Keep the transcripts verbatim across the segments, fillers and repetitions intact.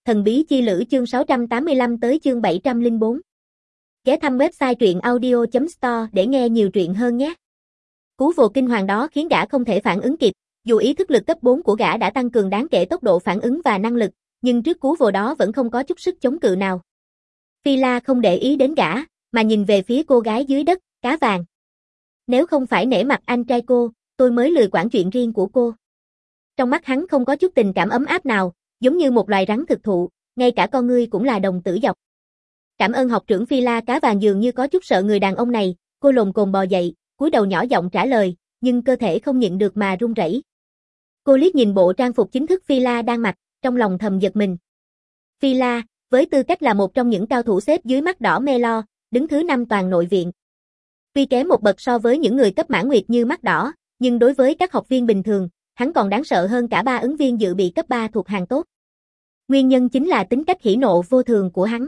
Thần bí chi lữ chương sáu trăm tám mươi lăm tới chương bảy trăm lẻ bốn. Ghé thăm website truyện audio chấm store để nghe nhiều truyện hơn nhé. Cú vồ kinh hoàng đó khiến gã không thể phản ứng kịp, dù ý thức lực cấp bốn của gã đã tăng cường đáng kể tốc độ phản ứng và năng lực, nhưng trước cú vồ đó vẫn không có chút sức chống cự nào. Phi La không để ý đến gã, mà nhìn về phía cô gái dưới đất, cá vàng. Nếu không phải nể mặt anh trai cô, tôi mới lười quản chuyện riêng của cô. Trong mắt hắn không có chút tình cảm ấm áp nào, giống như một loài rắn thực thụ, ngay cả con ngươi cũng là đồng tử dọc. Cảm ơn học trưởng Phi La. Cá vàng dường như có chút sợ người đàn ông này, cô lồm cồm bò dậy, cúi đầu nhỏ giọng trả lời, nhưng cơ thể không nhịn được mà run rẩy. Cô liếc nhìn bộ trang phục chính thức Phi La đang mặc, trong lòng thầm giật mình. Phi La, với tư cách là một trong những cao thủ xếp dưới mắt đỏ Melo, đứng thứ năm toàn nội viện. Tuy kém một bậc so với những người cấp mãn nguyệt như mắt đỏ, nhưng đối với các học viên bình thường, hắn còn đáng sợ hơn cả ba ứng viên dự bị cấp ba thuộc hàng tốt. Nguyên nhân chính là tính cách hỉ nộ vô thường của hắn.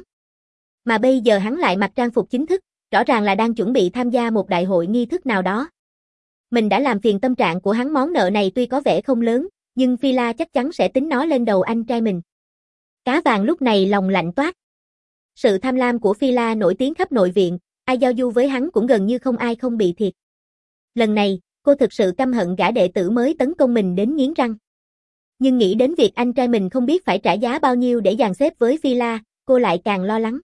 Mà bây giờ hắn lại mặc trang phục chính thức, rõ ràng là đang chuẩn bị tham gia một đại hội nghi thức nào đó. Mình đã làm phiền tâm trạng của hắn, món nợ này tuy có vẻ không lớn, nhưng Phi La chắc chắn sẽ tính nó lên đầu anh trai mình. Cá vàng lúc này lòng lạnh toát. Sự tham lam của Phi La nổi tiếng khắp nội viện, ai giao du với hắn cũng gần như không ai không bị thiệt. Lần này, cô thực sự căm hận gã đệ tử mới tấn công mình đến nghiến răng. Nhưng nghĩ đến việc anh trai mình không biết phải trả giá bao nhiêu để dàn xếp với Phi La, cô lại càng lo lắng.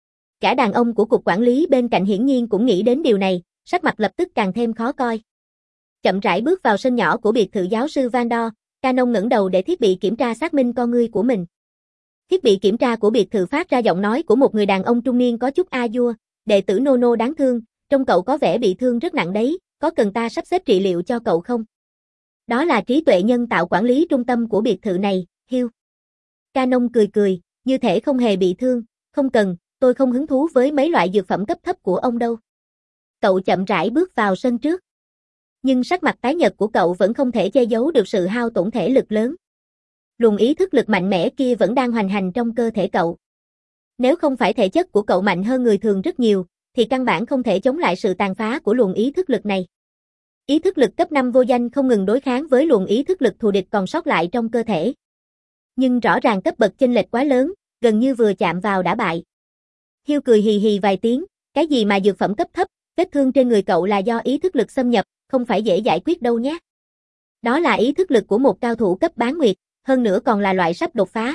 Cả đàn ông của cục quản lý bên cạnh hiển nhiên cũng nghĩ đến điều này, sắc mặt lập tức càng thêm khó coi. Chậm rãi bước vào sân nhỏ của biệt thự giáo sư Van Dor, Canon ngẩng đầu để thiết bị kiểm tra xác minh con ngươi của mình. Thiết bị kiểm tra của biệt thự phát ra giọng nói của một người đàn ông trung niên có chút a dua, đệ tử Nono đáng thương, trông cậu có vẻ bị thương rất nặng đấy, có cần ta sắp xếp trị liệu cho cậu không? Đó là trí tuệ nhân tạo quản lý trung tâm của biệt thự này, Hill. Canon cười cười, như thể không hề bị thương, không cần, tôi không hứng thú với mấy loại dược phẩm cấp thấp của ông đâu. Cậu chậm rãi bước vào sân trước. Nhưng sắc mặt tái nhợt của cậu vẫn không thể che giấu được sự hao tổn thể lực lớn. Luồng ý thức lực mạnh mẽ kia vẫn đang hoành hành trong cơ thể cậu. Nếu không phải thể chất của cậu mạnh hơn người thường rất nhiều, thì căn bản không thể chống lại sự tàn phá của luồng ý thức lực này. Ý thức lực cấp năm vô danh không ngừng đối kháng với luồng ý thức lực thù địch còn sót lại trong cơ thể. Nhưng rõ ràng cấp bậc chênh lệch quá lớn, gần như vừa chạm vào đã bại. Hill cười hì hì vài tiếng, cái gì mà dược phẩm cấp thấp, vết thương trên người cậu là do ý thức lực xâm nhập, không phải dễ giải quyết đâu nhé. Đó là ý thức lực của một cao thủ cấp bán nguyệt, hơn nữa còn là loại sắp đột phá.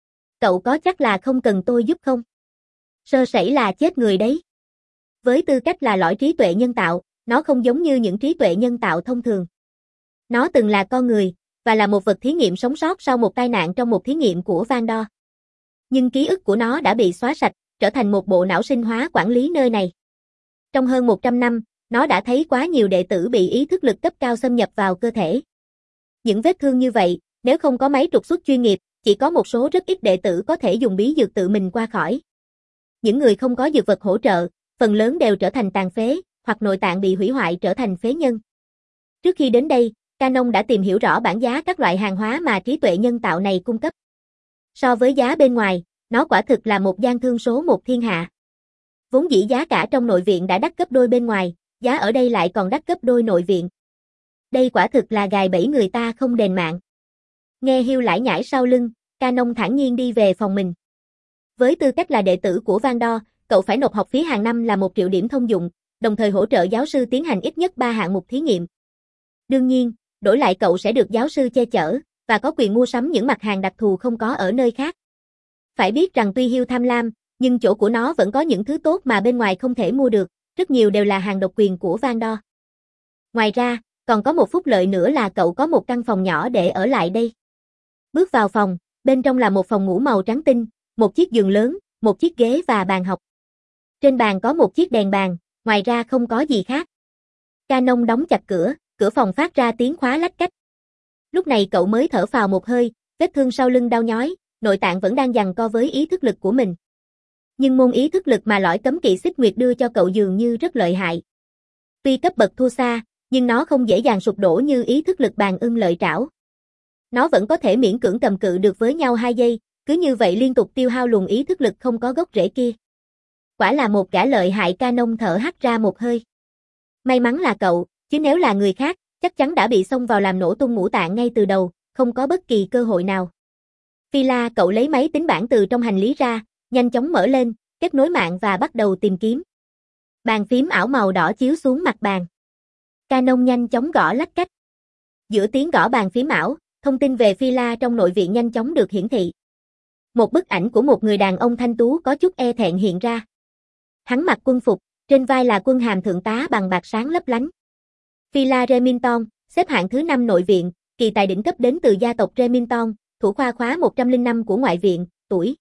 Cậu có chắc là không cần tôi giúp không? Sơ sẩy là chết người đấy. Với tư cách là lõi trí tuệ nhân tạo, nó không giống như những trí tuệ nhân tạo thông thường. Nó từng là con người, và là một vật thí nghiệm sống sót sau một tai nạn trong một thí nghiệm của Van Dor. Nhưng ký ức của nó đã bị xóa sạch, trở thành một bộ não sinh hóa quản lý nơi này. Trong hơn một trăm năm, nó đã thấy quá nhiều đệ tử bị ý thức lực cấp cao xâm nhập vào cơ thể. Những vết thương như vậy, nếu không có máy trục xuất chuyên nghiệp, chỉ có một số rất ít đệ tử có thể dùng bí dược tự mình qua khỏi. Những người không có dược vật hỗ trợ, phần lớn đều trở thành tàn phế, hoặc nội tạng bị hủy hoại trở thành phế nhân. Trước khi đến đây, Canon đã tìm hiểu rõ bảng giá các loại hàng hóa mà trí tuệ nhân tạo này cung cấp. So với giá bên ngoài, nó quả thực là một gian thương số một thiên hạ. Vốn dĩ giá cả trong nội viện đã đắt gấp đôi bên ngoài, giá ở đây lại còn đắt gấp đôi nội viện. Đây quả thực là gài bẫy người ta không đền mạng. Nghe Hill lải nhải sau lưng, Canon thản nhiên đi về phòng mình. Với tư cách là đệ tử của Van Dor, cậu phải nộp học phí hàng năm là một triệu điểm thông dụng, đồng thời hỗ trợ giáo sư tiến hành ít nhất ba hạng mục thí nghiệm. Đương nhiên, đổi lại cậu sẽ được giáo sư che chở, và có quyền mua sắm những mặt hàng đặc thù không có ở nơi khác. Phải biết rằng tuy Hill tham lam, nhưng chỗ của nó vẫn có những thứ tốt mà bên ngoài không thể mua được, rất nhiều đều là hàng độc quyền của Van Dor. Ngoài ra, còn có một phúc lợi nữa là cậu có một căn phòng nhỏ để ở lại đây. Bước vào phòng, bên trong là một phòng ngủ màu trắng tinh, một chiếc giường lớn, một chiếc ghế và bàn học. Trên bàn có một chiếc đèn bàn, ngoài ra không có gì khác. Canon đóng chặt cửa, cửa phòng phát ra tiếng khóa lách cách. Lúc này cậu mới thở phào một hơi, vết thương sau lưng đau nhói, nội tạng vẫn đang giằng co với ý thức lực của mình. Nhưng môn ý thức lực mà lõi cấm kỵ xích nguyệt đưa cho cậu dường như rất lợi hại. Tuy cấp bậc thua xa, nhưng nó không dễ dàng sụp đổ như ý thức lực bàn ưng lợi trảo. Nó vẫn có thể miễn cưỡng cầm cự được với nhau hai giây, cứ như vậy liên tục tiêu hao luồng ý thức lực không có gốc rễ kia. Quả là một gã lợi hại. Canon thở hắt ra một hơi. May mắn là cậu, chứ nếu là người khác, chắc chắn đã bị xông vào làm nổ tung ngũ tạng ngay từ đầu, không có bất kỳ cơ hội nào. Phi-la, cậu lấy máy tính bảng từ trong hành lý ra, nhanh chóng mở lên, kết nối mạng và bắt đầu tìm kiếm. Bàn phím ảo màu đỏ chiếu xuống mặt bàn. Canon nhanh chóng gõ lách cách. Giữa tiếng gõ bàn phím ảo, thông tin về Phi-la trong nội viện nhanh chóng được hiển thị. Một bức ảnh của một người đàn ông thanh tú có chút e thẹn hiện ra. Hắn mặc quân phục, trên vai là quân hàm thượng tá bằng bạc sáng lấp lánh. Phi-la Remington, xếp hạng thứ năm nội viện, kỳ tài đỉnh cấp đến từ gia tộc Remington, thủ khoa khóa một trăm lẻ năm của ngoại viện, tuổi.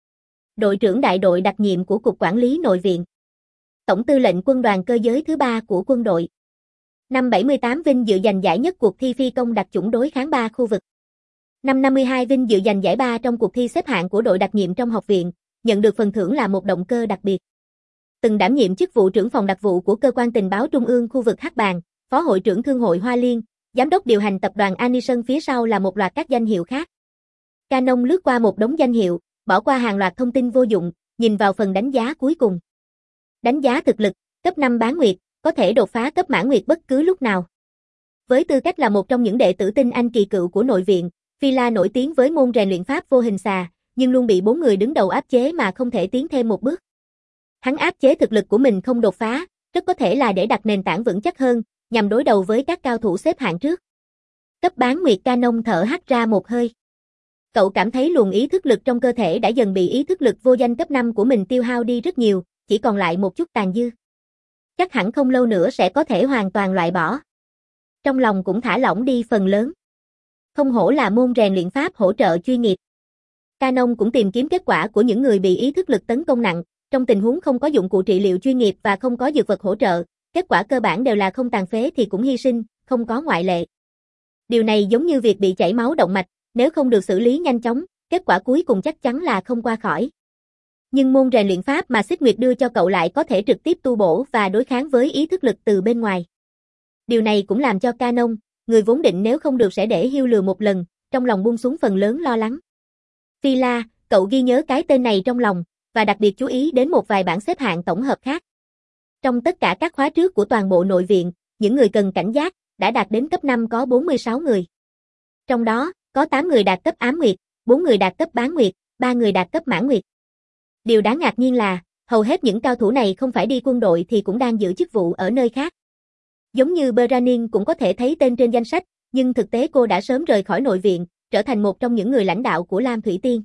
Đội trưởng đại đội đặc nhiệm của Cục Quản lý Nội viện. Tổng tư lệnh quân đoàn cơ giới thứ ba của quân đội. Năm bảy mươi tám vinh dự giành giải nhất cuộc thi phi công đặc chủng đối kháng ba khu vực. Năm năm mươi hai vinh dự giành giải ba trong cuộc thi xếp hạng của đội đặc nhiệm trong học viện, nhận được phần thưởng là một động cơ đặc biệt. Từng đảm nhiệm chức vụ trưởng phòng đặc vụ của Cơ quan Tình báo Trung ương khu vực Hắc Bàng, Phó hội trưởng Thương hội Hoa Liên, Giám đốc điều hành tập đoàn Anison, phía sau là một loạt các danh hiệu khác. Canon lướt qua một đống danh hiệu, bỏ qua hàng loạt thông tin vô dụng, nhìn vào phần đánh giá cuối cùng. Đánh giá thực lực, cấp năm bán nguyệt, có thể đột phá cấp mãn nguyệt bất cứ lúc nào. Với tư cách là một trong những đệ tử tinh anh kỳ cựu của nội viện, Phi-la nổi tiếng với môn rèn luyện pháp vô hình xà, nhưng luôn bị bốn người đứng đầu áp chế mà không thể tiến thêm một bước. Hắn áp chế thực lực của mình không đột phá, rất có thể là để đặt nền tảng vững chắc hơn, nhằm đối đầu với các cao thủ xếp hạng trước. Cấp bán nguyệt. Canon thở hắt ra một hơi. Cậu cảm thấy luồng ý thức lực trong cơ thể đã dần bị ý thức lực vô danh cấp năm của mình tiêu hao đi rất nhiều, chỉ còn lại một chút tàn dư. Chắc hẳn không lâu nữa sẽ có thể hoàn toàn loại bỏ. Trong lòng cũng thả lỏng đi phần lớn. Không hổ là môn rèn luyện pháp hỗ trợ chuyên nghiệp. Canon cũng tìm kiếm kết quả của những người bị ý thức lực tấn công nặng, trong tình huống không có dụng cụ trị liệu chuyên nghiệp và không có dược vật hỗ trợ, kết quả cơ bản đều là không tàn phế thì cũng hy sinh, không có ngoại lệ. Điều này giống như việc bị chảy máu động mạch, nếu không được xử lý nhanh chóng, kết quả cuối cùng chắc chắn là không qua khỏi. Nhưng môn rèn luyện pháp mà Xích Nguyệt đưa cho cậu lại có thể trực tiếp tu bổ và đối kháng với ý thức lực từ bên ngoài. Điều này cũng làm cho Canon, người vốn định nếu không được sẽ để hưu lừa một lần, trong lòng buông xuống phần lớn lo lắng. Phi-la, cậu ghi nhớ cái tên này trong lòng, và đặc biệt chú ý đến một vài bảng xếp hạng tổng hợp khác. Trong tất cả các khóa trước của toàn bộ nội viện, những người cần cảnh giác, đã đạt đến cấp năm có bốn mươi sáu người. Trong đó, có tám người đạt cấp ám nguyệt, bốn người đạt cấp bán nguyệt, ba người đạt cấp mãn nguyệt. Điều đáng ngạc nhiên là, hầu hết những cao thủ này không phải đi quân đội thì cũng đang giữ chức vụ ở nơi khác. Giống như Beranin cũng có thể thấy tên trên danh sách, nhưng thực tế cô đã sớm rời khỏi nội viện, trở thành một trong những người lãnh đạo của Lam Thủy Tiên.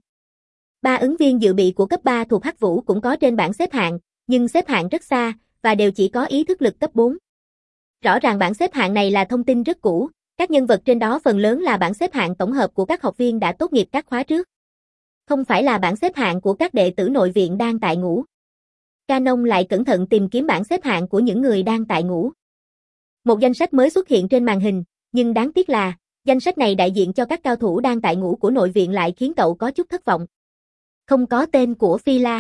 Ba ứng viên dự bị của cấp ba thuộc Hắc Vũ cũng có trên bảng xếp hạng, nhưng xếp hạng rất xa, và đều chỉ có ý thức lực cấp bốn. Rõ ràng bảng xếp hạng này là thông tin rất cũ, các nhân vật trên đó phần lớn là bảng xếp hạng tổng hợp của các học viên đã tốt nghiệp các khóa trước. Không phải là bảng xếp hạng của các đệ tử nội viện đang tại ngũ. Canon lại cẩn thận tìm kiếm bảng xếp hạng của những người đang tại ngũ. Một danh sách mới xuất hiện trên màn hình, nhưng đáng tiếc là, danh sách này đại diện cho các cao thủ đang tại ngũ của nội viện lại khiến cậu có chút thất vọng. Không có tên của Phi-la.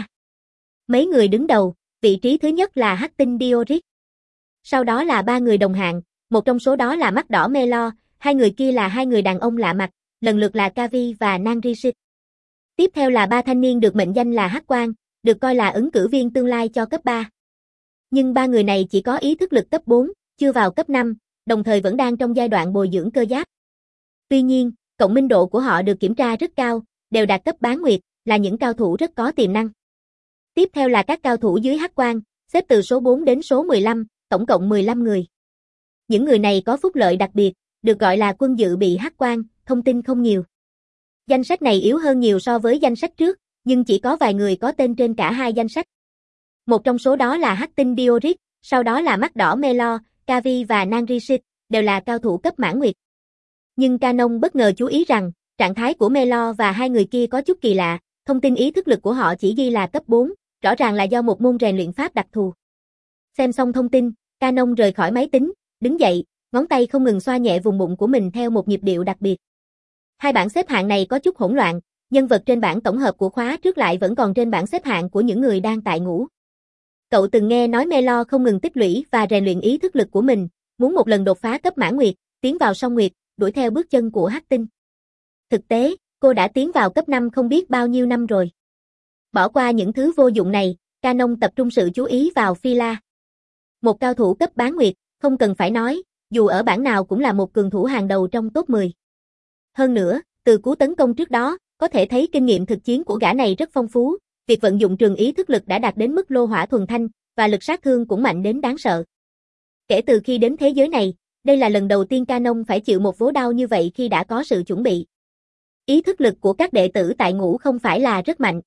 Mấy người đứng đầu, vị trí thứ nhất là Hắc Tinh Dioric. Sau đó là ba người đồng hạng, một trong số đó là Mắt Đỏ Melo, hai người kia là hai người đàn ông lạ mặt, lần lượt là Kavi và Nangrisit. Tiếp theo là ba thanh niên được mệnh danh là Hắc Quang, được coi là ứng cử viên tương lai cho cấp ba. Nhưng ba người này chỉ có ý thức lực cấp bốn, chưa vào cấp năm, đồng thời vẫn đang trong giai đoạn bồi dưỡng cơ giáp. Tuy nhiên, cộng minh độ của họ được kiểm tra rất cao, đều đạt cấp bán nguyệt, là những cao thủ rất có tiềm năng. Tiếp theo là các cao thủ dưới Hắc Quang, xếp từ số bốn đến số mười lăm, tổng cộng mười lăm người. Những người này có phúc lợi đặc biệt, được gọi là quân dự bị Hắc Quang, thông tin không nhiều. Danh sách này yếu hơn nhiều so với danh sách trước, nhưng chỉ có vài người có tên trên cả hai danh sách. Một trong số đó là Hắc Tinh Dioric, sau đó là Mắt Đỏ Melo, Kavi và Nangrisit, đều là cao thủ cấp mãn nguyệt. Nhưng Canon bất ngờ chú ý rằng, trạng thái của Melo và hai người kia có chút kỳ lạ, thông tin ý thức lực của họ chỉ ghi là cấp bốn, rõ ràng là do một môn rèn luyện pháp đặc thù. Xem xong thông tin, Canon rời khỏi máy tính, đứng dậy, ngón tay không ngừng xoa nhẹ vùng bụng của mình theo một nhịp điệu đặc biệt. Hai bảng xếp hạng này có chút hỗn loạn, nhân vật trên bảng tổng hợp của khóa trước lại vẫn còn trên bảng xếp hạng của những người đang tại ngũ. Cậu từng nghe nói Melo không ngừng tích lũy và rèn luyện ý thức lực của mình, muốn một lần đột phá cấp mãn nguyệt, tiến vào song nguyệt, đuổi theo bước chân của Hắc Tinh. Thực tế, cô đã tiến vào cấp năm không biết bao nhiêu năm rồi. Bỏ qua những thứ vô dụng này, Canon tập trung sự chú ý vào Phi-la. Một cao thủ cấp bán nguyệt, không cần phải nói, dù ở bảng nào cũng là một cường thủ hàng đầu trong top mười. Hơn nữa, từ cú tấn công trước đó, Có thể thấy kinh nghiệm thực chiến của gã này rất phong phú, việc vận dụng trường ý thức lực đã đạt đến mức lô hỏa thuần thanh, và lực sát thương cũng mạnh đến đáng sợ. Kể từ khi đến thế giới này, đây là lần đầu tiên Canon phải chịu một vố đau như vậy khi đã có sự chuẩn bị. Ý thức lực của các đệ tử tại ngũ không phải là rất mạnh.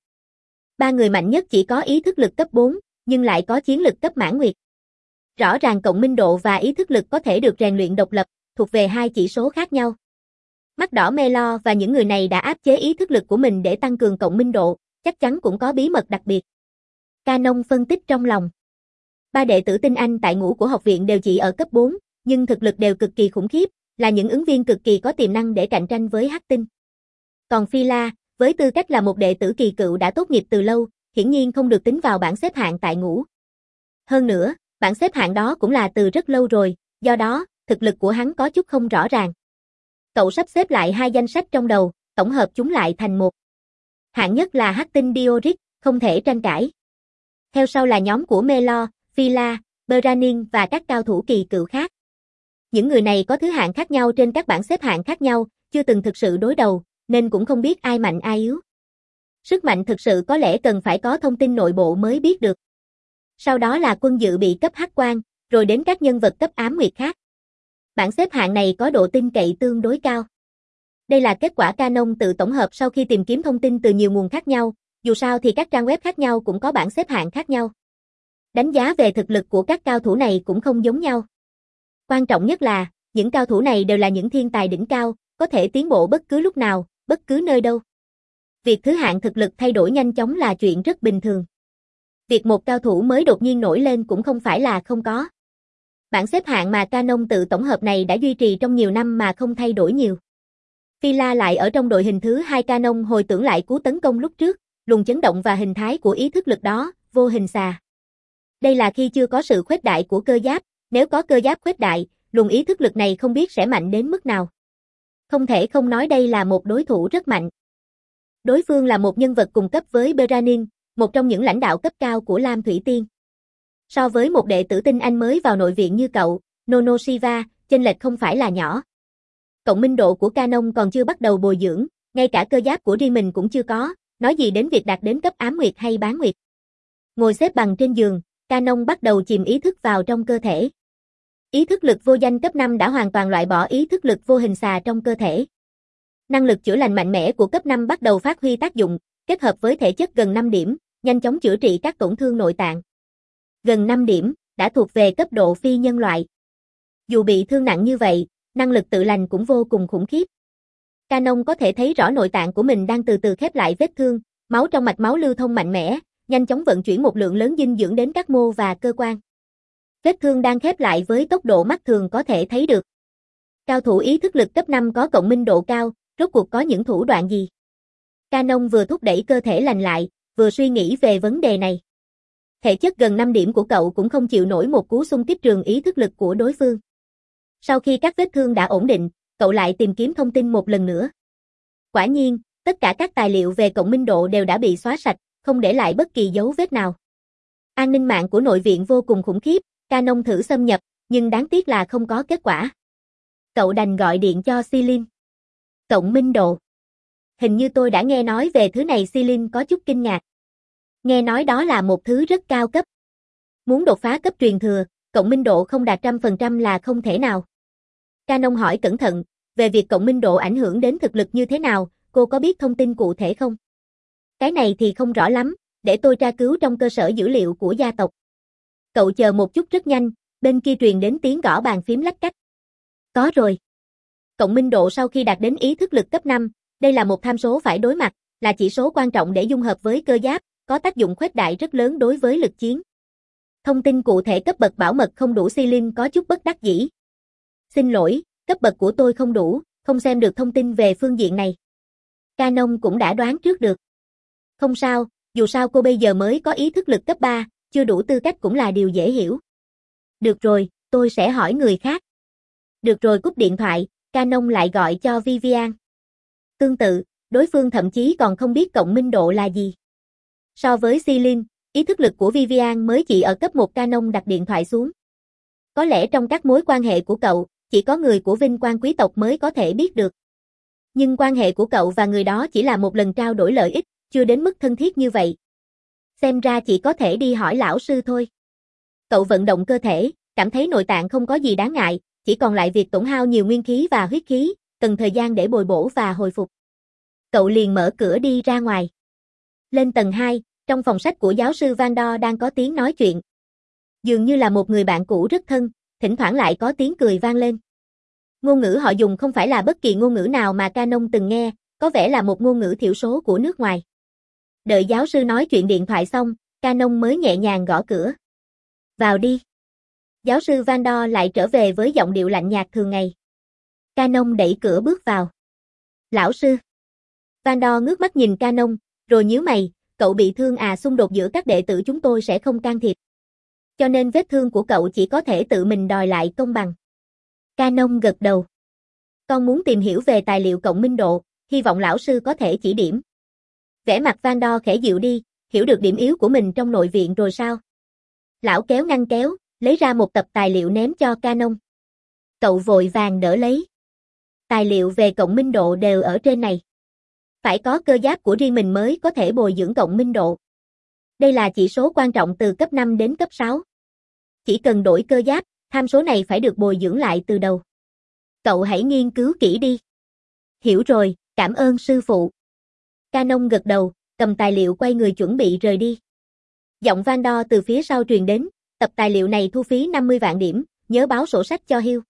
Ba người mạnh nhất chỉ có ý thức lực cấp bốn, nhưng lại có chiến lực cấp mãn nguyệt. Rõ ràng cộng minh độ và ý thức lực có thể được rèn luyện độc lập, thuộc về hai chỉ số khác nhau. Mắt đỏ Melo và những người này đã áp chế ý thức lực của mình để tăng cường cộng minh độ, chắc chắn cũng có bí mật đặc biệt. Canon phân tích trong lòng. Ba đệ tử tinh anh tại ngũ của học viện đều chỉ ở cấp bốn, nhưng thực lực đều cực kỳ khủng khiếp, là những ứng viên cực kỳ có tiềm năng để cạnh tranh với Hắc Tinh. Còn Phi La, với tư cách là một đệ tử kỳ cựu đã tốt nghiệp từ lâu, hiển nhiên không được tính vào bảng xếp hạng tại ngũ. Hơn nữa, bảng xếp hạng đó cũng là từ rất lâu rồi, do đó, thực lực của hắn có chút không rõ ràng. Cậu sắp xếp lại hai danh sách trong đầu, tổng hợp chúng lại thành một. Hạng nhất là Hắc Tinh Dioric, không thể tranh cãi. Theo sau là nhóm của Melo, Phi La, Beranin và các cao thủ kỳ cựu khác. Những người này có thứ hạng khác nhau trên các bảng xếp hạng khác nhau, chưa từng thực sự đối đầu, nên cũng không biết ai mạnh ai yếu. Sức mạnh thực sự có lẽ cần phải có thông tin nội bộ mới biết được. Sau đó là quân dự bị cấp hắc quan, rồi đến các nhân vật cấp ám nguyệt khác. Bảng xếp hạng này có độ tin cậy tương đối cao. Đây là kết quả Canon tự tổng hợp sau khi tìm kiếm thông tin từ nhiều nguồn khác nhau, dù sao thì các trang web khác nhau cũng có bảng xếp hạng khác nhau. Đánh giá về thực lực của các cao thủ này cũng không giống nhau. Quan trọng nhất là, những cao thủ này đều là những thiên tài đỉnh cao, có thể tiến bộ bất cứ lúc nào, bất cứ nơi đâu. Việc thứ hạng thực lực thay đổi nhanh chóng là chuyện rất bình thường. Việc một cao thủ mới đột nhiên nổi lên cũng không phải là không có. Bảng xếp hạng mà Canon tự tổng hợp này đã duy trì trong nhiều năm mà không thay đổi nhiều. Phi La lại ở trong đội hình thứ hai. Canon hồi tưởng lại cú tấn công lúc trước, luồng chấn động và hình thái của ý thức lực đó, vô hình xà. Đây là khi chưa có sự khuếch đại của cơ giáp, nếu có cơ giáp khuếch đại, luồng ý thức lực này không biết sẽ mạnh đến mức nào. Không thể không nói đây là một đối thủ rất mạnh. Đối phương là một nhân vật cùng cấp với Beranin, một trong những lãnh đạo cấp cao của Lam Thủy Tiên. So với một đệ tử tinh anh mới vào nội viện như cậu, Nonoshiva, chênh lệch không phải là nhỏ. Cộng minh độ của Canon còn chưa bắt đầu bồi dưỡng, ngay cả cơ giáp của riêng mình cũng chưa có, nói gì đến việc đạt đến cấp ám nguyệt hay bán nguyệt. Ngồi xếp bằng trên giường, Canon bắt đầu chìm ý thức vào trong cơ thể. Ý thức lực vô danh cấp năm đã hoàn toàn loại bỏ ý thức lực vô hình xà trong cơ thể. Năng lực chữa lành mạnh mẽ của cấp năm bắt đầu phát huy tác dụng, kết hợp với thể chất gần năm điểm, nhanh chóng chữa trị các tổn thương nội tạng. Gần năm điểm, đã thuộc về cấp độ phi nhân loại. Dù bị thương nặng như vậy, năng lực tự lành cũng vô cùng khủng khiếp. Canon có thể thấy rõ nội tạng của mình đang từ từ khép lại vết thương, máu trong mạch máu lưu thông mạnh mẽ, nhanh chóng vận chuyển một lượng lớn dinh dưỡng đến các mô và cơ quan. Vết thương đang khép lại với tốc độ mắt thường có thể thấy được. Cao thủ ý thức lực cấp năm có cộng minh độ cao, rốt cuộc có những thủ đoạn gì? Canon vừa thúc đẩy cơ thể lành lại, vừa suy nghĩ về vấn đề này. Thể chất gần năm điểm của cậu cũng không chịu nổi một cú xung kích trường ý thức lực của đối phương. Sau khi các vết thương đã ổn định, cậu lại tìm kiếm thông tin một lần nữa. Quả nhiên, tất cả các tài liệu về cộng minh độ đều đã bị xóa sạch, không để lại bất kỳ dấu vết nào. An ninh mạng của nội viện vô cùng khủng khiếp, Canon thử xâm nhập, nhưng đáng tiếc là không có kết quả. Cậu đành gọi điện cho Silin. Cộng minh độ. Hình như tôi đã nghe nói về thứ này. Silin có chút kinh ngạc. Nghe nói đó là một thứ rất cao cấp. Muốn đột phá cấp truyền thừa, cộng minh độ không đạt trăm phần trăm là không thể nào. Canon hỏi cẩn thận, về việc cộng minh độ ảnh hưởng đến thực lực như thế nào, cô có biết thông tin cụ thể không? Cái này thì không rõ lắm, để tôi tra cứu trong cơ sở dữ liệu của gia tộc. Cậu chờ một chút. Rất nhanh, bên kia truyền đến tiếng gõ bàn phím lách cách. Có rồi. Cộng minh độ sau khi đạt đến ý thức lực cấp năm, đây là một tham số phải đối mặt, là chỉ số quan trọng để dung hợp với cơ giáp, có tác dụng khuếch đại rất lớn đối với lực chiến. Thông tin cụ thể cấp bậc bảo mật không đủ. Silin có chút bất đắc dĩ. Xin lỗi, cấp bậc của tôi không đủ, không xem được thông tin về phương diện này. Canon cũng đã đoán trước được. Không sao, dù sao cô bây giờ mới có ý thức lực cấp ba, chưa đủ tư cách cũng là điều dễ hiểu. Được rồi, tôi sẽ hỏi người khác. Được rồi. Cúp điện thoại, Canon lại gọi cho Vivian. Tương tự, đối phương thậm chí còn không biết cộng minh độ là gì. So với Silin, ý thức lực của Vivian mới chỉ ở cấp một. Canon đặt điện thoại xuống. Có lẽ trong các mối quan hệ của cậu, chỉ có người của vinh quang quý tộc mới có thể biết được. Nhưng quan hệ của cậu và người đó chỉ là một lần trao đổi lợi ích, chưa đến mức thân thiết như vậy. Xem ra chỉ có thể đi hỏi lão sư thôi. Cậu vận động cơ thể, cảm thấy nội tạng không có gì đáng ngại, chỉ còn lại việc tổn hao nhiều nguyên khí và huyết khí, cần thời gian để bồi bổ và hồi phục. Cậu liền mở cửa đi ra ngoài. Lên tầng hai, trong phòng sách của giáo sư Van Do đang có tiếng nói chuyện. Dường như là một người bạn cũ rất thân, thỉnh thoảng lại có tiếng cười vang lên. Ngôn ngữ họ dùng không phải là bất kỳ ngôn ngữ nào mà Canon từng nghe, có vẻ là một ngôn ngữ thiểu số của nước ngoài. Đợi giáo sư nói chuyện điện thoại xong, Canon mới nhẹ nhàng gõ cửa. Vào đi. Giáo sư Van Do lại trở về với giọng điệu lạnh nhạt thường ngày. Canon đẩy cửa bước vào. Lão sư. Van Do ngước mắt nhìn Canon, rồi nhíu mày, cậu bị thương à, xung đột giữa các đệ tử chúng tôi sẽ không can thiệp. Cho nên vết thương của cậu chỉ có thể tự mình đòi lại công bằng. Canon gật đầu. Con muốn tìm hiểu về tài liệu cộng minh độ, hy vọng lão sư có thể chỉ điểm. Vẻ mặt Van Do khẽ dịu đi, hiểu được điểm yếu của mình trong nội viện rồi sao? Lão kéo ngăn kéo, lấy ra một tập tài liệu ném cho Canon. Cậu vội vàng đỡ lấy. Tài liệu về cộng minh độ đều ở trên này. Phải có cơ giáp của riêng mình mới có thể bồi dưỡng cộng minh độ. Đây là chỉ số quan trọng từ cấp năm đến cấp sáu. Chỉ cần đổi cơ giáp, tham số này phải được bồi dưỡng lại từ đầu. Cậu hãy nghiên cứu kỹ đi. Hiểu rồi, cảm ơn sư phụ. Canon gật đầu, cầm tài liệu quay người chuẩn bị rời đi. Giọng Van Do từ phía sau truyền đến, tập tài liệu này thu phí năm mươi vạn điểm, nhớ báo sổ sách cho Hill.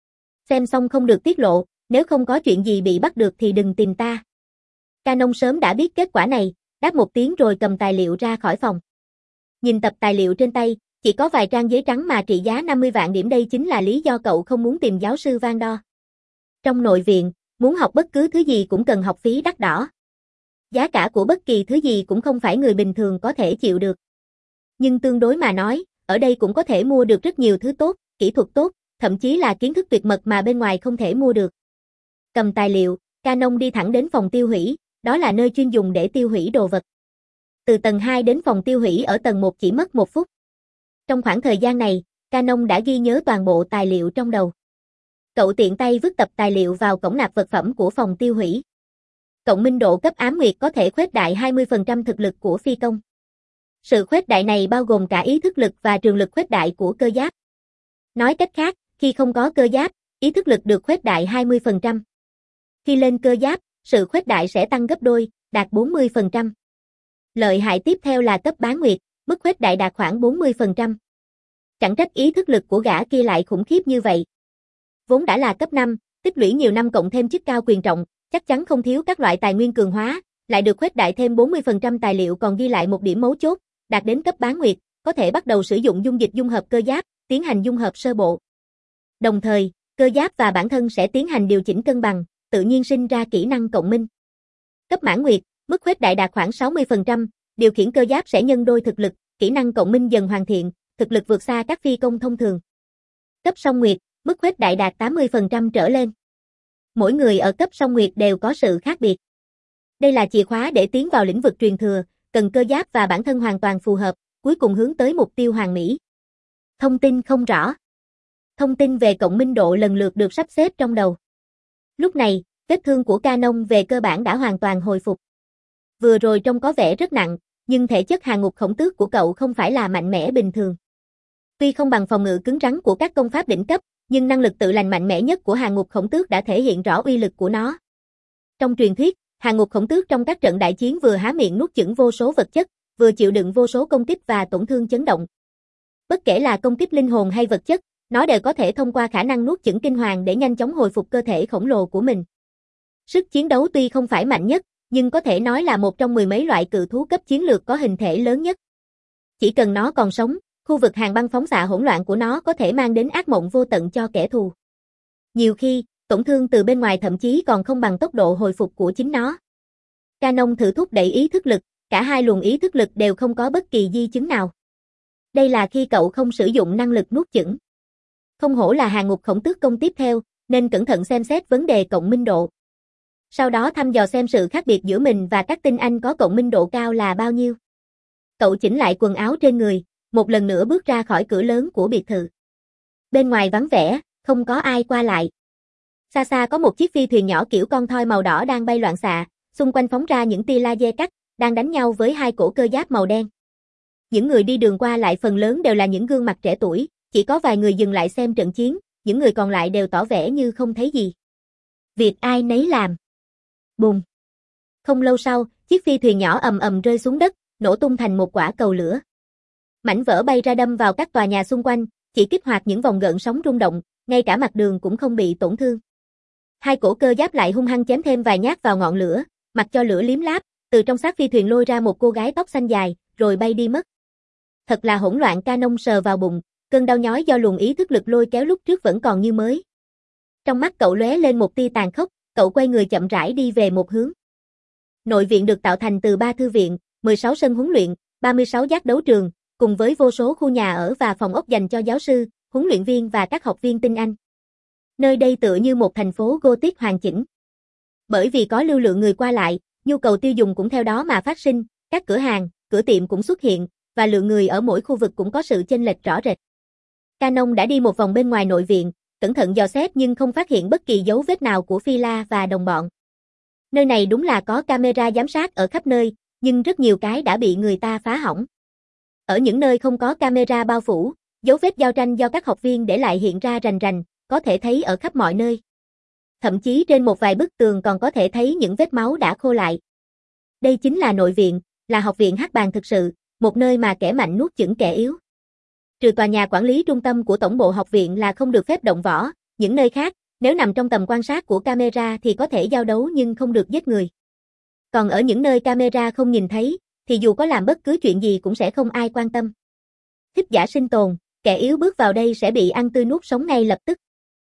Xem xong không được tiết lộ, nếu không có chuyện gì bị bắt được thì đừng tìm ta. Canon sớm đã biết kết quả này, đáp một tiếng rồi cầm tài liệu ra khỏi phòng. Nhìn tập tài liệu trên tay, chỉ có vài trang giấy trắng mà trị giá năm mươi vạn điểm, đây chính là lý do cậu không muốn tìm giáo sư Van Do. Trong nội viện, muốn học bất cứ thứ gì cũng cần học phí đắt đỏ. Giá cả của bất kỳ thứ gì cũng không phải người bình thường có thể chịu được. Nhưng tương đối mà nói, ở đây cũng có thể mua được rất nhiều thứ tốt, kỹ thuật tốt, thậm chí là kiến thức tuyệt mật mà bên ngoài không thể mua được. Cầm tài liệu, Canon đi thẳng đến phòng tiêu hủy, đó là nơi chuyên dùng để tiêu hủy đồ vật. Từ tầng hai đến phòng tiêu hủy ở tầng một chỉ mất một phút. Trong khoảng thời gian này, Canon đã ghi nhớ toàn bộ tài liệu trong đầu. Cậu tiện tay vứt tập tài liệu vào cổng nạp vật phẩm của phòng tiêu hủy. Cộng minh độ cấp ám nguyệt có thể khuếch đại hai mươi phần trăm thực lực của phi công. Sự khuếch đại này bao gồm cả ý thức lực và trường lực khuếch đại của cơ giáp. Nói cách khác, khi không có cơ giáp, ý thức lực được khuếch đại hai mươi phần trăm. Khi lên cơ giáp, sự khuếch đại sẽ tăng gấp đôi, đạt bốn mươi phần trăm. Lợi hại tiếp theo là cấp bán nguyệt, mức khuếch đại đạt khoảng bốn mươi phần trăm. Chẳng trách ý thức lực của gã kia lại khủng khiếp như vậy. Vốn đã là cấp năm, tích lũy nhiều năm cộng thêm chức cao quyền trọng, chắc chắn không thiếu các loại tài nguyên cường hóa, lại được khuếch đại thêm bốn mươi phần trăm tài liệu còn ghi lại một điểm mấu chốt, đạt đến cấp bán nguyệt, có thể bắt đầu sử dụng dung dịch dung hợp cơ giáp, tiến hành dung hợp sơ bộ. Đồng thời, cơ giáp và bản thân sẽ tiến hành điều chỉnh cân bằng, tự nhiên sinh ra kỹ năng cộng minh. Cấp mãn nguyệt, mức khuếch đại đạt khoảng sáu mươi phần trăm, điều khiển cơ giáp sẽ nhân đôi thực lực, kỹ năng cộng minh dần hoàn thiện, thực lực vượt xa các phi công thông thường. Cấp song nguyệt, mức khuếch đại đạt tám mươi phần trăm trở lên. Mỗi người ở cấp song nguyệt đều có sự khác biệt. Đây là chìa khóa để tiến vào lĩnh vực truyền thừa, cần cơ giáp và bản thân hoàn toàn phù hợp, cuối cùng hướng tới mục tiêu hoàn mỹ. Thông tin không rõ. Thông tin về cộng minh độ lần lượt được sắp xếp trong đầu. Lúc này, vết thương của Canon về cơ bản đã hoàn toàn hồi phục. Vừa rồi trông có vẻ rất nặng, nhưng thể chất Hà Ngục Khổng Tước của cậu không phải là mạnh mẽ bình thường. Tuy không bằng phòng ngự cứng rắn của các công pháp đỉnh cấp, nhưng năng lực tự lành mạnh mẽ nhất của Hà Ngục Khổng Tước đã thể hiện rõ uy lực của nó. Trong truyền thuyết, Hà Ngục Khổng Tước trong các trận đại chiến vừa há miệng nuốt chửng vô số vật chất, vừa chịu đựng vô số công kích và tổn thương chấn động. Bất kể là công kích linh hồn hay vật chất, nó đều có thể thông qua khả năng nuốt chửng kinh hoàng để nhanh chóng hồi phục cơ thể khổng lồ của mình. Sức chiến đấu tuy không phải mạnh nhất, nhưng có thể nói là một trong mười mấy loại cự thú cấp chiến lược có hình thể lớn nhất. Chỉ cần nó còn sống, khu vực hàng băng phóng xạ hỗn loạn của nó có thể mang đến ác mộng vô tận cho kẻ thù. Nhiều khi, tổn thương từ bên ngoài thậm chí còn không bằng tốc độ hồi phục của chính nó. Canon thử thúc đẩy ý thức lực, cả hai luồng ý thức lực đều không có bất kỳ di chứng nào. Đây là khi cậu không sử dụng năng lực nuốt chửng. Không hổ là Hà Ngục Khổng Tước công tiếp theo, nên cẩn thận xem xét vấn đề cộng minh độ. Sau đó thăm dò xem sự khác biệt giữa mình và các tinh anh có cộng minh độ cao là bao nhiêu. Cậu chỉnh lại quần áo trên người, một lần nữa bước ra khỏi cửa lớn của biệt thự. Bên ngoài vắng vẻ, không có ai qua lại. Xa xa có một chiếc phi thuyền nhỏ kiểu con thoi màu đỏ đang bay loạn xạ, xung quanh phóng ra những tia laser cắt, đang đánh nhau với hai cổ cơ giáp màu đen. Những người đi đường qua lại phần lớn đều là những gương mặt trẻ tuổi, chỉ có vài người dừng lại xem trận chiến, những người còn lại đều tỏ vẻ như không thấy gì. Việc ai nấy làm. Bùng. Không lâu sau, chiếc phi thuyền nhỏ ầm ầm rơi xuống đất, nổ tung thành một quả cầu lửa. Mảnh vỡ bay ra đâm vào các tòa nhà xung quanh, chỉ kích hoạt những vòng gợn sóng rung động, ngay cả mặt đường cũng không bị tổn thương. Hai cổ cơ giáp lại hung hăng chém thêm vài nhát vào ngọn lửa, mặc cho lửa liếm láp, từ trong xác phi thuyền lôi ra một cô gái tóc xanh dài, rồi bay đi mất. Thật là hỗn loạn, Canon sờ vào bụng, cơn đau nhói do luồng ý thức lực lôi kéo lúc trước vẫn còn như mới. Trong mắt cậu lóe lên một tia tàn khốc, cậu quay người chậm rãi đi về một hướng. Nội viện được tạo thành từ ba thư viện, mười sáu sân huấn luyện, ba mươi sáu giác đấu trường, cùng với vô số khu nhà ở và phòng ốc dành cho giáo sư, huấn luyện viên và các học viên tinh Anh. Nơi đây tựa như một thành phố Gothic hoàn chỉnh. Bởi vì có lưu lượng người qua lại, nhu cầu tiêu dùng cũng theo đó mà phát sinh, các cửa hàng, cửa tiệm cũng xuất hiện, và lượng người ở mỗi khu vực cũng có sự chênh lệch rõ rệt. Canon đã đi một vòng bên ngoài nội viện, cẩn thận dò xét nhưng không phát hiện bất kỳ dấu vết nào của Phi-la và đồng bọn. Nơi này đúng là có camera giám sát ở khắp nơi, nhưng rất nhiều cái đã bị người ta phá hỏng. Ở những nơi không có camera bao phủ, dấu vết giao tranh do các học viên để lại hiện ra rành rành, có thể thấy ở khắp mọi nơi. Thậm chí trên một vài bức tường còn có thể thấy những vết máu đã khô lại. Đây chính là nội viện, là học viện hắc bàng thực sự, một nơi mà kẻ mạnh nuốt chửng kẻ yếu. Trừ tòa nhà quản lý trung tâm của tổng bộ học viện là không được phép động võ, những nơi khác, nếu nằm trong tầm quan sát của camera thì có thể giao đấu nhưng không được giết người. Còn ở những nơi camera không nhìn thấy, thì dù có làm bất cứ chuyện gì cũng sẽ không ai quan tâm. Thích giả sinh tồn, kẻ yếu bước vào đây sẽ bị ăn tươi nuốt sống ngay lập tức.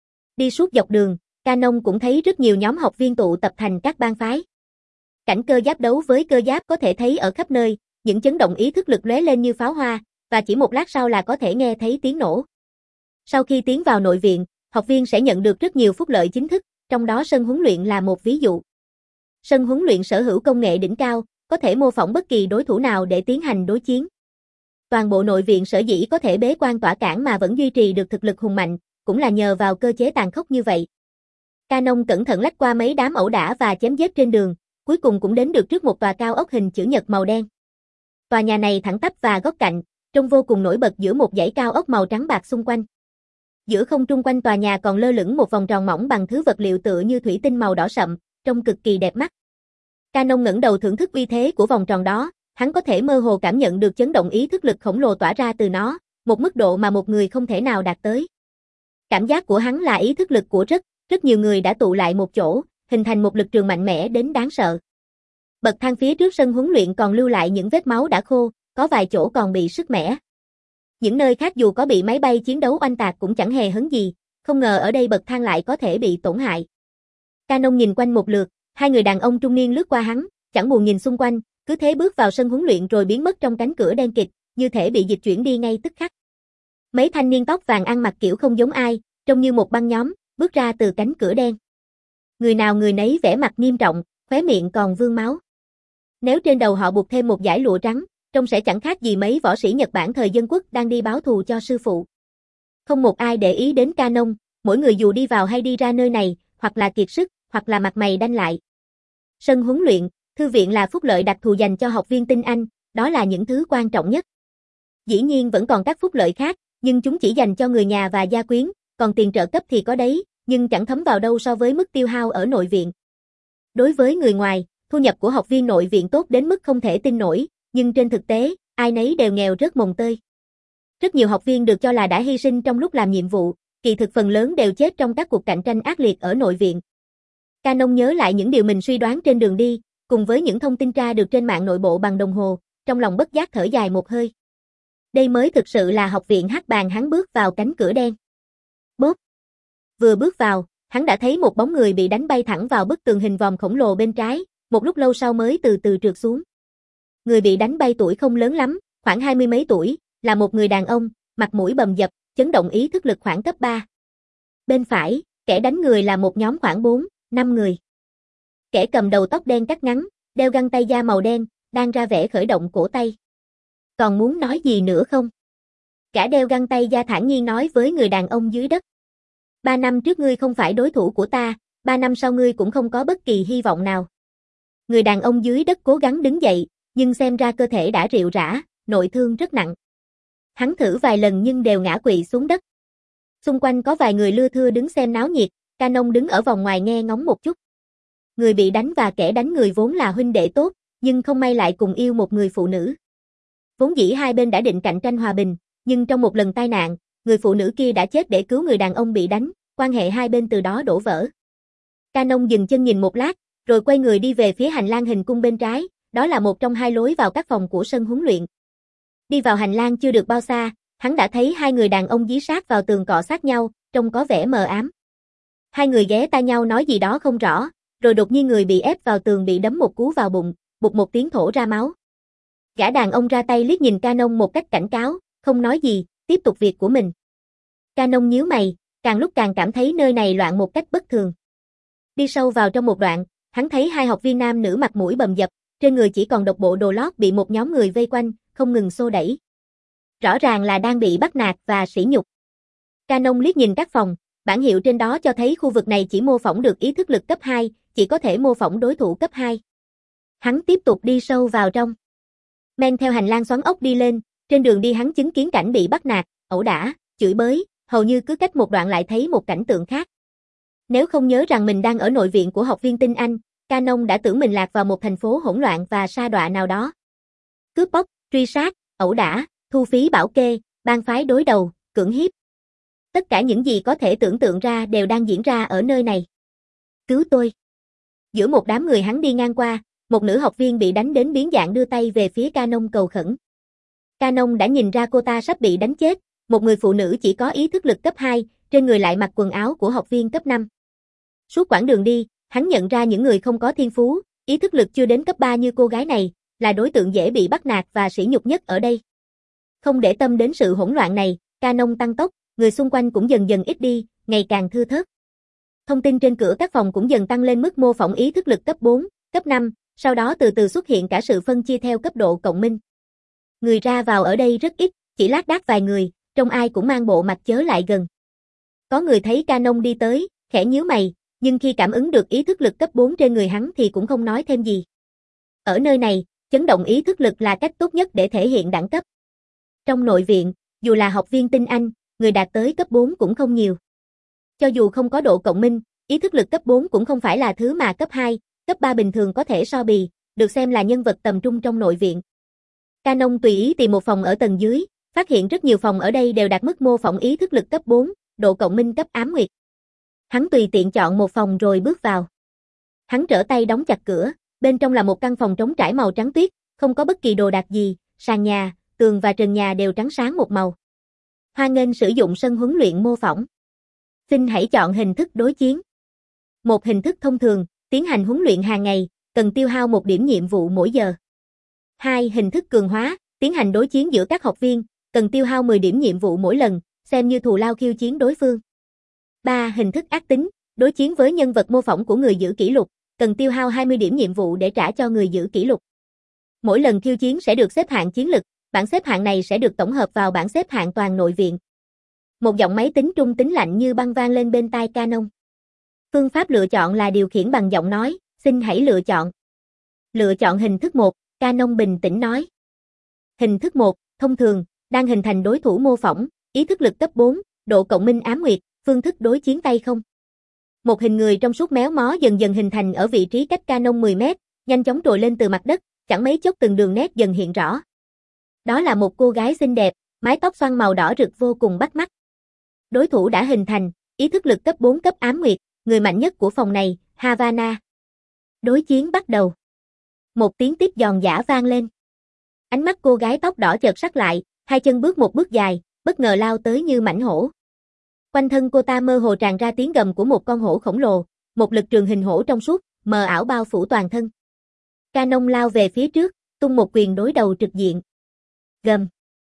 Đi suốt dọc đường, Canon cũng thấy rất nhiều nhóm học viên tụ tập thành các bang phái. Cảnh cơ giáp đấu với cơ giáp có thể thấy ở khắp nơi, những chấn động ý thức lực lóe lên như pháo hoa, và chỉ một lát sau là có thể nghe thấy tiếng nổ. Sau khi tiến vào nội viện, học viên sẽ nhận được rất nhiều phúc lợi chính thức, trong đó sân huấn luyện là một ví dụ. Sân huấn luyện sở hữu công nghệ đỉnh cao, có thể mô phỏng bất kỳ đối thủ nào để tiến hành đối chiến. Toàn bộ nội viện sở dĩ có thể bế quan tỏa cảng mà vẫn duy trì được thực lực hùng mạnh, cũng là nhờ vào cơ chế tàn khốc như vậy. Canon cẩn thận lách qua mấy đám ẩu đả và chém giết trên đường, cuối cùng cũng đến được trước một tòa cao ốc hình chữ nhật màu đen. Tòa nhà này thẳng tắp và góc cạnh, trông vô cùng nổi bật giữa một dãy cao ốc màu trắng bạc xung quanh. Giữa không trung quanh tòa nhà còn lơ lửng một vòng tròn mỏng bằng thứ vật liệu tựa như thủy tinh màu đỏ sậm, trông cực kỳ đẹp mắt. Canon ngẩng đầu thưởng thức uy thế của vòng tròn đó, hắn có thể mơ hồ cảm nhận được chấn động ý thức lực khổng lồ tỏa ra từ nó, một mức độ mà một người không thể nào đạt tới. Cảm giác của hắn là ý thức lực của rất, rất nhiều người đã tụ lại một chỗ, hình thành một lực trường mạnh mẽ đến đáng sợ. Bậc thang phía trước sân huấn luyện còn lưu lại những vết máu đã khô, có vài chỗ còn bị sứt mẻ. Những nơi khác dù có bị máy bay chiến đấu oanh tạc cũng chẳng hề hấn gì, không ngờ ở đây bậc thang lại có thể bị tổn hại. Canon nhìn quanh một lượt, hai người đàn ông trung niên lướt qua hắn, chẳng buồn nhìn xung quanh, cứ thế bước vào sân huấn luyện rồi biến mất trong cánh cửa đen kịt, như thể bị dịch chuyển đi ngay tức khắc. Mấy thanh niên tóc vàng ăn mặc kiểu không giống ai, trông như một băng nhóm, bước ra từ cánh cửa đen. Người nào người nấy vẻ mặt nghiêm trọng, khóe miệng còn vương máu. Nếu trên đầu họ buộc thêm một dải lụa trắng, trông sẽ chẳng khác gì mấy võ sĩ Nhật Bản thời dân quốc đang đi báo thù cho sư phụ. Không một ai để ý đến Canon, mỗi người dù đi vào hay đi ra nơi này, hoặc là kiệt sức, hoặc là mặt mày đanh lại. Sân huấn luyện, thư viện là phúc lợi đặc thù dành cho học viên tinh Anh, đó là những thứ quan trọng nhất. Dĩ nhiên vẫn còn các phúc lợi khác, nhưng chúng chỉ dành cho người nhà và gia quyến, còn tiền trợ cấp thì có đấy, nhưng chẳng thấm vào đâu so với mức tiêu hao ở nội viện. Đối với người ngoài, thu nhập của học viên nội viện tốt đến mức không thể tin nổi, nhưng trên thực tế, ai nấy đều nghèo rớt mồng tơi. Rất nhiều học viên được cho là đã hy sinh trong lúc làm nhiệm vụ, kỳ thực phần lớn đều chết trong các cuộc cạnh tranh ác liệt ở nội viện. Canon nhớ lại những điều mình suy đoán trên đường đi, cùng với những thông tin tra được trên mạng nội bộ bằng đồng hồ, trong lòng bất giác thở dài một hơi. Đây mới thực sự là học viện hắc bàng. Hắn bước vào cánh cửa đen. Bốp! Vừa bước vào, hắn đã thấy một bóng người bị đánh bay thẳng vào bức tường hình vòm khổng lồ bên trái, một lúc lâu sau mới từ từ trượt xuống. Người bị đánh bay tuổi không lớn lắm, khoảng hai mươi mấy tuổi, là một người đàn ông, mặt mũi bầm dập, chấn động ý thức lực khoảng cấp ba. Bên phải, kẻ đánh người là một nhóm khoảng bốn, năm người. Kẻ cầm đầu tóc đen cắt ngắn, đeo găng tay da màu đen, đang ra vẻ khởi động cổ tay. Còn muốn nói gì nữa không? Cả đeo găng tay da thản nhiên nói với người đàn ông dưới đất. Ba năm trước ngươi không phải đối thủ của ta, ba năm sau ngươi cũng không có bất kỳ hy vọng nào. Người đàn ông dưới đất cố gắng đứng dậy, nhưng xem ra cơ thể đã rệu rã, nội thương rất nặng. Hắn thử vài lần nhưng đều ngã quỵ xuống đất. Xung quanh có vài người lưa thưa đứng xem náo nhiệt, Canon đứng ở vòng ngoài nghe ngóng một chút. Người bị đánh và kẻ đánh người vốn là huynh đệ tốt, nhưng không may lại cùng yêu một người phụ nữ. Vốn dĩ hai bên đã định cạnh tranh hòa bình, nhưng trong một lần tai nạn, người phụ nữ kia đã chết để cứu người đàn ông bị đánh, quan hệ hai bên từ đó đổ vỡ. Canon dừng chân nhìn một lát, rồi quay người đi về phía hành lang hình cung bên trái, đó là một trong hai lối vào các phòng của sân huấn luyện. Đi vào hành lang chưa được bao xa, hắn đã thấy hai người đàn ông dí sát vào tường cọ sát nhau, trông có vẻ mờ ám. Hai người ghé tai nhau nói gì đó không rõ, rồi đột nhiên người bị ép vào tường bị đấm một cú vào bụng, bụt một tiếng thổ ra máu. Gã đàn ông ra tay liếc nhìn Canon một cách cảnh cáo, không nói gì, tiếp tục việc của mình. Canon nhíu mày, càng lúc càng cảm thấy nơi này loạn một cách bất thường. Đi sâu vào trong một đoạn, hắn thấy hai học viên nam nữ mặt mũi bầm dập, trên người chỉ còn độc bộ đồ lót bị một nhóm người vây quanh, không ngừng xô đẩy. Rõ ràng là đang bị bắt nạt và sỉ nhục. Canon liếc nhìn các phòng, bảng hiệu trên đó cho thấy khu vực này chỉ mô phỏng được ý thức lực cấp hai, chỉ có thể mô phỏng đối thủ cấp hai. Hắn tiếp tục đi sâu vào trong. Men theo hành lang xoắn ốc đi lên, trên đường đi hắn chứng kiến cảnh bị bắt nạt, ẩu đả, chửi bới, hầu như cứ cách một đoạn lại thấy một cảnh tượng khác. Nếu không nhớ rằng mình đang ở nội viện của học viên tinh Anh, Canon đã tưởng mình lạc vào một thành phố hỗn loạn và sa đọa nào đó. Cướp bóc, truy sát, ẩu đả, thu phí bảo kê, bang phái đối đầu, cưỡng hiếp. Tất cả những gì có thể tưởng tượng ra đều đang diễn ra ở nơi này. Cứu tôi. Giữa một đám người hắn đi ngang qua, một nữ học viên bị đánh đến biến dạng đưa tay về phía Canon cầu khẩn. Canon đã nhìn ra cô ta sắp bị đánh chết, một người phụ nữ chỉ có ý thức lực cấp hai, trên người lại mặc quần áo của học viên cấp năm. Suốt quãng đường đi, hắn nhận ra những người không có thiên phú, ý thức lực chưa đến cấp ba như cô gái này, là đối tượng dễ bị bắt nạt và sỉ nhục nhất ở đây. Không để tâm đến sự hỗn loạn này, Canon tăng tốc, người xung quanh cũng dần dần ít đi, ngày càng thưa thớt. Thông tin trên cửa các phòng cũng dần tăng lên mức mô phỏng ý thức lực cấp bốn, cấp năm, sau đó từ từ xuất hiện cả sự phân chia theo cấp độ cộng minh. Người ra vào ở đây rất ít, chỉ lác đác vài người, trông ai cũng mang bộ mặt chớ lại gần. Có người thấy Canon đi tới, khẽ nhíu mày, nhưng khi cảm ứng được ý thức lực cấp bốn trên người hắn thì cũng không nói thêm gì. Ở nơi này, chấn động ý thức lực là cách tốt nhất để thể hiện đẳng cấp. Trong nội viện, dù là học viên tinh Anh, người đạt tới cấp bốn cũng không nhiều. Cho dù không có độ cộng minh, ý thức lực cấp bốn cũng không phải là thứ mà cấp hai, cấp ba bình thường có thể so bì, được xem là nhân vật tầm trung trong nội viện. Canon tùy ý tìm một phòng ở tầng dưới, phát hiện rất nhiều phòng ở đây đều đạt mức mô phỏng ý thức lực cấp bốn, độ cộng minh cấp ám nguyệt. Hắn tùy tiện chọn một phòng rồi bước vào. Hắn trở tay đóng chặt cửa, bên trong là một căn phòng trống trải màu trắng tuyết, không có bất kỳ đồ đạc gì, sàn nhà, tường và trần nhà đều trắng sáng một màu. Hoan nghênh sử dụng sân huấn luyện mô phỏng. Xin hãy chọn hình thức đối chiến. Một hình thức thông thường, tiến hành huấn luyện hàng ngày, cần tiêu hao một điểm nhiệm vụ mỗi giờ. Hai, hình thức cường hóa, tiến hành đối chiến giữa các học viên, cần tiêu hao mười điểm nhiệm vụ mỗi lần, xem như thù lao khiêu chiến đối phương. Ba, hình thức ác tính, đối chiến với nhân vật mô phỏng của người giữ kỷ lục, cần tiêu hao hai mươi điểm nhiệm vụ để trả cho người giữ kỷ lục. Mỗi lần khiêu chiến sẽ được xếp hạng chiến lực, bảng xếp hạng này sẽ được tổng hợp vào bảng xếp hạng toàn nội viện. Một giọng máy tính trung tính lạnh như băng vang lên bên tai Canon. Phương pháp lựa chọn là điều khiển bằng giọng nói, xin hãy lựa chọn. Lựa chọn hình thức một, Canon bình tĩnh nói. Hình thức một, thông thường, đang hình thành đối thủ mô phỏng, ý thức lực cấp bốn, độ cộng minh ám nguyệt, phương thức đối chiến tay không. Một hình người trong suốt méo mó dần dần hình thành ở vị trí cách Canon mười mét, nhanh chóng trồi lên từ mặt đất, chẳng mấy chốc từng đường nét dần hiện rõ. Đó là một cô gái xinh đẹp, mái tóc xoăn màu đỏ rực vô cùng bắt mắt. Đối thủ đã hình thành, ý thức lực cấp bốn cấp ám nguyệt, người mạnh nhất của phòng này, Havana. Đối chiến bắt đầu. Một tiếng tiếp giòn giã vang lên. Ánh mắt cô gái tóc đỏ chợt sắc lại, hai chân bước một bước dài, bất ngờ lao tới như mãnh hổ. Quanh thân cô ta mơ hồ tràn ra tiếng gầm của một con hổ khổng lồ, một lực trường hình hổ trong suốt, mờ ảo bao phủ toàn thân. Canon lao về phía trước, tung một quyền đối đầu trực diện. Gầm.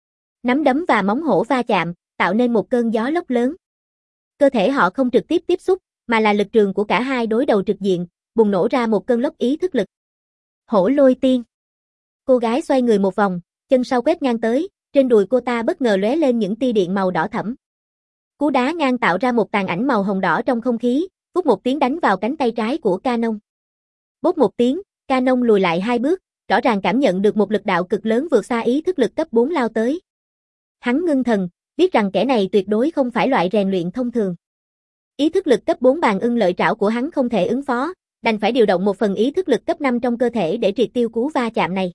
Nắm đấm và móng hổ va chạm, tạo nên một cơn gió lốc lớn. Cơ thể họ không trực tiếp tiếp xúc, mà là lực trường của cả hai đối đầu trực diện, bùng nổ ra một cơn lốc ý thức lực. Hổ lôi tiên. Cô gái xoay người một vòng, chân sau quét ngang tới, trên đùi cô ta bất ngờ lóe lên những tia điện màu đỏ thẫm. Cú đá ngang tạo ra một tàn ảnh màu hồng đỏ trong không khí, vút một tiếng đánh vào cánh tay trái của Canon. Bốp một tiếng, Canon lùi lại hai bước, rõ ràng cảm nhận được một lực đạo cực lớn vượt xa ý thức lực cấp bốn lao tới. Hắn ngưng thần, biết rằng kẻ này tuyệt đối không phải loại rèn luyện thông thường. Ý thức lực cấp bốn bàn ưng lợi trảo của hắn không thể ứng phó, đành phải điều động một phần ý thức lực cấp năm trong cơ thể để triệt tiêu cú va chạm này.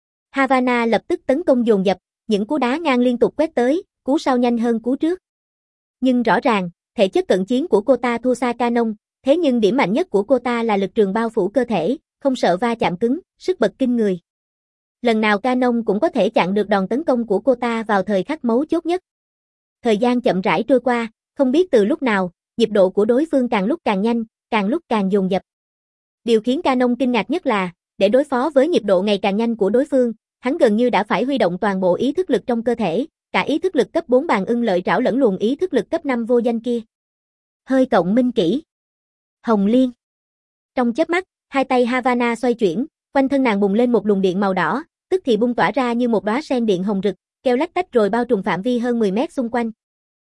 Havana lập tức tấn công dồn dập, những cú đá ngang liên tục quét tới, cú sau nhanh hơn cú trước. Nhưng rõ ràng, thể chất cận chiến của cô ta thua xa Canon, thế nhưng điểm mạnh nhất của cô ta là lực trường bao phủ cơ thể, không sợ va chạm cứng, sức bật kinh người. Lần nào Canon cũng có thể chặn được đòn tấn công của cô ta vào thời khắc mấu chốt nhất. Thời gian chậm rãi trôi qua, không biết từ lúc nào, nhịp độ của đối phương càng lúc càng nhanh, càng lúc càng dồn dập. Điều khiến Canon kinh ngạc nhất là, để đối phó với nhịp độ ngày càng nhanh của đối phương, hắn gần như đã phải huy động toàn bộ ý thức lực trong cơ thể, cả ý thức lực cấp bốn bàn ưng lợi trảo lẫn luồng ý thức lực cấp năm vô danh kia. Hơi cộng minh kỹ. Hồng Liên. Trong chớp mắt, hai tay Havana xoay chuyển, quanh thân nàng bùng lên một luồng điện màu đỏ, tức thì bung tỏa ra như một đóa sen điện hồng rực, kêu lách tách rồi bao trùm phạm vi hơn mười mét xung quanh.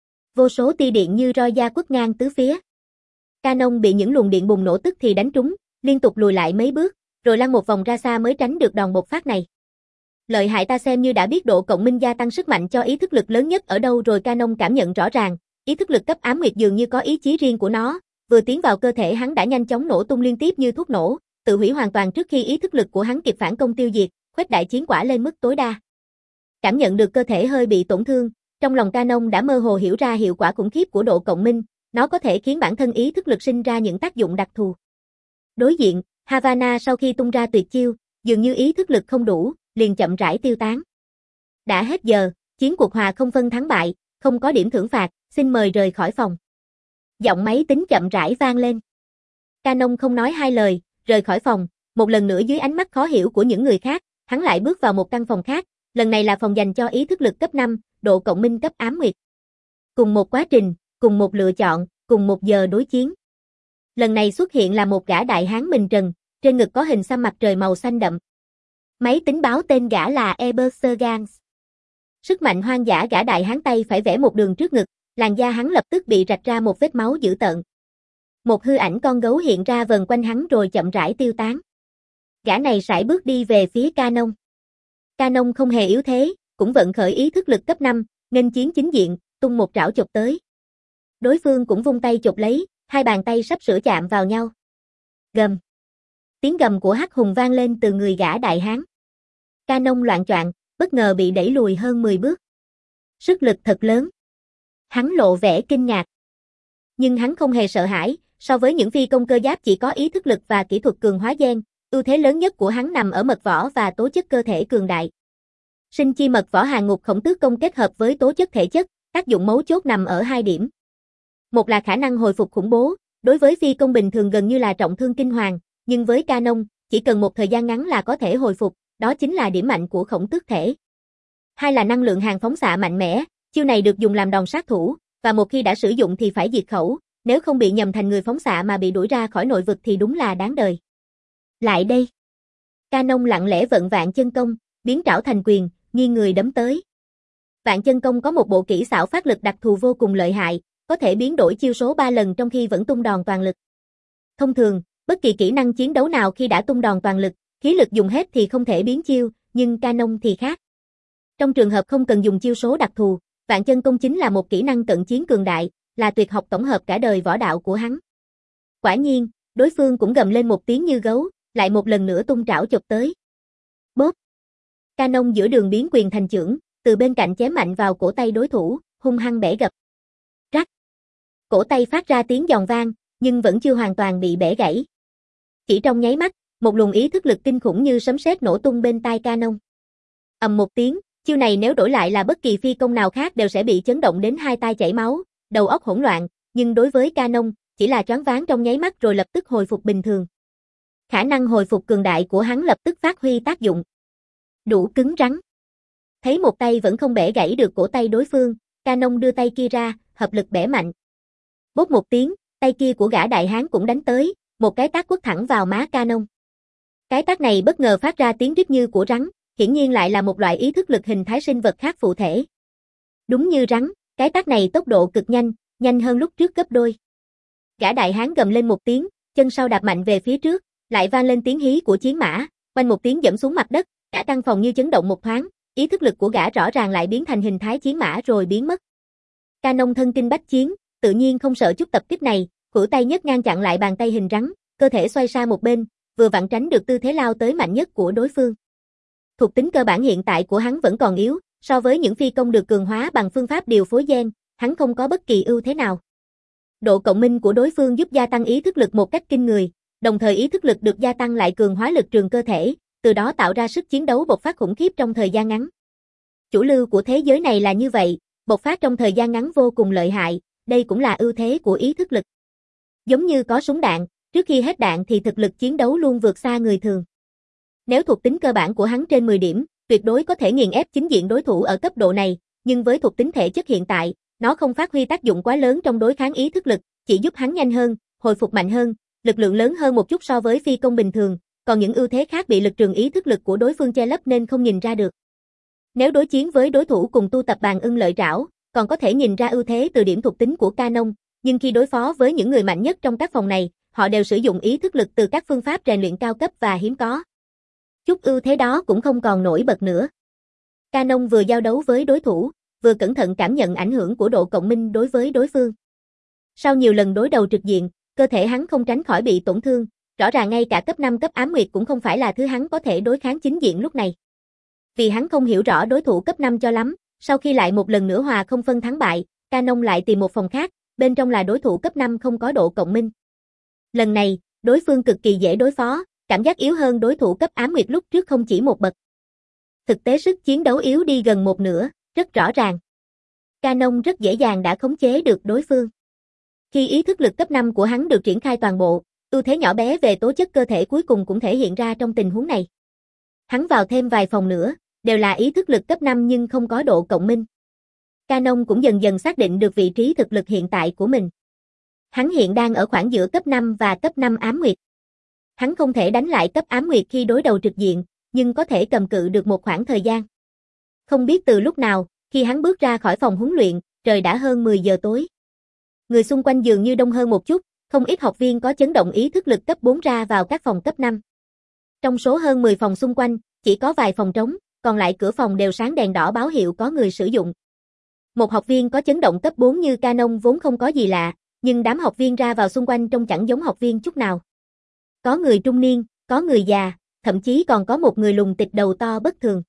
Vô số tia điện như roi da quất ngang tứ phía. Canon bị những luồng điện bùng nổ tức thì đánh trúng, liên tục lùi lại mấy bước, rồi lăn một vòng ra xa mới tránh được đòn bộc phát này. Lợi hại ta xem như đã biết độ cộng minh gia tăng sức mạnh cho ý thức lực lớn nhất ở đâu rồi. Canon cảm nhận rõ ràng, ý thức lực cấp ám nguyệt dường như có ý chí riêng của nó, vừa tiến vào cơ thể hắn đã nhanh chóng nổ tung liên tiếp như thuốc nổ, tự hủy hoàn toàn trước khi ý thức lực của hắn kịp phản công tiêu diệt, khuếch đại chiến quả lên mức tối đa. Cảm nhận được cơ thể hơi bị tổn thương, trong lòng Canon đã mơ hồ hiểu ra hiệu quả khủng khiếp của độ cộng minh, nó có thể khiến bản thân ý thức lực sinh ra những tác dụng đặc thù. Đối diện, Havana sau khi tung ra tuyệt chiêu, dường như ý thức lực không đủ, liền chậm rãi tiêu tán. Đã hết giờ, chiến cuộc hòa không phân thắng bại, không có điểm thưởng phạt, xin mời rời khỏi phòng. Giọng máy tính chậm rãi vang lên. Canon không nói hai lời, rời khỏi phòng, một lần nữa dưới ánh mắt khó hiểu của những người khác, hắn lại bước vào một căn phòng khác, lần này là phòng dành cho ý thức lực cấp năm, độ cộng minh cấp ám nguyệt. Cùng một quá trình, cùng một lựa chọn, cùng một giờ đối chiến. Lần này xuất hiện là một gã đại hán mình trần, trên ngực có hình xăm mặt trời màu xanh đậm. Máy tính báo tên gã là Ebersergans. Sức mạnh hoang dã gã đại hán tay phải vẽ một đường trước ngực, làn da hắn lập tức bị rạch ra một vết máu dữ tợn. Một hư ảnh con gấu hiện ra vần quanh hắn rồi chậm rãi tiêu tán. Gã này sải bước đi về phía Canon. Canon không hề yếu thế, cũng vận khởi ý thức lực cấp năm, nghênh chiến chính diện, tung một trảo chộp tới. Đối phương cũng vung tay chộp lấy, hai bàn tay sắp sửa chạm vào nhau. Gầm. Tiếng gầm của hắc hùng vang lên từ người gã đại hán. Canon loạng choạng, bất ngờ bị đẩy lùi hơn mười bước. Sức lực thật lớn. Hắn lộ vẻ kinh ngạc. Nhưng hắn không hề sợ hãi, so với những phi công cơ giáp chỉ có ý thức lực và kỹ thuật cường hóa gen, ưu thế lớn nhất của hắn nằm ở mật võ và tố chất cơ thể cường đại. Sinh chi mật võ hàng ngục khổng tước công kết hợp với tố chất thể chất, tác dụng mấu chốt nằm ở hai điểm. Một là khả năng hồi phục khủng bố, đối với phi công bình thường gần như là trọng thương kinh hoàng, nhưng với Canon, chỉ cần một thời gian ngắn là có thể hồi phục, đó chính là điểm mạnh của khổng tước thể. Hai là năng lượng hàng phóng xạ mạnh mẽ, chiêu này được dùng làm đòn sát thủ, và một khi đã sử dụng thì phải diệt khẩu, nếu không bị nhầm thành người phóng xạ mà bị đuổi ra khỏi nội vực thì đúng là đáng đời. Lại đây. Canon lặng lẽ vận vạn chân công, biến trảo thành quyền, nghiêng người đấm tới. Vạn chân công có một bộ kỹ xảo phát lực đặc thù vô cùng lợi hại, có thể biến đổi chiêu số ba lần trong khi vẫn tung đòn toàn lực. Thông thường, bất kỳ kỹ năng chiến đấu nào khi đã tung đòn toàn lực, khí lực dùng hết thì không thể biến chiêu, nhưng Canon thì khác. Trong trường hợp không cần dùng chiêu số đặc thù, vạn chân công chính là một kỹ năng cận chiến cường đại, là tuyệt học tổng hợp cả đời võ đạo của hắn. Quả nhiên, đối phương cũng gầm lên một tiếng như gấu, lại một lần nữa tung trảo chộp tới. Bóp. Canon giữa đường biến quyền thành chưởng, từ bên cạnh chém mạnh vào cổ tay đối thủ, hung hăng bẻ gập. Rắc. Cổ tay phát ra tiếng giòn vang, nhưng vẫn chưa hoàn toàn bị bẻ gãy. Chỉ trong nháy mắt, một luồng ý thức lực kinh khủng như sấm sét nổ tung bên tai Canon. Ầm một tiếng, chiêu này nếu đổi lại là bất kỳ phi công nào khác đều sẽ bị chấn động đến hai tai chảy máu, đầu óc hỗn loạn, nhưng đối với Canon, chỉ là choáng váng trong nháy mắt rồi lập tức hồi phục bình thường. Khả năng hồi phục cường đại của hắn lập tức phát huy tác dụng. Đủ cứng rắn. Thấy một tay vẫn không bẻ gãy được cổ tay đối phương, Canon đưa tay kia ra, hợp lực bẻ mạnh. Bốp một tiếng, tay kia của gã đại hán cũng đánh tới, một cái tát quất thẳng vào má Canon. Cái tát này bất ngờ phát ra tiếng rít như của rắn, hiển nhiên lại là một loại ý thức lực hình thái sinh vật khác phụ thể. Đúng như rắn, cái tát này tốc độ cực nhanh, nhanh hơn lúc trước gấp đôi. Gã đại hán gầm lên một tiếng, chân sau đạp mạnh về phía trước, lại vang lên tiếng hí của chiến mã, oanh một tiếng dẫm xuống mặt đất, cả căn phòng như chấn động một thoáng, ý thức lực của gã rõ ràng lại biến thành hình thái chiến mã rồi biến mất. Canon thân kinh bách chiến, tự nhiên không sợ chút tập kích này, khuỷu tay nhấc ngang chặn lại bàn tay hình rắn, cơ thể xoay sang một bên, vừa vặn tránh được tư thế lao tới mạnh nhất của đối phương. Thuộc tính cơ bản hiện tại của hắn vẫn còn yếu, so với những phi công được cường hóa bằng phương pháp điều phối gen, hắn không có bất kỳ ưu thế nào. Độ cộng minh của đối phương giúp gia tăng ý thức lực một cách kinh người, đồng thời ý thức lực được gia tăng lại cường hóa lực trường cơ thể, từ đó tạo ra sức chiến đấu bộc phát khủng khiếp trong thời gian ngắn. Chủ lưu của thế giới này là như vậy, bộc phát trong thời gian ngắn vô cùng lợi hại, đây cũng là ưu thế của ý thức lực. Giống như có súng đạn, trước khi hết đạn thì thực lực chiến đấu luôn vượt xa người thường. Nếu thuộc tính cơ bản của hắn trên mười điểm, tuyệt đối có thể nghiền ép chính diện đối thủ ở cấp độ này, nhưng với thuộc tính thể chất hiện tại, nó không phát huy tác dụng quá lớn trong đối kháng ý thức lực, chỉ giúp hắn nhanh hơn, hồi phục mạnh hơn, lực lượng lớn hơn một chút so với phi công bình thường, còn những ưu thế khác bị lực trường ý thức lực của đối phương che lấp nên không nhìn ra được. Nếu đối chiến với đối thủ cùng tu tập bàn ưng lợi trảo, còn có thể nhìn ra ưu thế từ điểm thuộc tính của Canon, nhưng khi đối phó với những người mạnh nhất trong các phòng này, họ đều sử dụng ý thức lực từ các phương pháp rèn luyện cao cấp và hiếm có. Chút ưu thế đó cũng không còn nổi bật nữa. Canon vừa giao đấu với đối thủ, vừa cẩn thận cảm nhận ảnh hưởng của độ cộng minh đối với đối phương. Sau nhiều lần đối đầu trực diện, cơ thể hắn không tránh khỏi bị tổn thương, rõ ràng ngay cả cấp năm cấp ám nguyệt cũng không phải là thứ hắn có thể đối kháng chính diện lúc này. Vì hắn không hiểu rõ đối thủ cấp năm cho lắm, sau khi lại một lần nữa hòa không phân thắng bại, Canon lại tìm một phòng khác, bên trong là đối thủ cấp năm không có độ cộng minh. Lần này, đối phương cực kỳ dễ đối phó, cảm giác yếu hơn đối thủ cấp ám nguyệt lúc trước không chỉ một bậc. Thực tế sức chiến đấu yếu đi gần một nửa, rất rõ ràng. Canon rất dễ dàng đã khống chế được đối phương. Khi ý thức lực cấp năm của hắn được triển khai toàn bộ, ưu thế nhỏ bé về tố chất cơ thể cuối cùng cũng thể hiện ra trong tình huống này. Hắn vào thêm vài phòng nữa, đều là ý thức lực cấp năm nhưng không có độ cộng minh. Canon cũng dần dần xác định được vị trí thực lực hiện tại của mình. Hắn hiện đang ở khoảng giữa cấp năm và cấp năm ám nguyệt. Hắn không thể đánh lại cấp ám nguyệt khi đối đầu trực diện, nhưng có thể cầm cự được một khoảng thời gian. Không biết từ lúc nào, khi hắn bước ra khỏi phòng huấn luyện, trời đã hơn mười giờ tối. Người xung quanh dường như đông hơn một chút, không ít học viên có chấn động ý thức lực cấp bốn ra vào các phòng cấp năm. Trong số hơn mười phòng xung quanh, chỉ có vài phòng trống, còn lại cửa phòng đều sáng đèn đỏ báo hiệu có người sử dụng. Một học viên có chấn động cấp bốn như Canon vốn không có gì lạ, nhưng đám học viên ra vào xung quanh trông chẳng giống học viên chút nào. Có người trung niên, có người già, thậm chí còn có một người lùn tịt đầu to bất thường.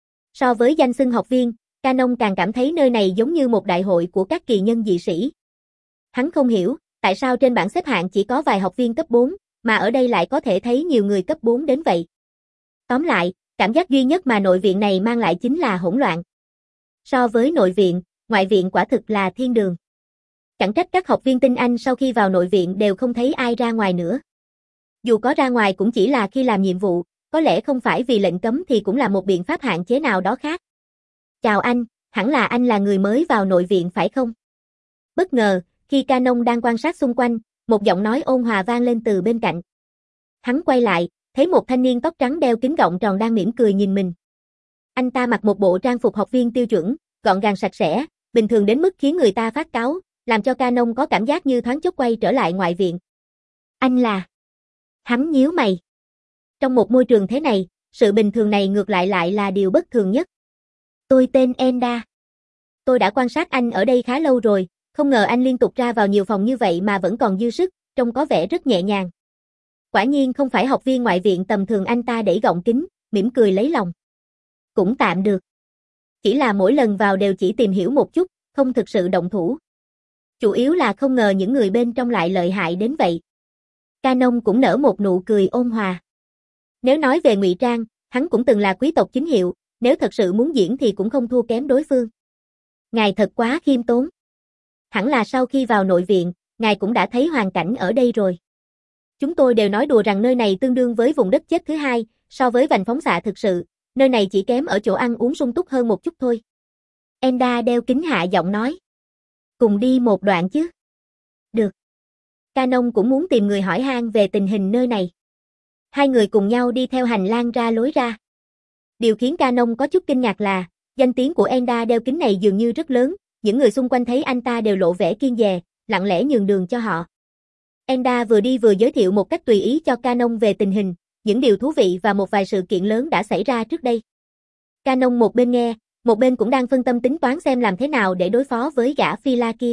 So với danh xưng học viên, Canon càng cảm thấy nơi này giống như một đại hội của các kỳ nhân dị sĩ. Hắn không hiểu, tại sao trên bảng xếp hạng chỉ có vài học viên cấp bốn, mà ở đây lại có thể thấy nhiều người cấp bốn đến vậy. Tóm lại, cảm giác duy nhất mà nội viện này mang lại chính là hỗn loạn. So với nội viện, ngoại viện quả thực là thiên đường. Chẳng trách các học viên tinh Anh sau khi vào nội viện đều không thấy ai ra ngoài nữa. Dù có ra ngoài cũng chỉ là khi làm nhiệm vụ, có lẽ không phải vì lệnh cấm thì cũng là một biện pháp hạn chế nào đó khác. Chào anh, hẳn là anh là người mới vào nội viện phải không? Bất ngờ, khi Canon đang quan sát xung quanh, một giọng nói ôn hòa vang lên từ bên cạnh. Hắn quay lại, thấy một thanh niên tóc trắng đeo kính gọng tròn đang mỉm cười nhìn mình. Anh ta mặc một bộ trang phục học viên tiêu chuẩn, gọn gàng sạch sẽ, bình thường đến mức khiến người ta phát cáu, làm cho Canon có cảm giác như thoáng chốc quay trở lại ngoại viện. Anh là... Hắn nhíu mày. Trong một môi trường thế này, sự bình thường này ngược lại lại là điều bất thường nhất. Tôi tên Enda. Tôi đã quan sát anh ở đây khá lâu rồi, không ngờ anh liên tục ra vào nhiều phòng như vậy mà vẫn còn dư sức, trông có vẻ rất nhẹ nhàng. Quả nhiên không phải học viên ngoại viện tầm thường, anh ta đẩy gọng kính, mỉm cười lấy lòng. Cũng tạm được. Chỉ là mỗi lần vào đều chỉ tìm hiểu một chút, không thực sự động thủ. Chủ yếu là không ngờ những người bên trong lại lợi hại đến vậy. Canon cũng nở một nụ cười ôn hòa. Nếu nói về ngụy trang, hắn cũng từng là quý tộc chính hiệu, nếu thật sự muốn diễn thì cũng không thua kém đối phương. Ngài thật quá khiêm tốn. Hẳn là sau khi vào nội viện, ngài cũng đã thấy hoàn cảnh ở đây rồi. Chúng tôi đều nói đùa rằng nơi này tương đương với vùng đất chết thứ hai, so với vành phóng xạ thực sự, nơi này chỉ kém ở chỗ ăn uống sung túc hơn một chút thôi. Enda đeo kính hạ giọng nói. Cùng đi một đoạn chứ? Được. Canon cũng muốn tìm người hỏi han về tình hình nơi này. Hai người cùng nhau đi theo hành lang ra lối ra. Điều khiến Canon có chút kinh ngạc là, danh tiếng của Enda đeo kính này dường như rất lớn, những người xung quanh thấy anh ta đều lộ vẻ kiêng dè, lặng lẽ nhường đường cho họ. Enda vừa đi vừa giới thiệu một cách tùy ý cho Canon về tình hình, những điều thú vị và một vài sự kiện lớn đã xảy ra trước đây. Canon một bên nghe, một bên cũng đang phân tâm tính toán xem làm thế nào để đối phó với gã Phi La kia.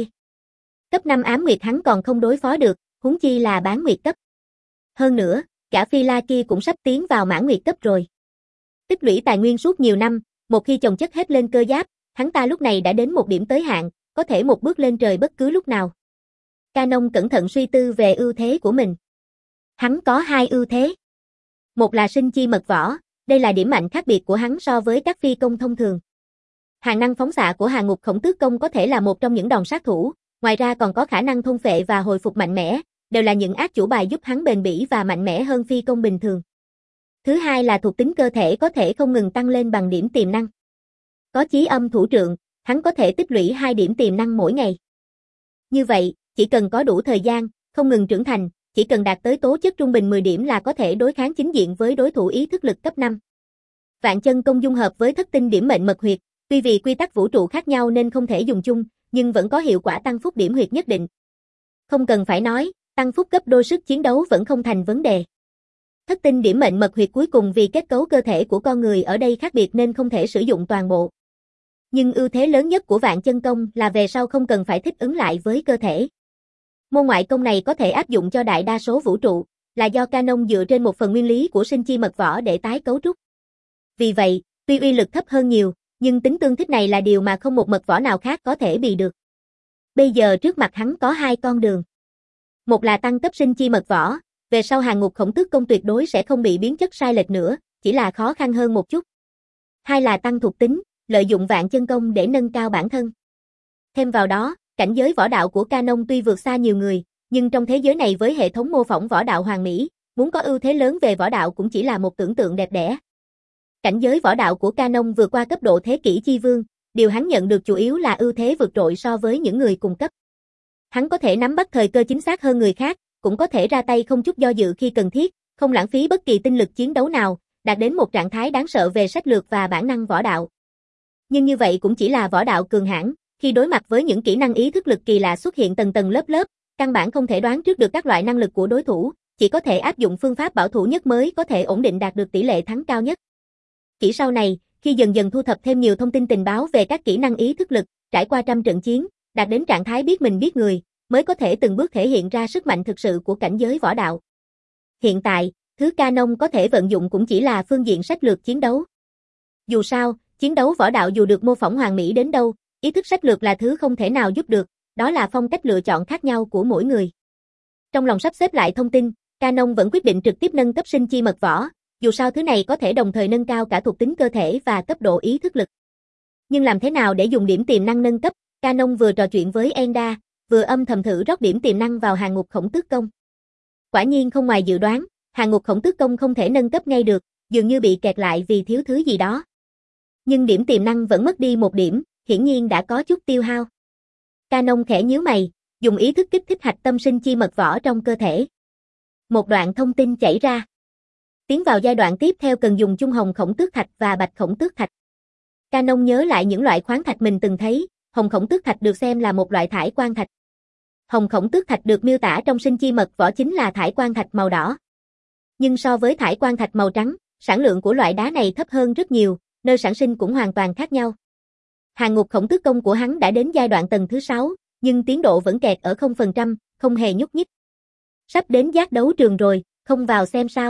Cấp năm ám nguyệt hắn còn không đối phó được, huống chi là bán nguyệt cấp. Hơn nữa, gã Phi La kia cũng sắp tiến vào mãn nguyệt cấp rồi. Tích lũy tài nguyên suốt nhiều năm, một khi chồng chất hết lên cơ giáp, hắn ta lúc này đã đến một điểm tới hạn, có thể một bước lên trời bất cứ lúc nào. Canon cẩn thận suy tư về ưu thế của mình. Hắn có hai ưu thế. Một là sinh chi mật võ, đây là điểm mạnh khác biệt của hắn so với các phi công thông thường. Hàng năng phóng xạ của Hàng Ngục Khổng Tước Công có thể là một trong những đòn sát thủ, ngoài ra còn có khả năng thôn phệ và hồi phục mạnh mẽ, đều là những át chủ bài giúp hắn bền bỉ và mạnh mẽ hơn phi công bình thường. Thứ hai là thuộc tính cơ thể có thể không ngừng tăng lên bằng điểm tiềm năng. Có chí âm thủ trượng, hắn có thể tích lũy hai điểm tiềm năng mỗi ngày. Như vậy, chỉ cần có đủ thời gian, không ngừng trưởng thành, chỉ cần đạt tới tố chất trung bình mười điểm là có thể đối kháng chính diện với đối thủ ý thức lực cấp năm. Vạn chân công dung hợp với thất tinh điểm mệnh mật huyệt, tuy vì quy tắc vũ trụ khác nhau nên không thể dùng chung, nhưng vẫn có hiệu quả tăng phúc điểm huyệt nhất định. Không cần phải nói, tăng phúc gấp đôi sức chiến đấu vẫn không thành vấn đề. Thất tinh điểm mệnh mật huyệt cuối cùng vì kết cấu cơ thể của con người ở đây khác biệt nên không thể sử dụng toàn bộ. Nhưng ưu thế lớn nhất của vạn chân công là về sau không cần phải thích ứng lại với cơ thể. Môn ngoại công này có thể áp dụng cho đại đa số vũ trụ, là do Canon dựa trên một phần nguyên lý của sinh chi mật võ để tái cấu trúc. Vì vậy, tuy uy lực thấp hơn nhiều, nhưng tính tương thích này là điều mà không một mật võ nào khác có thể bì được. Bây giờ trước mặt hắn có hai con đường. Một là tăng cấp sinh chi mật võ, về sau Hàng Ngục Khổng Tước Công tuyệt đối sẽ không bị biến chất sai lệch nữa, chỉ là khó khăn hơn một chút. Hai là tăng thuộc tính, lợi dụng vạn chân công để nâng cao bản thân. Thêm vào đó, cảnh giới võ đạo của Canon tuy vượt xa nhiều người, nhưng trong thế giới này với hệ thống mô phỏng võ đạo hoàn mỹ, muốn có ưu thế lớn về võ đạo cũng chỉ là một tưởng tượng đẹp đẽ. Cảnh giới võ đạo của Canon vượt qua cấp độ thế kỷ chi vương, điều hắn nhận được chủ yếu là ưu thế vượt trội so với những người cùng cấp. Hắn có thể nắm bắt thời cơ chính xác hơn người khác, cũng có thể ra tay không chút do dự khi cần thiết, không lãng phí bất kỳ tinh lực chiến đấu nào, đạt đến một trạng thái đáng sợ về sách lược và bản năng võ đạo. Nhưng như vậy cũng chỉ là võ đạo cường hãn, khi đối mặt với những kỹ năng ý thức lực kỳ lạ xuất hiện tầng tầng lớp lớp, căn bản không thể đoán trước được các loại năng lực của đối thủ, chỉ có thể áp dụng phương pháp bảo thủ nhất mới có thể ổn định đạt được tỷ lệ thắng cao nhất. Chỉ sau này, khi dần dần thu thập thêm nhiều thông tin tình báo về các kỹ năng ý thức lực, trải qua trăm trận chiến, đạt đến trạng thái biết mình biết người, mới có thể từng bước thể hiện ra sức mạnh thực sự của cảnh giới võ đạo. Hiện tại, thứ Canon có thể vận dụng cũng chỉ là phương diện sách lược chiến đấu. Dù sao, chiến đấu võ đạo dù được mô phỏng hoàn mỹ đến đâu, ý thức sách lược là thứ không thể nào giúp được, đó là phong cách lựa chọn khác nhau của mỗi người. Trong lòng sắp xếp lại thông tin, Canon vẫn quyết định trực tiếp nâng cấp sinh chi mật võ, dù sao thứ này có thể đồng thời nâng cao cả thuộc tính cơ thể và cấp độ ý thức lực. Nhưng làm thế nào để dùng điểm tiềm năng nâng cấp, Canon vừa trò chuyện với Enda, vừa âm thầm thử rót điểm tiềm năng vào Hàng Ngục Khổng Tước Công. Quả nhiên không ngoài dự đoán, Hàng Ngục Khổng Tước Công không thể nâng cấp ngay được, dường như bị kẹt lại vì thiếu thứ gì đó. Nhưng điểm tiềm năng vẫn mất đi một điểm, hiển nhiên đã có chút tiêu hao. Canon khẽ nhíu mày, dùng ý thức kích thích hạch tâm sinh chi mật võ trong cơ thể. Một đoạn thông tin chảy ra. Tiến vào giai đoạn tiếp theo cần dùng chung hồng khổng tước thạch và bạch khổng tước thạch. Canon nhớ lại những loại khoáng thạch mình từng thấy, hồng khổng tước thạch được xem là một loại thải quang thạch. Hồng khổng tước thạch được miêu tả trong sinh chi mật võ chính là thải quang thạch màu đỏ. Nhưng so với thải quang thạch màu trắng, sản lượng của loại đá này thấp hơn rất nhiều, nơi sản sinh cũng hoàn toàn khác nhau. Hàng Ngục Khổng Tước Công của hắn đã đến giai đoạn tầng thứ sáu, nhưng tiến độ vẫn kẹt ở không phần trăm, không hề nhúc nhích. Sắp đến giác đấu trường rồi, không vào xem sao.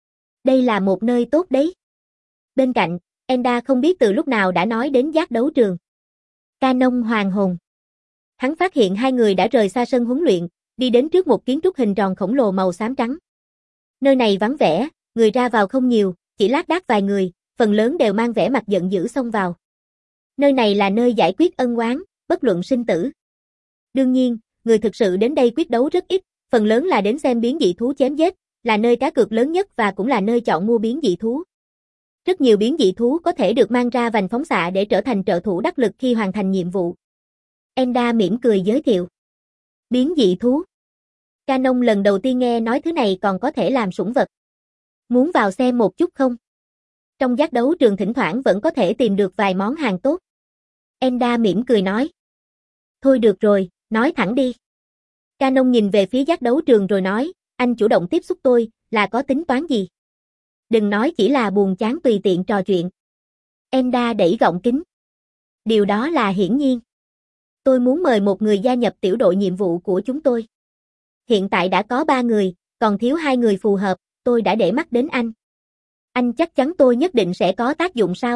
Đây là một nơi tốt đấy. Bên cạnh, Enda không biết từ lúc nào đã nói đến giác đấu trường. Canon hoàng hồn. Hắn phát hiện hai người đã rời xa sân huấn luyện, đi đến trước một kiến trúc hình tròn khổng lồ màu xám trắng. Nơi này vắng vẻ, người ra vào không nhiều, chỉ lác đác vài người, phần lớn đều mang vẻ mặt giận dữ xông vào. Nơi này là nơi giải quyết ân oán, bất luận sinh tử. Đương nhiên, người thực sự đến đây quyết đấu rất ít, phần lớn là đến xem biến dị thú chém giết, là nơi cá cược lớn nhất và cũng là nơi chọn mua biến dị thú. Rất nhiều biến dị thú có thể được mang ra vành phóng xạ để trở thành trợ thủ đắc lực khi hoàn thành nhiệm vụ. Enda mỉm cười giới thiệu. Biến dị thú. Canon lần đầu tiên nghe nói thứ này còn có thể làm sủng vật. Muốn vào xem một chút không? Trong giác đấu trường thỉnh thoảng vẫn có thể tìm được vài món hàng tốt. Enda mỉm cười nói. Thôi được rồi, nói thẳng đi. Canon nhìn về phía giác đấu trường rồi nói, anh chủ động tiếp xúc tôi, là có tính toán gì? Đừng nói chỉ là buồn chán tùy tiện trò chuyện. Enda đẩy gọng kính. Điều đó là hiển nhiên. Tôi muốn mời một người gia nhập tiểu đội nhiệm vụ của chúng tôi. Hiện tại đã có ba người, còn thiếu hai người phù hợp, tôi đã để mắt đến anh. Anh chắc chắn tôi nhất định sẽ có tác dụng sao?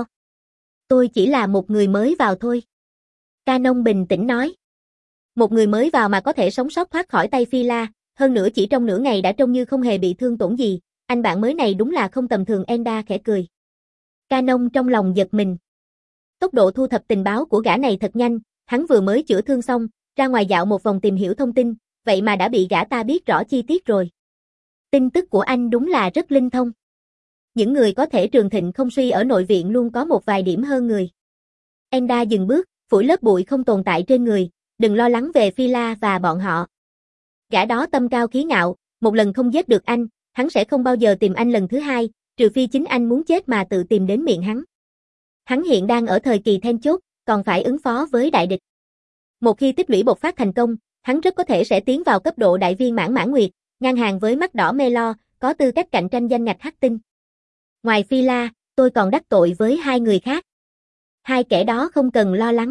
Tôi chỉ là một người mới vào thôi. Canon bình tĩnh nói. Một người mới vào mà có thể sống sót thoát khỏi tay Phi La, hơn nữa chỉ trong nửa ngày đã trông như không hề bị thương tổn gì, anh bạn mới này đúng là không tầm thường. Enda khẽ cười. Canon trong lòng giật mình. Tốc độ thu thập tình báo của gã này thật nhanh, hắn vừa mới chữa thương xong, ra ngoài dạo một vòng tìm hiểu thông tin, vậy mà đã bị gã ta biết rõ chi tiết rồi. Tin tức của anh đúng là rất linh thông. Những người có thể trường thịnh không suy ở nội viện luôn có một vài điểm hơn người. Enda dừng bước, phủi lớp bụi không tồn tại trên người, đừng lo lắng về Phi La và bọn họ. Gã đó tâm cao khí ngạo, một lần không giết được anh, hắn sẽ không bao giờ tìm anh lần thứ hai, trừ phi chính anh muốn chết mà tự tìm đến miệng hắn. Hắn hiện đang ở thời kỳ then chốt, còn phải ứng phó với đại địch. Một khi tích lũy bộc phát thành công, hắn rất có thể sẽ tiến vào cấp độ đại viên mãn mãn nguyệt, ngang hàng với mắt đỏ Melo, có tư cách cạnh tranh danh ngạch hắc tinh. Ngoài Phi La, tôi còn đắc tội với hai người khác. Hai kẻ đó không cần lo lắng.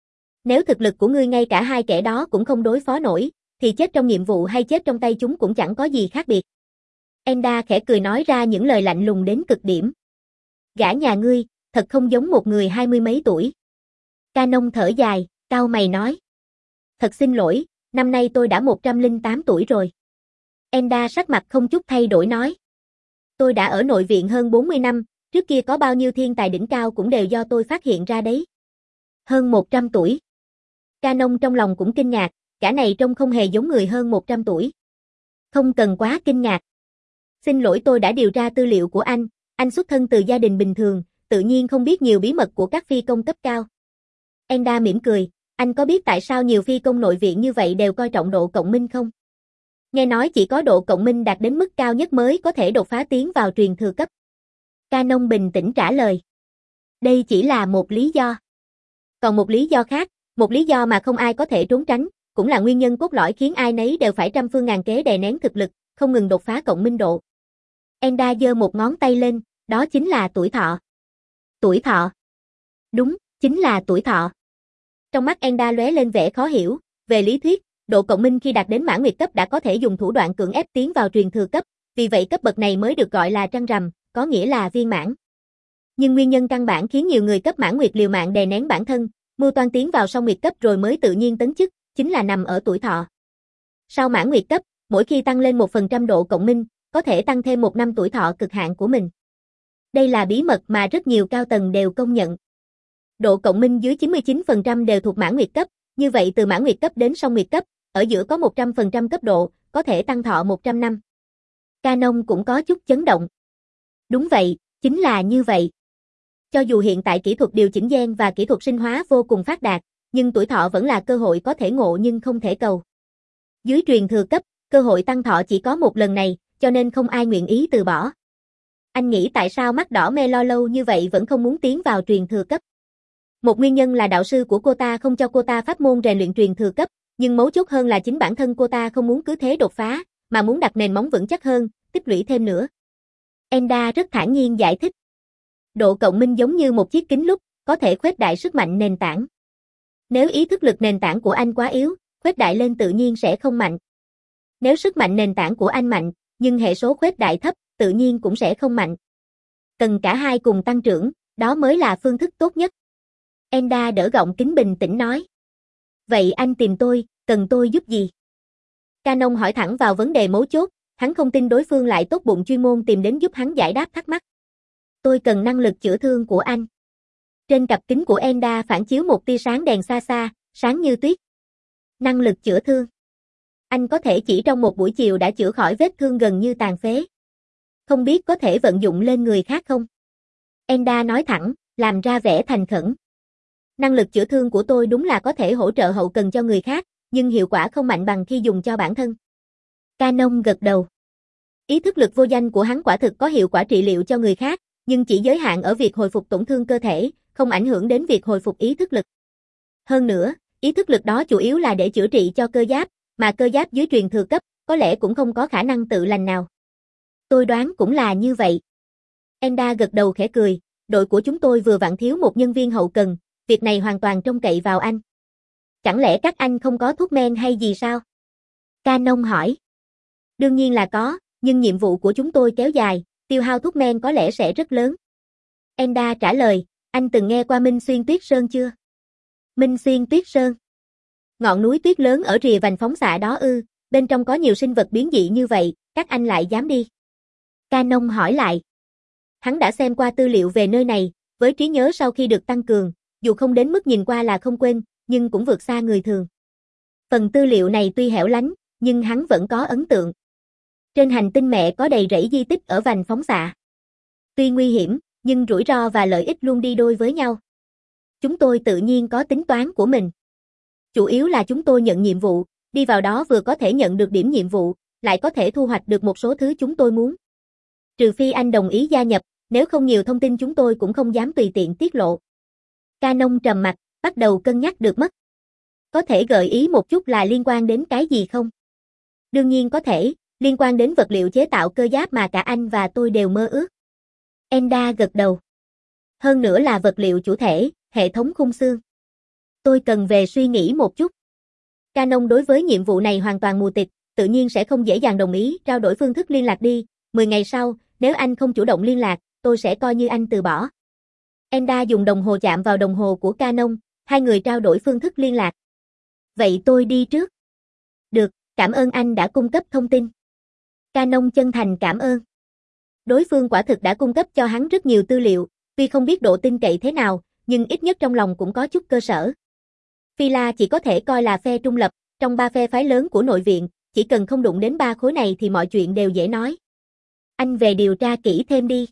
Nếu thực lực của ngươi ngay cả hai kẻ đó cũng không đối phó nổi, thì chết trong nhiệm vụ hay chết trong tay chúng cũng chẳng có gì khác biệt. Enda khẽ cười nói ra những lời lạnh lùng đến cực điểm. Gã nhà ngươi, thật không giống một người hai mươi mấy tuổi. Canon thở dài, cau mày nói. Thật xin lỗi, năm nay tôi đã một trăm lẻ tám tuổi rồi. Enda sắc mặt không chút thay đổi nói. Tôi đã ở nội viện hơn bốn mươi năm, trước kia có bao nhiêu thiên tài đỉnh cao cũng đều do tôi phát hiện ra đấy. Hơn một trăm tuổi. Canon trong lòng cũng kinh ngạc, cả này trông không hề giống người hơn một trăm tuổi. Không cần quá kinh ngạc. Xin lỗi, tôi đã điều tra tư liệu của anh, anh xuất thân từ gia đình bình thường, tự nhiên không biết nhiều bí mật của các phi công cấp cao. Enda mỉm cười, anh có biết tại sao nhiều phi công nội viện như vậy đều coi trọng độ cộng minh không? Nghe nói chỉ có độ cộng minh đạt đến mức cao nhất mới có thể đột phá tiến vào truyền thừa cấp. Canon bình tĩnh trả lời. Đây chỉ là một lý do. Còn một lý do khác, một lý do mà không ai có thể trốn tránh, cũng là nguyên nhân cốt lõi khiến ai nấy đều phải trăm phương ngàn kế đè nén thực lực, không ngừng đột phá cộng minh độ. Enda giơ một ngón tay lên, đó chính là tuổi thọ. Tuổi thọ. Đúng, chính là tuổi thọ. Trong mắt Enda lóe lên vẻ khó hiểu, về lý thuyết, độ cộng minh khi đạt đến mãn nguyệt cấp đã có thể dùng thủ đoạn cưỡng ép tiến vào truyền thừa cấp, vì vậy cấp bậc này mới được gọi là trăng rằm, có nghĩa là viên mãn. Nhưng nguyên nhân căn bản khiến nhiều người cấp mãn nguyệt liều mạng đè nén bản thân, mưu toan tiến vào song nguyệt cấp rồi mới tự nhiên tấn chức, chính là nằm ở tuổi thọ. Sau mãn nguyệt cấp, mỗi khi tăng lên một phần trăm độ cộng minh, có thể tăng thêm một năm tuổi thọ cực hạn của mình. Đây là bí mật mà rất nhiều cao tầng đều công nhận. Độ cộng minh dưới chín mươi chín phần trăm đều thuộc mãn nguyệt cấp, như vậy từ mãn nguyệt cấp đến song nguyệt cấp, ở giữa có một trăm phần trăm cấp độ, có thể tăng thọ một trăm năm. Canon cũng có chút chấn động. Đúng vậy, chính là như vậy. Cho dù hiện tại kỹ thuật điều chỉnh gen và kỹ thuật sinh hóa vô cùng phát đạt, nhưng tuổi thọ vẫn là cơ hội có thể ngộ nhưng không thể cầu. Dưới truyền thừa cấp, cơ hội tăng thọ chỉ có một lần này, cho nên không ai nguyện ý từ bỏ. Anh nghĩ tại sao mắt đỏ Melo lâu như vậy vẫn không muốn tiến vào truyền thừa cấp? Một nguyên nhân là đạo sư của cô ta không cho cô ta pháp môn rèn luyện truyền thừa cấp, nhưng mấu chốt hơn là chính bản thân cô ta không muốn cứ thế đột phá, mà muốn đặt nền móng vững chắc hơn, tích lũy thêm nữa. Enda rất thản nhiên giải thích. Độ cộng minh giống như một chiếc kính lúp, có thể khuếch đại sức mạnh nền tảng. Nếu ý thức lực nền tảng của anh quá yếu, khuếch đại lên tự nhiên sẽ không mạnh. Nếu sức mạnh nền tảng của anh mạnh, nhưng hệ số khuếch đại thấp, tự nhiên cũng sẽ không mạnh. Cần cả hai cùng tăng trưởng, đó mới là phương thức tốt nhất. Enda đỡ gọng kính bình tĩnh nói. Vậy anh tìm tôi, cần tôi giúp gì? Canon hỏi thẳng vào vấn đề mấu chốt, hắn không tin đối phương lại tốt bụng chuyên môn tìm đến giúp hắn giải đáp thắc mắc. Tôi cần năng lực chữa thương của anh. Trên cặp kính của Enda phản chiếu một tia sáng đèn xa xa, sáng như tuyết. Năng lực chữa thương. Anh có thể chỉ trong một buổi chiều đã chữa khỏi vết thương gần như tàn phế. Không biết có thể vận dụng lên người khác không? Enda nói thẳng, làm ra vẻ thành khẩn. Năng lực chữa thương của tôi đúng là có thể hỗ trợ hậu cần cho người khác, nhưng hiệu quả không mạnh bằng khi dùng cho bản thân. Canon gật đầu. Ý thức lực vô danh của hắn quả thực có hiệu quả trị liệu cho người khác, nhưng chỉ giới hạn ở việc hồi phục tổn thương cơ thể, không ảnh hưởng đến việc hồi phục ý thức lực. Hơn nữa, ý thức lực đó chủ yếu là để chữa trị cho cơ giáp, mà cơ giáp dưới truyền thừa cấp, có lẽ cũng không có khả năng tự lành nào. Tôi đoán cũng là như vậy. Enda gật đầu khẽ cười, đội của chúng tôi vừa vặn thiếu một nhân viên hậu cần, việc này hoàn toàn trông cậy vào anh. Chẳng lẽ các anh không có thuốc men hay gì sao? Canon hỏi. Đương nhiên là có, nhưng nhiệm vụ của chúng tôi kéo dài, tiêu hao thuốc men có lẽ sẽ rất lớn. Enda trả lời, anh từng nghe qua Minh Xuyên Tuyết Sơn chưa? Minh Xuyên Tuyết Sơn. Ngọn núi tuyết lớn ở rìa vành phóng xạ đó ư, bên trong có nhiều sinh vật biến dị như vậy, các anh lại dám đi? Canon hỏi lại. Hắn đã xem qua tư liệu về nơi này, với trí nhớ sau khi được tăng cường, dù không đến mức nhìn qua là không quên, nhưng cũng vượt xa người thường. Phần tư liệu này tuy hẻo lánh, nhưng hắn vẫn có ấn tượng. Trên hành tinh mẹ có đầy rẫy di tích ở vành phóng xạ. Tuy nguy hiểm, nhưng rủi ro và lợi ích luôn đi đôi với nhau. Chúng tôi tự nhiên có tính toán của mình. Chủ yếu là chúng tôi nhận nhiệm vụ, đi vào đó vừa có thể nhận được điểm nhiệm vụ, lại có thể thu hoạch được một số thứ chúng tôi muốn. Trừ phi anh đồng ý gia nhập, nếu không nhiều thông tin chúng tôi cũng không dám tùy tiện tiết lộ. Canon trầm mặt, bắt đầu cân nhắc được mất. Có thể gợi ý một chút là liên quan đến cái gì không? Đương nhiên có thể, liên quan đến vật liệu chế tạo cơ giáp mà cả anh và tôi đều mơ ước. Enda gật đầu. Hơn nữa là vật liệu chủ thể, hệ thống khung xương. Tôi cần về suy nghĩ một chút. Canon đối với nhiệm vụ này hoàn toàn mù tịt, tự nhiên sẽ không dễ dàng đồng ý trao đổi phương thức liên lạc đi. mười ngày sau, nếu anh không chủ động liên lạc, tôi sẽ coi như anh từ bỏ. Enda dùng đồng hồ chạm vào đồng hồ của Canon, hai người trao đổi phương thức liên lạc. Vậy tôi đi trước. Được, cảm ơn anh đã cung cấp thông tin. Canon chân thành cảm ơn. Đối phương quả thực đã cung cấp cho hắn rất nhiều tư liệu, tuy không biết độ tin cậy thế nào, nhưng ít nhất trong lòng cũng có chút cơ sở. Phi-la chỉ có thể coi là phe trung lập, trong ba phe phái lớn của nội viện, chỉ cần không đụng đến ba khối này thì mọi chuyện đều dễ nói. Anh về điều tra kỹ thêm đi.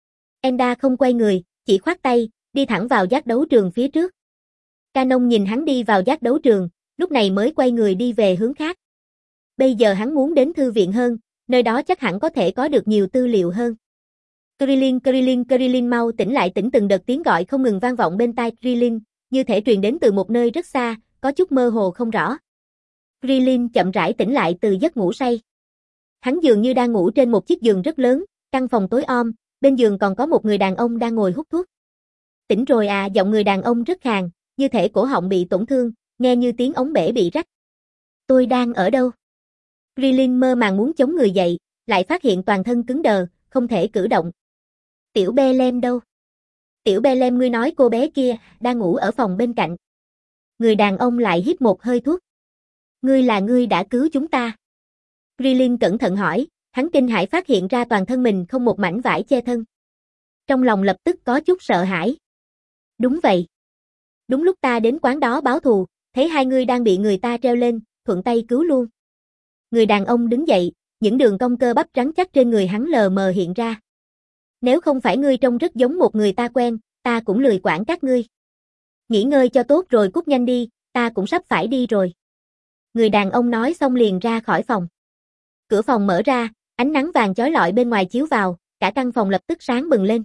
Enda không quay người, chỉ khoát tay, đi thẳng vào giác đấu trường phía trước. Canon nhìn hắn đi vào giác đấu trường, lúc này mới quay người đi về hướng khác. Bây giờ hắn muốn đến thư viện hơn, nơi đó chắc hẳn có thể có được nhiều tư liệu hơn. Krillin, Krillin, Krillin mau tỉnh lại, tỉnh từng đợt tiếng gọi không ngừng vang vọng bên tai Krillin, như thể truyền đến từ một nơi rất xa, có chút mơ hồ không rõ. Krillin chậm rãi tỉnh lại từ giấc ngủ say. Hắn dường như đang ngủ trên một chiếc giường rất lớn, căn phòng tối om, bên giường còn có một người đàn ông đang ngồi hút thuốc. Tỉnh rồi à, giọng người đàn ông rất khàn, như thể cổ họng bị tổn thương, nghe như tiếng ống bể bị rách. Tôi đang ở đâu? Krillin mơ màng muốn chống người dậy, lại phát hiện toàn thân cứng đờ, không thể cử động. Tiểu Belem đâu? Tiểu Belem, ngươi nói cô bé kia, đang ngủ ở phòng bên cạnh. Người đàn ông lại hít một hơi thuốc. Ngươi là ngươi đã cứu chúng ta. Krillin cẩn thận hỏi, hắn kinh hãi phát hiện ra toàn thân mình không một mảnh vải che thân. Trong lòng lập tức có chút sợ hãi. Đúng vậy. Đúng lúc ta đến quán đó báo thù, thấy hai ngươi đang bị người ta treo lên, thuận tay cứu luôn. Người đàn ông đứng dậy, những đường cong cơ bắp trắng chắc trên người hắn lờ mờ hiện ra. Nếu không phải ngươi trông rất giống một người ta quen, ta cũng lười quản các ngươi. Nghỉ ngơi cho tốt rồi cút nhanh đi, ta cũng sắp phải đi rồi. Người đàn ông nói xong liền ra khỏi phòng. Cửa phòng mở ra, ánh nắng vàng chói lọi bên ngoài chiếu vào, cả căn phòng lập tức sáng bừng lên.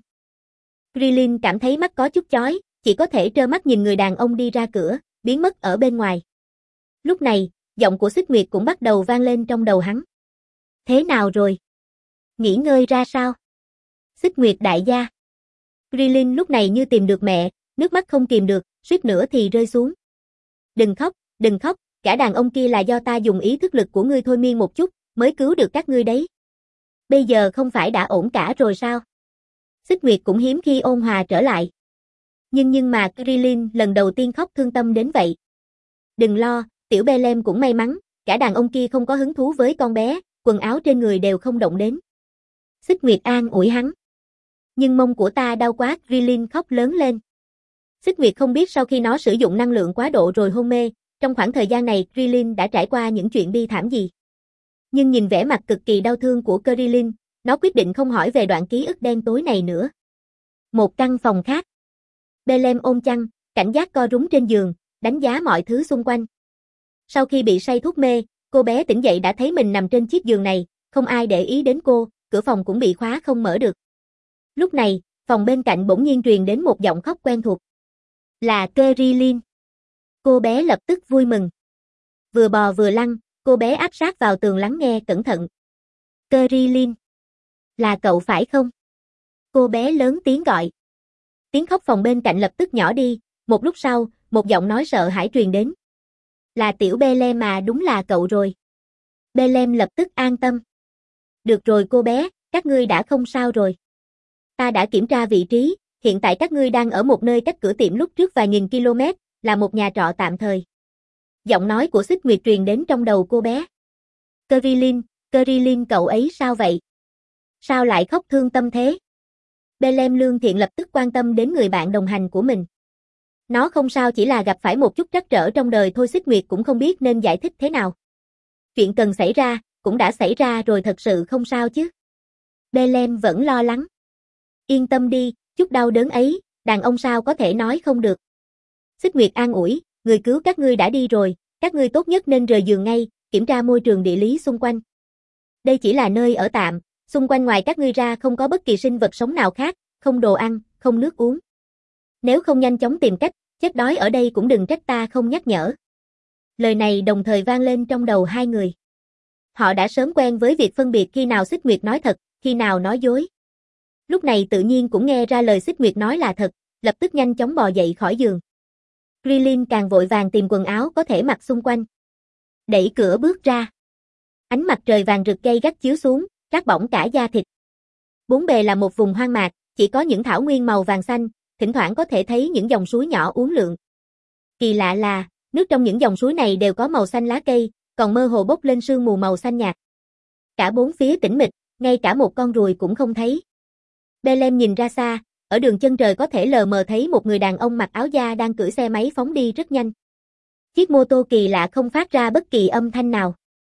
Krillin cảm thấy mắt có chút chói, chỉ có thể trơ mắt nhìn người đàn ông đi ra cửa, biến mất ở bên ngoài. Lúc này, giọng của Xích Nguyệt cũng bắt đầu vang lên trong đầu hắn. Thế nào rồi? Nghỉ ngơi ra sao? Xích Nguyệt đại gia. Krillin lúc này như tìm được mẹ, nước mắt không kìm được, suýt nữa thì rơi xuống. Đừng khóc, đừng khóc, cả đàn ông kia là do ta dùng ý thức lực của ngươi thôi miên một chút, mới cứu được các ngươi đấy. Bây giờ không phải đã ổn cả rồi sao? Xích Nguyệt cũng hiếm khi ôn hòa trở lại. Nhưng nhưng mà Krillin lần đầu tiên khóc thương tâm đến vậy. Đừng lo, tiểu Belem cũng may mắn, cả đàn ông kia không có hứng thú với con bé, quần áo trên người đều không động đến. Xích Nguyệt an ủi hắn. Nhưng mông của ta đau quá, Krillin khóc lớn lên. Xích Nguyệt không biết sau khi nó sử dụng năng lượng quá độ rồi hôn mê, trong khoảng thời gian này Krillin đã trải qua những chuyện bi thảm gì. Nhưng nhìn vẻ mặt cực kỳ đau thương của Krillin, nó quyết định không hỏi về đoạn ký ức đen tối này nữa. Một căn phòng khác. Belem ôm chăn, cảnh giác co rúm trên giường, đánh giá mọi thứ xung quanh. Sau khi bị say thuốc mê, cô bé tỉnh dậy đã thấy mình nằm trên chiếc giường này, không ai để ý đến cô, cửa phòng cũng bị khóa không mở được. Lúc này, phòng bên cạnh bỗng nhiên truyền đến một giọng khóc quen thuộc. Là Krillin. Cô bé lập tức vui mừng. Vừa bò vừa lăn, cô bé áp sát vào tường lắng nghe cẩn thận. Krillin, là cậu phải không? Cô bé lớn tiếng gọi. Tiếng khóc phòng bên cạnh lập tức nhỏ đi, một lúc sau, một giọng nói sợ hãi truyền đến. Là tiểu Belem mà, đúng là cậu rồi. Belem lập tức an tâm. Được rồi cô bé, các ngươi đã không sao rồi. Ta đã kiểm tra vị trí, hiện tại các ngươi đang ở một nơi cách cửa tiệm lúc trước vài nghìn km, là một nhà trọ tạm thời. Giọng nói của Xích Nguyệt truyền đến trong đầu cô bé. Krillin, Krillin cậu ấy sao vậy? Sao lại khóc thương tâm thế? Belem lương thiện lập tức quan tâm đến người bạn đồng hành của mình. Nó không sao, chỉ là gặp phải một chút trắc trở trong đời thôi. Xích Nguyệt cũng không biết nên giải thích thế nào. Chuyện cần xảy ra, cũng đã xảy ra rồi, thật sự không sao chứ. Belem vẫn lo lắng. Yên tâm đi, chút đau đớn ấy, đàn ông sao có thể nói không được. Xích Nguyệt an ủi, người cứu các ngươi đã đi rồi, các ngươi tốt nhất nên rời giường ngay, kiểm tra môi trường địa lý xung quanh. Đây chỉ là nơi ở tạm, xung quanh ngoài các ngươi ra không có bất kỳ sinh vật sống nào khác, không đồ ăn, không nước uống. Nếu không nhanh chóng tìm cách, chết đói ở đây cũng đừng trách ta không nhắc nhở. Lời này đồng thời vang lên trong đầu hai người. Họ đã sớm quen với việc phân biệt khi nào Xích Nguyệt nói thật, khi nào nói dối. Lúc này tự nhiên cũng nghe ra lời Xích Nguyệt nói là thật, lập tức nhanh chóng bò dậy khỏi giường. Krillin càng vội vàng tìm quần áo có thể mặc xung quanh. Đẩy cửa bước ra. Ánh mặt trời vàng rực gay gắt chiếu xuống, rát bỏng cả da thịt. Bốn bề là một vùng hoang mạc, chỉ có những thảo nguyên màu vàng xanh, thỉnh thoảng có thể thấy những dòng suối nhỏ uốn lượn. Kỳ lạ là, nước trong những dòng suối này đều có màu xanh lá cây, còn mơ hồ bốc lên sương mù màu xanh nhạt. Cả bốn phía tĩnh mịch, ngay cả một con ruồi cũng không thấy. Belem nhìn ra xa, ở đường chân trời có thể lờ mờ thấy một người đàn ông mặc áo da đang cưỡi xe máy phóng đi rất nhanh. Chiếc mô tô kỳ lạ không phát ra bất kỳ âm thanh nào.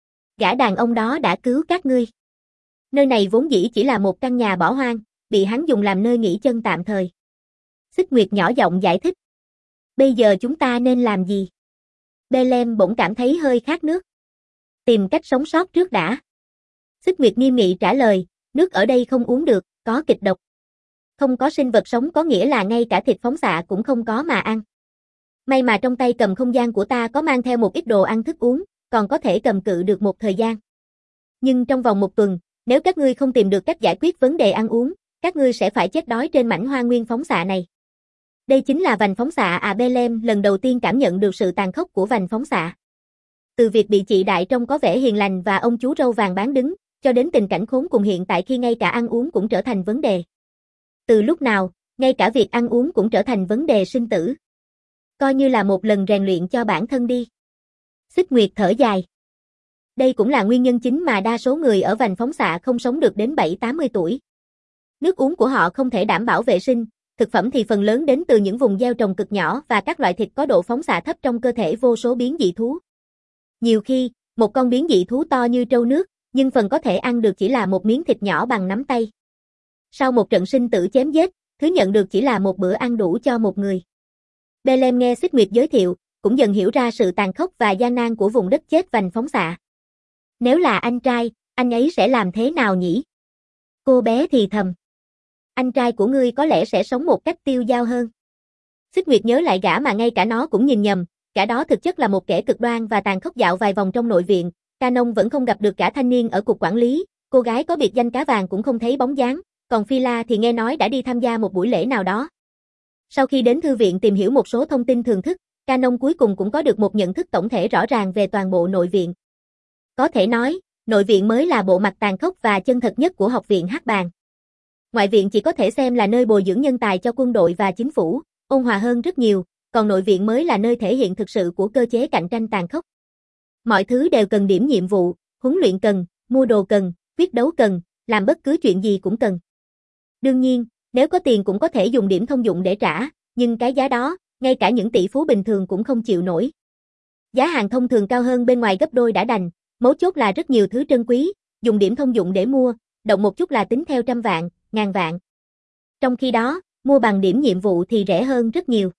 Gã đàn ông đó đã cứu các ngươi. Nơi này vốn dĩ chỉ là một căn nhà bỏ hoang, bị hắn dùng làm nơi nghỉ chân tạm thời. Xích Nguyệt nhỏ giọng giải thích. Bây giờ chúng ta nên làm gì? Belem bỗng cảm thấy hơi khát nước. Tìm cách sống sót trước đã. Xích Nguyệt nghiêm nghị trả lời, nước ở đây không uống được, có kịch độc. Không có sinh vật sống có nghĩa là ngay cả thịt phóng xạ cũng không có mà ăn. May mà trong tay cầm không gian của ta có mang theo một ít đồ ăn thức uống, còn có thể cầm cự được một thời gian. Nhưng trong vòng một tuần, nếu các ngươi không tìm được cách giải quyết vấn đề ăn uống, các ngươi sẽ phải chết đói trên mảnh hoa nguyên phóng xạ này. Đây chính là vành phóng xạ à? Belem lần đầu tiên cảm nhận được sự tàn khốc của vành phóng xạ. Từ việc bị chị đại trông có vẻ hiền lành và ông chú râu vàng bán đứng, cho đến tình cảnh khốn cùng hiện tại khi ngay cả ăn uống cũng trở thành vấn đề. Từ lúc nào, ngay cả việc ăn uống cũng trở thành vấn đề sinh tử. Coi như là một lần rèn luyện cho bản thân đi. Xích Nguyệt thở dài. Đây cũng là nguyên nhân chính mà đa số người ở vành phóng xạ không sống được đến bảy tám mươi tuổi. Nước uống của họ không thể đảm bảo vệ sinh, thực phẩm thì phần lớn đến từ những vùng gieo trồng cực nhỏ và các loại thịt có độ phóng xạ thấp trong cơ thể vô số biến dị thú. Nhiều khi, một con biến dị thú to như trâu nước, nhưng phần có thể ăn được chỉ là một miếng thịt nhỏ bằng nắm tay. Sau một trận sinh tử chém giết, thứ nhận được chỉ là một bữa ăn đủ cho một người. Belem nghe Xích Nguyệt giới thiệu, cũng dần hiểu ra sự tàn khốc và gian nan của vùng đất chết vành phóng xạ. Nếu là anh trai, anh ấy sẽ làm thế nào nhỉ? Cô bé thì thầm. Anh trai của ngươi có lẽ sẽ sống một cách tiêu dao hơn. Xích Nguyệt nhớ lại gã mà ngay cả nó cũng nhìn nhầm, gã đó thực chất là một kẻ cực đoan và tàn khốc dạo vài vòng trong nội viện. Canon vẫn không gặp được cả thanh niên ở cục quản lý, cô gái có biệt danh cá vàng cũng không thấy bóng dáng, còn Phyla thì nghe nói đã đi tham gia một buổi lễ nào đó. Sau khi đến thư viện tìm hiểu một số thông tin thường thức, Canon cuối cùng cũng có được một nhận thức tổng thể rõ ràng về toàn bộ nội viện. Có thể nói, nội viện mới là bộ mặt tàn khốc và chân thật nhất của học viện Hắc Bàng. Ngoại viện chỉ có thể xem là nơi bồi dưỡng nhân tài cho quân đội và chính phủ, ôn hòa hơn rất nhiều, còn nội viện mới là nơi thể hiện thực sự của cơ chế cạnh tranh tàn khốc. Mọi thứ đều cần điểm nhiệm vụ, huấn luyện cần, mua đồ cần, quyết đấu cần, làm bất cứ chuyện gì cũng cần. Đương nhiên, nếu có tiền cũng có thể dùng điểm thông dụng để trả, nhưng cái giá đó, ngay cả những tỷ phú bình thường cũng không chịu nổi. Giá hàng thông thường cao hơn bên ngoài gấp đôi đã đành, mấu chốt là rất nhiều thứ trân quý, dùng điểm thông dụng để mua, động một chút là tính theo trăm vạn, ngàn vạn. Trong khi đó, mua bằng điểm nhiệm vụ thì rẻ hơn rất nhiều.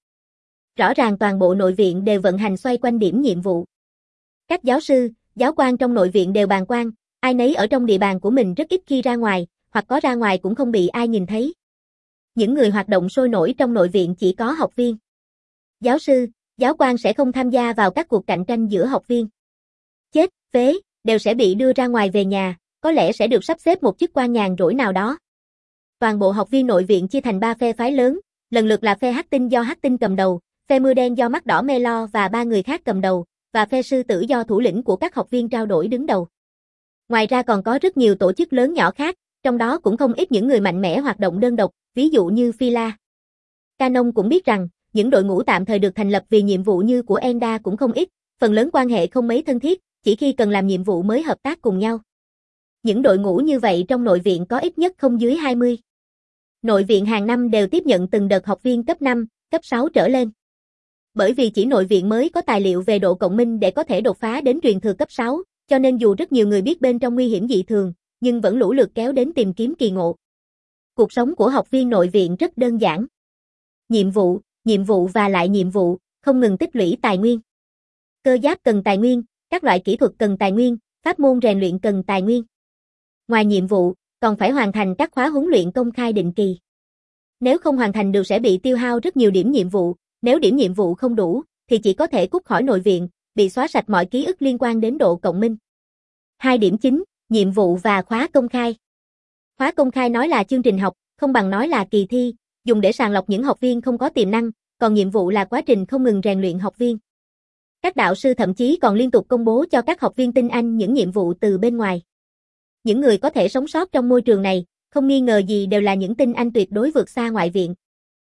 Rõ ràng toàn bộ nội viện đều vận hành xoay quanh điểm nhiệm vụ. Các giáo sư, giáo quan trong nội viện đều bàng quan, ai nấy ở trong địa bàn của mình rất ít khi ra ngoài, hoặc có ra ngoài cũng không bị ai nhìn thấy. Những người hoạt động sôi nổi trong nội viện chỉ có học viên. Giáo sư, Giáo quan sẽ không tham gia vào các cuộc cạnh tranh giữa học viên. Chết, phế, đều sẽ bị đưa ra ngoài về nhà, có lẽ sẽ được sắp xếp một chức quan nhàn rỗi nào đó. Toàn bộ học viên nội viện chia thành ba phe phái lớn, lần lượt là phe Hắc Tinh do Hắc Tinh cầm đầu, phe Mưa Đen do Mắt Đỏ Melo và ba người khác cầm đầu, và phe Sư Tử do thủ lĩnh của các học viên trao đổi đứng đầu. Ngoài ra còn có rất nhiều tổ chức lớn nhỏ khác, trong đó cũng không ít những người mạnh mẽ hoạt động đơn độc, ví dụ như Phi-la. Canon cũng biết rằng, những đội ngũ tạm thời được thành lập vì nhiệm vụ như của Enda cũng không ít, phần lớn quan hệ không mấy thân thiết, chỉ khi cần làm nhiệm vụ mới hợp tác cùng nhau. Những đội ngũ như vậy trong nội viện có ít nhất không dưới hai mươi. Nội viện hàng năm đều tiếp nhận từng đợt học viên cấp năm, cấp sáu trở lên. Bởi vì chỉ nội viện mới có tài liệu về độ cộng minh để có thể đột phá đến truyền thừa cấp sáu, cho nên dù rất nhiều người biết bên trong nguy hiểm dị thường, nhưng vẫn lũ lượt kéo đến tìm kiếm kỳ ngộ. Cuộc sống của học viên nội viện rất đơn giản. Nhiệm vụ, nhiệm vụ và lại nhiệm vụ, không ngừng tích lũy tài nguyên. Cơ giáp cần tài nguyên, các loại kỹ thuật cần tài nguyên, pháp môn rèn luyện cần tài nguyên. Ngoài nhiệm vụ, còn phải hoàn thành các khóa huấn luyện công khai định kỳ. Nếu không hoàn thành được sẽ bị tiêu hao rất nhiều điểm nhiệm vụ, nếu điểm nhiệm vụ không đủ, thì chỉ có thể cút khỏi nội viện, bị xóa sạch mọi ký ức liên quan đến độ cộng minh. Hai điểm chính, nhiệm vụ và khóa công khai. Khóa công khai nói là chương trình học, không bằng nói là kỳ thi, dùng để sàng lọc những học viên không có tiềm năng, còn nhiệm vụ là quá trình không ngừng rèn luyện học viên. Các đạo sư thậm chí còn liên tục công bố cho các học viên tinh anh những nhiệm vụ từ bên ngoài. Những người có thể sống sót trong môi trường này, không nghi ngờ gì đều là những tinh anh tuyệt đối vượt xa ngoại viện.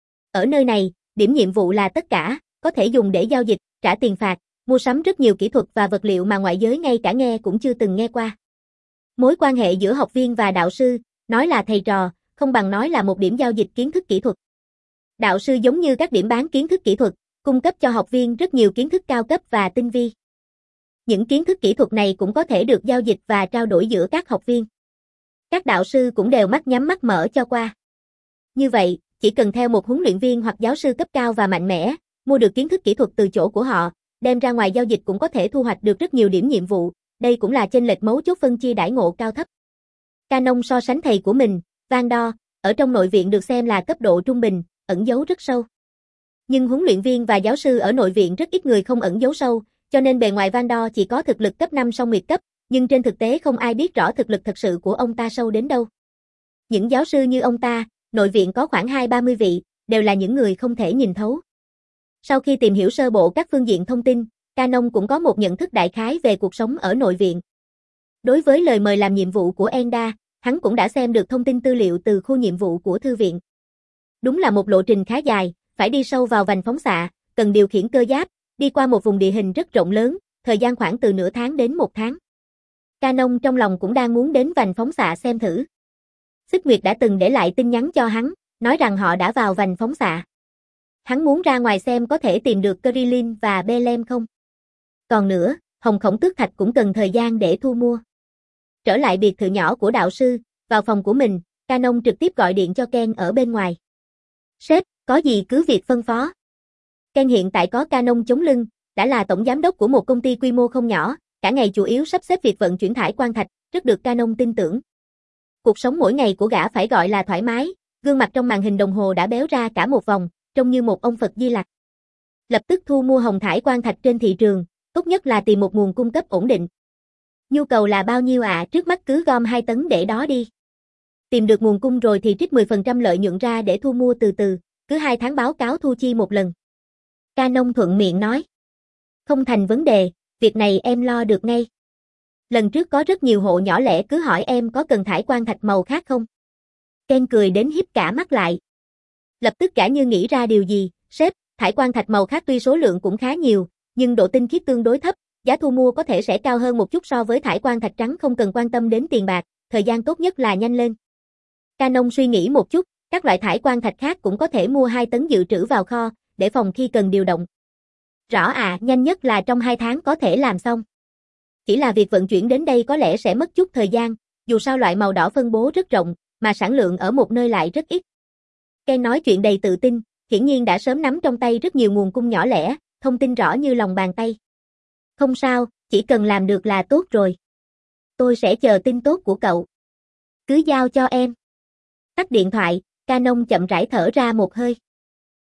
Ở nơi này, điểm nhiệm vụ là tất cả, có thể dùng để giao dịch, trả tiền phạt, mua sắm rất nhiều kỹ thuật và vật liệu mà ngoại giới ngay cả nghe cũng chưa từng nghe qua. Mối quan hệ giữa học viên và đạo sư, nói là thầy trò, không bằng nói là một điểm giao dịch kiến thức kỹ thuật. Đạo sư giống như các điểm bán kiến thức kỹ thuật, cung cấp cho học viên rất nhiều kiến thức cao cấp và tinh vi. Những kiến thức kỹ thuật này cũng có thể được giao dịch và trao đổi giữa các học viên. Các đạo sư cũng đều mắt nhắm mắt mở cho qua. Như vậy, chỉ cần theo một huấn luyện viên hoặc giáo sư cấp cao và mạnh mẽ, mua được kiến thức kỹ thuật từ chỗ của họ, đem ra ngoài giao dịch cũng có thể thu hoạch được rất nhiều điểm nhiệm vụ, đây cũng là chênh lệch mấu chốt phân chia đãi ngộ cao thấp. Canon so sánh thầy của mình, Vandor, ở trong nội viện được xem là cấp độ trung bình, ẩn giấu rất sâu. Nhưng huấn luyện viên và giáo sư ở nội viện rất ít người không ẩn giấu sâu, cho nên bề ngoài Vandor chỉ có thực lực cấp năm song nguyệt cấp, nhưng trên thực tế không ai biết rõ thực lực thật sự của ông ta sâu đến đâu. Những giáo sư như ông ta, nội viện có khoảng hai ba mươi vị, đều là những người không thể nhìn thấu. Sau khi tìm hiểu sơ bộ các phương diện thông tin, Canon cũng có một nhận thức đại khái về cuộc sống ở nội viện. Đối với lời mời làm nhiệm vụ của Enda, hắn cũng đã xem được thông tin tư liệu từ khu nhiệm vụ của thư viện. Đúng là một lộ trình khá dài, phải đi sâu vào vành phóng xạ, cần điều khiển cơ giáp, đi qua một vùng địa hình rất rộng lớn, thời gian khoảng từ nửa tháng đến một tháng. Canon trong lòng cũng đang muốn đến vành phóng xạ xem thử. Xích Nguyệt đã từng để lại tin nhắn cho hắn, nói rằng họ đã vào vành phóng xạ. Hắn muốn ra ngoài xem có thể tìm được Krillin và Belem không. Còn nữa, Hồng Khổng Tước Thạch cũng cần thời gian để thu mua. Trở lại biệt thự nhỏ của đạo sư, vào phòng của mình, Canon trực tiếp gọi điện cho Ken ở bên ngoài. Sếp, có gì cứ việc phân phó. Ken hiện tại có Canon chống lưng, đã là tổng giám đốc của một công ty quy mô không nhỏ, cả ngày chủ yếu sắp xếp việc vận chuyển thải quan thạch, rất được Canon tin tưởng. Cuộc sống mỗi ngày của gã phải gọi là thoải mái, gương mặt trong màn hình đồng hồ đã béo ra cả một vòng, trông như một ông Phật Di Lặc. Lập tức thu mua hồng thải quan thạch trên thị trường, tốt nhất là tìm một nguồn cung cấp ổn định. Nhu cầu là bao nhiêu ạ? À? Trước mắt cứ gom hai tấn để đó đi. Tìm được nguồn cung rồi thì trích mười phần trăm lợi nhuận ra để thu mua từ từ, cứ hai tháng báo cáo thu chi một lần. Canon thuận miệng nói. Không thành vấn đề, việc này em lo được ngay. Lần trước có rất nhiều hộ nhỏ lẻ cứ hỏi em có cần thải quan thạch màu khác không. Ken cười đến híp cả mắt lại. Lập tức cả như nghĩ ra điều gì, sếp, thải quan thạch màu khác tuy số lượng cũng khá nhiều, nhưng độ tinh khiết tương đối thấp, giá thu mua có thể sẽ cao hơn một chút so với thải quan thạch trắng, không cần quan tâm đến tiền bạc, thời gian tốt nhất là nhanh lên. Canon suy nghĩ một chút, các loại thải quan thạch khác cũng có thể mua hai tấn dự trữ vào kho, để phòng khi cần điều động. Rõ à, nhanh nhất là trong hai tháng có thể làm xong. Chỉ là việc vận chuyển đến đây có lẽ sẽ mất chút thời gian, dù sao loại màu đỏ phân bố rất rộng, mà sản lượng ở một nơi lại rất ít. Ken nói chuyện đầy tự tin, hiển nhiên đã sớm nắm trong tay rất nhiều nguồn cung nhỏ lẻ, thông tin rõ như lòng bàn tay. Không sao, chỉ cần làm được là tốt rồi. Tôi sẽ chờ tin tốt của cậu. Cứ giao cho em. Tắt điện thoại, Canon chậm rãi thở ra một hơi.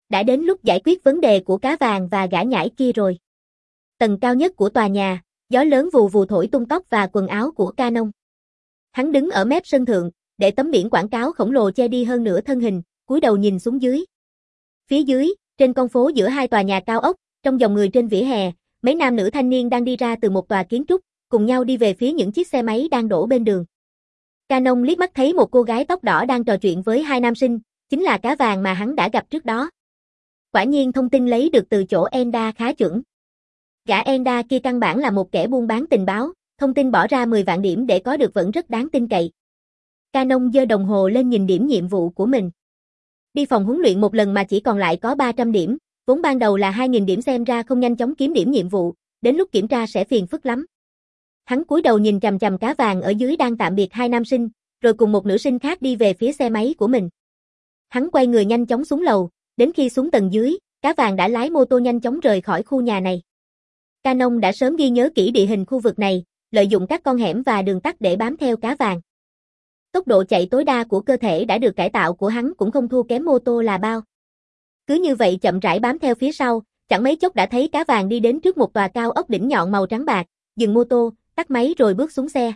Đã đến lúc giải quyết vấn đề của cá vàng và gã nhãi kia rồi. Tầng cao nhất của tòa nhà, gió lớn vù vù thổi tung tóc và quần áo của Canon. Hắn đứng ở mép sân thượng, để tấm biển quảng cáo khổng lồ che đi hơn nửa thân hình, cúi đầu nhìn xuống dưới. Phía dưới, trên con phố giữa hai tòa nhà cao ốc, trong dòng người trên vỉa hè, mấy nam nữ thanh niên đang đi ra từ một tòa kiến trúc, cùng nhau đi về phía những chiếc xe máy đang đổ bên đường. Canon liếc mắt thấy một cô gái tóc đỏ đang trò chuyện với hai nam sinh, chính là cá vàng mà hắn đã gặp trước đó. Quả nhiên thông tin lấy được từ chỗ Enda khá chuẩn. Gã Enda kia căn bản là một kẻ buôn bán tình báo, thông tin bỏ ra mười vạn điểm để có được vẫn rất đáng tin cậy. Canon giơ đồng hồ lên nhìn điểm nhiệm vụ của mình. Đi phòng huấn luyện một lần mà chỉ còn lại có ba trăm điểm, vốn ban đầu là hai nghìn điểm xem ra không nhanh chóng kiếm điểm nhiệm vụ, đến lúc kiểm tra sẽ phiền phức lắm. Hắn cúi đầu nhìn chằm chằm cá vàng ở dưới đang tạm biệt hai nam sinh, rồi cùng một nữ sinh khác đi về phía xe máy của mình. Hắn quay người nhanh chóng xuống lầu, đến khi xuống tầng dưới, cá vàng đã lái mô tô nhanh chóng rời khỏi khu nhà này. Canon đã sớm ghi nhớ kỹ địa hình khu vực này, lợi dụng các con hẻm và đường tắt để bám theo cá vàng. Tốc độ chạy tối đa của cơ thể đã được cải tạo của hắn cũng không thua kém mô tô là bao. Cứ như vậy chậm rãi bám theo phía sau, chẳng mấy chốc đã thấy cá vàng đi đến trước một tòa cao ốc đỉnh nhọn màu trắng bạc, dừng mô tô, tắt máy rồi bước xuống xe.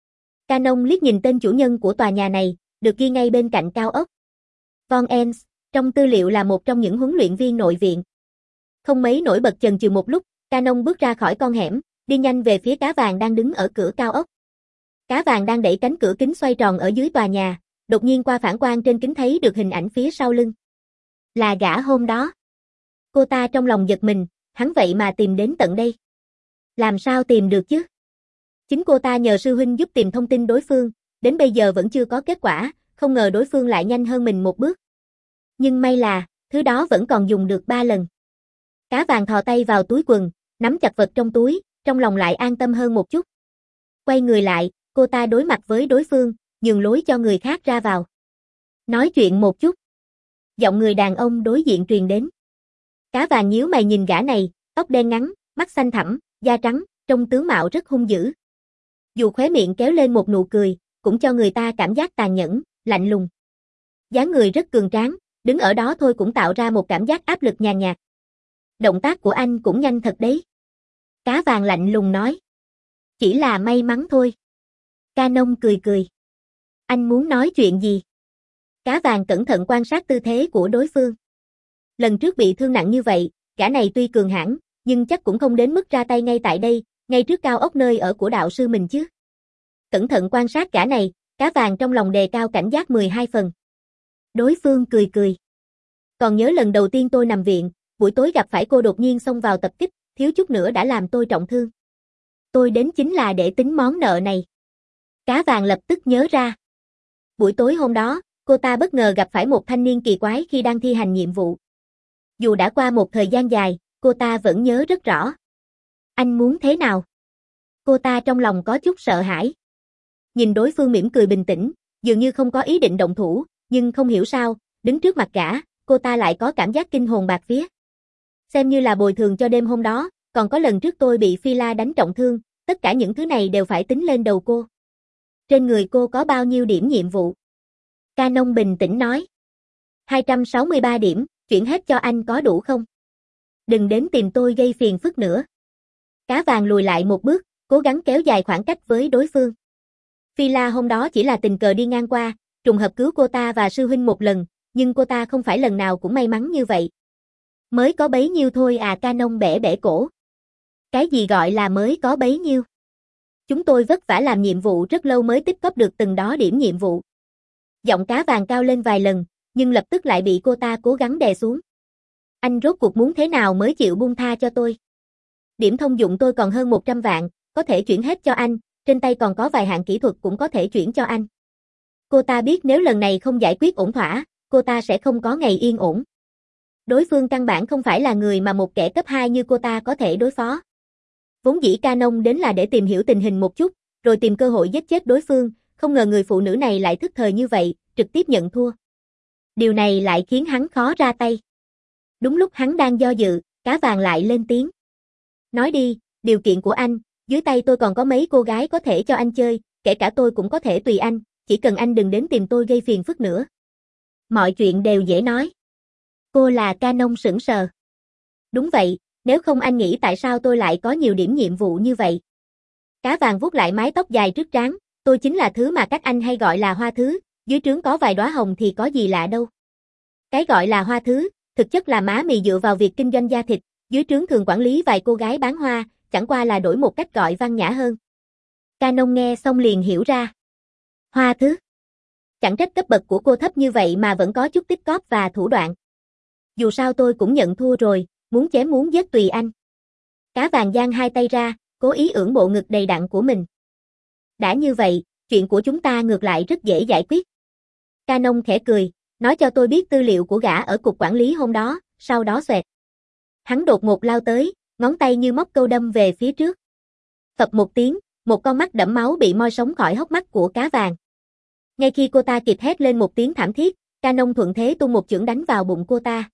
Canon liếc nhìn tên chủ nhân của tòa nhà này, được ghi ngay bên cạnh cao ốc. Von Ens, trong tư liệu là một trong những huấn luyện viên nội viện. Không mấy nổi bật chần chừ một lúc, Canon bước ra khỏi con hẻm, đi nhanh về phía cá vàng đang đứng ở cửa cao ốc. Cá vàng đang đẩy cánh cửa kính xoay tròn ở dưới tòa nhà, đột nhiên qua phản quang trên kính thấy được hình ảnh phía sau lưng. Là gã hôm đó. Cô ta trong lòng giật mình, hắn vậy mà tìm đến tận đây. Làm sao tìm được chứ? Chính cô ta nhờ sư huynh giúp tìm thông tin đối phương, đến bây giờ vẫn chưa có kết quả, không ngờ đối phương lại nhanh hơn mình một bước. Nhưng may là, thứ đó vẫn còn dùng được ba lần. Cá vàng thò tay vào túi quần, nắm chặt vật trong túi, trong lòng lại an tâm hơn một chút. Quay người lại, cô ta đối mặt với đối phương, nhường lối cho người khác ra vào. Nói chuyện một chút. Giọng người đàn ông đối diện truyền đến. Cá vàng nhíu mày nhìn gã này, tóc đen ngắn, mắt xanh thẳm, da trắng, trông tướng mạo rất hung dữ. Dù khóe miệng kéo lên một nụ cười, cũng cho người ta cảm giác tàn nhẫn, lạnh lùng. Dáng người rất cường tráng, đứng ở đó thôi cũng tạo ra một cảm giác áp lực nhàn nhạt. Động tác của anh cũng nhanh thật đấy. Cá vàng lạnh lùng nói. Chỉ là may mắn thôi. Canon cười cười. Anh muốn nói chuyện gì? Cá vàng cẩn thận quan sát tư thế của đối phương. Lần trước bị thương nặng như vậy, gã này tuy cường hãn, nhưng chắc cũng không đến mức ra tay ngay tại đây, ngay trước cao ốc nơi ở của đạo sư mình chứ. Cẩn thận quan sát gã này, cá vàng trong lòng đề cao cảnh giác mười hai phần. Đối phương cười cười. Còn nhớ lần đầu tiên tôi nằm viện, buổi tối gặp phải cô đột nhiên xông vào tập kích, thiếu chút nữa đã làm tôi trọng thương. Tôi đến chính là để tính món nợ này. Cá vàng lập tức nhớ ra. Buổi tối hôm đó, cô ta bất ngờ gặp phải một thanh niên kỳ quái khi đang thi hành nhiệm vụ. Dù đã qua một thời gian dài, cô ta vẫn nhớ rất rõ. Anh muốn thế nào? Cô ta trong lòng có chút sợ hãi. Nhìn đối phương mỉm cười bình tĩnh, dường như không có ý định động thủ, nhưng không hiểu sao, đứng trước mặt gã, cô ta lại có cảm giác kinh hồn bạt vía. Xem như là bồi thường cho đêm hôm đó, còn có lần trước tôi bị Phi La đánh trọng thương, tất cả những thứ này đều phải tính lên đầu cô. Trên người cô có bao nhiêu điểm nhiệm vụ? Canon bình tĩnh nói. hai trăm sáu mươi ba điểm, chuyển hết cho anh có đủ không? Đừng đến tìm tôi gây phiền phức nữa. Cá vàng lùi lại một bước, cố gắng kéo dài khoảng cách với đối phương. Phi La hôm đó chỉ là tình cờ đi ngang qua, trùng hợp cứu cô ta và sư huynh một lần, nhưng cô ta không phải lần nào cũng may mắn như vậy. Mới có bấy nhiêu thôi à? Canon bẻ bẻ cổ. Cái gì gọi là mới có bấy nhiêu? Chúng tôi vất vả làm nhiệm vụ rất lâu mới tích góp được từng đó điểm nhiệm vụ. Giọng cá vàng cao lên vài lần, nhưng lập tức lại bị cô ta cố gắng đè xuống. Anh rốt cuộc muốn thế nào mới chịu buông tha cho tôi? Điểm thông dụng tôi còn hơn một trăm vạn, có thể chuyển hết cho anh, trên tay còn có vài hạng kỹ thuật cũng có thể chuyển cho anh. Cô ta biết nếu lần này không giải quyết ổn thỏa, cô ta sẽ không có ngày yên ổn. Đối phương căn bản không phải là người mà một kẻ cấp hai như cô ta có thể đối phó. Vốn dĩ Canon đến là để tìm hiểu tình hình một chút, rồi tìm cơ hội giết chết đối phương, không ngờ người phụ nữ này lại thức thời như vậy, trực tiếp nhận thua. Điều này lại khiến hắn khó ra tay. Đúng lúc hắn đang do dự, cá vàng lại lên tiếng. Nói đi, điều kiện của anh, dưới tay tôi còn có mấy cô gái có thể cho anh chơi, kể cả tôi cũng có thể tùy anh, chỉ cần anh đừng đến tìm tôi gây phiền phức nữa. Mọi chuyện đều dễ nói. Cô là Canon sững sờ. Đúng vậy, nếu không anh nghĩ tại sao tôi lại có nhiều điểm nhiệm vụ như vậy. Cá vàng vuốt lại mái tóc dài trước trán, tôi chính là thứ mà các anh hay gọi là hoa thứ, dưới trướng có vài đóa hồng thì có gì lạ đâu. Cái gọi là hoa thứ, thực chất là má mì dựa vào việc kinh doanh da thịt, dưới trướng thường quản lý vài cô gái bán hoa, chẳng qua là đổi một cách gọi văn nhã hơn. Canon nghe xong liền hiểu ra. Hoa thứ. Chẳng trách cấp bậc của cô thấp như vậy mà vẫn có chút tích cóp và thủ đoạn. Dù sao tôi cũng nhận thua rồi, muốn chém muốn giết tùy anh. Cá vàng giang hai tay ra, cố ý ưỡn bộ ngực đầy đặn của mình. Đã như vậy, chuyện của chúng ta ngược lại rất dễ giải quyết. Canon khẽ cười, nói cho tôi biết tư liệu của gã ở cục quản lý hôm đó, sau đó xoẹt. Hắn đột ngột lao tới, ngón tay như móc câu đâm về phía trước. Phập một tiếng, một con mắt đẫm máu bị moi sống khỏi hốc mắt của cá vàng. Ngay khi cô ta kịp hét lên một tiếng thảm thiết, Canon thuận thế tung một chưởng đánh vào bụng cô ta.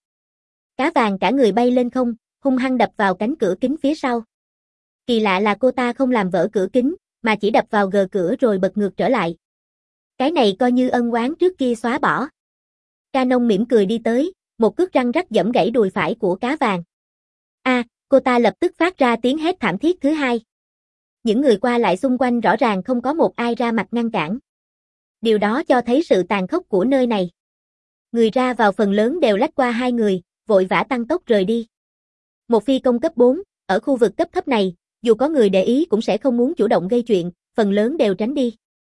Cá vàng cả người bay lên không, hung hăng đập vào cánh cửa kính phía sau. Kỳ lạ là cô ta không làm vỡ cửa kính, mà chỉ đập vào gờ cửa rồi bật ngược trở lại. Cái này coi như ân oán trước kia xóa bỏ. Canon mỉm cười đi tới, một cước răng rắc giẫm gãy đùi phải của cá vàng. A, à, cô ta lập tức phát ra tiếng hét thảm thiết thứ hai. Những người qua lại xung quanh rõ ràng không có một ai ra mặt ngăn cản. Điều đó cho thấy sự tàn khốc của nơi này. Người ra vào phần lớn đều lách qua hai người, vội vã tăng tốc rời đi. Một phi công cấp bốn, ở khu vực cấp thấp này, dù có người để ý cũng sẽ không muốn chủ động gây chuyện, phần lớn đều tránh đi.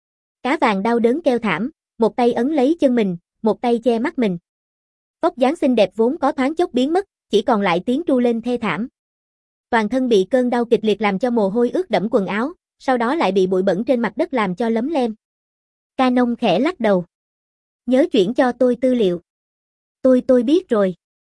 Cá vàng đau đớn kêu thảm, một tay ấn lấy chân mình, một tay che mắt mình. Vóc dáng xinh đẹp vốn có thoáng chốc biến mất, chỉ còn lại tiếng tru lên thê thảm. Toàn thân bị cơn đau kịch liệt làm cho mồ hôi ướt đẫm quần áo, sau đó lại bị bụi bẩn trên mặt đất làm cho lấm lem. Canon khẽ lắc đầu. Nhớ chuyển cho tôi tư liệu. Tôi tôi biết rồi.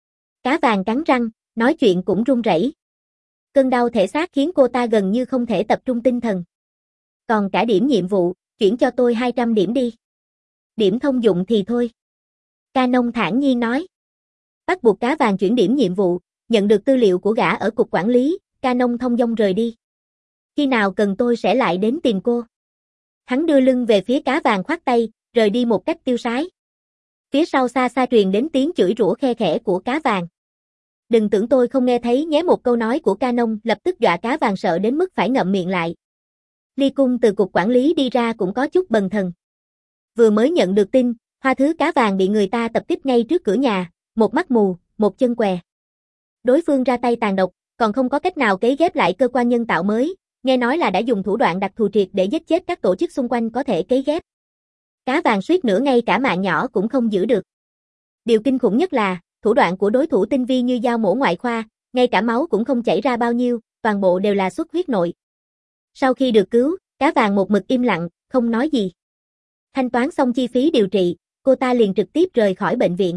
Cá vàng cắn răng, nói chuyện cũng run rẩy. Cơn đau thể xác khiến cô ta gần như không thể tập trung tinh thần. Còn cả điểm nhiệm vụ, chuyển cho tôi hai trăm điểm đi. Điểm thông dụng thì thôi. Canon thản nhiên nói. Bắt buộc cá vàng chuyển điểm nhiệm vụ, nhận được tư liệu của gã ở cục quản lý, Canon thông dong rời đi. Khi nào cần tôi sẽ lại đến tìm cô. Hắn đưa lưng về phía cá vàng khoát tay, rời đi một cách tiêu sái. Phía sau xa xa truyền đến tiếng chửi rủa khe khẽ của cá vàng. Đừng tưởng tôi không nghe thấy nhé, một câu nói của Canon lập tức dọa cá vàng sợ đến mức phải ngậm miệng lại. Ly Cung từ cục quản lý đi ra cũng có chút bần thần. Vừa mới nhận được tin, hoa thứ cá vàng bị người ta tập kích ngay trước cửa nhà, một mắt mù, một chân què. Đối phương ra tay tàn độc, còn không có cách nào cấy ghép lại cơ quan nhân tạo mới, nghe nói là đã dùng thủ đoạn đặc thù triệt để giết chết các tổ chức xung quanh có thể cấy ghép. Cá vàng suýt nữa ngay cả mạng nhỏ cũng không giữ được. Điều kinh khủng nhất là, thủ đoạn của đối thủ tinh vi như dao mổ ngoại khoa, ngay cả máu cũng không chảy ra bao nhiêu, toàn bộ đều là xuất huyết nội. Sau khi được cứu, cá vàng một mực im lặng, không nói gì. Thanh toán xong chi phí điều trị, cô ta liền trực tiếp rời khỏi bệnh viện.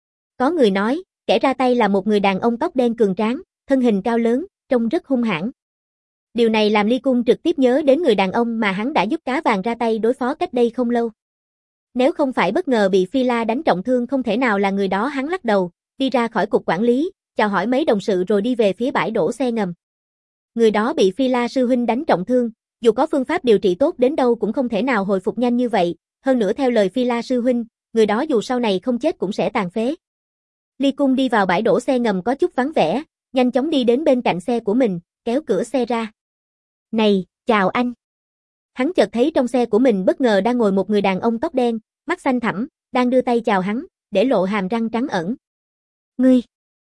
Có người nói, kẻ ra tay là một người đàn ông tóc đen cường tráng, thân hình cao lớn, trông rất hung hãn. Điều này làm Ly Cung trực tiếp nhớ đến người đàn ông mà hắn đã giúp cá vàng ra tay đối phó cách đây không lâu. Nếu không phải bất ngờ bị Phi La đánh trọng thương không thể nào là người đó, hắn lắc đầu, đi ra khỏi cục quản lý, chào hỏi mấy đồng sự rồi đi về phía bãi đổ xe ngầm. Người đó bị Phi La sư huynh đánh trọng thương, dù có phương pháp điều trị tốt đến đâu cũng không thể nào hồi phục nhanh như vậy, hơn nữa theo lời Phi La sư huynh, người đó dù sau này không chết cũng sẽ tàn phế. Ly Cung đi vào bãi đổ xe ngầm có chút vắng vẻ, nhanh chóng đi đến bên cạnh xe của mình, kéo cửa xe ra. Này, chào anh. Hắn chợt thấy trong xe của mình bất ngờ đang ngồi một người đàn ông tóc đen, mắt xanh thẳm, đang đưa tay chào hắn, để lộ hàm răng trắng ẩn. Ngươi.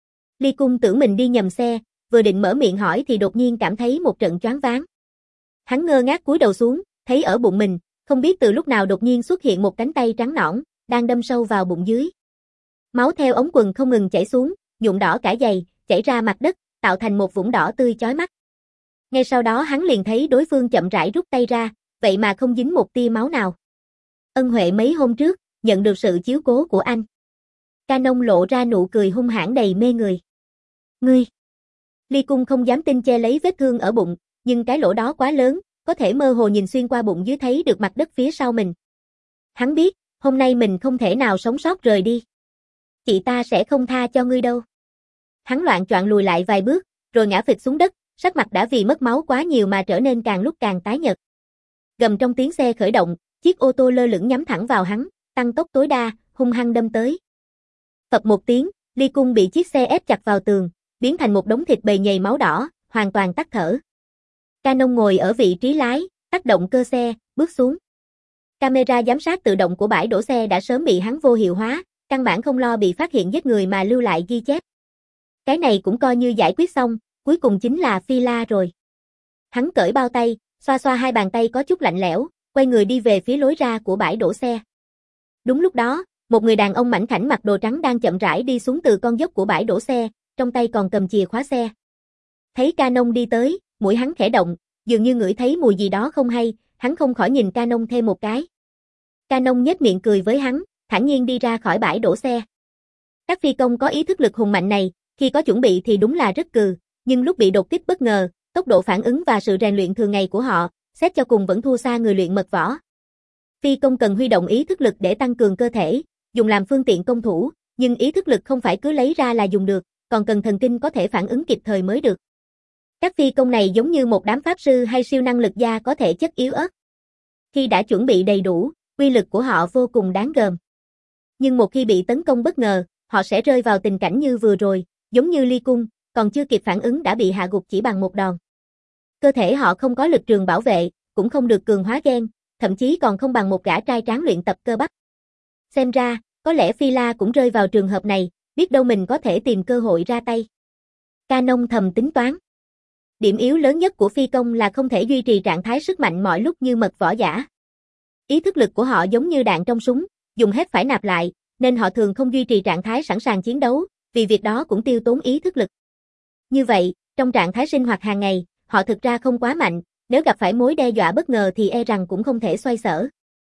Ly Cung tưởng mình đi nhầm xe, vừa định mở miệng hỏi thì đột nhiên cảm thấy một trận choáng váng. Hắn ngơ ngác cúi đầu xuống, thấy ở bụng mình, không biết từ lúc nào đột nhiên xuất hiện một cánh tay trắng nõn, đang đâm sâu vào bụng dưới. Máu theo ống quần không ngừng chảy xuống, nhuộm đỏ cả giày, chảy ra mặt đất, tạo thành một vũng đỏ tươi chói mắt. Ngay sau đó hắn liền thấy đối phương chậm rãi rút tay ra, vậy mà không dính một tia máu nào. Ân huệ mấy hôm trước, nhận được sự chiếu cố của anh. Canon lộ ra nụ cười hung hãn đầy mê người. Ngươi. Ly Cung không dám tin che lấy vết thương ở bụng, nhưng cái lỗ đó quá lớn, có thể mơ hồ nhìn xuyên qua bụng dưới thấy được mặt đất phía sau mình. Hắn biết, hôm nay mình không thể nào sống sót rời đi. Chị ta sẽ không tha cho ngươi đâu. Hắn loạng choạng lùi lại vài bước, rồi ngã phịch xuống đất, sắc mặt đã vì mất máu quá nhiều mà trở nên càng lúc càng tái nhợt. Gầm trong tiếng xe khởi động, chiếc ô tô lơ lửng nhắm thẳng vào hắn, tăng tốc tối đa, hung hăng đâm tới. Phập một tiếng, Ly Cung bị chiếc xe ép chặt vào tường, biến thành một đống thịt bầy nhầy máu đỏ, hoàn toàn tắt thở. Canon ngồi ở vị trí lái, tác động cơ xe, bước xuống. Camera giám sát tự động của bãi đổ xe đã sớm bị hắn vô hiệu hóa, căn bản không lo bị phát hiện giết người mà lưu lại ghi chép. Cái này cũng coi như giải quyết xong, cuối cùng chính là Phi La rồi. Hắn cởi bao tay, xoa xoa hai bàn tay có chút lạnh lẽo, quay người đi về phía lối ra của bãi đổ xe. Đúng lúc đó, một người đàn ông mảnh khảnh mặc đồ trắng đang chậm rãi đi xuống từ con dốc của bãi đổ xe, trong tay còn cầm chìa khóa xe. Thấy Canon đi tới, mũi hắn khẽ động, dường như ngửi thấy mùi gì đó không hay, hắn không khỏi nhìn Canon thêm một cái. Canon nhếch miệng cười với hắn, thản nhiên đi ra khỏi bãi đổ xe. Các phi công có ý thức lực hùng mạnh này, khi có chuẩn bị thì đúng là rất cừ, nhưng lúc bị đột kích bất ngờ, tốc độ phản ứng và sự rèn luyện thường ngày của họ, xét cho cùng vẫn thua xa người luyện mật võ. Phi công cần huy động ý thức lực để tăng cường cơ thể, dùng làm phương tiện công thủ, nhưng ý thức lực không phải cứ lấy ra là dùng được, còn cần thần kinh có thể phản ứng kịp thời mới được. Các phi công này giống như một đám pháp sư hay siêu năng lực gia có thể chất yếu ớt. Khi đã chuẩn bị đầy đủ, uy lực của họ vô cùng đáng gờm. Nhưng một khi bị tấn công bất ngờ, họ sẽ rơi vào tình cảnh như vừa rồi, giống như Ly Cung, còn chưa kịp phản ứng đã bị hạ gục chỉ bằng một đòn. Cơ thể họ không có lực trường bảo vệ, cũng không được cường hóa gen, thậm chí còn không bằng một gã trai tráng luyện tập cơ bắp. Xem ra, có lẽ Phi La cũng rơi vào trường hợp này, biết đâu mình có thể tìm cơ hội ra tay. Canon thầm tính toán. Điểm yếu lớn nhất của phi công là không thể duy trì trạng thái sức mạnh mọi lúc như mật võ giả. Ý thức lực của họ giống như đạn trong súng, dùng hết phải nạp lại, nên họ thường không duy trì trạng thái sẵn sàng chiến đấu, vì việc đó cũng tiêu tốn ý thức lực. Như vậy, trong trạng thái sinh hoạt hàng ngày, họ thực ra không quá mạnh, nếu gặp phải mối đe dọa bất ngờ thì e rằng cũng không thể xoay sở.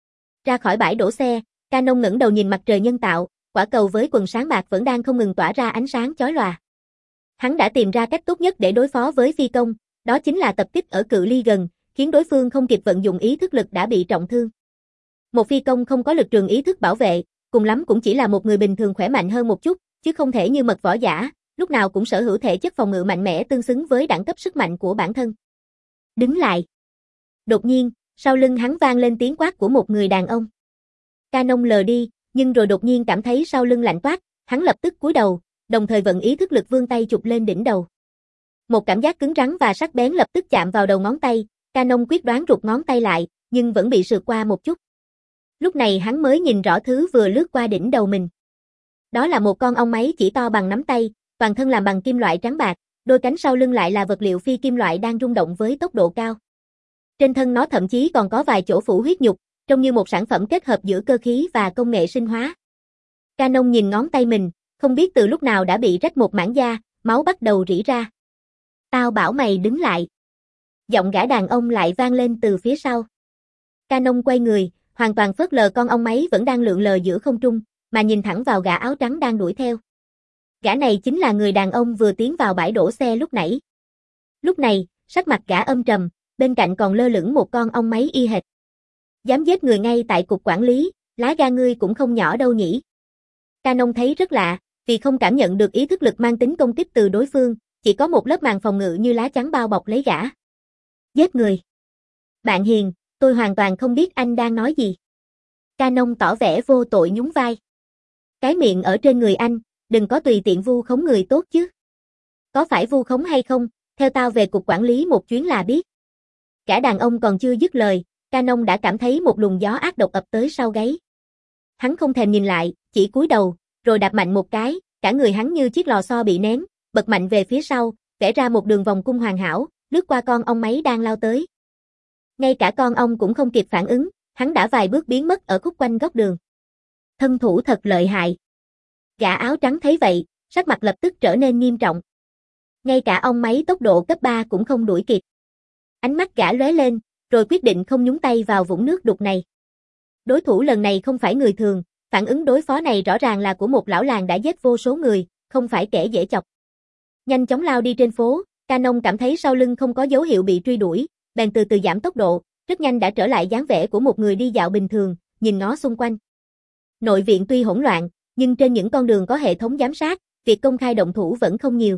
Ra khỏi bãi đổ xe, Canon ngẩng đầu nhìn mặt trời nhân tạo, quả cầu với quần sáng bạc vẫn đang không ngừng tỏa ra ánh sáng chói lòa. Hắn đã tìm ra cách tốt nhất để đối phó với phi công, đó chính là tập kích ở cự ly gần, khiến đối phương không kịp vận dụng ý thức lực đã bị trọng thương. Một phi công không có lực trường ý thức bảo vệ, cùng lắm cũng chỉ là một người bình thường khỏe mạnh hơn một chút, chứ không thể như mật võ giả, lúc nào cũng sở hữu thể chất phòng ngự mạnh mẽ tương xứng với đẳng cấp sức mạnh của bản thân. Đứng lại. Đột nhiên, sau lưng hắn vang lên tiếng quát của một người đàn ông. Canon lờ đi, nhưng rồi đột nhiên cảm thấy sau lưng lạnh toát, hắn lập tức cúi đầu, đồng thời vận ý thức lực vươn tay chụp lên đỉnh đầu. Một cảm giác cứng rắn và sắc bén lập tức chạm vào đầu ngón tay, Canon quyết đoán rụt ngón tay lại, nhưng vẫn bị sượt qua một chút. Lúc này hắn mới nhìn rõ thứ vừa lướt qua đỉnh đầu mình. Đó là một con ong máy chỉ to bằng nắm tay, toàn thân làm bằng kim loại trắng bạc, đôi cánh sau lưng lại là vật liệu phi kim loại đang rung động với tốc độ cao. Trên thân nó thậm chí còn có vài chỗ phủ huyết nhục, trông như một sản phẩm kết hợp giữa cơ khí và công nghệ sinh hóa. Canon nhìn ngón tay mình, không biết từ lúc nào đã bị rách một mảng da, máu bắt đầu rỉ ra. Tao bảo mày đứng lại. Giọng gã đàn ông lại vang lên từ phía sau. Canon quay người, hoàn toàn phớt lờ con ong máy vẫn đang lượn lờ giữa không trung, mà nhìn thẳng vào gã áo trắng đang đuổi theo. Gã này chính là người đàn ông vừa tiến vào bãi đổ xe lúc nãy. Lúc này, sắc mặt gã âm trầm, bên cạnh còn lơ lửng một con ong máy y hệt. Dám giết người ngay tại cục quản lý, lá gan ngươi cũng không nhỏ đâu nhỉ. Canon thấy rất lạ, vì không cảm nhận được ý thức lực mang tính công kích từ đối phương, chỉ có một lớp màng phòng ngự như lá chắn bao bọc lấy gã. Giết người. Bạn hiền, tôi hoàn toàn không biết anh đang nói gì. Canon tỏ vẻ vô tội nhún vai. Cái miệng ở trên người anh, đừng có tùy tiện vu khống người tốt chứ. Có phải vu khống hay không, theo tao về cục quản lý một chuyến là biết. Cả đàn ông còn chưa dứt lời, Canon đã cảm thấy một luồng gió ác độc ập tới sau gáy. Hắn không thèm nhìn lại, chỉ cúi đầu, rồi đạp mạnh một cái, cả người hắn như chiếc lò xo bị nén, bật mạnh về phía sau, vẽ ra một đường vòng cung hoàn hảo, lướt qua con ong máy đang lao tới. Ngay cả con ong cũng không kịp phản ứng, hắn đã vài bước biến mất ở khúc quanh góc đường. Thân thủ thật lợi hại. Gã áo trắng thấy vậy, sắc mặt lập tức trở nên nghiêm trọng. Ngay cả ong máy tốc độ cấp ba cũng không đuổi kịp. Ánh mắt gã lóe lên, rồi quyết định không nhúng tay vào vũng nước đục này. Đối thủ lần này không phải người thường, phản ứng đối phó này rõ ràng là của một lão làng đã giết vô số người, không phải kẻ dễ chọc. Nhanh chóng lao đi trên phố, Canon cảm thấy sau lưng không có dấu hiệu bị truy đuổi, bèn từ từ giảm tốc độ, rất nhanh đã trở lại dáng vẻ của một người đi dạo bình thường, nhìn ngó xung quanh. Nội viện tuy hỗn loạn, nhưng trên những con đường có hệ thống giám sát, việc công khai động thủ vẫn không nhiều.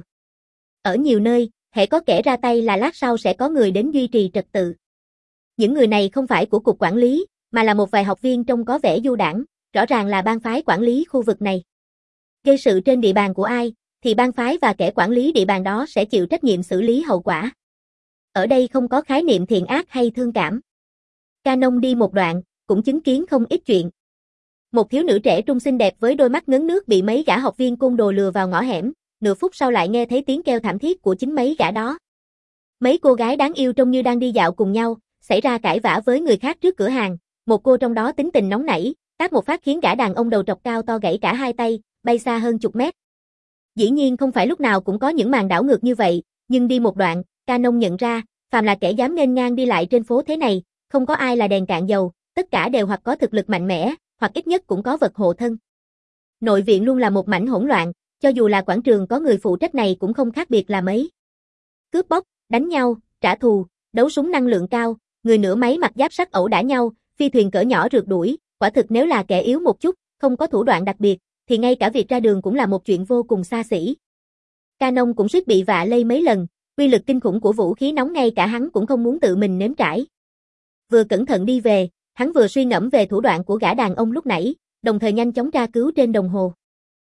Ở nhiều nơi, hễ có kẻ ra tay là lát sau sẽ có người đến duy trì trật tự. Những người này không phải của cục quản lý, mà là một vài học viên trông có vẻ du đãng, rõ ràng là bang phái quản lý khu vực này. Gây sự trên địa bàn của ai, thì bang phái và kẻ quản lý địa bàn đó sẽ chịu trách nhiệm xử lý hậu quả. Ở đây không có khái niệm thiện ác hay thương cảm. Canon đi một đoạn, cũng chứng kiến không ít chuyện. Một thiếu nữ trẻ trung xinh đẹp với đôi mắt ngấn nước bị mấy gã học viên côn đồ lừa vào ngõ hẻm, nửa phút sau lại nghe thấy tiếng kêu thảm thiết của chính mấy gã đó. Mấy cô gái đáng yêu trông như đang đi dạo cùng nhau, xảy ra cãi vã với người khác trước cửa hàng, một cô trong đó tính tình nóng nảy, tát một phát khiến gã đàn ông đầu trọc cao to gãy cả hai tay, bay xa hơn chục mét. Dĩ nhiên không phải lúc nào cũng có những màn đảo ngược như vậy, nhưng đi một đoạn, Canon nhận ra, phàm là kẻ dám nghênh ngang đi lại trên phố thế này, không có ai là đèn cạn dầu, tất cả đều hoặc có thực lực mạnh mẽ, hoặc ít nhất cũng có vật hộ thân. Nội viện luôn là một mảnh hỗn loạn, cho dù là quảng trường có người phụ trách này cũng không khác biệt là mấy. Cướp bóc, đánh nhau, trả thù, đấu súng năng lượng cao, người nửa máy mặc giáp sắt ẩu đả nhau, phi thuyền cỡ nhỏ rượt đuổi, quả thực nếu là kẻ yếu một chút, không có thủ đoạn đặc biệt, thì ngay cả việc ra đường cũng là một chuyện vô cùng xa xỉ. Canon cũng suýt bị vạ lây mấy lần, uy lực kinh khủng của vũ khí nóng ngay cả hắn cũng không muốn tự mình nếm trải. Vừa cẩn thận đi về, hắn vừa suy ngẫm về thủ đoạn của gã đàn ông lúc nãy, đồng thời nhanh chóng tra cứu trên đồng hồ.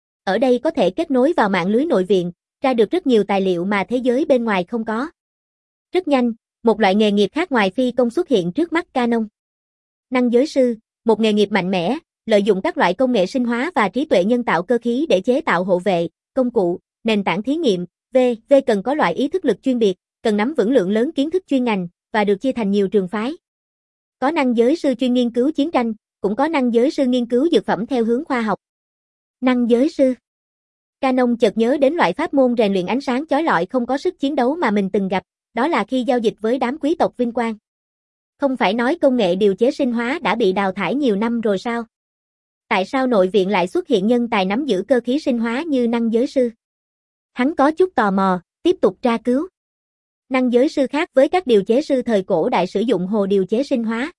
Ở đây có thể kết nối vào mạng lưới nội viện, ra được rất nhiều tài liệu mà thế giới bên ngoài không có. Rất nhanh, một loại nghề nghiệp khác ngoài phi công xuất hiện trước mắt Canon. Năng giới sư, một nghề nghiệp mạnh mẽ, lợi dụng các loại công nghệ sinh hóa và trí tuệ nhân tạo cơ khí để chế tạo hộ vệ, công cụ, nền tảng thí nghiệm, v v cần có loại ý thức lực chuyên biệt, cần nắm vững lượng lớn kiến thức chuyên ngành, và được chia thành nhiều trường phái. Có năng giới sư chuyên nghiên cứu chiến tranh, cũng có năng giới sư nghiên cứu dược phẩm theo hướng khoa học. Năng giới sư. Canon chợt nhớ đến loại pháp môn rèn luyện ánh sáng chói lọi không có sức chiến đấu mà mình từng gặp, đó là khi giao dịch với đám quý tộc vinh quang. Không phải nói công nghệ điều chế sinh hóa đã bị đào thải nhiều năm rồi sao? Tại sao nội viện lại xuất hiện nhân tài nắm giữ cơ khí sinh hóa như năng giới sư? Hắn có chút tò mò, tiếp tục tra cứu. Năng giới sư khác với các điều chế sư thời cổ đại sử dụng hồ điều chế sinh hóa.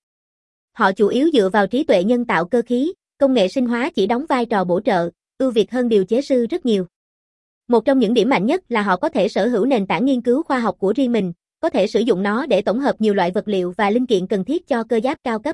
Họ chủ yếu dựa vào trí tuệ nhân tạo cơ khí, công nghệ sinh hóa chỉ đóng vai trò bổ trợ, ưu việt hơn điều chế sư rất nhiều. Một trong những điểm mạnh nhất là họ có thể sở hữu nền tảng nghiên cứu khoa học của riêng mình, có thể sử dụng nó để tổng hợp nhiều loại vật liệu và linh kiện cần thiết cho cơ giáp cao cấp.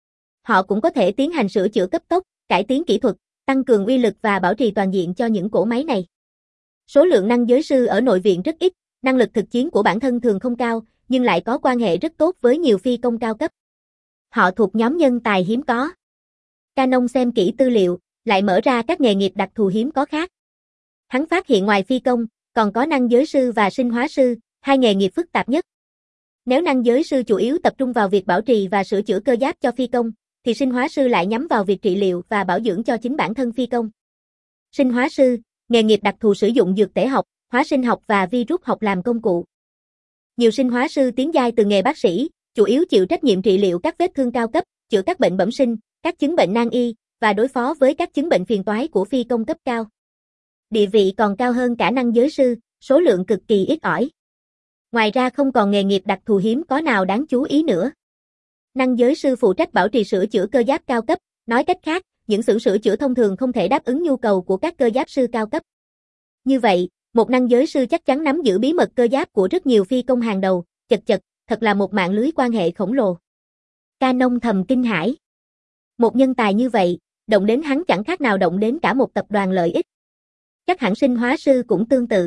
Họ cũng có thể tiến hành sửa chữa cấp tốc, cải tiến kỹ thuật, tăng cường uy lực và bảo trì toàn diện cho những cỗ máy này. Số lượng năng giới sư ở nội viện rất ít, năng lực thực chiến của bản thân thường không cao, nhưng lại có quan hệ rất tốt với nhiều phi công cao cấp. Họ thuộc nhóm nhân tài hiếm có. Canon xem kỹ tư liệu, lại mở ra các nghề nghiệp đặc thù hiếm có khác. Hắn phát hiện ngoài phi công, còn có năng giới sư và sinh hóa sư, hai nghề nghiệp phức tạp nhất. Nếu năng giới sư chủ yếu tập trung vào việc bảo trì và sửa chữa cơ giáp cho phi công, thì sinh hóa sư lại nhắm vào việc trị liệu và bảo dưỡng cho chính bản thân phi công. Sinh hóa sư, nghề nghiệp đặc thù sử dụng dược tể học, hóa sinh học và virus học làm công cụ. Nhiều sinh hóa sư tiến giai từ nghề bác sĩ, chủ yếu chịu trách nhiệm trị liệu các vết thương cao cấp, chữa các bệnh bẩm sinh, các chứng bệnh nan y, và đối phó với các chứng bệnh phiền toái của phi công cấp cao. Địa vị còn cao hơn cả năng giới sư, số lượng cực kỳ ít ỏi. Ngoài ra không còn nghề nghiệp đặc thù hiếm có nào đáng chú ý nữa. Năng giới sư phụ trách bảo trì sửa chữa cơ giáp cao cấp, nói cách khác, những xưởng sửa chữa thông thường không thể đáp ứng nhu cầu của các cơ giáp sư cao cấp. Như vậy, một năng giới sư chắc chắn nắm giữ bí mật cơ giáp của rất nhiều phi công hàng đầu, chật chật, thật là một mạng lưới quan hệ khổng lồ. Canon thầm kinh hãi. Một nhân tài như vậy, động đến hắn chẳng khác nào động đến cả một tập đoàn lợi ích. Chắc hẳn sinh hóa sư cũng tương tự.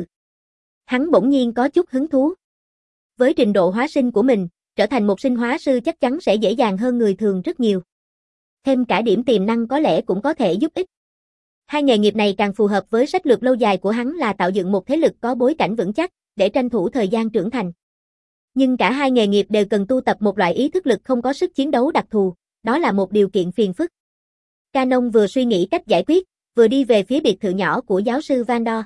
Hắn bỗng nhiên có chút hứng thú. Với trình độ hóa sinh của mình, trở thành một sinh hóa sư chắc chắn sẽ dễ dàng hơn người thường rất nhiều. Thêm cả điểm tiềm năng có lẽ cũng có thể giúp ích. Hai nghề nghiệp này càng phù hợp với sách lược lâu dài của hắn là tạo dựng một thế lực có bối cảnh vững chắc, để tranh thủ thời gian trưởng thành. Nhưng cả hai nghề nghiệp đều cần tu tập một loại ý thức lực không có sức chiến đấu đặc thù, đó là một điều kiện phiền phức. Canon vừa suy nghĩ cách giải quyết, vừa đi về phía biệt thự nhỏ của giáo sư Van Dor.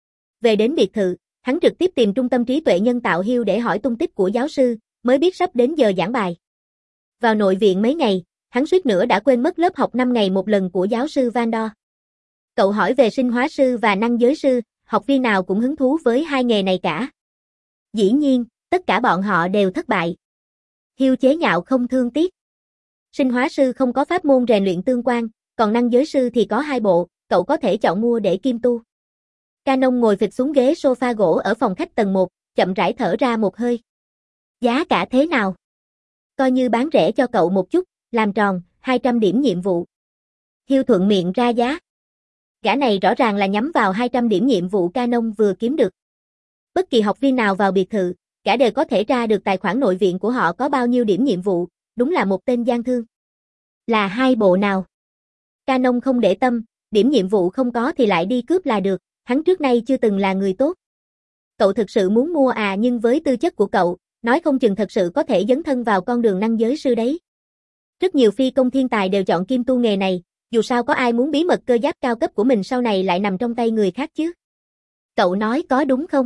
Về đến biệt thự, hắn trực tiếp tìm trung tâm trí tuệ nhân tạo Hill để hỏi tung tích của giáo sư, mới biết sắp đến giờ giảng bài. Vào nội viện mấy ngày, hắn suýt nữa đã quên mất lớp học năm ngày một lần của giáo sư Van Dor. Cậu hỏi về sinh hóa sư và năng giới sư, học viên nào cũng hứng thú với hai nghề này cả. Dĩ nhiên, tất cả bọn họ đều thất bại. Hill chế nhạo không thương tiếc. Sinh hóa sư không có pháp môn rèn luyện tương quan, còn năng giới sư thì có hai bộ, cậu có thể chọn mua để kim tu. Canon ngồi phịch xuống ghế sofa gỗ ở phòng khách tầng một, chậm rãi thở ra một hơi. Giá cả thế nào? Coi như bán rẻ cho cậu một chút, làm tròn, hai trăm điểm nhiệm vụ. Hill thuận miệng ra giá. Gã này rõ ràng là nhắm vào hai trăm điểm nhiệm vụ Canon vừa kiếm được. Bất kỳ học viên nào vào biệt thự, gã đều có thể tra được tài khoản nội viện của họ có bao nhiêu điểm nhiệm vụ, đúng là một tên gian thương. Là hai bộ nào? Canon không để tâm, điểm nhiệm vụ không có thì lại đi cướp là được, hắn trước nay chưa từng là người tốt. Cậu thực sự muốn mua à, nhưng với tư chất của cậu, nói không chừng thật sự có thể dấn thân vào con đường năng giới sư đấy. Rất nhiều phi công thiên tài đều chọn kim tu nghề này, dù sao có ai muốn bí mật cơ giáp cao cấp của mình sau này lại nằm trong tay người khác chứ. Cậu nói có đúng không?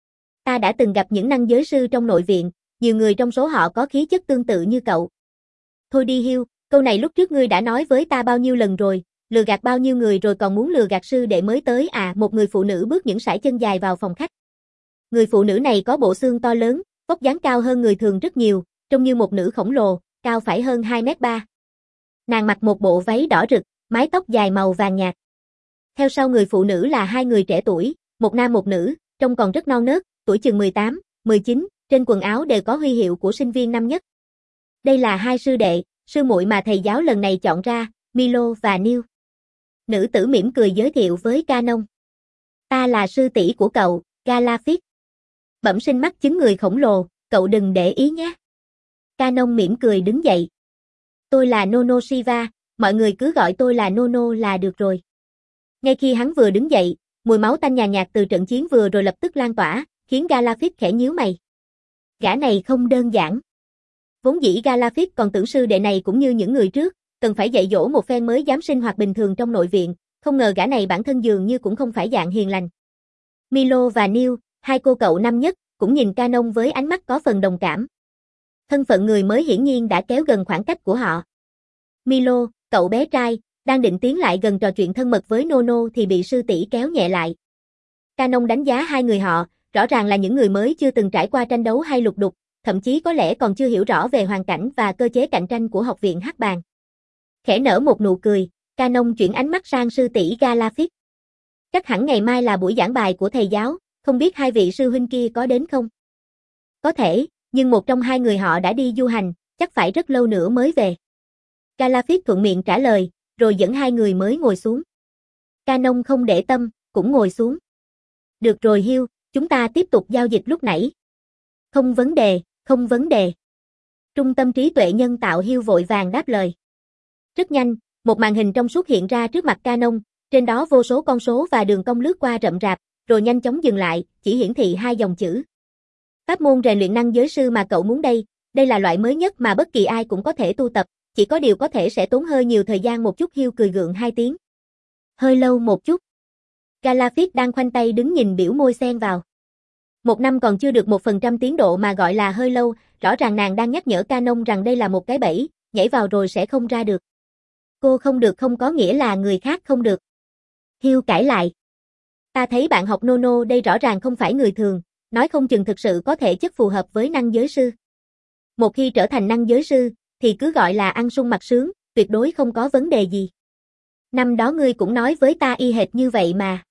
Ta đã từng gặp những năng giới sư trong nội viện, nhiều người trong số họ có khí chất tương tự như cậu. Thôi đi Hill, câu này lúc trước ngươi đã nói với ta bao nhiêu lần rồi, lừa gạt bao nhiêu người rồi còn muốn lừa gạt sư đệ mới tới à. Một người phụ nữ bước những sải chân dài vào phòng khách. Người phụ nữ này có bộ xương to lớn, vóc dáng cao hơn người thường rất nhiều, trông như một nữ khổng lồ, cao phải hơn hai mét ba. Nàng mặc một bộ váy đỏ rực, mái tóc dài màu vàng nhạt. Theo sau người phụ nữ là hai người trẻ tuổi, một nam một nữ, trông còn rất non nớt, tuổi chừng mười tám, mười chín, trên quần áo đều có huy hiệu của sinh viên năm nhất. Đây là hai sư đệ, sư muội mà thầy giáo lần này chọn ra, Milo và Neil. Nữ tử mỉm cười giới thiệu với Canon. Ta là sư tỷ của cậu, Galafix. Bẩm sinh mắt chứng người khổng lồ, cậu đừng để ý nhé. Canon mỉm cười đứng dậy. Tôi là Nono Shiva, mọi người cứ gọi tôi là Nono là được rồi. Ngay khi hắn vừa đứng dậy, mùi máu tanh nhàn nhạt từ trận chiến vừa rồi lập tức lan tỏa, khiến Galafix khẽ nhíu mày. Gã này không đơn giản. Vốn dĩ Galafix còn tưởng sư đệ này cũng như những người trước, cần phải dạy dỗ một phen mới dám sinh hoạt bình thường trong nội viện, không ngờ gã này bản thân dường như cũng không phải dạng hiền lành. Milo và Neil, hai cô cậu năm nhất, cũng nhìn Canon với ánh mắt có phần đồng cảm. Thân phận người mới hiển nhiên đã kéo gần khoảng cách của họ. Milo, cậu bé trai, đang định tiến lại gần trò chuyện thân mật với Nono thì bị sư tỷ kéo nhẹ lại. Canon đánh giá hai người họ, rõ ràng là những người mới chưa từng trải qua tranh đấu hay lục đục, thậm chí có lẽ còn chưa hiểu rõ về hoàn cảnh và cơ chế cạnh tranh của học viện Hắc Bàn. Khẽ nở một nụ cười, Canon chuyển ánh mắt sang sư tỷ Galafix. Chắc hẳn ngày mai là buổi giảng bài của thầy giáo, không biết hai vị sư huynh kia có đến không? Có thể, nhưng một trong hai người họ đã đi du hành, chắc phải rất lâu nữa mới về. Galafix thuận miệng trả lời, rồi dẫn hai người mới ngồi xuống. Canon không để tâm, cũng ngồi xuống. Được rồi Hill, chúng ta tiếp tục giao dịch lúc nãy. Không vấn đề, không vấn đề. Trung tâm trí tuệ nhân tạo Hill vội vàng đáp lời. Rất nhanh, một màn hình trong suốt hiện ra trước mặt Canon, trên đó vô số con số và đường cong lướt qua rậm rạp, rồi nhanh chóng dừng lại, chỉ hiển thị hai dòng chữ. Pháp môn rèn luyện năng giới sư mà cậu muốn đây, đây là loại mới nhất mà bất kỳ ai cũng có thể tu tập, chỉ có điều có thể sẽ tốn hơi nhiều thời gian một chút. Hill cười gượng hai tiếng. Hơi lâu một chút. Galafix đang khoanh tay đứng nhìn biểu môi xen vào. Một năm còn chưa được một phần trăm tiến độ mà gọi là hơi lâu, rõ ràng nàng đang nhắc nhở Canon rằng đây là một cái bẫy, nhảy vào rồi sẽ không ra được. Cô không được không có nghĩa là người khác không được. Hill cãi lại. Ta thấy bạn học Nono đây rõ ràng không phải người thường, nói không chừng thực sự có thể chất phù hợp với năng giới sư. Một khi trở thành năng giới sư, thì cứ gọi là ăn sung mặc sướng, tuyệt đối không có vấn đề gì. Năm đó ngươi cũng nói với ta y hệt như vậy mà.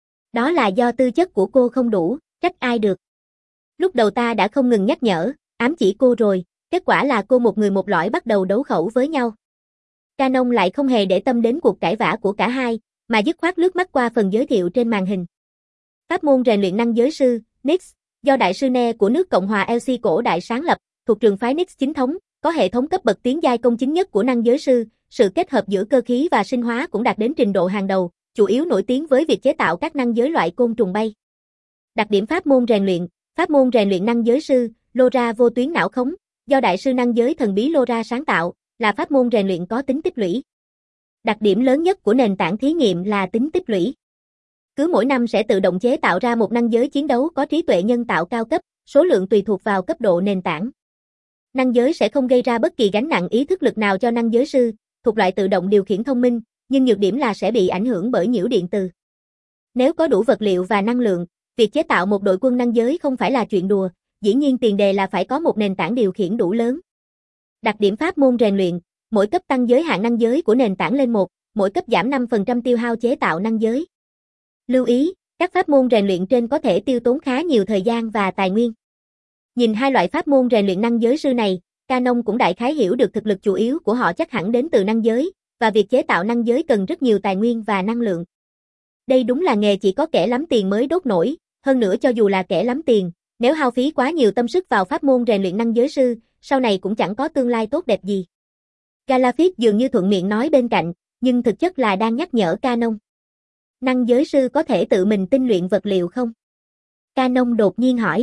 Đó là do tư chất của cô không đủ, trách ai được. Lúc đầu ta đã không ngừng nhắc nhở, ám chỉ cô rồi, kết quả là cô một người một lõi bắt đầu đấu khẩu với nhau. Canon lại không hề để tâm đến cuộc cãi vã của cả hai, mà dứt khoát lướt mắt qua phần giới thiệu trên màn hình. Pháp môn rèn luyện năng giới sư, Nyx, do đại sư Ne của nước Cộng hòa Elsie cổ đại sáng lập, thuộc trường phái Nyx chính thống, có hệ thống cấp bậc tiến giai công chính nhất của năng giới sư, sự kết hợp giữa cơ khí và sinh hóa cũng đạt đến trình độ hàng đầu, chủ yếu nổi tiếng với việc chế tạo các năng giới loại côn trùng bay. Đặc điểm pháp môn rèn luyện, pháp môn rèn luyện năng giới sư, Lora vô tuyến não khống, do đại sư năng giới thần bí Lora sáng tạo, là pháp môn rèn luyện có tính tích lũy. Đặc điểm lớn nhất của nền tảng thí nghiệm là tính tích lũy. Cứ mỗi năm sẽ tự động chế tạo ra một năng giới chiến đấu có trí tuệ nhân tạo cao cấp, số lượng tùy thuộc vào cấp độ nền tảng. Năng giới sẽ không gây ra bất kỳ gánh nặng ý thức lực nào cho năng giới sư, thuộc loại tự động điều khiển thông minh, nhưng nhược điểm là sẽ bị ảnh hưởng bởi nhiễu điện từ. Nếu có đủ vật liệu và năng lượng, việc chế tạo một đội quân năng giới không phải là chuyện đùa, dĩ nhiên tiền đề là phải có một nền tảng điều khiển đủ lớn. Đặc điểm pháp môn rèn luyện, mỗi cấp tăng giới hạn năng giới của nền tảng lên một, mỗi cấp giảm năm phần trăm tiêu hao chế tạo năng giới. Lưu ý, các pháp môn rèn luyện trên có thể tiêu tốn khá nhiều thời gian và tài nguyên. Nhìn hai loại pháp môn rèn luyện năng giới sư này, Canon cũng đại khái hiểu được thực lực chủ yếu của họ chắc hẳn đến từ năng giới, và việc chế tạo năng giới cần rất nhiều tài nguyên và năng lượng. Đây đúng là nghề chỉ có kẻ lắm tiền mới đốt nổi, hơn nữa cho dù là kẻ lắm tiền, nếu hao phí quá nhiều tâm sức vào pháp môn rèn luyện năng giới sư, sau này cũng chẳng có tương lai tốt đẹp gì. Galafit dường như thuận miệng nói bên cạnh, nhưng thực chất là đang nhắc nhở Canon. Năng giới sư có thể tự mình tinh luyện vật liệu không? Canon đột nhiên hỏi.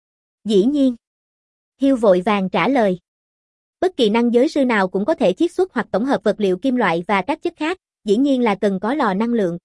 Dĩ nhiên. Hill vội vàng trả lời. Bất kỳ năng giới sư nào cũng có thể chiết xuất hoặc tổng hợp vật liệu kim loại và các chất khác, dĩ nhiên là cần có lò năng lượng.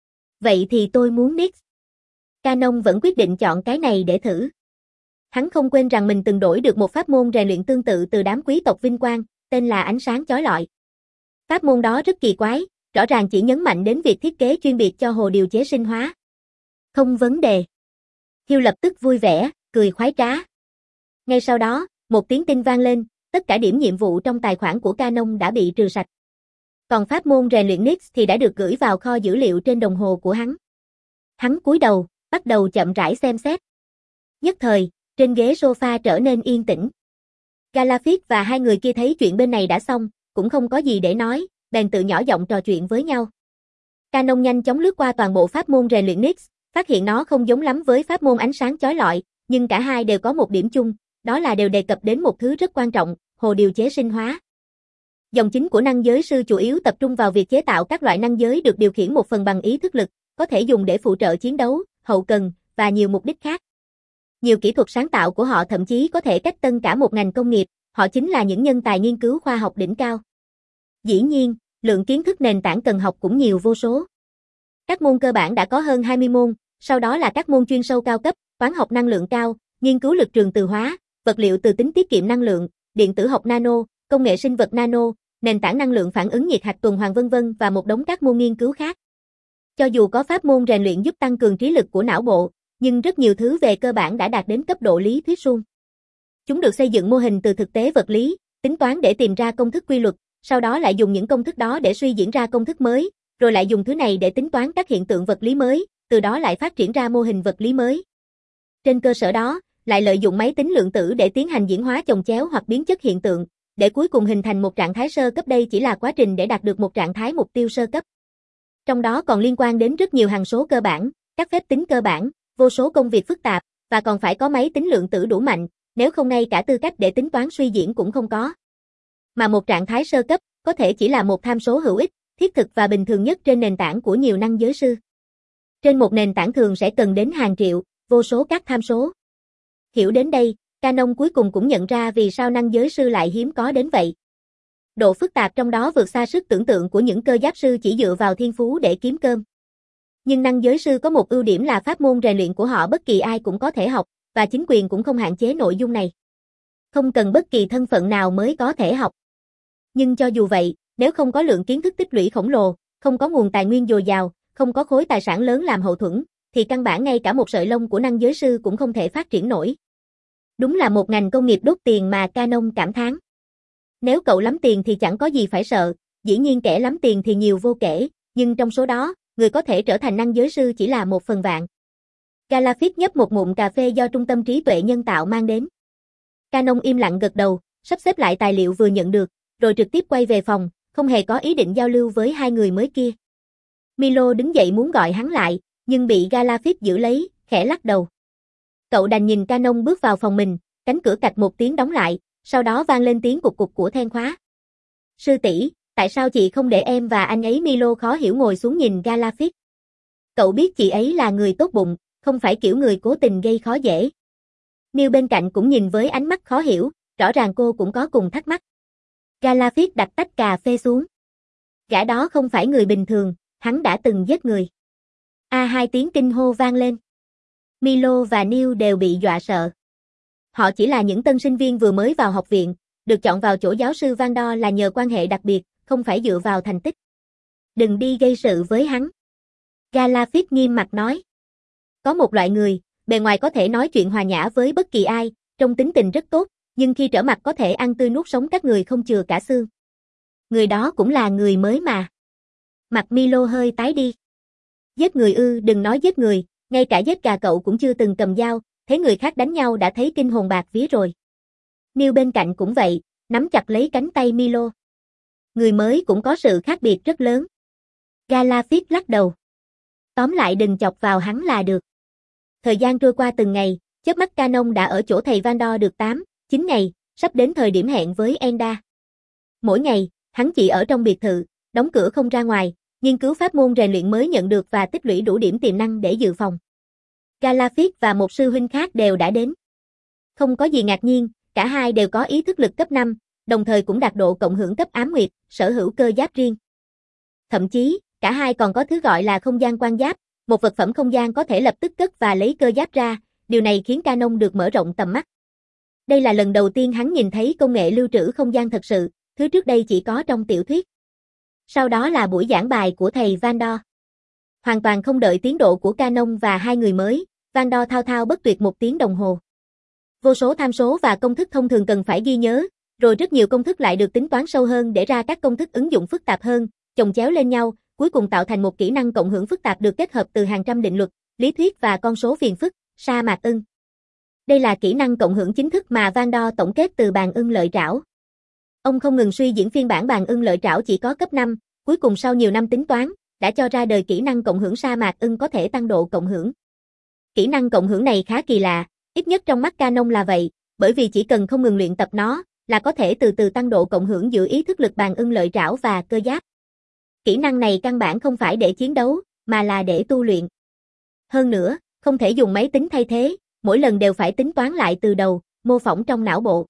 Vậy thì tôi muốn Nix. Canon vẫn quyết định chọn cái này để thử. Hắn không quên rằng mình từng đổi được một pháp môn rèn luyện tương tự từ đám quý tộc vinh quang, tên là ánh sáng chói lọi. Pháp môn đó rất kỳ quái, rõ ràng chỉ nhấn mạnh đến việc thiết kế chuyên biệt cho hồ điều chế sinh hóa. Không vấn đề. Hill lập tức vui vẻ, cười khoái trá. Ngay sau đó, một tiếng tin vang lên, tất cả điểm nhiệm vụ trong tài khoản của Canon đã bị trừ sạch. Còn pháp môn rèn luyện Nix thì đã được gửi vào kho dữ liệu trên đồng hồ của hắn. Hắn cúi đầu, bắt đầu chậm rãi xem xét. Nhất thời, trên ghế sofa trở nên yên tĩnh. Galafit và hai người kia thấy chuyện bên này đã xong, cũng không có gì để nói, bèn tự nhỏ giọng trò chuyện với nhau. Canon nhanh chóng lướt qua toàn bộ pháp môn rèn luyện Nix, phát hiện nó không giống lắm với pháp môn ánh sáng chói lọi, nhưng cả hai đều có một điểm chung, đó là đều đề cập đến một thứ rất quan trọng, hồ điều chế sinh hóa. Dòng chính của năng giới sư chủ yếu tập trung vào việc chế tạo các loại năng giới được điều khiển một phần bằng ý thức lực, có thể dùng để phụ trợ chiến đấu, hậu cần, và nhiều mục đích khác. Nhiều kỹ thuật sáng tạo của họ thậm chí có thể cách tân cả một ngành công nghiệp, họ chính là những nhân tài nghiên cứu khoa học đỉnh cao. Dĩ nhiên, lượng kiến thức nền tảng cần học cũng nhiều vô số. Các môn cơ bản đã có hơn hai mươi môn, sau đó là các môn chuyên sâu cao cấp, toán học năng lượng cao, nghiên cứu lực trường từ hóa, vật liệu từ tính tiết kiệm năng lượng, điện tử học nano, công nghệ sinh vật nano, nền tảng năng lượng phản ứng nhiệt hạch tuần hoàn vân vân và một đống các môn nghiên cứu khác. Cho dù có pháp môn rèn luyện giúp tăng cường trí lực của não bộ, nhưng rất nhiều thứ về cơ bản đã đạt đến cấp độ lý thuyết suông. Chúng được xây dựng mô hình từ thực tế vật lý, tính toán để tìm ra công thức quy luật, sau đó lại dùng những công thức đó để suy diễn ra công thức mới, rồi lại dùng thứ này để tính toán các hiện tượng vật lý mới, từ đó lại phát triển ra mô hình vật lý mới. Trên cơ sở đó, lại lợi dụng máy tính lượng tử để tiến hành diễn hóa chồng chéo hoặc biến chất hiện tượng, để cuối cùng hình thành một trạng thái sơ cấp. Đây chỉ là quá trình để đạt được một trạng thái mục tiêu sơ cấp. Trong đó còn liên quan đến rất nhiều hằng số cơ bản, các phép tính cơ bản, vô số công việc phức tạp, và còn phải có máy tính lượng tử đủ mạnh, nếu không ngay cả tư cách để tính toán suy diễn cũng không có. Mà một trạng thái sơ cấp, có thể chỉ là một tham số hữu ích, thiết thực và bình thường nhất trên nền tảng của nhiều năng giới sư. Trên một nền tảng thường sẽ cần đến hàng triệu, vô số các tham số. Hiểu đến đây, Canon cuối cùng cũng nhận ra vì sao năng giới sư lại hiếm có đến vậy. Độ phức tạp trong đó vượt xa sức tưởng tượng của những cơ giáp sư chỉ dựa vào thiên phú để kiếm cơm. Nhưng năng giới sư có một ưu điểm là pháp môn rèn luyện của họ bất kỳ ai cũng có thể học, và chính quyền cũng không hạn chế nội dung này. Không cần bất kỳ thân phận nào mới có thể học. Nhưng cho dù vậy, nếu không có lượng kiến thức tích lũy khổng lồ, không có nguồn tài nguyên dồi dào, không có khối tài sản lớn làm hậu thuẫn, thì căn bản ngay cả một sợi lông của năng giới sư cũng không thể phát triển nổi. Đúng là một ngành công nghiệp đốt tiền mà Canon cảm thán. Nếu cậu lắm tiền thì chẳng có gì phải sợ, dĩ nhiên kẻ lắm tiền thì nhiều vô kể, nhưng trong số đó, người có thể trở thành năng giới sư chỉ là một phần vạn. Galafit nhấp một ngụm cà phê do Trung tâm trí tuệ nhân tạo mang đến. Canon im lặng gật đầu, sắp xếp lại tài liệu vừa nhận được, rồi trực tiếp quay về phòng, không hề có ý định giao lưu với hai người mới kia. Milo đứng dậy muốn gọi hắn lại, nhưng bị Galafit giữ lấy, khẽ lắc đầu. Cậu đành nhìn Canon bước vào phòng mình, cánh cửa cạch một tiếng đóng lại, sau đó vang lên tiếng cục cục của then khóa. Sư tỷ, tại sao chị không để em và anh ấy? Milo khó hiểu ngồi xuống nhìn Galafit. Cậu biết chị ấy là người tốt bụng, không phải kiểu người cố tình gây khó dễ. Neil bên cạnh cũng nhìn với ánh mắt khó hiểu, rõ ràng cô cũng có cùng thắc mắc. Galafit đặt tách cà phê xuống. Gã đó không phải người bình thường, hắn đã từng giết người. A hai tiếng kinh hô vang lên. Milo và Neil đều bị dọa sợ. Họ chỉ là những tân sinh viên vừa mới vào học viện, được chọn vào chỗ giáo sư Van Dor là nhờ quan hệ đặc biệt, không phải dựa vào thành tích. Đừng đi gây sự với hắn. Galafit nghiêm mặt nói. Có một loại người, bề ngoài có thể nói chuyện hòa nhã với bất kỳ ai, trong tính tình rất tốt, nhưng khi trở mặt có thể ăn tươi nuốt sống các người không chừa cả xương. Người đó cũng là người mới mà. Mặt Milo hơi tái đi. Giết người ư? Đừng nói giết người, ngay cả giết gà cậu cũng chưa từng cầm dao, thấy người khác đánh nhau đã thấy kinh hồn bạc vía rồi. Neil bên cạnh cũng vậy, nắm chặt lấy cánh tay Milo. Người mới cũng có sự khác biệt rất lớn. Galafit lắc đầu. Tóm lại đừng chọc vào hắn là được. Thời gian trôi qua từng ngày, chớp mắt Canon đã ở chỗ thầy Vandor được tám, chín ngày, sắp đến thời điểm hẹn với Enda. Mỗi ngày, hắn chỉ ở trong biệt thự, đóng cửa không ra ngoài, nghiên cứu pháp môn rèn luyện mới nhận được và tích lũy đủ điểm tiềm năng để dự phòng. Galafit và một sư huynh khác đều đã đến. Không có gì ngạc nhiên, cả hai đều có ý thức lực cấp năm, đồng thời cũng đạt độ cộng hưởng cấp ám nguyệt, sở hữu cơ giáp riêng. Thậm chí, cả hai còn có thứ gọi là không gian quan giáp, một vật phẩm không gian có thể lập tức cất và lấy cơ giáp ra, điều này khiến Canon được mở rộng tầm mắt. Đây là lần đầu tiên hắn nhìn thấy công nghệ lưu trữ không gian thật sự, thứ trước đây chỉ có trong tiểu thuyết. Sau đó là buổi giảng bài của thầy Vandor. Hoàn toàn không đợi tiến độ của Canon và hai người mới, Vandor thao thao bất tuyệt một tiếng đồng hồ. Vô số tham số và công thức thông thường cần phải ghi nhớ, rồi rất nhiều công thức lại được tính toán sâu hơn để ra các công thức ứng dụng phức tạp hơn, chồng chéo lên nhau, cuối cùng tạo thành một kỹ năng cộng hưởng phức tạp được kết hợp từ hàng trăm định luật, lý thuyết và con số phiền phức, sa mạc ưng. Đây là kỹ năng cộng hưởng chính thức mà Vandor tổng kết từ bàn ưng lợi trảo. Ông không ngừng suy diễn phiên bản bàn ưng lợi trảo chỉ có cấp năm, cuối cùng sau nhiều năm tính toán, đã cho ra đời kỹ năng cộng hưởng sa mạc ưng có thể tăng độ cộng hưởng. Kỹ năng cộng hưởng này khá kỳ lạ, ít nhất trong mắt Canon là vậy, bởi vì chỉ cần không ngừng luyện tập nó, là có thể từ từ tăng độ cộng hưởng giữa ý thức lực bàn ưng lợi trảo và cơ giáp. Kỹ năng này căn bản không phải để chiến đấu, mà là để tu luyện. Hơn nữa, không thể dùng máy tính thay thế, mỗi lần đều phải tính toán lại từ đầu, mô phỏng trong não bộ.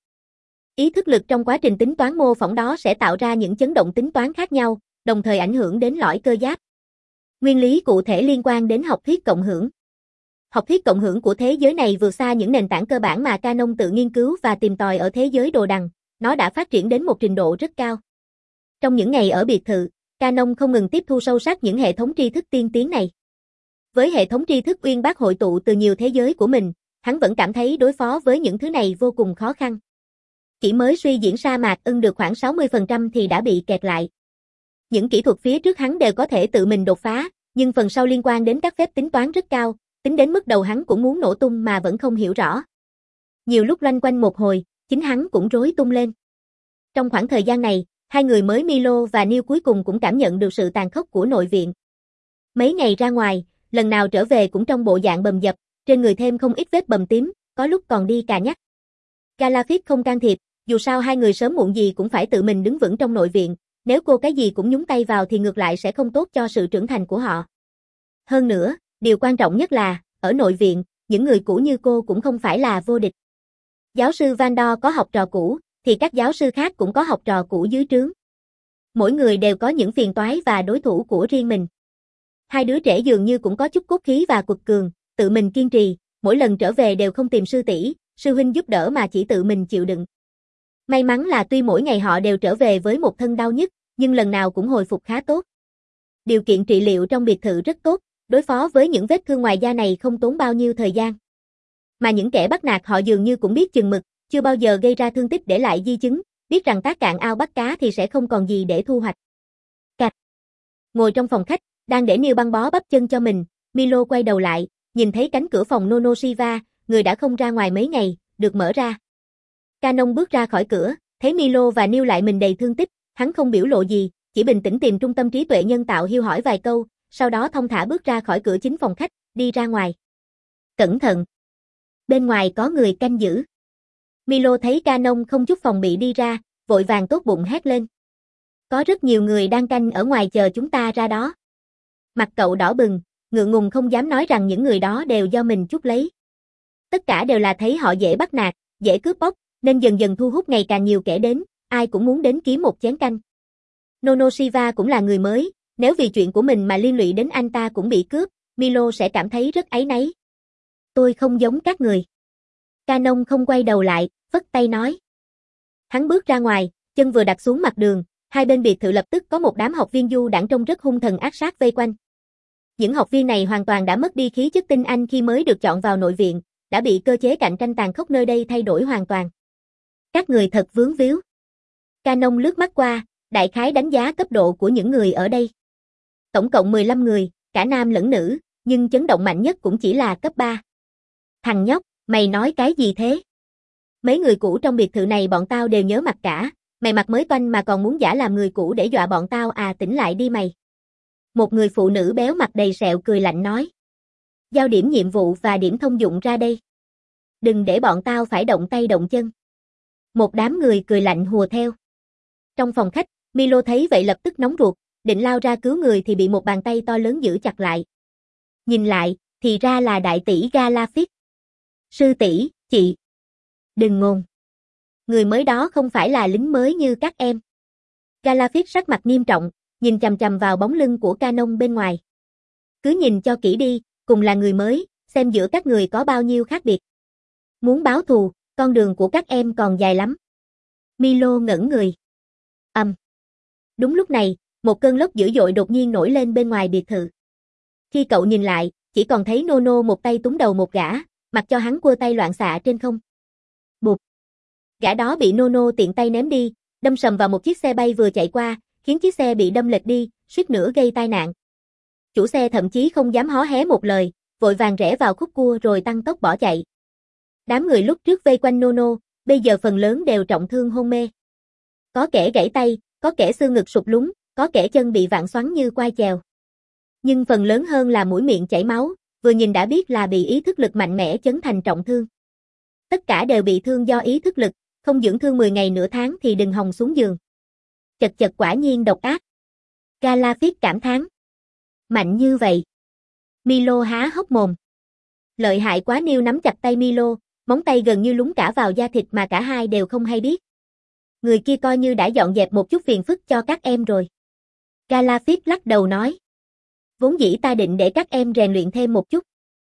Ý thức lực trong quá trình tính toán mô phỏng đó sẽ tạo ra những chấn động tính toán khác nhau, đồng thời ảnh hưởng đến lõi cơ giáp. Nguyên lý cụ thể liên quan đến học thuyết cộng hưởng. Học thuyết cộng hưởng của thế giới này vượt xa những nền tảng cơ bản mà Canon tự nghiên cứu và tìm tòi ở thế giới đồ đằng, nó đã phát triển đến một trình độ rất cao. Trong những ngày ở biệt thự, Canon không ngừng tiếp thu sâu sắc những hệ thống tri thức tiên tiến này. Với hệ thống tri thức uyên bác hội tụ từ nhiều thế giới của mình, hắn vẫn cảm thấy đối phó với những thứ này vô cùng khó khăn. Chỉ mới suy diễn sa mạc ưng được khoảng sáu mươi phần trăm thì đã bị kẹt lại. Những kỹ thuật phía trước hắn đều có thể tự mình đột phá, nhưng phần sau liên quan đến các phép tính toán rất cao, tính đến mức đầu hắn cũng muốn nổ tung mà vẫn không hiểu rõ. Nhiều lúc loanh quanh một hồi, chính hắn cũng rối tung lên. Trong khoảng thời gian này, hai người mới Milo và Neil cuối cùng cũng cảm nhận được sự tàn khốc của nội viện. Mấy ngày ra ngoài, lần nào trở về cũng trong bộ dạng bầm dập, trên người thêm không ít vết bầm tím, có lúc còn đi cà nhắc. Galafit không can thiệp, dù sao hai người sớm muộn gì cũng phải tự mình đứng vững trong nội viện, nếu cô cái gì cũng nhúng tay vào thì ngược lại sẽ không tốt cho sự trưởng thành của họ. Hơn nữa, điều quan trọng nhất là, ở nội viện, những người cũ như cô cũng không phải là vô địch. Giáo sư Vandor có học trò cũ, thì các giáo sư khác cũng có học trò cũ dưới trướng. Mỗi người đều có những phiền toái và đối thủ của riêng mình. Hai đứa trẻ dường như cũng có chút cốt khí và quật cường, tự mình kiên trì, mỗi lần trở về đều không tìm sư tỷ, sư huynh giúp đỡ mà chỉ tự mình chịu đựng. May mắn là tuy mỗi ngày họ đều trở về với một thân đau nhức, nhưng lần nào cũng hồi phục khá tốt. Điều kiện trị liệu trong biệt thự rất tốt, đối phó với những vết thương ngoài da này không tốn bao nhiêu thời gian. Mà những kẻ bắt nạt họ dường như cũng biết chừng mực, chưa bao giờ gây ra thương tích để lại di chứng, biết rằng tác cạn ao bắt cá thì sẽ không còn gì để thu hoạch. Cạch. Ngồi trong phòng khách, đang để Neil băng bó bắp chân cho mình, Milo quay đầu lại, nhìn thấy cánh cửa phòng Nonoshiva, người đã không ra ngoài mấy ngày, được mở ra. Canon bước ra khỏi cửa, thấy Milo và Neil lại mình đầy thương tích, hắn không biểu lộ gì, chỉ bình tĩnh tìm trung tâm trí tuệ nhân tạo hiêu hỏi vài câu, sau đó thong thả bước ra khỏi cửa chính phòng khách, đi ra ngoài. Cẩn thận! Bên ngoài có người canh giữ. Milo thấy Canon không chút phòng bị đi ra, vội vàng tốt bụng hét lên. Có rất nhiều người đang canh ở ngoài chờ chúng ta ra đó. Mặt cậu đỏ bừng, ngượng ngùng không dám nói rằng những người đó đều do mình chuốc lấy. Tất cả đều là thấy họ dễ bắt nạt, dễ cướp bóc, nên dần dần thu hút ngày càng nhiều kẻ đến, ai cũng muốn đến kiếm một chén canh. Nonoshiva cũng là người mới, nếu vì chuyện của mình mà liên lụy đến anh ta cũng bị cướp, Milo sẽ cảm thấy rất áy náy. Tôi không giống các người. Canon không quay đầu lại, phất tay nói. Hắn bước ra ngoài, chân vừa đặt xuống mặt đường, hai bên biệt thự lập tức có một đám học viên du đãng trông rất hung thần ác sát vây quanh. Những học viên này hoàn toàn đã mất đi khí chất tinh anh khi mới được chọn vào nội viện, đã bị cơ chế cạnh tranh tàn khốc nơi đây thay đổi hoàn toàn. Các người thật vướng víu. Canon lướt mắt qua, đại khái đánh giá cấp độ của những người ở đây. Tổng cộng mười lăm người, cả nam lẫn nữ, nhưng chấn động mạnh nhất cũng chỉ là cấp ba. Thằng nhóc, mày nói cái gì thế? Mấy người cũ trong biệt thự này bọn tao đều nhớ mặt cả, mày mặt mới toanh mà còn muốn giả làm người cũ để dọa bọn tao à, tỉnh lại đi mày. Một người phụ nữ béo mặt đầy sẹo cười lạnh nói. Giao điểm nhiệm vụ và điểm thông dụng ra đây. Đừng để bọn tao phải động tay động chân. Một đám người cười lạnh hùa theo. Trong phòng khách, Milo thấy vậy lập tức nóng ruột, định lao ra cứu người thì bị một bàn tay to lớn giữ chặt lại. Nhìn lại, thì ra là đại tỷ Galafix. Sư tỷ, chị. Đừng ngôn. Người mới đó không phải là lính mới như các em. Galafix sắc mặt nghiêm trọng, nhìn chằm chằm vào bóng lưng của Canon bên ngoài. Cứ nhìn cho kỹ đi, cùng là người mới, xem giữa các người có bao nhiêu khác biệt. Muốn báo thù, con đường của các em còn dài lắm. Milo ngẩn người. Ầm. Um. Đúng lúc này, một cơn lốc dữ dội đột nhiên nổi lên bên ngoài biệt thự. Khi cậu nhìn lại, chỉ còn thấy Nono một tay túm đầu một gã, mặc cho hắn quơ tay loạn xạ trên không. Bụp. Gã đó bị Nono tiện tay ném đi, đâm sầm vào một chiếc xe bay vừa chạy qua, khiến chiếc xe bị đâm lệch đi, suýt nữa gây tai nạn. Chủ xe thậm chí không dám hó hé một lời, vội vàng rẽ vào khúc cua rồi tăng tốc bỏ chạy. Đám người lúc trước vây quanh Nono, bây giờ phần lớn đều trọng thương hôn mê. Có kẻ gãy tay, có kẻ xương ngực sụt lún, có kẻ chân bị vặn xoắn như quai chèo. Nhưng phần lớn hơn là mũi miệng chảy máu, vừa nhìn đã biết là bị ý thức lực mạnh mẽ chấn thành trọng thương. Tất cả đều bị thương do ý thức lực, không dưỡng thương mười ngày nửa tháng thì đừng hòng xuống giường. Chật chật quả nhiên độc ác. Galafix cảm thán. Mạnh như vậy. Milo há hốc mồm. Lợi hại quá. Neil nắm chặt tay Milo, móng tay gần như lún cả vào da thịt mà cả hai đều không hay biết. Người kia coi như đã dọn dẹp một chút phiền phức cho các em rồi. Galafix lắc đầu nói. Vốn dĩ ta định để các em rèn luyện thêm một chút.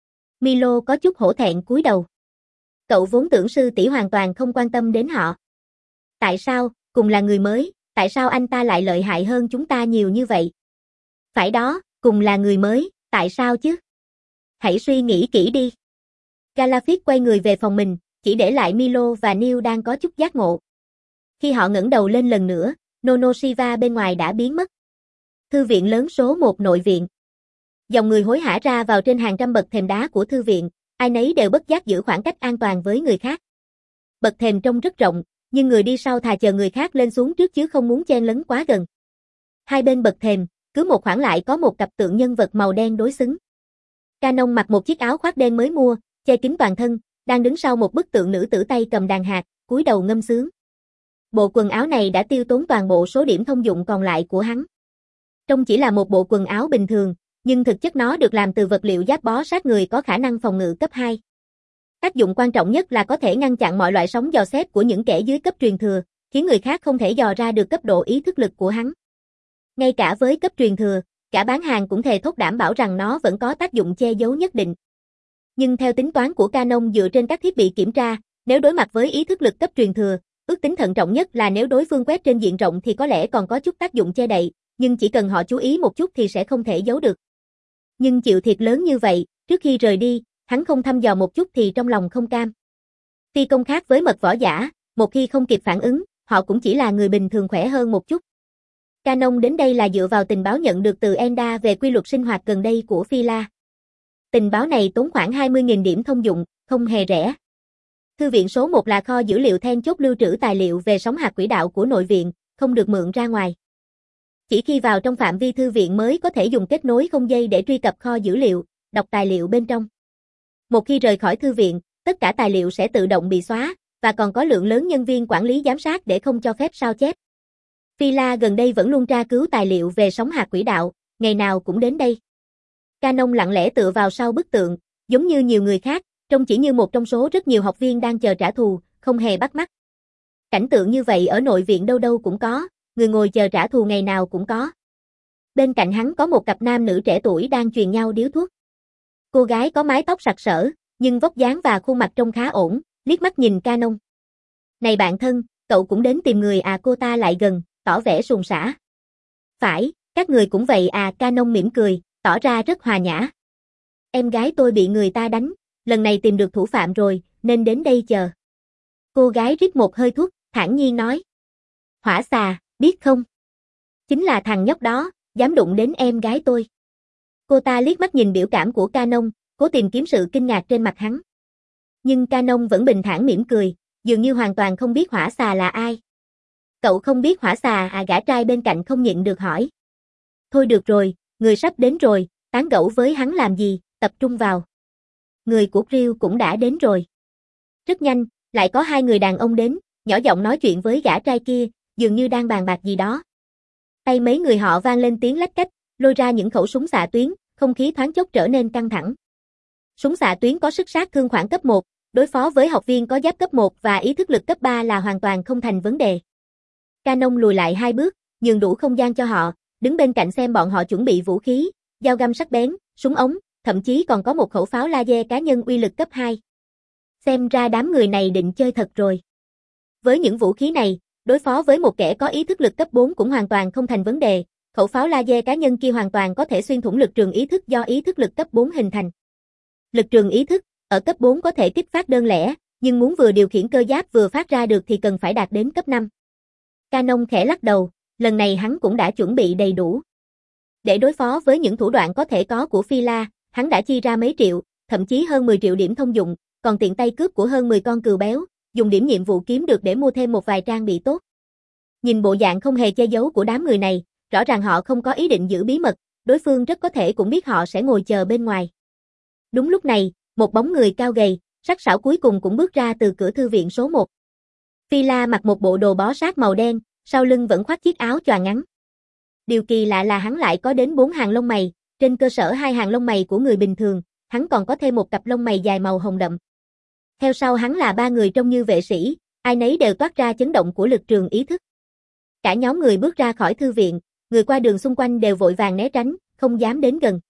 Milo có chút hổ thẹn cúi đầu. Cậu vốn tưởng sư tỷ hoàn toàn không quan tâm đến họ. Tại sao, cùng là người mới, tại sao anh ta lại lợi hại hơn chúng ta nhiều như vậy? Phải đó, cùng là người mới, tại sao chứ? Hãy suy nghĩ kỹ đi. Galafix quay người về phòng mình, chỉ để lại Milo và Neil đang có chút giác ngộ. Khi họ ngẩng đầu lên lần nữa, Nono Shiva bên ngoài đã biến mất. Thư viện lớn số một nội viện. Dòng người hối hả ra vào trên hàng trăm bậc thềm đá của thư viện, ai nấy đều bất giác giữ khoảng cách an toàn với người khác. Bậc thềm trông rất rộng, nhưng người đi sau thà chờ người khác lên xuống trước chứ không muốn chen lấn quá gần. Hai bên bậc thềm, cứ một khoảng lại có một cặp tượng nhân vật màu đen đối xứng. Canon mặc một chiếc áo khoác đen mới mua, che kín toàn thân, đang đứng sau một bức tượng nữ tử tay cầm đàn hạt, cúi đầu ngâm sướng. Bộ quần áo này đã tiêu tốn toàn bộ số điểm thông dụng còn lại của hắn. Trông chỉ là một bộ quần áo bình thường, nhưng thực chất nó được làm từ vật liệu giáp bó sát người có khả năng phòng ngự cấp hai. Tác dụng quan trọng nhất là có thể ngăn chặn mọi loại sóng dò xét của những kẻ dưới cấp truyền thừa, khiến người khác không thể dò ra được cấp độ ý thức lực của hắn. Ngay cả với cấp truyền thừa, cả bán hàng cũng thề thốt đảm bảo rằng nó vẫn có tác dụng che giấu nhất định. Nhưng theo tính toán của Canon dựa trên các thiết bị kiểm tra, nếu đối mặt với ý thức lực cấp truyền thừa, ước tính thận trọng nhất là nếu đối phương quét trên diện rộng thì có lẽ còn có chút tác dụng che đậy, nhưng chỉ cần họ chú ý một chút thì sẽ không thể giấu được. Nhưng chịu thiệt lớn như vậy, trước khi rời đi, hắn không thăm dò một chút thì trong lòng không cam. Phi công khác với mật võ giả, một khi không kịp phản ứng, họ cũng chỉ là người bình thường khỏe hơn một chút. Canon đến đây là dựa vào tình báo nhận được từ Enda về quy luật sinh hoạt gần đây của Phi-la. Tình báo này tốn khoảng hai mươi nghìn điểm thông dụng, không hề rẻ. Thư viện số một là kho dữ liệu then chốt lưu trữ tài liệu về sóng hạt quỹ đạo của nội viện, không được mượn ra ngoài. Chỉ khi vào trong phạm vi thư viện mới có thể dùng kết nối không dây để truy cập kho dữ liệu, đọc tài liệu bên trong. Một khi rời khỏi thư viện, tất cả tài liệu sẽ tự động bị xóa, và còn có lượng lớn nhân viên quản lý giám sát để không cho phép sao chép. Phi-la gần đây vẫn luôn tra cứu tài liệu về sóng hạt quỹ đạo, ngày nào cũng đến đây. Canon lặng lẽ tựa vào sau bức tượng, giống như nhiều người khác, trông chỉ như một trong số rất nhiều học viên đang chờ trả thù, không hề bắt mắt. Cảnh tượng như vậy ở nội viện đâu đâu cũng có, người ngồi chờ trả thù ngày nào cũng có. Bên cạnh hắn có một cặp nam nữ trẻ tuổi đang truyền nhau điếu thuốc. Cô gái có mái tóc sặc sỡ, nhưng vóc dáng và khuôn mặt trông khá ổn, liếc mắt nhìn Canon. Này bạn thân, cậu cũng đến tìm người à? Cô ta lại gần, tỏ vẻ suồng sã. Phải, các người cũng vậy à? Canon mỉm cười, tỏ ra rất hòa nhã. Em gái tôi bị người ta đánh, lần này tìm được thủ phạm rồi, nên đến đây chờ. Cô gái rít một hơi thuốc, thản nhiên nói. Hỏa xà, biết không? Chính là thằng nhóc đó, dám đụng đến em gái tôi. Cô ta liếc mắt nhìn biểu cảm của Canon, cố tìm kiếm sự kinh ngạc trên mặt hắn. Nhưng Canon vẫn bình thản mỉm cười, dường như hoàn toàn không biết hỏa xà là ai. Cậu không biết hỏa xà à? Gã trai bên cạnh không nhịn được hỏi. Thôi được rồi, Người sắp đến rồi, tán gẫu với hắn làm gì, tập trung vào. Người của Crew cũng đã đến rồi. Rất nhanh, lại có hai người đàn ông đến, nhỏ giọng nói chuyện với gã trai kia, dường như đang bàn bạc gì đó. Tay mấy người họ vang lên tiếng lách cách, lôi ra những khẩu súng xạ tuyến, không khí thoáng chốc trở nên căng thẳng. Súng xạ tuyến có sức sát thương khoảng cấp một, đối phó với học viên có giáp cấp một và ý thức lực cấp ba là hoàn toàn không thành vấn đề. Canon lùi lại hai bước, nhường đủ không gian cho họ, đứng bên cạnh xem bọn họ chuẩn bị vũ khí, dao găm sắc bén, súng ống, thậm chí còn có một khẩu pháo laser cá nhân uy lực cấp hai. Xem ra đám người này định chơi thật rồi. Với những vũ khí này, đối phó với một kẻ có ý thức lực cấp bốn cũng hoàn toàn không thành vấn đề, khẩu pháo laser cá nhân kia hoàn toàn có thể xuyên thủng lực trường ý thức do ý thức lực cấp bốn hình thành. Lực trường ý thức, ở cấp bốn có thể kích phát đơn lẻ, nhưng muốn vừa điều khiển cơ giáp vừa phát ra được thì cần phải đạt đến cấp năm. Canon khẽ lắc đầu, lần này hắn cũng đã chuẩn bị đầy đủ. Để đối phó với những thủ đoạn có thể có của Phi La, hắn đã chi ra mấy triệu, thậm chí hơn mười triệu điểm thông dụng, còn tiện tay cướp của hơn mười con cừu béo, dùng điểm nhiệm vụ kiếm được để mua thêm một vài trang bị tốt. Nhìn bộ dạng không hề che giấu của đám người này, rõ ràng họ không có ý định giữ bí mật, đối phương rất có thể cũng biết họ sẽ ngồi chờ bên ngoài. Đúng lúc này, một bóng người cao gầy, sắc sảo cuối cùng cũng bước ra từ cửa thư viện số một. Phi La mặc một bộ đồ bó sát màu đen, sau lưng vẫn khoác chiếc áo choàng ngắn. Điều kỳ lạ là hắn lại có đến bốn hàng lông mày, trên cơ sở hai hàng lông mày của người bình thường, hắn còn có thêm một cặp lông mày dài màu hồng đậm. Theo sau hắn là ba người trông như vệ sĩ, ai nấy đều toát ra chấn động của lực trường ý thức. Cả nhóm người bước ra khỏi thư viện, người qua đường xung quanh đều vội vàng né tránh, không dám đến gần.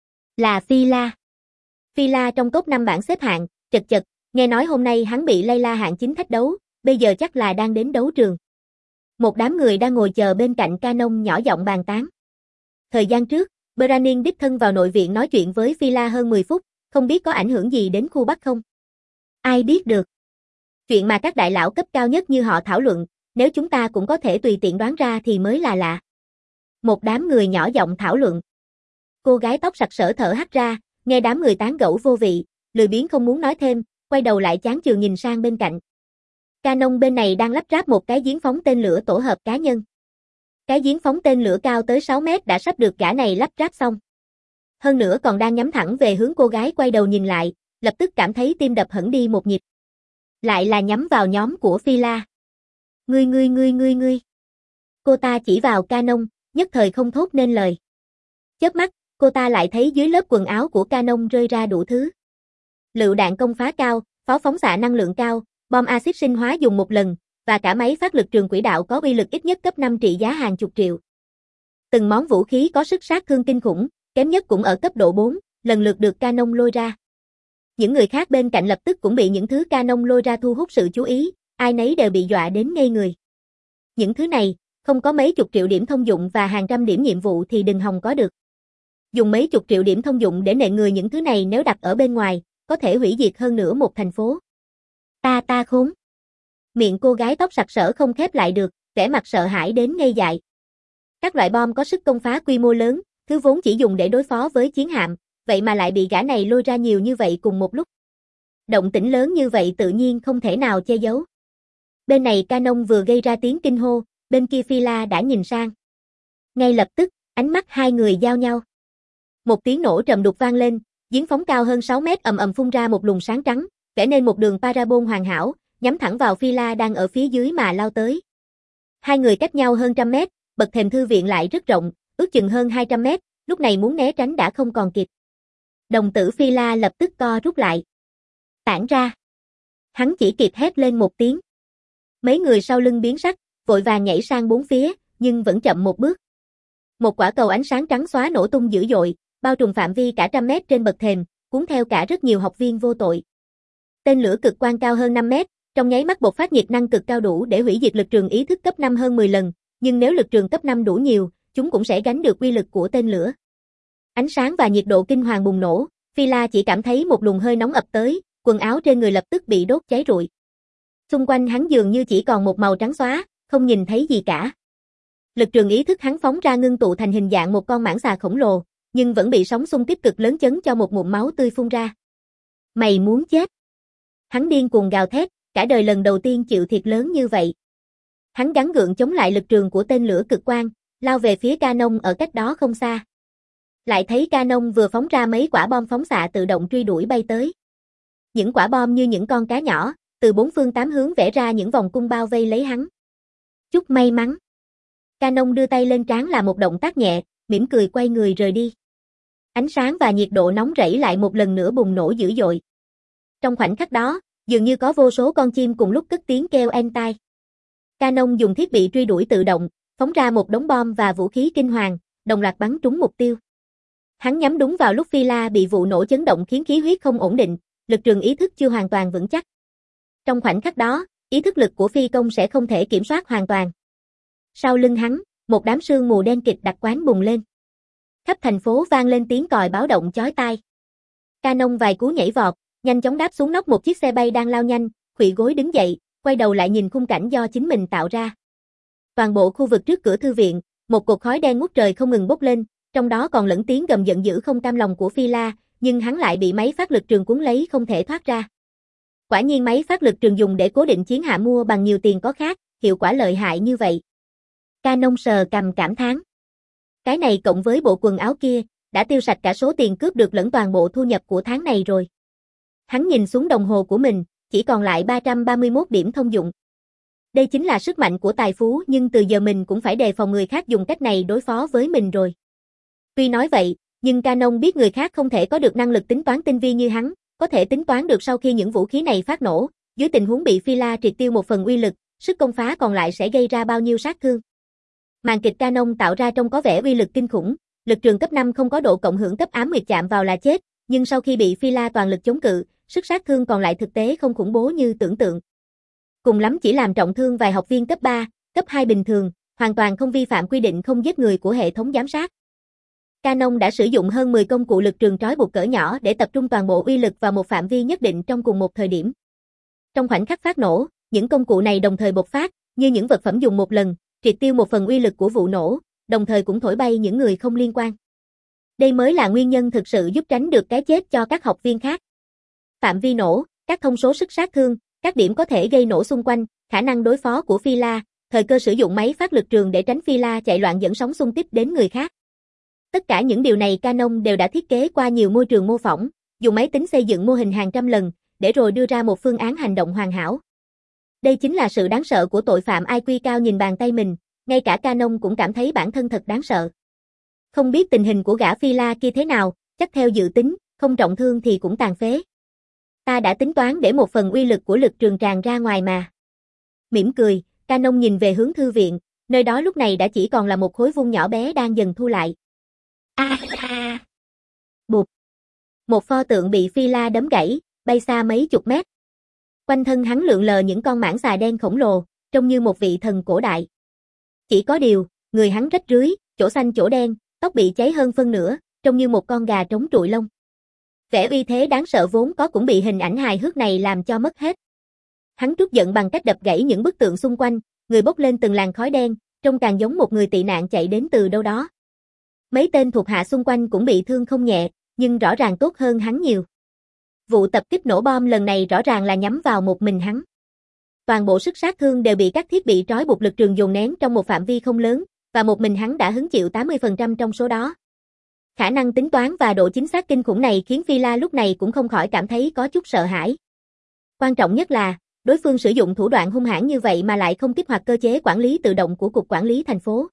Là Phi La. Phi La trong top năm bảng xếp hạng, chật chật, nghe nói hôm nay hắn bị Layla hạng chín thách đấu, bây giờ chắc là đang đến đấu trường. Một đám người đang ngồi chờ bên cạnh Canon nhỏ giọng bàn tán. Thời gian trước, Branin đích thân vào nội viện nói chuyện với Phi La hơn mười phút, không biết có ảnh hưởng gì đến khu Bắc không? Ai biết được. Chuyện mà các đại lão cấp cao nhất như họ thảo luận, nếu chúng ta cũng có thể tùy tiện đoán ra thì mới là lạ. Một đám người nhỏ giọng thảo luận. Cô gái tóc sặc sỡ thở hắt ra, nghe đám người tán gẫu vô vị, lười biếng không muốn nói thêm, quay đầu lại chán chường nhìn sang bên cạnh. Canon bên này đang lắp ráp một cái giếng phóng tên lửa tổ hợp cá nhân. Cái giếng phóng tên lửa cao tới sáu mét đã sắp được gã này lắp ráp xong. Hơn nữa còn đang nhắm thẳng về hướng cô gái quay đầu nhìn lại, lập tức cảm thấy tim đập hẳn đi một nhịp. Lại là nhắm vào nhóm của Phi La. Ngươi ngươi ngươi ngươi ngươi. Cô ta chỉ vào Canon, nhất thời không thốt nên lời. Chớp mắt, cô ta lại thấy dưới lớp quần áo của Canon rơi ra đủ thứ. Lựu đạn công phá cao, pháo phóng xạ năng lượng cao, bom axit sinh hóa dùng một lần, và cả máy phát lực trường quỹ đạo có uy lực ít nhất cấp năm trị giá hàng chục triệu. Từng món vũ khí có sức sát thương kinh khủng, kém nhất cũng ở cấp độ bốn, lần lượt được Canon lôi ra. Những người khác bên cạnh lập tức cũng bị những thứ Canon lôi ra thu hút sự chú ý, ai nấy đều bị dọa đến ngây người. Những thứ này, không có mấy chục triệu điểm thông dụng và hàng trăm điểm nhiệm vụ thì đừng hòng có được. Dùng mấy chục triệu điểm thông dụng để nện người những thứ này nếu đặt ở bên ngoài, có thể hủy diệt hơn nửa một thành phố. Ta ta khốn. Miệng cô gái tóc sặc sỡ không khép lại được, vẻ mặt sợ hãi đến ngây dại. Các loại bom có sức công phá quy mô lớn, thứ vốn chỉ dùng để đối phó với chiến hạm, vậy mà lại bị gã này lôi ra nhiều như vậy cùng một lúc. Động tĩnh lớn như vậy tự nhiên không thể nào che giấu. Bên này Canon vừa gây ra tiếng kinh hô, bên kia Phi La đã nhìn sang. Ngay lập tức, ánh mắt hai người giao nhau. Một tiếng nổ trầm đục vang lên, giếng phóng cao hơn sáu mét ầm ầm phun ra một luồng sáng trắng, vẽ nên một đường parabol hoàn hảo, nhắm thẳng vào Phi La đang ở phía dưới mà lao tới. Hai người cách nhau hơn trăm mét, bậc thềm thư viện lại rất rộng, ước chừng hơn hai trăm mét, lúc này muốn né tránh đã không còn kịp. Đồng tử Phi La lập tức co rút lại. Tản ra. Hắn chỉ kịp hét lên một tiếng. Mấy người sau lưng biến sắc, vội vàng nhảy sang bốn phía, nhưng vẫn chậm một bước. Một quả cầu ánh sáng trắng xóa nổ tung dữ dội, bao trùm phạm vi cả trăm mét trên bậc thềm, cuốn theo cả rất nhiều học viên vô tội. Tên lửa cực quang cao hơn năm mét, trong nháy mắt bộc phát nhiệt năng cực cao đủ để hủy diệt lực trường ý thức cấp năm hơn mười lần, nhưng nếu lực trường cấp năm đủ nhiều, chúng cũng sẽ gánh được uy lực của tên lửa. Ánh sáng và nhiệt độ kinh hoàng bùng nổ, Phi La chỉ cảm thấy một luồng hơi nóng ập tới, quần áo trên người lập tức bị đốt cháy rụi. Xung quanh hắn dường như chỉ còn một màu trắng xóa, không nhìn thấy gì cả. Lực trường ý thức hắn phóng ra ngưng tụ thành hình dạng một con mãng xà khổng lồ, nhưng vẫn bị sóng xung kích cực lớn chấn cho một ngụm máu tươi phun ra. Mày muốn chết. Hắn điên cuồng gào thét, cả đời lần đầu tiên chịu thiệt lớn như vậy. Hắn gắng gượng chống lại lực trường của tên lửa cực quang, lao về phía Canon ở cách đó không xa. Lại thấy Canon vừa phóng ra mấy quả bom phóng xạ tự động truy đuổi bay tới. Những quả bom như những con cá nhỏ, từ bốn phương tám hướng vẽ ra những vòng cung bao vây lấy hắn. Chúc may mắn. Canon đưa tay lên trán là một động tác nhẹ, mỉm cười quay người rời đi. Ánh sáng và nhiệt độ nóng rẫy lại một lần nữa bùng nổ dữ dội. Trong khoảnh khắc đó, dường như có vô số con chim cùng lúc cất tiếng kêu êm tai. Canon dùng thiết bị truy đuổi tự động, phóng ra một đống bom và vũ khí kinh hoàng, đồng loạt bắn trúng mục tiêu. Hắn nhắm đúng vào lúc Phi-la bị vụ nổ chấn động khiến khí huyết không ổn định, lực trường ý thức chưa hoàn toàn vững chắc. Trong khoảnh khắc đó, ý thức lực của phi công sẽ không thể kiểm soát hoàn toàn. Sau lưng hắn, một đám sương mù đen kịt đặc quánh bùng lên. Khắp thành phố vang lên tiếng còi báo động chói tai. Canon vài cú nhảy vọt, nhanh chóng đáp xuống nóc một chiếc xe bay đang lao nhanh, khuỵu gối đứng dậy, quay đầu lại nhìn khung cảnh do chính mình tạo ra. Toàn bộ khu vực trước cửa thư viện, một cột khói đen ngút trời không ngừng bốc lên, trong đó còn lẫn tiếng gầm giận dữ không cam lòng của Phi-la, nhưng hắn lại bị máy phát lực trường cuốn lấy không thể thoát ra. Quả nhiên máy phát lực trường dùng để cố định chiến hạm mua bằng nhiều tiền có khác, hiệu quả lợi hại như vậy. Canon sờ cằm cảm thán. Cái này cộng với bộ quần áo kia, đã tiêu sạch cả số tiền cướp được lẫn toàn bộ thu nhập của tháng này rồi. Hắn nhìn xuống đồng hồ của mình, chỉ còn lại ba trăm ba mươi mốt điểm thông dụng. Đây chính là sức mạnh của tài phú, nhưng từ giờ mình cũng phải đề phòng người khác dùng cách này đối phó với mình rồi. Tuy nói vậy, nhưng Canon biết người khác không thể có được năng lực tính toán tinh vi như hắn, có thể tính toán được sau khi những vũ khí này phát nổ, dưới tình huống bị Phi-la triệt tiêu một phần uy lực, sức công phá còn lại sẽ gây ra bao nhiêu sát thương. Màn kịch Canon tạo ra trông có vẻ uy lực kinh khủng, lực trường cấp năm không có độ cộng hưởng cấp ám nguyệt chạm vào là chết, nhưng sau khi bị Phi-la toàn lực chống cự, sức sát thương còn lại thực tế không khủng bố như tưởng tượng. Cùng lắm chỉ làm trọng thương vài học viên cấp ba, cấp hai bình thường, hoàn toàn không vi phạm quy định không giết người của hệ thống giám sát. Canon đã sử dụng hơn mười công cụ lực trường trói buộc cỡ nhỏ để tập trung toàn bộ uy lực vào một phạm vi nhất định trong cùng một thời điểm. Trong khoảnh khắc phát nổ, những công cụ này đồng thời bộc phát, như những vật phẩm dùng một lần, triệt tiêu một phần uy lực của vụ nổ, đồng thời cũng thổi bay những người không liên quan. Đây mới là nguyên nhân thực sự giúp tránh được cái chết cho các học viên khác. Phạm vi nổ, các thông số sức sát thương, các điểm có thể gây nổ xung quanh, khả năng đối phó của Phi-la, thời cơ sử dụng máy phát lực trường để tránh Phi-la chạy loạn dẫn sóng xung kích đến người khác. Tất cả những điều này Canon đều đã thiết kế qua nhiều môi trường mô phỏng, dùng máy tính xây dựng mô hình hàng trăm lần, để rồi đưa ra một phương án hành động hoàn hảo. Đây chính là sự đáng sợ của tội phạm i kiu cao nhìn bàn tay mình, ngay cả Canon cũng cảm thấy bản thân thật đáng sợ. Không biết tình hình của gã Phi-la kia thế nào, chắc theo dự tính, không trọng thương thì cũng tàn phế. Ta đã tính toán để một phần uy lực của lực trường tràn ra ngoài mà. Mỉm cười, Canon nhìn về hướng thư viện, nơi đó lúc này đã chỉ còn là một khối vuông nhỏ bé đang dần thu lại. A a. Bụp. Một pho tượng bị Phi-la đấm gãy, bay xa mấy chục mét. Quanh thân hắn lượn lờ những con mãng xà đen khổng lồ, trông như một vị thần cổ đại. Chỉ có điều, người hắn rách rưới, chỗ xanh chỗ đen, tóc bị cháy hơn phân nửa, trông như một con gà trống trụi lông. Vẻ uy thế đáng sợ vốn có cũng bị hình ảnh hài hước này làm cho mất hết. Hắn trút giận bằng cách đập gãy những bức tượng xung quanh, người bốc lên từng làn khói đen, trông càng giống một người tị nạn chạy đến từ đâu đó. Mấy tên thuộc hạ xung quanh cũng bị thương không nhẹ, nhưng rõ ràng tốt hơn hắn nhiều. Vụ tập kích nổ bom lần này rõ ràng là nhắm vào một mình hắn. Toàn bộ sức sát thương đều bị các thiết bị trói buộc lực trường dồn nén trong một phạm vi không lớn, và một mình hắn đã hứng chịu tám mươi phần trăm trong số đó. Khả năng tính toán và độ chính xác kinh khủng này khiến Phi-la lúc này cũng không khỏi cảm thấy có chút sợ hãi. Quan trọng nhất là, đối phương sử dụng thủ đoạn hung hãn như vậy mà lại không kích hoạt cơ chế quản lý tự động của Cục Quản lý thành phố.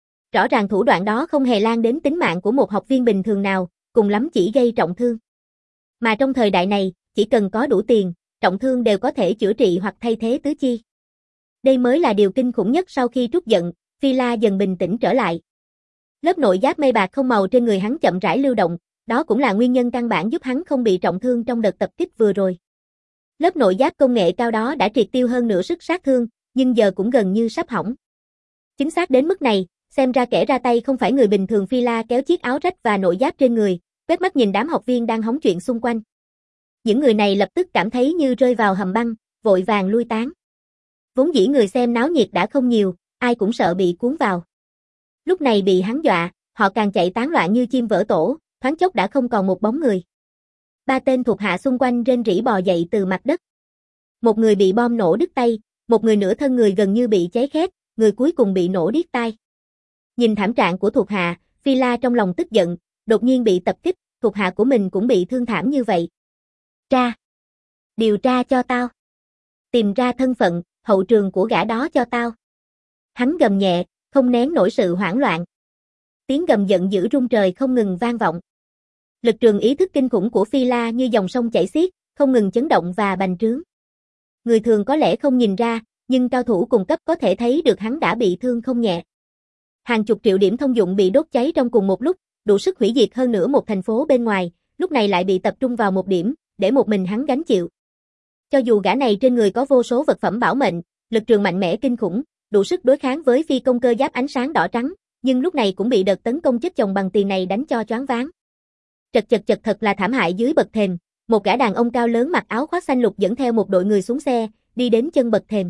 Rõ ràng thủ đoạn đó không hề lan đến tính mạng của một học viên bình thường nào, cùng lắm chỉ gây trọng thương. Mà trong thời đại này, chỉ cần có đủ tiền, trọng thương đều có thể chữa trị hoặc thay thế tứ chi. Đây mới là điều kinh khủng nhất. Sau khi trút giận, Phi-la dần bình tĩnh trở lại. Lớp nội giáp mây bạc không màu trên người hắn chậm rãi lưu động, đó cũng là nguyên nhân căn bản giúp hắn không bị trọng thương trong đợt tập kích vừa rồi. Lớp nội giáp công nghệ cao đó đã triệt tiêu hơn nửa sức sát thương, nhưng giờ cũng gần như sắp hỏng. Chính xác đến mức này, xem ra kẻ ra tay không phải người bình thường. Phi-la kéo chiếc áo rách và nội giáp trên người, quét mắt nhìn đám học viên đang hóng chuyện xung quanh. Những người này lập tức cảm thấy như rơi vào hầm băng, vội vàng lui tán. Vốn dĩ người xem náo nhiệt đã không nhiều, ai cũng sợ bị cuốn vào. Lúc này bị hắn dọa, họ càng chạy tán loạn như chim vỡ tổ, thoáng chốc đã không còn một bóng người. Ba tên thuộc hạ xung quanh rên rỉ bò dậy từ mặt đất. Một người bị bom nổ đứt tay, một người nửa thân người gần như bị cháy khét, người cuối cùng bị nổ điếc tai. Nhìn thảm trạng của thuộc hạ, Phi-la trong lòng tức giận, đột nhiên bị tập kích, thuộc hạ của mình cũng bị thương thảm như vậy. Tra. Điều tra cho tao. Tìm ra thân phận, hậu trường của gã đó cho tao. Hắn gầm nhẹ, không nén nổi sự hoảng loạn. Tiếng gầm giận dữ rung trời không ngừng vang vọng. Lực trường ý thức kinh khủng của Phi La như dòng sông chảy xiết, không ngừng chấn động và bành trướng. Người thường có lẽ không nhìn ra, nhưng cao thủ cùng cấp có thể thấy được hắn đã bị thương không nhẹ. Hàng chục triệu điểm thông dụng bị đốt cháy trong cùng một lúc, đủ sức hủy diệt hơn nửa một thành phố bên ngoài, lúc này lại bị tập trung vào một điểm, để một mình hắn gánh chịu. Cho dù gã này trên người có vô số vật phẩm bảo mệnh, lực trường mạnh mẽ kinh khủng, đủ sức đối kháng với phi công cơ giáp ánh sáng đỏ trắng, nhưng lúc này cũng bị đợt tấn công chất chồng bằng tiền này đánh cho choáng váng. Chật chật chật thật là thảm hại. Dưới bậc thềm, một gã đàn ông cao lớn mặc áo khoác xanh lục dẫn theo một đội người xuống xe, đi đến chân bậc thềm.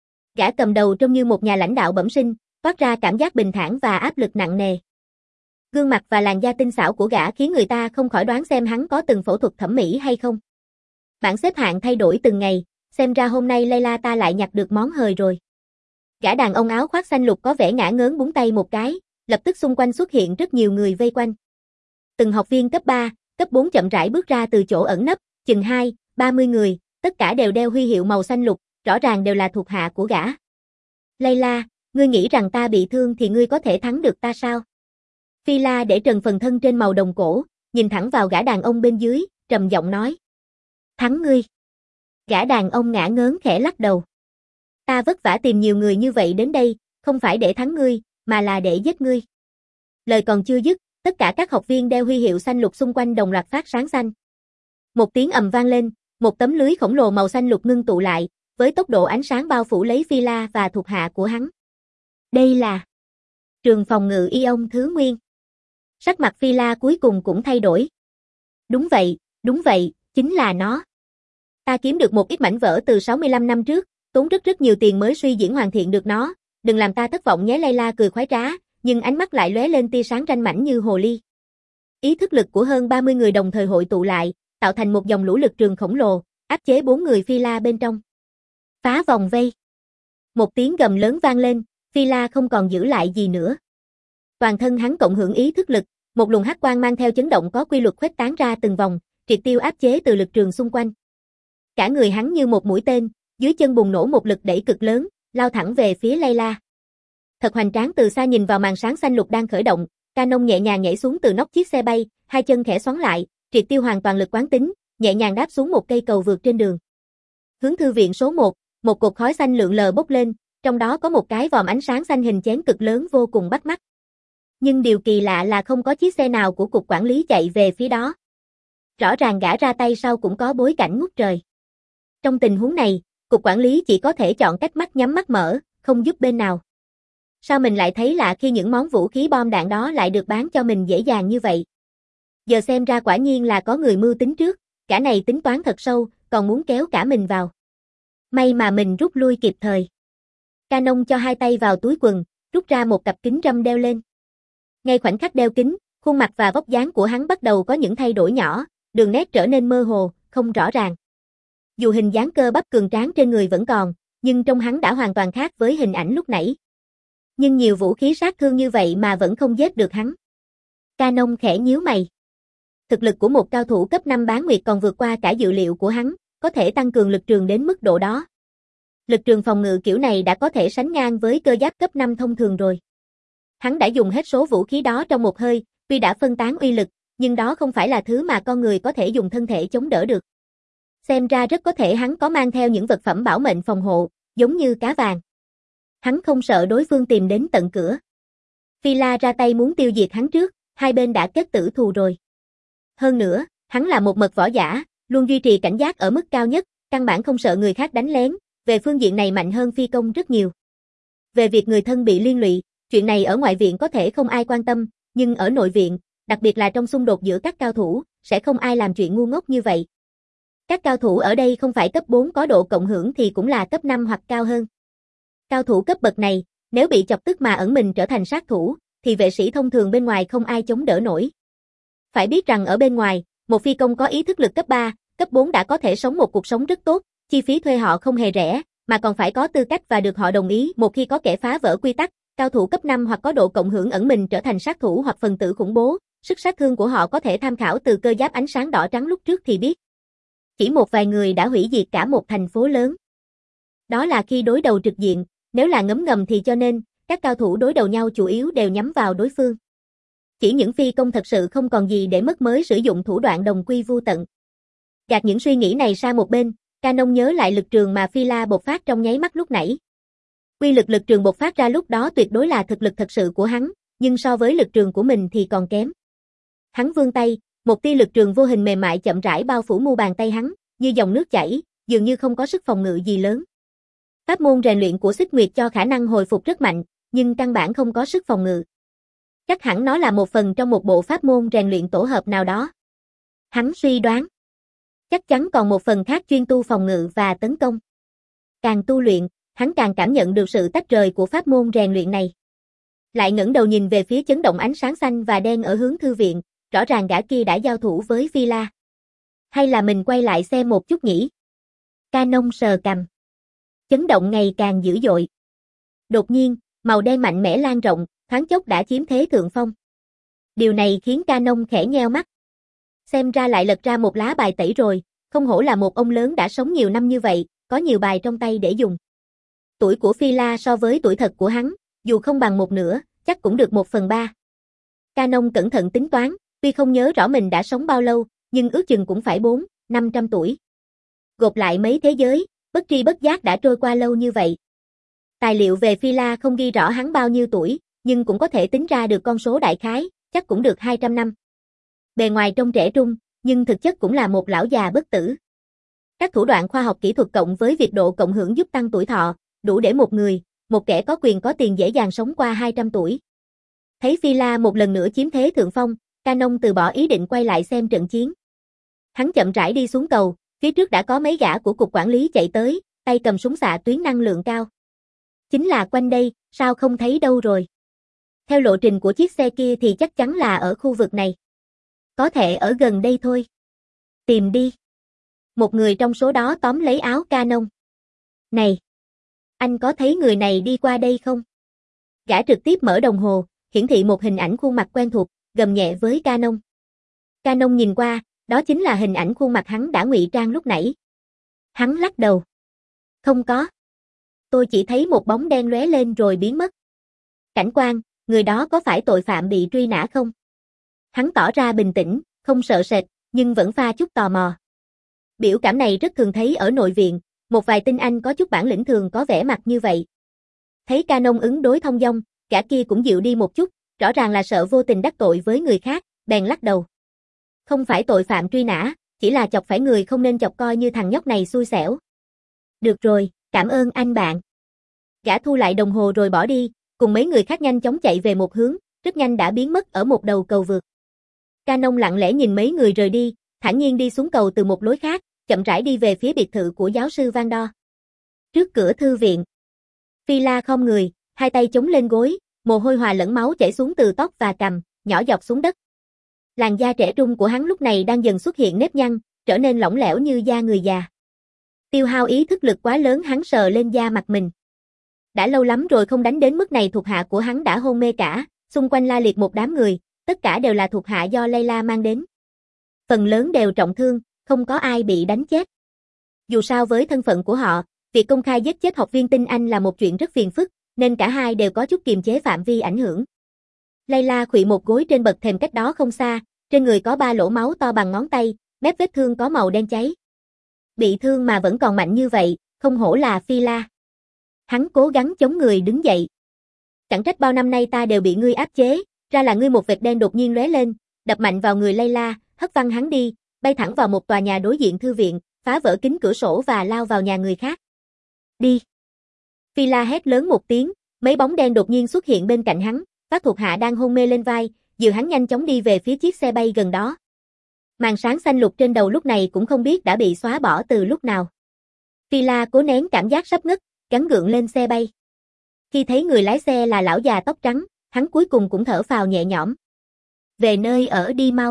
Gã cầm đầu trông như một nhà lãnh đạo bẩm sinh, toát ra cảm giác bình thản và áp lực nặng nề. Gương mặt và làn da tinh xảo của gã khiến người ta không khỏi đoán xem hắn có từng phẫu thuật thẩm mỹ hay không. Bảng xếp hạng thay đổi từng ngày, xem ra hôm nay Layla ta lại nhặt được món hời rồi. Gã đàn ông áo khoác xanh lục có vẻ ngả ngớn búng tay một cái, lập tức xung quanh xuất hiện rất nhiều người vây quanh. Từng học viên cấp ba, cấp bốn chậm rãi bước ra từ chỗ ẩn nấp, chừng hai, ba mươi người, tất cả đều đeo huy hiệu màu xanh lục, rõ ràng đều là thuộc hạ của gã. Layla, ngươi nghĩ rằng ta bị thương thì ngươi có thể thắng được ta sao? Phi La để trần phần thân trên màu đồng cổ, nhìn thẳng vào gã đàn ông bên dưới, trầm giọng nói. Thắng ngươi. Gã đàn ông ngả ngớn khẽ lắc đầu. Ta vất vả tìm nhiều người như vậy đến đây, không phải để thắng ngươi, mà là để giết ngươi. Lời còn chưa dứt, tất cả các học viên đeo huy hiệu xanh lục xung quanh đồng loạt phát sáng xanh. Một tiếng ầm vang lên, một tấm lưới khổng lồ màu xanh lục ngưng tụ lại, với tốc độ ánh sáng bao phủ lấy Phi La và thuộc hạ của hắn. Đây là trường phòng ngự Ion Thứ Nguyên. Sắc mặt Phi La cuối cùng cũng thay đổi. Đúng vậy, đúng vậy, chính là nó. Ta kiếm được một ít mảnh vỡ từ sáu mươi lăm năm trước, tốn rất rất nhiều tiền mới suy diễn hoàn thiện được nó, đừng làm ta thất vọng nhé. Layla cười khoái trá, nhưng ánh mắt lại lóe lên tia sáng ranh mãnh như hồ ly. Ý thức lực của hơn ba mươi người đồng thời hội tụ lại, tạo thành một dòng lũ lực trường khổng lồ, áp chế bốn người Phi La bên trong. Phá vòng vây. Một tiếng gầm lớn vang lên, Phi La không còn giữ lại gì nữa. Toàn thân hắn cộng hưởng ý thức lực, một luồng hắc quang mang theo chấn động có quy luật khuếch tán ra từng vòng, triệt tiêu áp chế từ lực trường xung quanh. Cả người hắn như một mũi tên, dưới chân bùng nổ một lực đẩy cực lớn, lao thẳng về phía Layla. Thật hoành tráng. Từ xa nhìn vào màn sáng xanh lục đang khởi động, Canon nhẹ nhàng nhảy xuống từ nóc chiếc xe bay, hai chân khẽ xoắn lại, triệt tiêu hoàn toàn lực quán tính, nhẹ nhàng đáp xuống một cây cầu vượt trên đường. Hướng thư viện số một, một cột khói xanh lượn lờ bốc lên, trong đó có một cái vòm ánh sáng xanh hình chén cực lớn vô cùng bắt mắt. Nhưng điều kỳ lạ là không có chiếc xe nào của cục quản lý chạy về phía đó. Rõ ràng gã ra tay sau cũng có bối cảnh ngút trời. Trong tình huống này, cục quản lý chỉ có thể chọn cách mắt nhắm mắt mở, không giúp bên nào. Sao mình lại thấy lạ khi những món vũ khí bom đạn đó lại được bán cho mình dễ dàng như vậy? Giờ xem ra quả nhiên là có người mưu tính trước, gã này tính toán thật sâu, còn muốn kéo cả mình vào. May mà mình rút lui kịp thời. Canon cho hai tay vào túi quần, rút ra một cặp kính râm đeo lên. Ngay khoảnh khắc đeo kính, khuôn mặt và vóc dáng của hắn bắt đầu có những thay đổi nhỏ, đường nét trở nên mơ hồ, không rõ ràng. Dù hình dáng cơ bắp cường tráng trên người vẫn còn, nhưng trông hắn đã hoàn toàn khác với hình ảnh lúc nãy. Nhưng nhiều vũ khí sát thương như vậy mà vẫn không giết được hắn. Canon khẽ nhíu mày. Thực lực của một cao thủ cấp năm bán nguyệt còn vượt qua cả dự liệu của hắn, có thể tăng cường lực trường đến mức độ đó. Lực trường phòng ngự kiểu này đã có thể sánh ngang với cơ giáp cấp năm thông thường rồi. Hắn đã dùng hết số vũ khí đó trong một hơi, tuy đã phân tán uy lực, nhưng đó không phải là thứ mà con người có thể dùng thân thể chống đỡ được. Xem ra rất có thể hắn có mang theo những vật phẩm bảo mệnh phòng hộ, giống như cá vàng. Hắn không sợ đối phương tìm đến tận cửa. Phi La ra tay muốn tiêu diệt hắn trước, hai bên đã kết tử thù rồi. Hơn nữa, hắn là một mật võ giả, luôn duy trì cảnh giác ở mức cao nhất, căn bản không sợ người khác đánh lén, về phương diện này mạnh hơn phi công rất nhiều. Về việc người thân bị liên lụy, chuyện này ở ngoại viện có thể không ai quan tâm, nhưng ở nội viện, đặc biệt là trong xung đột giữa các cao thủ, sẽ không ai làm chuyện ngu ngốc như vậy. Các cao thủ ở đây không phải cấp bốn có độ cộng hưởng thì cũng là cấp năm hoặc cao hơn. Cao thủ cấp bậc này, nếu bị chọc tức mà ẩn mình trở thành sát thủ, thì vệ sĩ thông thường bên ngoài không ai chống đỡ nổi. Phải biết rằng ở bên ngoài, một phi công có ý thức lực cấp ba, cấp bốn đã có thể sống một cuộc sống rất tốt, chi phí thuê họ không hề rẻ, mà còn phải có tư cách và được họ đồng ý. Một khi có kẻ phá vỡ quy tắc, cao thủ cấp năm hoặc có độ cộng hưởng ẩn mình trở thành sát thủ hoặc phần tử khủng bố, Sức sát thương của họ có thể tham khảo từ cơ giáp ánh sáng đỏ trắng lúc trước thì biết. Chỉ một vài người đã hủy diệt cả một thành phố lớn. Đó là khi đối đầu trực diện, nếu là ngấm ngầm thì cho nên, các cao thủ đối đầu nhau chủ yếu đều nhắm vào đối phương. Chỉ những phi công thật sự không còn gì để mất mới sử dụng thủ đoạn đồng quy vu tận. Gạt những suy nghĩ này sang một bên, Canon nhớ lại lực trường mà Phi-la bộc phát trong nháy mắt lúc nãy. Quy lực lực trường bộc phát ra lúc đó tuyệt đối là thực lực thật sự của hắn, nhưng so với lực trường của mình thì còn kém. Hắn vươn tay, một tia lực trường vô hình mềm mại chậm rãi bao phủ mu bàn tay hắn, như dòng nước chảy, dường như không có sức phòng ngự gì lớn. Pháp môn rèn luyện của Xích Nguyệt cho khả năng hồi phục rất mạnh, nhưng căn bản không có sức phòng ngự. Chắc hẳn nó là một phần trong một bộ pháp môn rèn luyện tổ hợp nào đó. Hắn suy đoán. Chắc chắn còn một phần khác chuyên tu phòng ngự và tấn công. Càng tu luyện, hắn càng cảm nhận được sự tách rời của pháp môn rèn luyện này. Lại ngẩng đầu nhìn về phía chấn động ánh sáng xanh và đen ở hướng thư viện, rõ ràng gã kia đã giao thủ với Phi-la. Hay là mình quay lại xem một chút nhỉ? Canon sờ cằm. Chấn động ngày càng dữ dội. Đột nhiên, màu đen mạnh mẽ lan rộng, thoáng chốc đã chiếm thế thượng phong. Điều này khiến Canon khẽ nheo mắt. Xem ra lại lật ra một lá bài tẩy rồi, không hổ là một ông lớn đã sống nhiều năm như vậy, có nhiều bài trong tay để dùng. Tuổi của Phi-la so với tuổi thật của hắn, dù không bằng một nửa, chắc cũng được một phần ba. Canon cẩn thận tính toán, tuy không nhớ rõ mình đã sống bao lâu, nhưng ước chừng cũng phải bốn, năm trăm tuổi. Gộp lại mấy thế giới, bất tri bất giác đã trôi qua lâu như vậy. Tài liệu về Phi-la không ghi rõ hắn bao nhiêu tuổi, nhưng cũng có thể tính ra được con số đại khái, chắc cũng được hai trăm năm. Bề ngoài trông trẻ trung, nhưng thực chất cũng là một lão già bất tử. Các thủ đoạn khoa học kỹ thuật cộng với việc độ cộng hưởng giúp tăng tuổi thọ, đủ để một người, một kẻ có quyền có tiền dễ dàng sống qua hai trăm tuổi. Thấy Phi-la một lần nữa chiếm thế thượng phong, Canon từ bỏ ý định quay lại xem trận chiến. Hắn chậm rãi đi xuống cầu, phía trước đã có mấy gã của cục quản lý chạy tới, tay cầm súng xạ tuyến năng lượng cao. Chính là quanh đây, sao không thấy đâu rồi? Theo lộ trình của chiếc xe kia thì chắc chắn là ở khu vực này. Có thể ở gần đây thôi. Tìm đi. Một người trong số đó tóm lấy áo Canon. Này! Anh có thấy người này đi qua đây không? Gã trực tiếp mở đồng hồ, hiển thị một hình ảnh khuôn mặt quen thuộc, gầm nhẹ với Canon. Canon nhìn qua, đó chính là hình ảnh khuôn mặt hắn đã ngụy trang lúc nãy. Hắn lắc đầu. Không có. Tôi chỉ thấy một bóng đen lóe lên rồi biến mất. Cảnh quan, người đó có phải tội phạm bị truy nã không? Hắn tỏ ra bình tĩnh, không sợ sệt, nhưng vẫn pha chút tò mò. Biểu cảm này rất thường thấy ở nội viện, một vài tinh anh có chút bản lĩnh thường có vẻ mặt như vậy. Thấy Canon ứng đối thông dong, gã kia cũng dịu đi một chút, rõ ràng là sợ vô tình đắc tội với người khác, bèn lắc đầu. Không phải tội phạm truy nã, chỉ là chọc phải người không nên chọc coi như thằng nhóc này xui xẻo. Được rồi, cảm ơn anh bạn. Gã thu lại đồng hồ rồi bỏ đi, cùng mấy người khác nhanh chóng chạy về một hướng, rất nhanh đã biến mất ở một đầu cầu vượt. Canon lặng lẽ nhìn mấy người rời đi, thản nhiên đi xuống cầu từ một lối khác, chậm rãi đi về phía biệt thự của giáo sư Van Đo. Trước cửa thư viện, Phi-la khom người, hai tay chống lên gối, mồ hôi hòa lẫn máu chảy xuống từ tóc và cằm, nhỏ giọt xuống đất. Làn da trẻ trung của hắn lúc này đang dần xuất hiện nếp nhăn, trở nên lỏng lẻo như da người già. Tiêu hao ý thức lực quá lớn, hắn sờ lên da mặt mình. Đã lâu lắm rồi không đánh đến mức này, thuộc hạ của hắn đã hôn mê cả, xung quanh la liệt một đám người, tất cả đều là thuộc hạ do Layla mang đến. Phần lớn đều trọng thương, không có ai bị đánh chết. Dù sao với thân phận của họ, việc công khai giết chết học viên tinh Anh là một chuyện rất phiền phức, nên cả hai đều có chút kiềm chế phạm vi ảnh hưởng. Layla khuỵu một gối trên bậc thềm cách đó không xa, trên người có ba lỗ máu to bằng ngón tay, mép vết thương có màu đen cháy. Bị thương mà vẫn còn mạnh như vậy, không hổ là Phi-la. Hắn cố gắng chống người đứng dậy. Chẳng trách bao năm nay ta đều bị ngươi áp chế, ra là ngươi. Một vệt đen đột nhiên lóe lên, đập mạnh vào người Layla, hất văng hắn đi, bay thẳng vào một tòa nhà đối diện thư viện, phá vỡ kính cửa sổ và lao vào nhà người khác. Đi! Phi-la hét lớn một tiếng, mấy bóng đen đột nhiên xuất hiện bên cạnh hắn, các thuộc hạ đang hôn mê lên vai, dìu hắn nhanh chóng đi về phía chiếc xe bay gần đó. Màn sáng xanh lục trên đầu lúc này cũng không biết đã bị xóa bỏ từ lúc nào. Phi-la cố nén cảm giác sắp ngất, gắng gượng lên xe bay. Khi thấy người lái xe là lão già tóc trắng, hắn cuối cùng cũng thở phào nhẹ nhõm. Về nơi ở đi mau.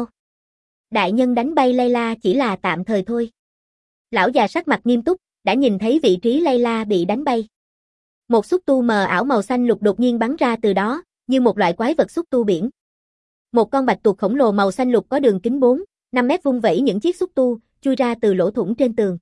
Đại nhân đánh bay Layla chỉ là tạm thời thôi. Lão già sắc mặt nghiêm túc, đã nhìn thấy vị trí Layla bị đánh bay. Một xúc tu mờ ảo màu xanh lục đột nhiên bắn ra từ đó, như một loại quái vật xúc tu biển. Một con bạch tuộc khổng lồ màu xanh lục có đường kính bốn, năm mét vung vẩy những chiếc xúc tu, chui ra từ lỗ thủng trên tường.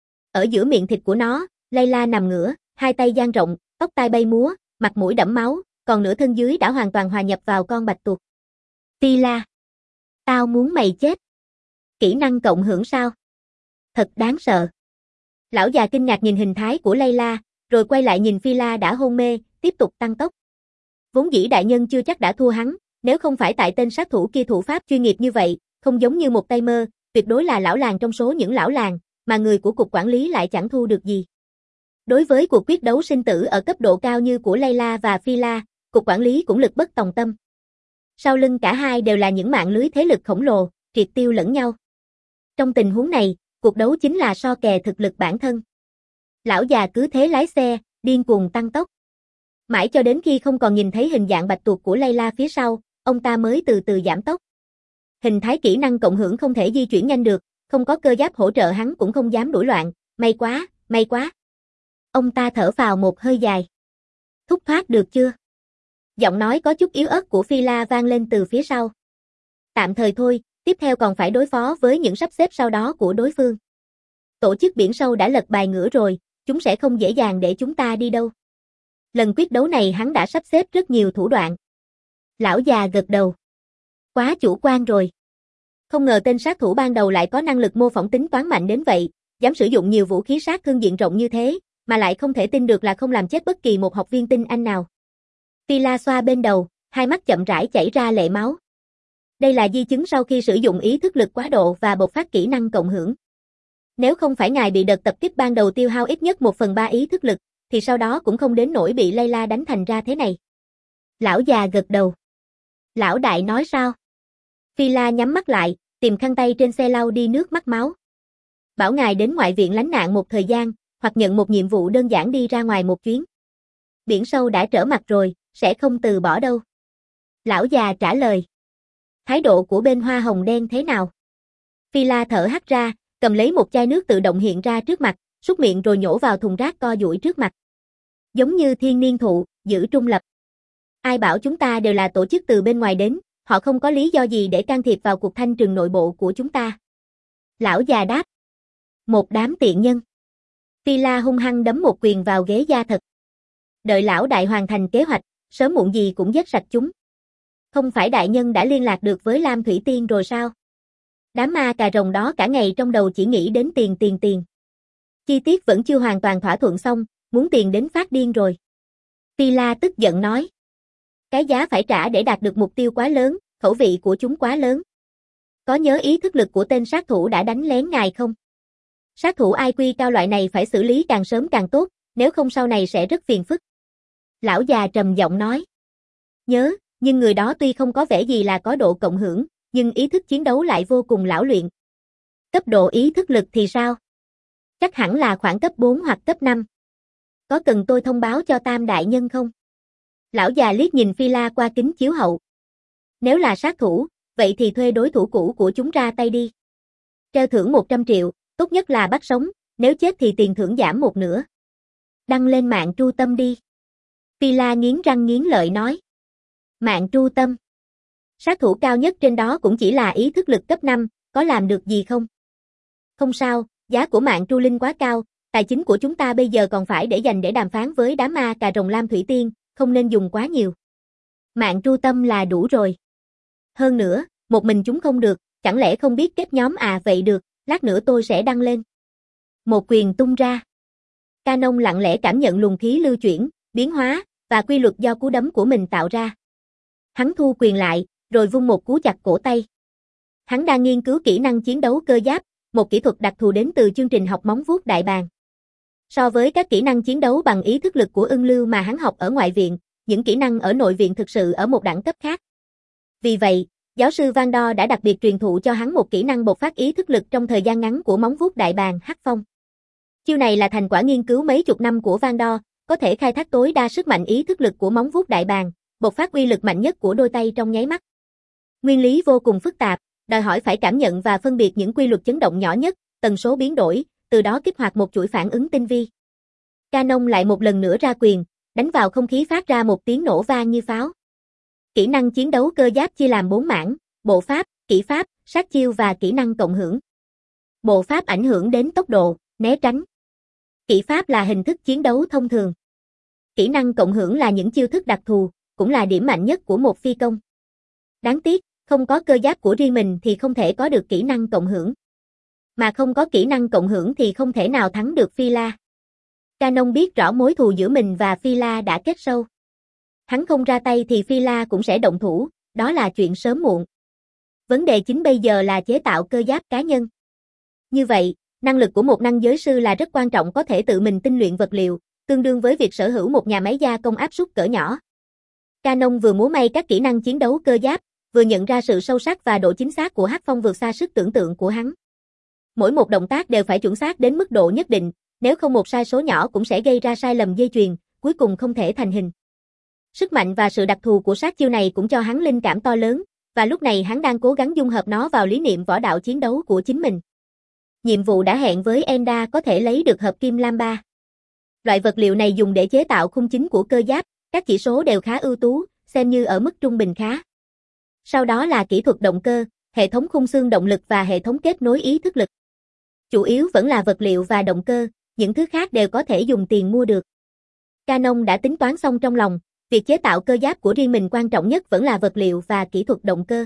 Ở giữa miệng thịt của nó, Layla nằm ngửa, hai tay dang rộng, tóc tai bay múa, mặt mũi đẫm máu, còn nửa thân dưới đã hoàn toàn hòa nhập vào con bạch tuộc. Phila, tao muốn mày chết. Kỹ năng cộng hưởng sao? Thật đáng sợ. Lão già kinh ngạc nhìn hình thái của Layla, rồi quay lại nhìn Phila đã hôn mê, tiếp tục tăng tốc. Vốn dĩ đại nhân chưa chắc đã thua hắn, nếu không phải tại tên sát thủ kia thủ pháp chuyên nghiệp như vậy, không giống như một tay mơ, tuyệt đối là lão làng trong số những lão làng, mà người của cục quản lý lại chẳng thu được gì. Đối với cuộc quyết đấu sinh tử ở cấp độ cao như của Layla và Phila, cục quản lý cũng lực bất tòng tâm. Sau lưng cả hai đều là những mạng lưới thế lực khổng lồ, triệt tiêu lẫn nhau. Trong tình huống này, cuộc đấu chính là so kè thực lực bản thân. Lão già cứ thế lái xe, điên cuồng tăng tốc. Mãi cho đến khi không còn nhìn thấy hình dạng bạch tuộc của Layla phía sau, ông ta mới từ từ giảm tốc. Hình thái kỹ năng cộng hưởng không thể di chuyển nhanh được, không có cơ giáp hỗ trợ hắn cũng không dám đuổi loạn, may quá, may quá. Ông ta thở phào một hơi dài. Thúc thoát được chưa? Giọng nói có chút yếu ớt của Phila vang lên từ phía sau. Tạm thời thôi, tiếp theo còn phải đối phó với những sắp xếp sau đó của đối phương. Tổ chức biển sâu đã lật bài ngửa rồi, chúng sẽ không dễ dàng để chúng ta đi đâu. Lần quyết đấu này hắn đã sắp xếp rất nhiều thủ đoạn. Lão già gật đầu. Quá chủ quan rồi. Không ngờ tên sát thủ ban đầu lại có năng lực mô phỏng tính toán mạnh đến vậy, dám sử dụng nhiều vũ khí sát thương diện rộng như thế, mà lại không thể tin được là không làm chết bất kỳ một học viên tinh anh nào. Phila xoa bên đầu, hai mắt chậm rãi chảy ra lệ máu. Đây là di chứng sau khi sử dụng ý thức lực quá độ và bộc phát kỹ năng cộng hưởng. Nếu không phải ngài bị đợt tập kích ban đầu tiêu hao ít nhất một phần ba ý thức lực, thì sau đó cũng không đến nỗi bị Layla đánh thành ra thế này. Lão già gật đầu. Lão đại nói sao? Phila nhắm mắt lại, tìm khăn tay trên xe lau đi nước mắt máu. Bảo ngài đến ngoại viện lánh nạn một thời gian, hoặc nhận một nhiệm vụ đơn giản đi ra ngoài một chuyến. Biển sâu đã trở mặt rồi, sẽ không từ bỏ đâu. Lão già trả lời. Thái độ của bên hoa hồng đen thế nào? Phila thở hắt ra, cầm lấy một chai nước tự động hiện ra trước mặt, súc miệng rồi nhổ vào thùng rác co duỗi trước mặt. Giống như thiên niên thụ, giữ trung lập. Ai bảo chúng ta đều là tổ chức từ bên ngoài đến, họ không có lý do gì để can thiệp vào cuộc thanh trừng nội bộ của chúng ta. Lão già đáp. Một đám tiện nhân. Phila hung hăng đấm một quyền vào ghế da thật. Đợi lão đại hoàn thành kế hoạch, sớm muộn gì cũng giết sạch chúng. Không phải đại nhân đã liên lạc được với Lam Thủy Tiên rồi sao? Đám ma cà rồng đó cả ngày trong đầu chỉ nghĩ đến tiền tiền tiền. Chi tiết vẫn chưa hoàn toàn thỏa thuận xong, muốn tiền đến phát điên rồi. Phila tức giận nói. Cái giá phải trả để đạt được mục tiêu quá lớn, khẩu vị của chúng quá lớn. Có nhớ ý thức lực của tên sát thủ đã đánh lén ngài không? Sát thủ i kiu cao loại này phải xử lý càng sớm càng tốt, nếu không sau này sẽ rất phiền phức. Lão già trầm giọng nói. Nhớ, nhưng người đó tuy không có vẻ gì là có độ cộng hưởng, nhưng ý thức chiến đấu lại vô cùng lão luyện. Cấp độ ý thức lực thì sao? Chắc hẳn là khoảng cấp bốn hoặc cấp năm. Có cần tôi thông báo cho Tam đại nhân không? Lão già liếc nhìn Phila qua kính chiếu hậu. Nếu là sát thủ, vậy thì thuê đối thủ cũ của chúng ra tay đi. Treo thưởng một trăm triệu, tốt nhất là bắt sống, nếu chết thì tiền thưởng giảm một nửa. Đăng lên mạng tru tâm đi. Phila nghiến răng nghiến lợi nói. Mạng tru tâm. Sát thủ cao nhất trên đó cũng chỉ là ý thức lực cấp năm, có làm được gì không? Không sao, giá của mạng tru linh quá cao, tài chính của chúng ta bây giờ còn phải để dành để đàm phán với đám ma cà rồng Lam Thủy Tiên, không nên dùng quá nhiều. Mạng tru tâm là đủ rồi. Hơn nữa, một mình chúng không được, chẳng lẽ không biết kết nhóm à? Vậy được, lát nữa tôi sẽ đăng lên. Một quyền tung ra. Canon lặng lẽ cảm nhận luồng khí lưu chuyển, biến hóa, và quy luật do cú đấm của mình tạo ra. Hắn thu quyền lại, rồi vung một cú chặt cổ tay. Hắn đang nghiên cứu kỹ năng chiến đấu cơ giáp, một kỹ thuật đặc thù đến từ chương trình học móng vuốt đại bàng. So với các kỹ năng chiến đấu bằng ý thức lực của Ưng Lưu mà hắn học ở ngoại viện, những kỹ năng ở nội viện thực sự ở một đẳng cấp khác. Vì vậy, giáo sư Van Do đã đặc biệt truyền thụ cho hắn một kỹ năng bộc phát ý thức lực trong thời gian ngắn của móng vuốt đại bàng Hắc Phong. Chiêu này là thành quả nghiên cứu mấy chục năm của Van Do, có thể khai thác tối đa sức mạnh ý thức lực của móng vuốt đại bàng, bộc phát uy lực mạnh nhất của đôi tay trong nháy mắt. Nguyên lý vô cùng phức tạp, đòi hỏi phải cảm nhận và phân biệt những quy luật chấn động nhỏ nhất, tần số biến đổi, từ đó kích hoạt một chuỗi phản ứng tinh vi. Canon lại một lần nữa ra quyền, đánh vào không khí phát ra một tiếng nổ vang như pháo. Kỹ năng chiến đấu cơ giáp chia làm bốn mảng, bộ pháp, kỹ pháp, sát chiêu và kỹ năng cộng hưởng. Bộ pháp ảnh hưởng đến tốc độ, né tránh. Kỹ pháp là hình thức chiến đấu thông thường. Kỹ năng cộng hưởng là những chiêu thức đặc thù, cũng là điểm mạnh nhất của một phi công. Đáng tiếc, không có cơ giáp của riêng mình thì không thể có được kỹ năng cộng hưởng. Mà không có kỹ năng cộng hưởng thì không thể nào thắng được Phi-la. Canon biết rõ mối thù giữa mình và Phi-la đã kết sâu. Hắn không ra tay thì Phi-la cũng sẽ động thủ, đó là chuyện sớm muộn. Vấn đề chính bây giờ là chế tạo cơ giáp cá nhân. Như vậy, năng lực của một năng giới sư là rất quan trọng, có thể tự mình tinh luyện vật liệu, tương đương với việc sở hữu một nhà máy gia công áp suất cỡ nhỏ. Canon vừa múa may các kỹ năng chiến đấu cơ giáp, vừa nhận ra sự sâu sắc và độ chính xác của Hắc Phong vượt xa sức tưởng tượng của hắn. Mỗi một động tác đều phải chuẩn xác đến mức độ nhất định, nếu không một sai số nhỏ cũng sẽ gây ra sai lầm dây chuyền, cuối cùng không thể thành hình. Sức mạnh và sự đặc thù của sát chiêu này cũng cho hắn linh cảm to lớn, và lúc này hắn đang cố gắng dung hợp nó vào lý niệm võ đạo chiến đấu của chính mình. Nhiệm vụ đã hẹn với Enda có thể lấy được hợp kim lam ba. Loại vật liệu này dùng để chế tạo khung chính của cơ giáp, các chỉ số đều khá ưu tú, xem như ở mức trung bình khá. Sau đó là kỹ thuật động cơ, hệ thống khung xương động lực và hệ thống kết nối ý thức lực. Chủ yếu vẫn là vật liệu và động cơ, những thứ khác đều có thể dùng tiền mua được. Canon đã tính toán xong trong lòng, việc chế tạo cơ giáp của riêng mình quan trọng nhất vẫn là vật liệu và kỹ thuật động cơ.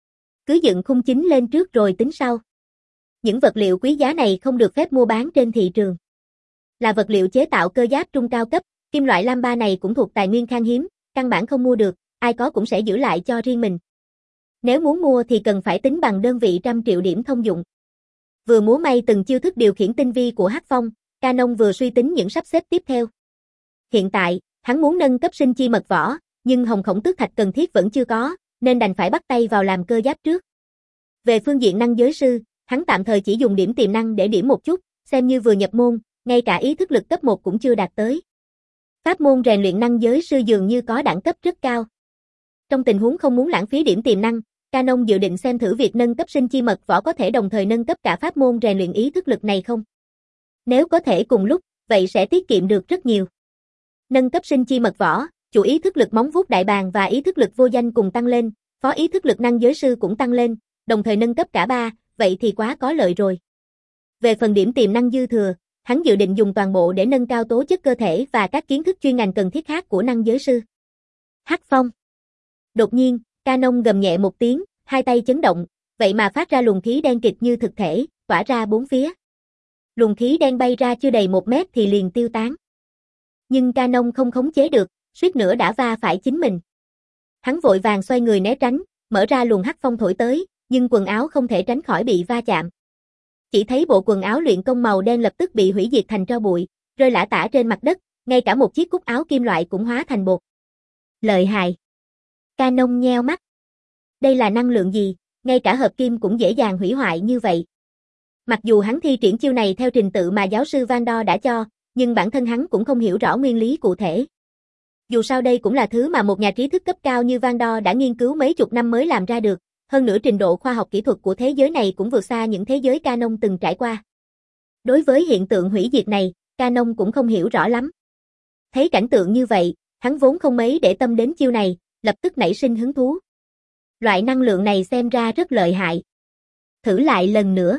Cứ dựng khung chính lên trước rồi tính sau. Những vật liệu quý giá này không được phép mua bán trên thị trường. Là vật liệu chế tạo cơ giáp trung cao cấp, kim loại lam ba này cũng thuộc tài nguyên khan hiếm, căn bản không mua được, ai có cũng sẽ giữ lại cho riêng mình. Nếu muốn mua thì cần phải tính bằng đơn vị trăm triệu điểm thông dụng. Vừa múa may từng chiêu thức điều khiển tinh vi của Hắc Phong, Canon vừa suy tính những sắp xếp tiếp theo. Hiện tại, hắn muốn nâng cấp sinh chi mật võ, nhưng hồng khổng tước thạch cần thiết vẫn chưa có, nên đành phải bắt tay vào làm cơ giáp trước. Về phương diện năng giới sư, hắn tạm thời chỉ dùng điểm tiềm năng để điểm một chút, xem như vừa nhập môn, ngay cả ý thức lực cấp một cũng chưa đạt tới. Pháp môn rèn luyện năng giới sư dường như có đẳng cấp rất cao. Trong tình huống không muốn lãng phí điểm tiềm năng, Canon dự định xem thử việc nâng cấp sinh chi mật võ có thể đồng thời nâng cấp cả pháp môn rèn luyện ý thức lực này không. Nếu có thể cùng lúc, vậy sẽ tiết kiệm được rất nhiều. Nâng cấp sinh chi mật võ, chủ ý thức lực móng vuốt đại bàng và ý thức lực vô danh cùng tăng lên, phó ý thức lực năng giới sư cũng tăng lên, đồng thời nâng cấp cả ba, vậy thì quá có lợi rồi. Về phần điểm tiềm năng dư thừa, hắn dự định dùng toàn bộ để nâng cao tố chất cơ thể và các kiến thức chuyên ngành cần thiết khác của năng giới sư. Hắc Phong. Đột nhiên, Canon gầm nhẹ một tiếng, hai tay chấn động, vậy mà phát ra luồng khí đen kịt như thực thể, tỏa ra bốn phía. Luồng khí đen bay ra chưa đầy một mét thì liền tiêu tán. Nhưng Canon không khống chế được, suýt nữa đã va phải chính mình. Hắn vội vàng xoay người né tránh, mở ra luồng hắc phong thổi tới, nhưng quần áo không thể tránh khỏi bị va chạm. Chỉ thấy bộ quần áo luyện công màu đen lập tức bị hủy diệt thành tro bụi, rơi lả tả trên mặt đất, ngay cả một chiếc cúc áo kim loại cũng hóa thành bột. Lợi hại. Canon nheo mắt. Đây là năng lượng gì, ngay cả hợp kim cũng dễ dàng hủy hoại như vậy. Mặc dù hắn thi triển chiêu này theo trình tự mà giáo sư Van Dor đã cho, nhưng bản thân hắn cũng không hiểu rõ nguyên lý cụ thể. Dù sao đây cũng là thứ mà một nhà trí thức cấp cao như Van Dor đã nghiên cứu mấy chục năm mới làm ra được, hơn nữa trình độ khoa học kỹ thuật của thế giới này cũng vượt xa những thế giới Canon từng trải qua. Đối với hiện tượng hủy diệt này, Canon cũng không hiểu rõ lắm. Thấy cảnh tượng như vậy, hắn vốn không mấy để tâm đến chiêu này, lập tức nảy sinh hứng thú. Loại năng lượng này xem ra rất lợi hại. Thử lại lần nữa.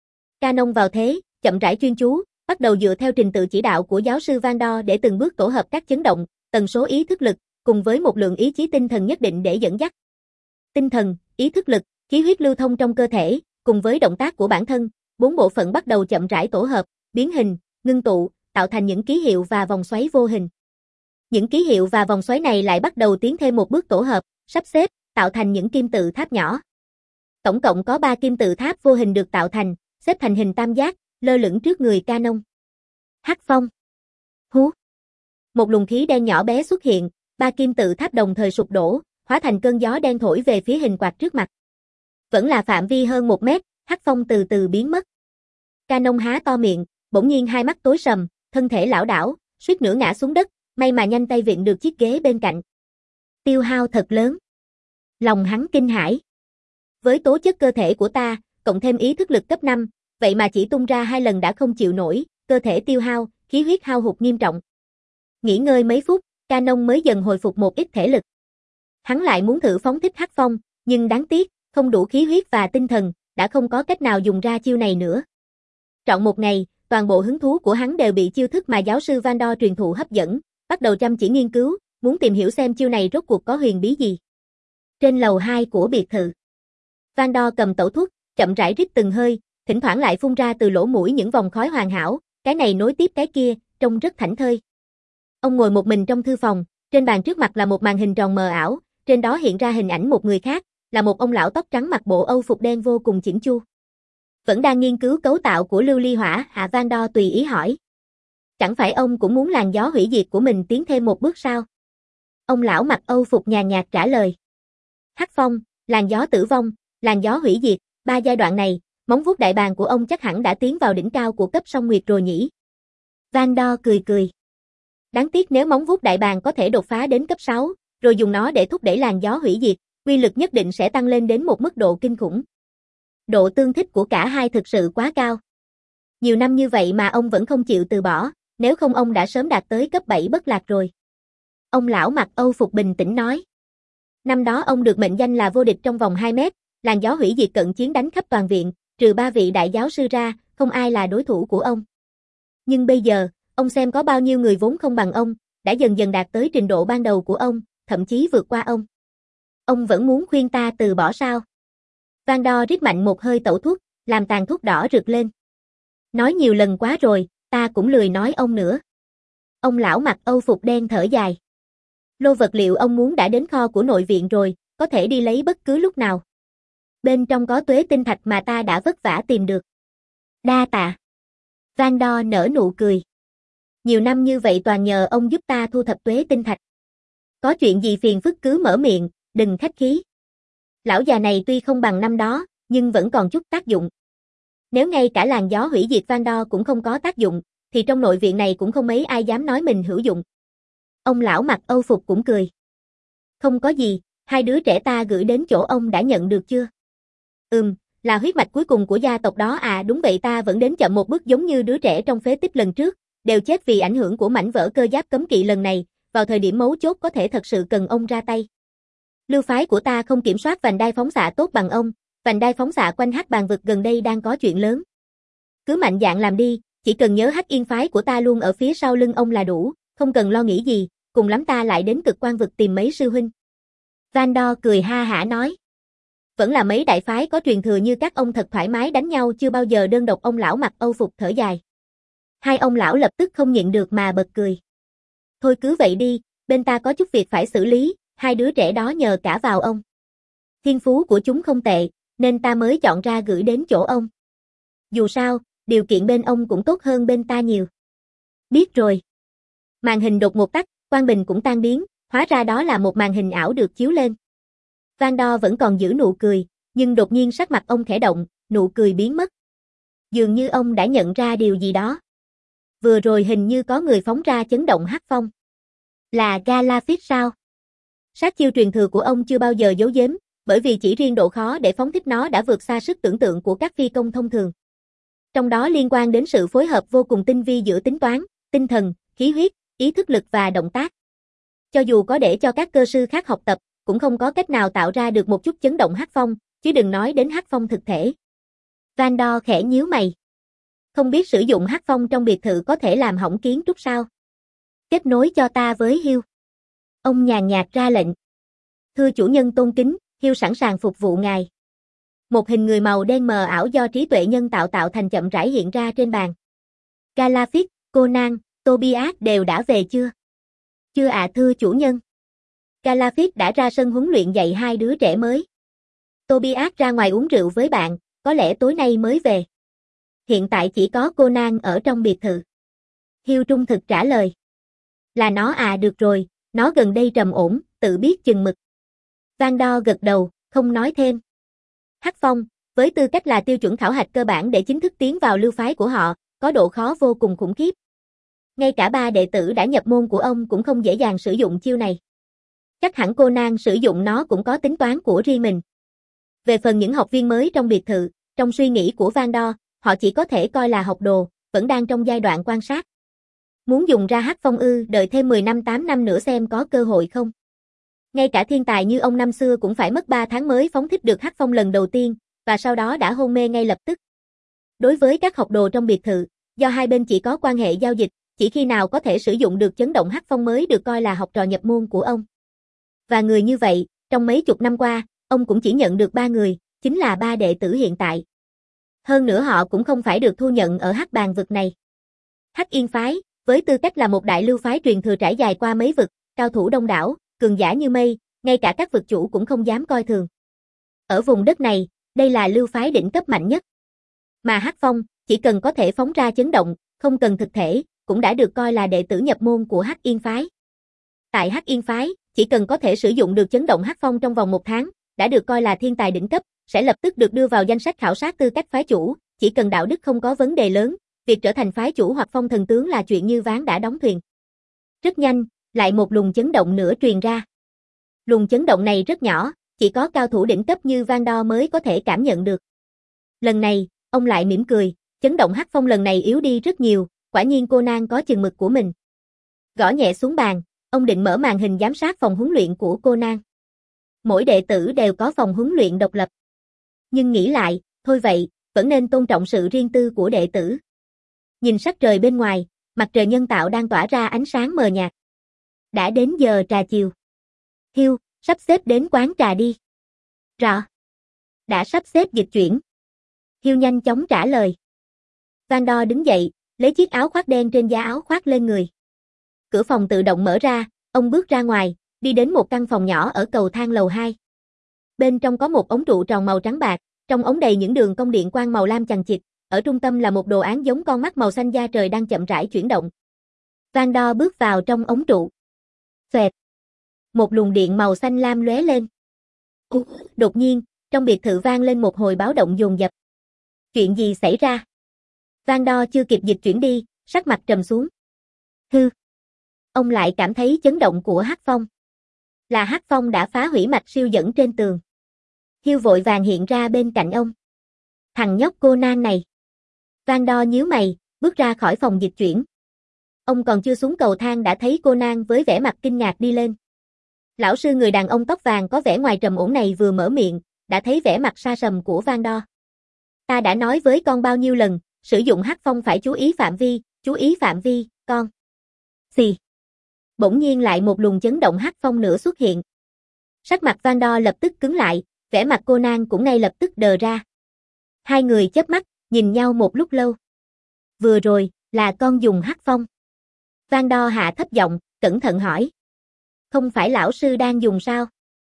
Canon vào thế, chậm rãi chuyên chú, bắt đầu dựa theo trình tự chỉ đạo của giáo sư Van Dor để từng bước tổ hợp các chấn động, tần số ý thức lực, cùng với một lượng ý chí tinh thần nhất định để dẫn dắt. Tinh thần, ý thức lực, khí huyết lưu thông trong cơ thể, cùng với động tác của bản thân, bốn bộ phận bắt đầu chậm rãi tổ hợp, biến hình, ngưng tụ, tạo thành những ký hiệu và vòng xoáy vô hình. Những ký hiệu và vòng xoáy này lại bắt đầu tiến thêm một bước tổ hợp, sắp xếp, tạo thành những kim tự tháp nhỏ. Tổng cộng có ba kim tự tháp vô hình được tạo thành, xếp thành hình tam giác, lơ lửng trước người Canon. Hắc Phong. Hú. Một luồng khí đen nhỏ bé xuất hiện, ba kim tự tháp đồng thời sụp đổ, hóa thành cơn gió đen thổi về phía hình quạt trước mặt. Vẫn là phạm vi hơn một mét, Hắc Phong từ từ biến mất. Canon há to miệng, bỗng nhiên hai mắt tối sầm, thân thể lảo đảo, suýt nữa ngã xuống đất, may mà nhanh tay vịn được chiếc ghế bên cạnh. Tiêu hao thật lớn. Lòng hắn kinh hãi. Với tố chất cơ thể của ta, cộng thêm ý thức lực cấp năm, vậy mà chỉ tung ra hai lần đã không chịu nổi, cơ thể tiêu hao, khí huyết hao hụt nghiêm trọng. Nghỉ ngơi mấy phút, Canon mới dần hồi phục một ít thể lực. Hắn lại muốn thử phóng thích hắc phong, nhưng đáng tiếc, không đủ khí huyết và tinh thần, đã không có cách nào dùng ra chiêu này nữa. Trọn một ngày, toàn bộ hứng thú của hắn đều bị chiêu thức mà giáo sư Van Dor truyền thụ hấp dẫn, bắt đầu chăm chỉ nghiên cứu, muốn tìm hiểu xem chiêu này rốt cuộc có huyền bí gì. Trên lầu hai của biệt thự, Van Dor cầm tẩu thuốc, chậm rãi rít từng hơi, thỉnh thoảng lại phun ra từ lỗ mũi những vòng khói hoàn hảo, cái này nối tiếp cái kia, trông rất thảnh thơi. Ông ngồi một mình trong thư phòng, trên bàn trước mặt là một màn hình tròn mờ ảo, trên đó hiện ra hình ảnh một người khác, là một ông lão tóc trắng mặc bộ âu phục đen vô cùng chỉnh chu. Vẫn đang nghiên cứu cấu tạo của lưu ly hỏa, Hạ Van Dor tùy ý hỏi. Chẳng phải ông cũng muốn làn gió hủy diệt của mình tiến thêm một bước sao? Ông lão mặc âu phục nhàn nhạt trả lời. Hắc phong, làn gió tử vong, làn gió hủy diệt, ba giai đoạn này, móng vuốt đại bàng của ông chắc hẳn đã tiến vào đỉnh cao của cấp song nguyệt rồi nhỉ? Van Dor cười cười. Đáng tiếc nếu móng vuốt đại bàng có thể đột phá đến cấp sáu, rồi dùng nó để thúc đẩy làn gió hủy diệt, uy lực nhất định sẽ tăng lên đến một mức độ kinh khủng. Độ tương thích của cả hai thực sự quá cao. Nhiều năm như vậy mà ông vẫn không chịu từ bỏ, nếu không ông đã sớm đạt tới cấp bảy bất lạc rồi. Ông lão mặc âu phục bình tĩnh nói. Năm đó ông được mệnh danh là vô địch trong vòng hai mét, làn gió hủy diệt cận chiến đánh khắp toàn viện, trừ ba vị đại giáo sư ra, không ai là đối thủ của ông. Nhưng bây giờ, ông xem có bao nhiêu người vốn không bằng ông, đã dần dần đạt tới trình độ ban đầu của ông, thậm chí vượt qua ông. Ông vẫn muốn khuyên ta từ bỏ sao? Van Dor rít mạnh một hơi tẩu thuốc, làm tàn thuốc đỏ rực lên. Nói nhiều lần quá rồi, ta cũng lười nói ông nữa. Ông lão mặc âu phục đen thở dài. Lô vật liệu ông muốn đã đến kho của nội viện rồi, có thể đi lấy bất cứ lúc nào. Bên trong có tuế tinh thạch mà ta đã vất vả tìm được. Đa tạ. Van Dor nở nụ cười. Nhiều năm như vậy toàn nhờ ông giúp ta thu thập tuế tinh thạch. Có chuyện gì phiền phức cứ mở miệng, đừng khách khí. Lão già này tuy không bằng năm đó, nhưng vẫn còn chút tác dụng. Nếu ngay cả làn gió hủy diệt Van Dor cũng không có tác dụng, thì trong nội viện này cũng không mấy ai dám nói mình hữu dụng. Ông lão mặc âu phục cũng cười. Không có gì, hai đứa trẻ ta gửi đến chỗ ông đã nhận được chưa? Ừm, là huyết mạch cuối cùng của gia tộc đó à, đúng vậy, ta vẫn đến chậm một bước giống như đứa trẻ trong phế tích lần trước, đều chết vì ảnh hưởng của mảnh vỡ cơ giáp cấm kỵ lần này, vào thời điểm mấu chốt có thể thật sự cần ông ra tay. Lưu phái của ta không kiểm soát vành đai phóng xạ tốt bằng ông, vành đai phóng xạ quanh hắc bàn vực gần đây đang có chuyện lớn. Cứ mạnh dạn làm đi, chỉ cần nhớ hắc yên phái của ta luôn ở phía sau lưng ông là đủ, không cần lo nghĩ gì, cùng lắm ta lại đến cực quan vực tìm mấy sư huynh. Van Dor cười ha hả nói. Vẫn là mấy đại phái có truyền thừa như các ông thật thoải mái đánh nhau, chưa bao giờ đơn độc. Ông lão mặc âu phục thở dài. Hai ông lão lập tức không nhịn được mà bật cười. Thôi cứ vậy đi, bên ta có chút việc phải xử lý, hai đứa trẻ đó nhờ cả vào ông. Thiên phú của chúng không tệ, nên ta mới chọn ra gửi đến chỗ ông. Dù sao, điều kiện bên ông cũng tốt hơn bên ta nhiều. Biết rồi. Màn hình đột ngột tắt, quang bình cũng tan biến, hóa ra đó là một màn hình ảo được chiếu lên. Van Dor vẫn còn giữ nụ cười, nhưng đột nhiên sắc mặt ông khẽ động, nụ cười biến mất. Dường như ông đã nhận ra điều gì đó. Vừa rồi hình như có người phóng ra chấn động hắc phong. Là Galafit sao? Sát chiêu truyền thừa của ông chưa bao giờ giấu giếm, bởi vì chỉ riêng độ khó để phóng thích nó đã vượt xa sức tưởng tượng của các phi công thông thường. Trong đó liên quan đến sự phối hợp vô cùng tinh vi giữa tính toán, tinh thần, khí huyết, ý thức lực và động tác. Cho dù có để cho các cơ sư khác học tập, cũng không có cách nào tạo ra được một chút chấn động hắc phong, chứ đừng nói đến hắc phong thực thể. Van Dor khẽ nhíu mày. Không biết sử dụng hắc phong trong biệt thự có thể làm hỏng kiến trúc sao? Kết nối cho ta với Hill. Ông nhàn nhạt ra lệnh. Thưa chủ nhân tôn kính, Hill sẵn sàng phục vụ ngài. Một hình người màu đen mờ ảo do trí tuệ nhân tạo tạo thành chậm rãi hiện ra trên bàn. Galafit, Conan, Tobias đều đã về chưa? Chưa ạ à, thưa chủ nhân. Galafit đã ra sân huấn luyện dạy hai đứa trẻ mới. Tobias ra ngoài uống rượu với bạn, có lẽ tối nay mới về. Hiện tại chỉ có Conan ở trong biệt thự. Hill trung thực trả lời. Là nó à, được rồi, nó gần đây trầm ổn, tự biết chừng mực. Van Dor gật đầu, không nói thêm. Hắc phong, với tư cách là tiêu chuẩn khảo hạch cơ bản để chính thức tiến vào lưu phái của họ, có độ khó vô cùng khủng khiếp. Ngay cả ba đệ tử đã nhập môn của ông cũng không dễ dàng sử dụng chiêu này. Chắc hẳn Conan sử dụng nó cũng có tính toán của riêng mình. Về phần những học viên mới trong biệt thự, trong suy nghĩ của Van Dor, họ chỉ có thể coi là học đồ, vẫn đang trong giai đoạn quan sát. Muốn dùng ra hắc phong ư, đợi thêm mười năm tám năm nữa xem có cơ hội không. Ngay cả thiên tài như ông năm xưa cũng phải mất ba tháng mới phóng thích được hắc phong lần đầu tiên, và sau đó đã hôn mê ngay lập tức. Đối với các học đồ trong biệt thự, do hai bên chỉ có quan hệ giao dịch, chỉ khi nào có thể sử dụng được chấn động hắc phong mới được coi là học trò nhập môn của ông. Và người như vậy, trong mấy chục năm qua, ông cũng chỉ nhận được ba người, chính là ba đệ tử hiện tại. Hơn nữa họ cũng không phải được thu nhận ở hắc bàn vực này. Hắc Yên phái, với tư cách là một đại lưu phái truyền thừa trải dài qua mấy vực, cao thủ đông đảo, cường giả như mây, ngay cả các vực chủ cũng không dám coi thường. Ở vùng đất này, đây là lưu phái đỉnh cấp mạnh nhất. Mà Hắc Phong, chỉ cần có thể phóng ra chấn động, không cần thực thể, cũng đã được coi là đệ tử nhập môn của Hắc Yên phái. Tại Hắc Yên phái, chỉ cần có thể sử dụng được chấn động Hắc Phong trong vòng một tháng, đã được coi là thiên tài đỉnh cấp, sẽ lập tức được đưa vào danh sách khảo sát tư cách phái chủ, chỉ cần đạo đức không có vấn đề lớn, việc trở thành phái chủ hoặc phong thần tướng là chuyện như ván đã đóng thuyền. Rất nhanh, lại một luồng chấn động nữa truyền ra. Luồng chấn động này rất nhỏ, chỉ có cao thủ đỉnh cấp như Van Đo mới có thể cảm nhận được. Lần này, ông lại mỉm cười, chấn động hắc phong lần này yếu đi rất nhiều, quả nhiên Conan có chừng mực của mình. Gõ nhẹ xuống bàn, ông định mở màn hình giám sát phòng huấn luyện của Conan. Mỗi đệ tử đều có phòng huấn luyện độc lập. Nhưng nghĩ lại, thôi vậy, vẫn nên tôn trọng sự riêng tư của đệ tử. Nhìn sắc trời bên ngoài, mặt trời nhân tạo đang tỏa ra ánh sáng mờ nhạt. Đã đến giờ trà chiều. Hiu, sắp xếp đến quán trà đi. Rõ. Đã sắp xếp dịch chuyển. Hiu nhanh chóng trả lời. Van Đo đứng dậy, lấy chiếc áo khoác đen trên da áo khoác lên người. Cửa phòng tự động mở ra, ông bước ra ngoài, đi đến một căn phòng nhỏ ở cầu thang lầu hai. Bên trong có một ống trụ tròn màu trắng bạc, trong ống đầy những đường cong điện quang màu lam chằng chịt, ở trung tâm là một đồ án giống con mắt màu xanh da trời đang chậm rãi chuyển động. Van Đo bước vào trong ống trụ. Xoẹt. Một luồng điện màu xanh lam lóe lên. Đột nhiên, trong biệt thự vang lên một hồi báo động dồn dập. Chuyện gì xảy ra? Van Đo chưa kịp dịch chuyển đi, sắc mặt trầm xuống. Hư. Ông lại cảm thấy chấn động của Hắc Phong. Là Hắc Phong đã phá hủy mạch siêu dẫn trên tường. Hiu vội vàng hiện ra bên cạnh ông. Thằng nhóc Conan này. Van Đo nhíu mày, bước ra khỏi phòng dịch chuyển. Ông còn chưa xuống cầu thang đã thấy Conan với vẻ mặt kinh ngạc đi lên. Lão sư người đàn ông tóc vàng có vẻ ngoài trầm ổn này vừa mở miệng, đã thấy vẻ mặt sa sầm của Van Đo. Ta đã nói với con bao nhiêu lần, sử dụng Hắc Phong phải chú ý phạm vi, chú ý phạm vi, con. Xì. Bỗng nhiên lại một luồng chấn động Hắc Phong nữa xuất hiện. Sắc mặt Van Đo lập tức cứng lại, vẻ mặt Conan cũng ngay lập tức đờ ra. Hai người chớp mắt, nhìn nhau một lúc lâu. Vừa rồi, là con dùng Hắc Phong. Van Đo hạ thấp giọng, cẩn thận hỏi. Không phải lão sư đang dùng sao?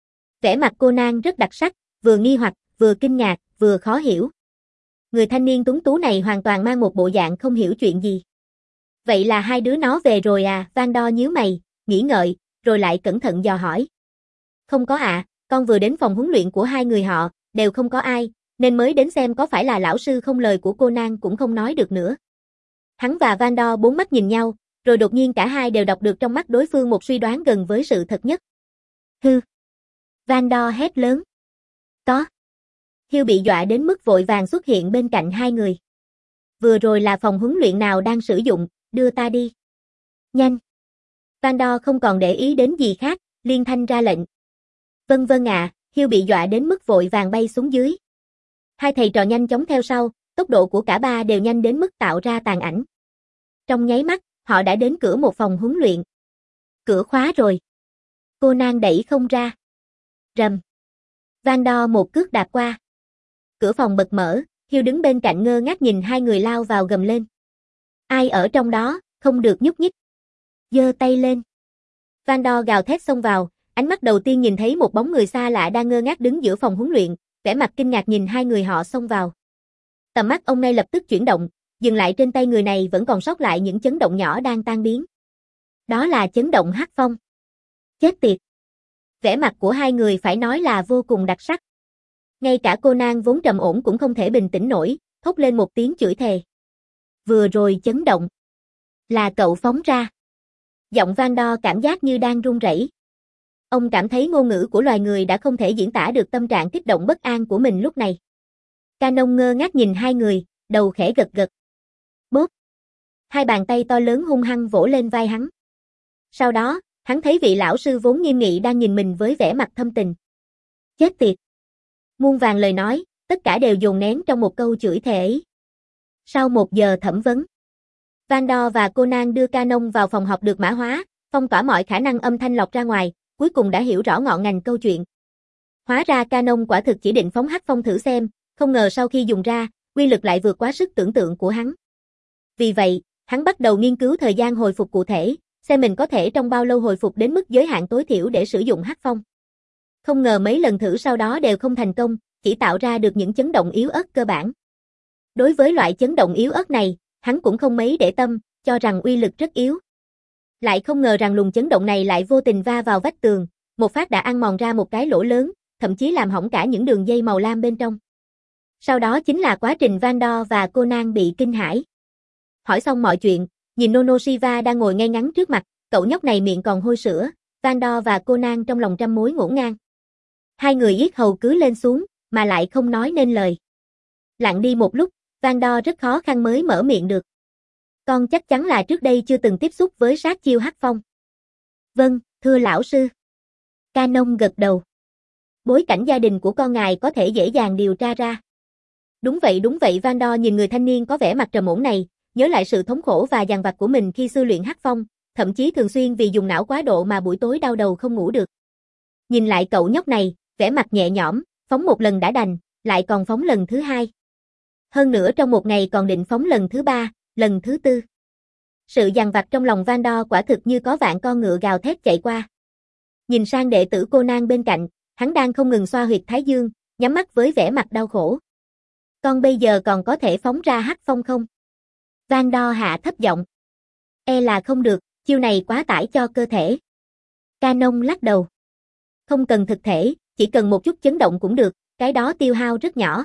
Vẻ mặt Conan rất đặc sắc, vừa nghi hoặc, vừa kinh ngạc, vừa khó hiểu. Người thanh niên tuấn tú này hoàn toàn mang một bộ dạng không hiểu chuyện gì. Vậy là hai đứa nó về rồi à? Van Đo nhíu mày, nghĩ ngợi, rồi lại cẩn thận dò hỏi. Không có ạ, à, con vừa đến phòng huấn luyện của hai người họ, đều không có ai, nên mới đến xem có phải là lão sư không. Lời của Conan cũng không nói được nữa. Hắn và Van Đo bốn mắt nhìn nhau, rồi đột nhiên cả hai đều đọc được trong mắt đối phương một suy đoán gần với sự thật nhất. Hư. Van Đo hét lớn. Có. Hiu bị dọa đến mức vội vàng xuất hiện bên cạnh hai người. Vừa rồi là phòng huấn luyện nào đang sử dụng, đưa ta đi. Nhanh. Van Đo không còn để ý đến gì khác, liên thanh ra lệnh. Vâng vâng ạ, à, Hiu bị dọa đến mức vội vàng bay xuống dưới. Hai thầy trò nhanh chóng theo sau, tốc độ của cả ba đều nhanh đến mức tạo ra tàn ảnh. Trong nháy mắt, họ đã đến cửa một phòng huấn luyện. Cửa khóa rồi. Conan đẩy không ra. Rầm. Van Đo một cước đạp qua. Cửa phòng bật mở, Hiu đứng bên cạnh ngơ ngác nhìn hai người lao vào gầm lên. Ai ở trong đó, không được nhúc nhích. Giơ tay lên. Van Đo gào thét xông vào, ánh mắt đầu tiên nhìn thấy một bóng người xa lạ đang ngơ ngác đứng giữa phòng huấn luyện, vẻ mặt kinh ngạc nhìn hai người họ xông vào. Tầm mắt ông ngay lập tức chuyển động, dừng lại trên tay người này vẫn còn sót lại những chấn động nhỏ đang tan biến. Đó là chấn động Hắc Phong. Chết tiệt. Vẻ mặt của hai người phải nói là vô cùng đặc sắc. Ngay cả Conan vốn trầm ổn cũng không thể bình tĩnh nổi, thốt lên một tiếng chửi thề. Vừa rồi chấn động. Là cậu phóng ra. Giọng Van Đo cảm giác như đang run rẩy. Ông cảm thấy ngôn ngữ của loài người đã không thể diễn tả được tâm trạng kích động bất an của mình lúc này. Canon ngơ ngác nhìn hai người, đầu khẽ gật gật. Bốp. Hai bàn tay to lớn hung hăng vỗ lên vai hắn. Sau đó, hắn thấy vị lão sư vốn nghiêm nghị đang nhìn mình với vẻ mặt thâm tình. Chết tiệt! Muôn vàng lời nói, tất cả đều dồn nén trong một câu chửi thề ấy. Sau một giờ thẩm vấn, Vandor và Conan đưa Canon vào phòng họp được mã hóa, phong tỏa mọi khả năng âm thanh lọt ra ngoài, cuối cùng đã hiểu rõ ngọn ngành câu chuyện. Hóa ra Canon quả thực chỉ định phóng hắc phong thử xem, không ngờ sau khi dùng ra, uy lực lại vượt quá sức tưởng tượng của hắn. Vì vậy, hắn bắt đầu nghiên cứu thời gian hồi phục cụ thể, xem mình có thể trong bao lâu hồi phục đến mức giới hạn tối thiểu để sử dụng hắc phong. Không ngờ mấy lần thử sau đó đều không thành công, chỉ tạo ra được những chấn động yếu ớt cơ bản. Đối với loại chấn động yếu ớt này, hắn cũng không mấy để tâm, cho rằng uy lực rất yếu. Lại không ngờ rằng luồng chấn động này lại vô tình va vào vách tường, một phát đã ăn mòn ra một cái lỗ lớn, thậm chí làm hỏng cả những đường dây màu lam bên trong. Sau đó chính là quá trình Vandor và Conan bị kinh hãi. Hỏi xong mọi chuyện, nhìn Nonoshiva đang ngồi ngay ngắn trước mặt, cậu nhóc này miệng còn hôi sữa, Vandor và Conan trong lòng trăm mối ngổn ngang. Hai người yết hầu cứ lên xuống, mà lại không nói nên lời. Lặng đi một lúc, Vandor rất khó khăn mới mở miệng được. Con chắc chắn là trước đây chưa từng tiếp xúc với sát chiêu hắc phong. Vâng, thưa lão sư. Canon gật đầu. Bối cảnh gia đình của con ngài có thể dễ dàng điều tra ra. Đúng vậy đúng vậy Vandor nhìn người thanh niên có vẻ mặt trầm ổn này, nhớ lại sự thống khổ và dằn vặt của mình khi xưa luyện hắc phong, thậm chí thường xuyên vì dùng não quá độ mà buổi tối đau đầu không ngủ được. Nhìn lại cậu nhóc này, vẻ mặt nhẹ nhõm, phóng một lần đã đành, lại còn phóng lần thứ hai. Hơn nữa trong một ngày còn định phóng lần thứ ba, lần thứ tư. Sự dằn vặt trong lòng Vandor quả thực như có vạn con ngựa gào thét chạy qua. Nhìn sang đệ tử Conan bên cạnh, hắn đang không ngừng xoa huyệt thái dương, nhắm mắt với vẻ mặt đau khổ. Con bây giờ còn có thể phóng ra hắc phong không? Vandor hạ thấp giọng. E là không được, chiêu này quá tải cho cơ thể. Canon lắc đầu. Không cần thực thể, chỉ cần một chút chấn động cũng được, cái đó tiêu hao rất nhỏ.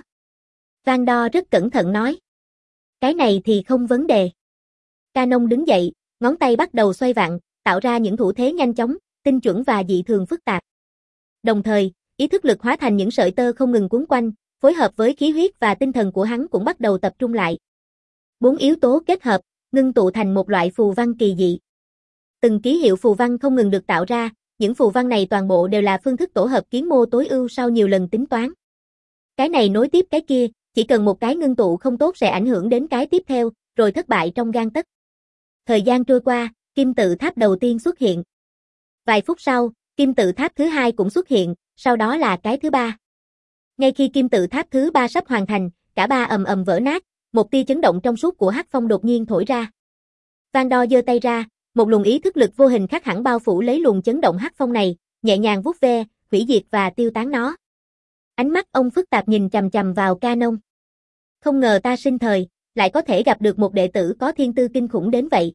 Vandor rất cẩn thận nói. Cái này thì không vấn đề. Canon đứng dậy, ngón tay bắt đầu xoay vặn, tạo ra những thủ thế nhanh chóng, tinh chuẩn và dị thường phức tạp. Đồng thời, ý thức lực hóa thành những sợi tơ không ngừng cuốn quanh, phối hợp với khí huyết và tinh thần của hắn cũng bắt đầu tập trung lại. Bốn yếu tố kết hợp, ngưng tụ thành một loại phù văn kỳ dị. Từng ký hiệu phù văn không ngừng được tạo ra, những phù văn này toàn bộ đều là phương thức tổ hợp kiến mô tối ưu sau nhiều lần tính toán. Cái này nối tiếp cái kia, chỉ cần một cái ngưng tụ không tốt sẽ ảnh hưởng đến cái tiếp theo, rồi thất bại trong gang tấc. Thời gian trôi qua, kim tự tháp đầu tiên xuất hiện. Vài phút sau, kim tự tháp thứ hai cũng xuất hiện, sau đó là cái thứ ba. Ngay khi kim tự tháp thứ ba sắp hoàn thành, cả ba ầm ầm vỡ nát, một tia chấn động trong suốt của hắc phong đột nhiên thổi ra. Vandor giơ tay ra, một luồng ý thức lực vô hình khác hẳn bao phủ lấy luồng chấn động hắc phong này, nhẹ nhàng vuốt ve, hủy diệt và tiêu tán nó. Ánh mắt ông phức tạp nhìn chằm chằm vào Canon. Không ngờ ta sinh thời, lại có thể gặp được một đệ tử có thiên tư kinh khủng đến vậy.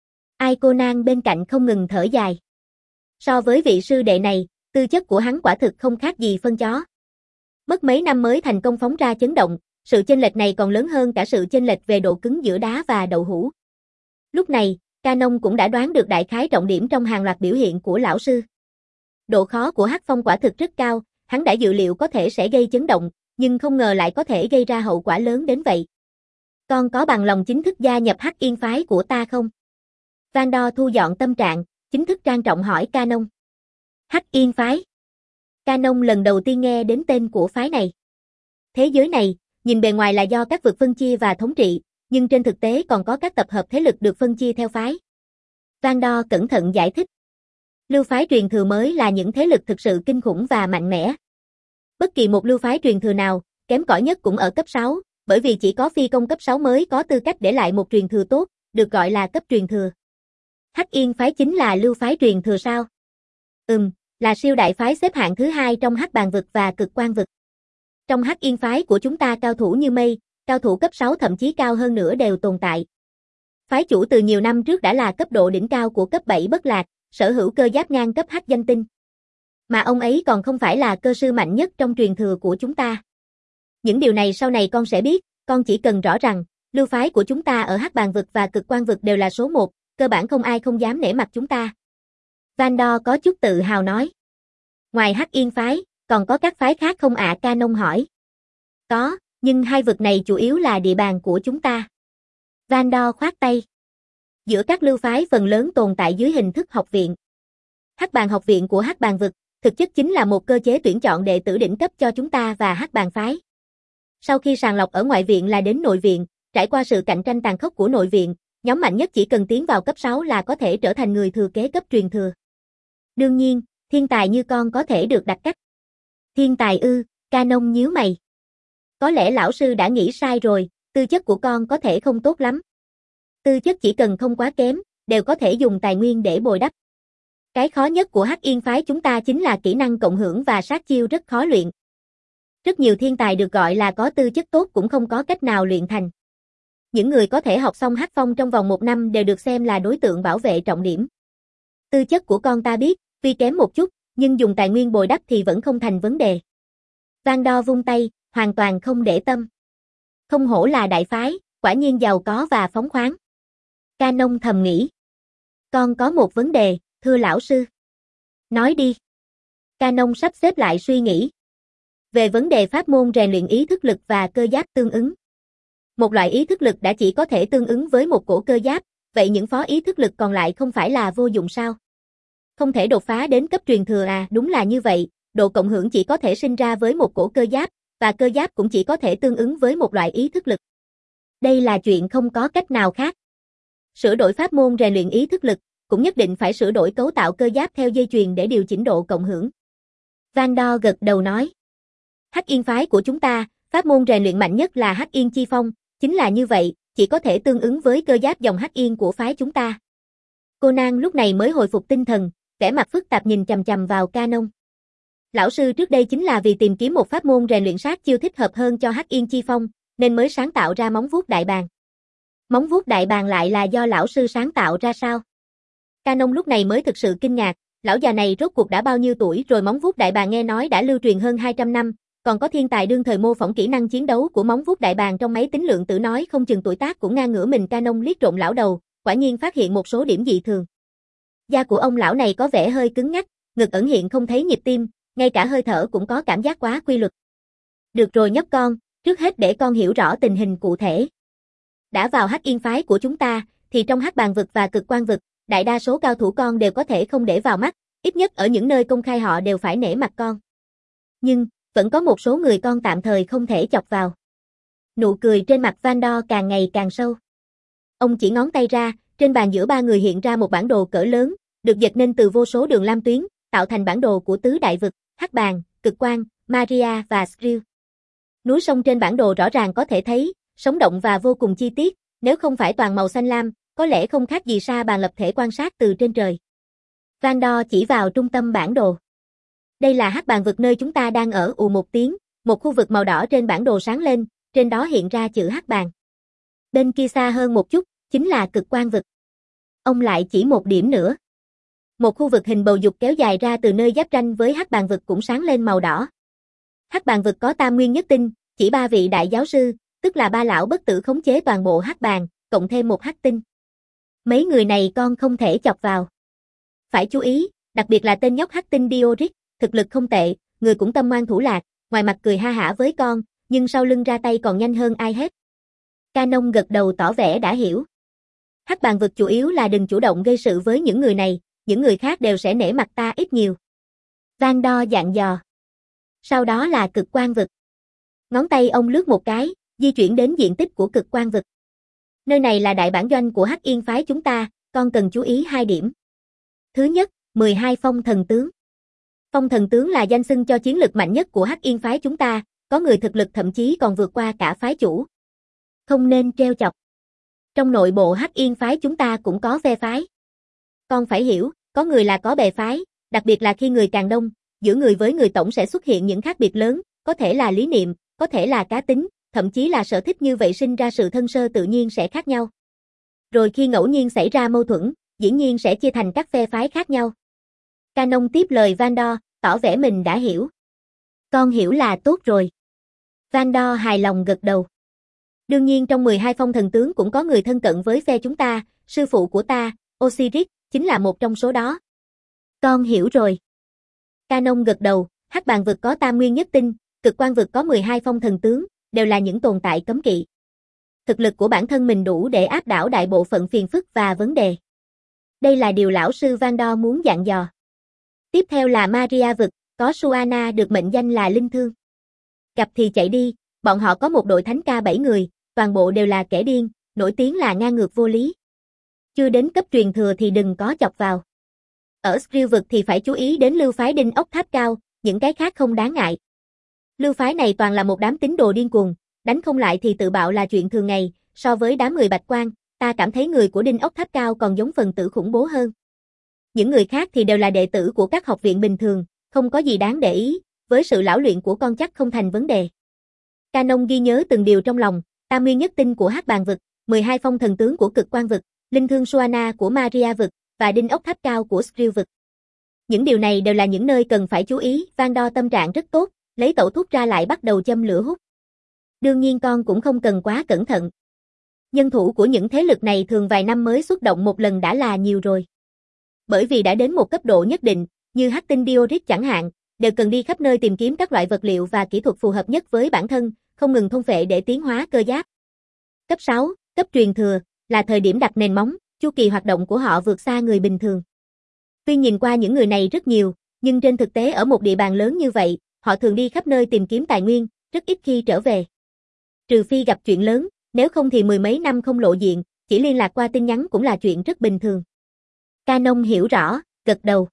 Ai Conan bên cạnh không ngừng thở dài. So với vị sư đệ này, tư chất của hắn quả thực không khác gì phân chó. Mất mấy năm mới thành công phóng ra chấn động, sự chênh lệch này còn lớn hơn cả sự chênh lệch về độ cứng giữa đá và đậu hũ. Lúc này, Canon cũng đã đoán được đại khái trọng điểm trong hàng loạt biểu hiện của lão sư. Độ khó của hắc phong quả thực rất cao, hắn đã dự liệu có thể sẽ gây chấn động, nhưng không ngờ lại có thể gây ra hậu quả lớn đến vậy. Con có bằng lòng chính thức gia nhập Hắc Yên phái của ta không? Vandor thu dọn tâm trạng, chính thức trang trọng hỏi Canon. Hắc Yên phái. Canon lần đầu tiên nghe đến tên của phái này. Thế giới này, nhìn bề ngoài là do các vực phân chia và thống trị, nhưng trên thực tế còn có các tập hợp thế lực được phân chia theo phái. Vandor cẩn thận giải thích. Lưu phái truyền thừa mới là những thế lực thực sự kinh khủng và mạnh mẽ. Bất kỳ một lưu phái truyền thừa nào, kém cỏi nhất cũng ở cấp sáu, bởi vì chỉ có phi công cấp sáu mới có tư cách để lại một truyền thừa tốt, được gọi là cấp truyền thừa. Hắc Yên phái chính là lưu phái truyền thừa sao? Ừm, là siêu đại phái xếp hạng thứ hai trong Hắc Bàn vực và Cực Quang vực. Trong Hắc Yên phái của chúng ta cao thủ như mây, cao thủ cấp sáu thậm chí cao hơn nữa đều tồn tại. Phái chủ từ nhiều năm trước đã là cấp độ đỉnh cao của cấp bảy Bất Lạc, sở hữu cơ giáp ngang cấp Hắc Danh Tinh. Mà ông ấy còn không phải là cơ sư mạnh nhất trong truyền thừa của chúng ta. Những điều này sau này con sẽ biết, con chỉ cần rõ rằng, lưu phái của chúng ta ở Hắc Bàn vực và Cực Quang vực đều là số một, cơ bản không ai không dám nể mặt chúng ta. Vandor có chút tự hào nói. Ngoài Hắc Yên phái, còn có các phái khác không ạ? Canon hỏi. Có, nhưng hai vực này chủ yếu là địa bàn của chúng ta. Vandor khoát tay. Giữa các lưu phái phần lớn tồn tại dưới hình thức học viện. Hắc Bàn học viện của Hắc Bàn vực, thực chất chính là một cơ chế tuyển chọn đệ tử đỉnh cấp cho chúng ta và Hắc Bàn phái. Sau khi sàng lọc ở ngoại viện là đến nội viện, trải qua sự cạnh tranh tàn khốc của nội viện, nhóm mạnh nhất chỉ cần tiến vào cấp sáu là có thể trở thành người thừa kế cấp truyền thừa. Đương nhiên, thiên tài như con có thể được đặt cách. Thiên tài ư? Canon nhíu mày. Có lẽ lão sư đã nghĩ sai rồi, tư chất của con có thể không tốt lắm. Tư chất chỉ cần không quá kém, đều có thể dùng tài nguyên để bồi đắp. Cái khó nhất của Hắc Yên phái chúng ta chính là kỹ năng cộng hưởng và sát chiêu rất khó luyện. Rất nhiều thiên tài được gọi là có tư chất tốt cũng không có cách nào luyện thành. Những người có thể học xong Hắc Phong trong vòng một năm đều được xem là đối tượng bảo vệ trọng điểm. Tư chất của con ta biết, tuy kém một chút, nhưng dùng tài nguyên bồi đắp thì vẫn không thành vấn đề. Van Đo vung tay, hoàn toàn không để tâm. Không hổ là đại phái, quả nhiên giàu có và phóng khoáng. Canon thầm nghĩ. Con có một vấn đề, thưa lão sư. Nói đi. Canon sắp xếp lại suy nghĩ. Về vấn đề pháp môn rèn luyện ý thức lực và cơ giáp tương ứng. Một loại ý thức lực đã chỉ có thể tương ứng với một cổ cơ giáp, vậy những phó ý thức lực còn lại không phải là vô dụng sao? Không thể đột phá đến cấp truyền thừa à? Đúng là như vậy, độ cộng hưởng chỉ có thể sinh ra với một cổ cơ giáp, và cơ giáp cũng chỉ có thể tương ứng với một loại ý thức lực. Đây là chuyện không có cách nào khác. Sửa đổi pháp môn rèn luyện ý thức lực, cũng nhất định phải sửa đổi cấu tạo cơ giáp theo dây chuyền để điều chỉnh độ cộng hưởng. Van Đo gật đầu nói. Hắc Yên phái của chúng ta, pháp môn rèn luyện mạnh nhất là Hắc Yên Chi Phong, chính là như vậy, chỉ có thể tương ứng với cơ giáp dòng Hắc Yên của phái chúng ta. Conan lúc này mới hồi phục tinh thần, vẻ mặt phức tạp nhìn chằm chằm vào Canon. Lão sư trước đây chính là vì tìm kiếm một pháp môn rèn luyện sát chiêu thích hợp hơn cho Hắc Yên Chi Phong, nên mới sáng tạo ra móng vuốt đại bàng. Móng vuốt đại bàng lại là do lão sư sáng tạo ra sao? Canon lúc này mới thực sự kinh ngạc, lão già này rốt cuộc đã bao nhiêu tuổi rồi? Móng vuốt đại bàng nghe nói đã lưu truyền hơn hai trăm năm, còn có thiên tài đương thời mô phỏng kỹ năng chiến đấu của móng vuốt đại bàng trong máy tính lượng tử nói không chừng tuổi tác cũng ngang ngửa mình. Canon liếc trộm lão đầu, quả nhiên phát hiện một số điểm dị thường. Da của ông lão này có vẻ hơi cứng ngắc, ngực ẩn hiện không thấy nhịp tim, ngay cả hơi thở cũng có cảm giác quá quy luật. Được rồi nhóc con, trước hết để con hiểu rõ tình hình cụ thể. Đã vào Hắc Yên phái của chúng ta, thì trong Hắc Bàn vực và Cực Quang vực, đại đa số cao thủ con đều có thể không để vào mắt, ít nhất ở những nơi công khai họ đều phải nể mặt con. Nhưng, vẫn có một số người con tạm thời không thể chọc vào. Nụ cười trên mặt Van Đo càng ngày càng sâu. Ông chỉ ngón tay ra, trên bàn giữa ba người hiện ra một bản đồ cỡ lớn, được dệt nên từ vô số đường lam tuyến, tạo thành bản đồ của tứ đại vực, Hắc Bàn, Cực Quang, Maria và Skrill. Núi sông trên bản đồ rõ ràng có thể thấy, sống động và vô cùng chi tiết, nếu không phải toàn màu xanh lam, có lẽ không khác gì sa bàn lập thể quan sát từ trên trời. Van Đo chỉ vào trung tâm bản đồ. Đây là Hắc Bàn vực nơi chúng ta đang ở. Ù một tiếng, một khu vực màu đỏ trên bản đồ sáng lên, trên đó hiện ra chữ Hắc Bàn. Bên kia xa hơn một chút, chính là Cực Quang vực. Ông lại chỉ một điểm nữa. Một khu vực hình bầu dục kéo dài ra từ nơi giáp ranh với Hắc Bàn vực cũng sáng lên màu đỏ. Hắc Bàn vực có tam nguyên nhất tinh, chỉ ba vị đại giáo sư, tức là ba lão bất tử khống chế toàn bộ Hắc Bàn, cộng thêm một hắc tinh. Mấy người này con không thể chọc vào. Phải chú ý, đặc biệt là tên nhóc hắc tinh Dioric, thực lực không tệ, người cũng tâm ngoan thủ lạc, ngoài mặt cười ha hả với con, nhưng sau lưng ra tay còn nhanh hơn ai hết. Canon gật đầu tỏ vẻ đã hiểu. Hắc Bàn vực chủ yếu là đừng chủ động gây sự với những người này, những người khác đều sẽ nể mặt ta ít nhiều. Van Đo dặn dò. Sau đó là Cực Quang vực. Ngón tay ông lướt một cái, di chuyển đến diện tích của Cực Quang vực. Nơi này là đại bản doanh của Hắc Yên phái chúng ta, con cần chú ý hai điểm. Thứ nhất, mười hai phong thần tướng. Phong thần tướng là danh xưng cho chiến lực mạnh nhất của Hắc Yên phái chúng ta, có người thực lực thậm chí còn vượt qua cả phái chủ. Không nên trêu chọc. Trong nội bộ Hắc Yên phái chúng ta cũng có phe phái. Con phải hiểu, có người là có bè phái, đặc biệt là khi người càng đông, giữa người với người tổng sẽ xuất hiện những khác biệt lớn, có thể là lý niệm, có thể là cá tính, thậm chí là sở thích, như vậy sinh ra sự thân sơ tự nhiên sẽ khác nhau. Rồi khi ngẫu nhiên xảy ra mâu thuẫn, dĩ nhiên sẽ chia thành các phe phái khác nhau. Canon tiếp lời Van Đo, tỏ vẻ mình đã hiểu. Con hiểu là tốt rồi. Van Đo hài lòng gật đầu. Đương nhiên trong mười hai phong thần tướng cũng có người thân cận với phe chúng ta, sư phụ của ta, Osiris, chính là một trong số đó. Con hiểu rồi. Canon gật đầu, Hắc Bàn vực có tam nguyên nhất tinh, Cực Quang vực có mười hai phong thần tướng, đều là những tồn tại cấm kỵ. Thực lực của bản thân mình đủ để áp đảo đại bộ phận phiền phức và vấn đề. Đây là điều lão sư Van Đo muốn dặn dò. Tiếp theo là Maria vực, có Suana được mệnh danh là linh thương. Gặp thì chạy đi, bọn họ có một đội thánh ca bảy người, toàn bộ đều là kẻ điên, nổi tiếng là ngang ngược vô lý. Chưa đến cấp truyền thừa thì đừng có chọc vào. Ở Skrill vực thì phải chú ý đến lưu phái đinh ốc tháp cao, những cái khác không đáng ngại. Lưu phái này toàn là một đám tín đồ điên cuồng, đánh không lại thì tự bạo là chuyện thường ngày, so với đám người bạch quan, ta cảm thấy người của đinh ốc tháp cao còn giống phần tử khủng bố hơn. Những người khác thì đều là đệ tử của các học viện bình thường, không có gì đáng để ý, với sự lão luyện của con chắc không thành vấn đề. Canon ghi nhớ từng điều trong lòng, Tam Nguyên Nhất Tinh của Hắc Bàng vực, mười hai phong thần tướng của Cực Quan vực, linh thương Suana của Maria vực và đinh ốc tháp cao của Skrill vực. Những điều này đều là những nơi cần phải chú ý, Van Đo tâm trạng rất tốt, lấy tẩu thuốc ra lại bắt đầu châm lửa hút. Đương nhiên con cũng không cần quá cẩn thận. Nhân thủ của những thế lực này thường vài năm mới xuất động một lần đã là nhiều rồi. Bởi vì đã đến một cấp độ nhất định, như hắc tinh Diorit chẳng hạn, đều cần đi khắp nơi tìm kiếm các loại vật liệu và kỹ thuật phù hợp nhất với bản thân, không ngừng thôn phệ để tiến hóa cơ giáp. Cấp sáu, cấp truyền thừa, là thời điểm đặt nền móng, chu kỳ hoạt động của họ vượt xa người bình thường. Tuy nhìn qua những người này rất nhiều, nhưng trên thực tế ở một địa bàn lớn như vậy, họ thường đi khắp nơi tìm kiếm tài nguyên, rất ít khi trở về. Trừ phi gặp chuyện lớn, nếu không thì mười mấy năm không lộ diện, chỉ liên lạc qua tin nhắn cũng là chuyện rất bình thường. Canon hiểu rõ, gật đầu.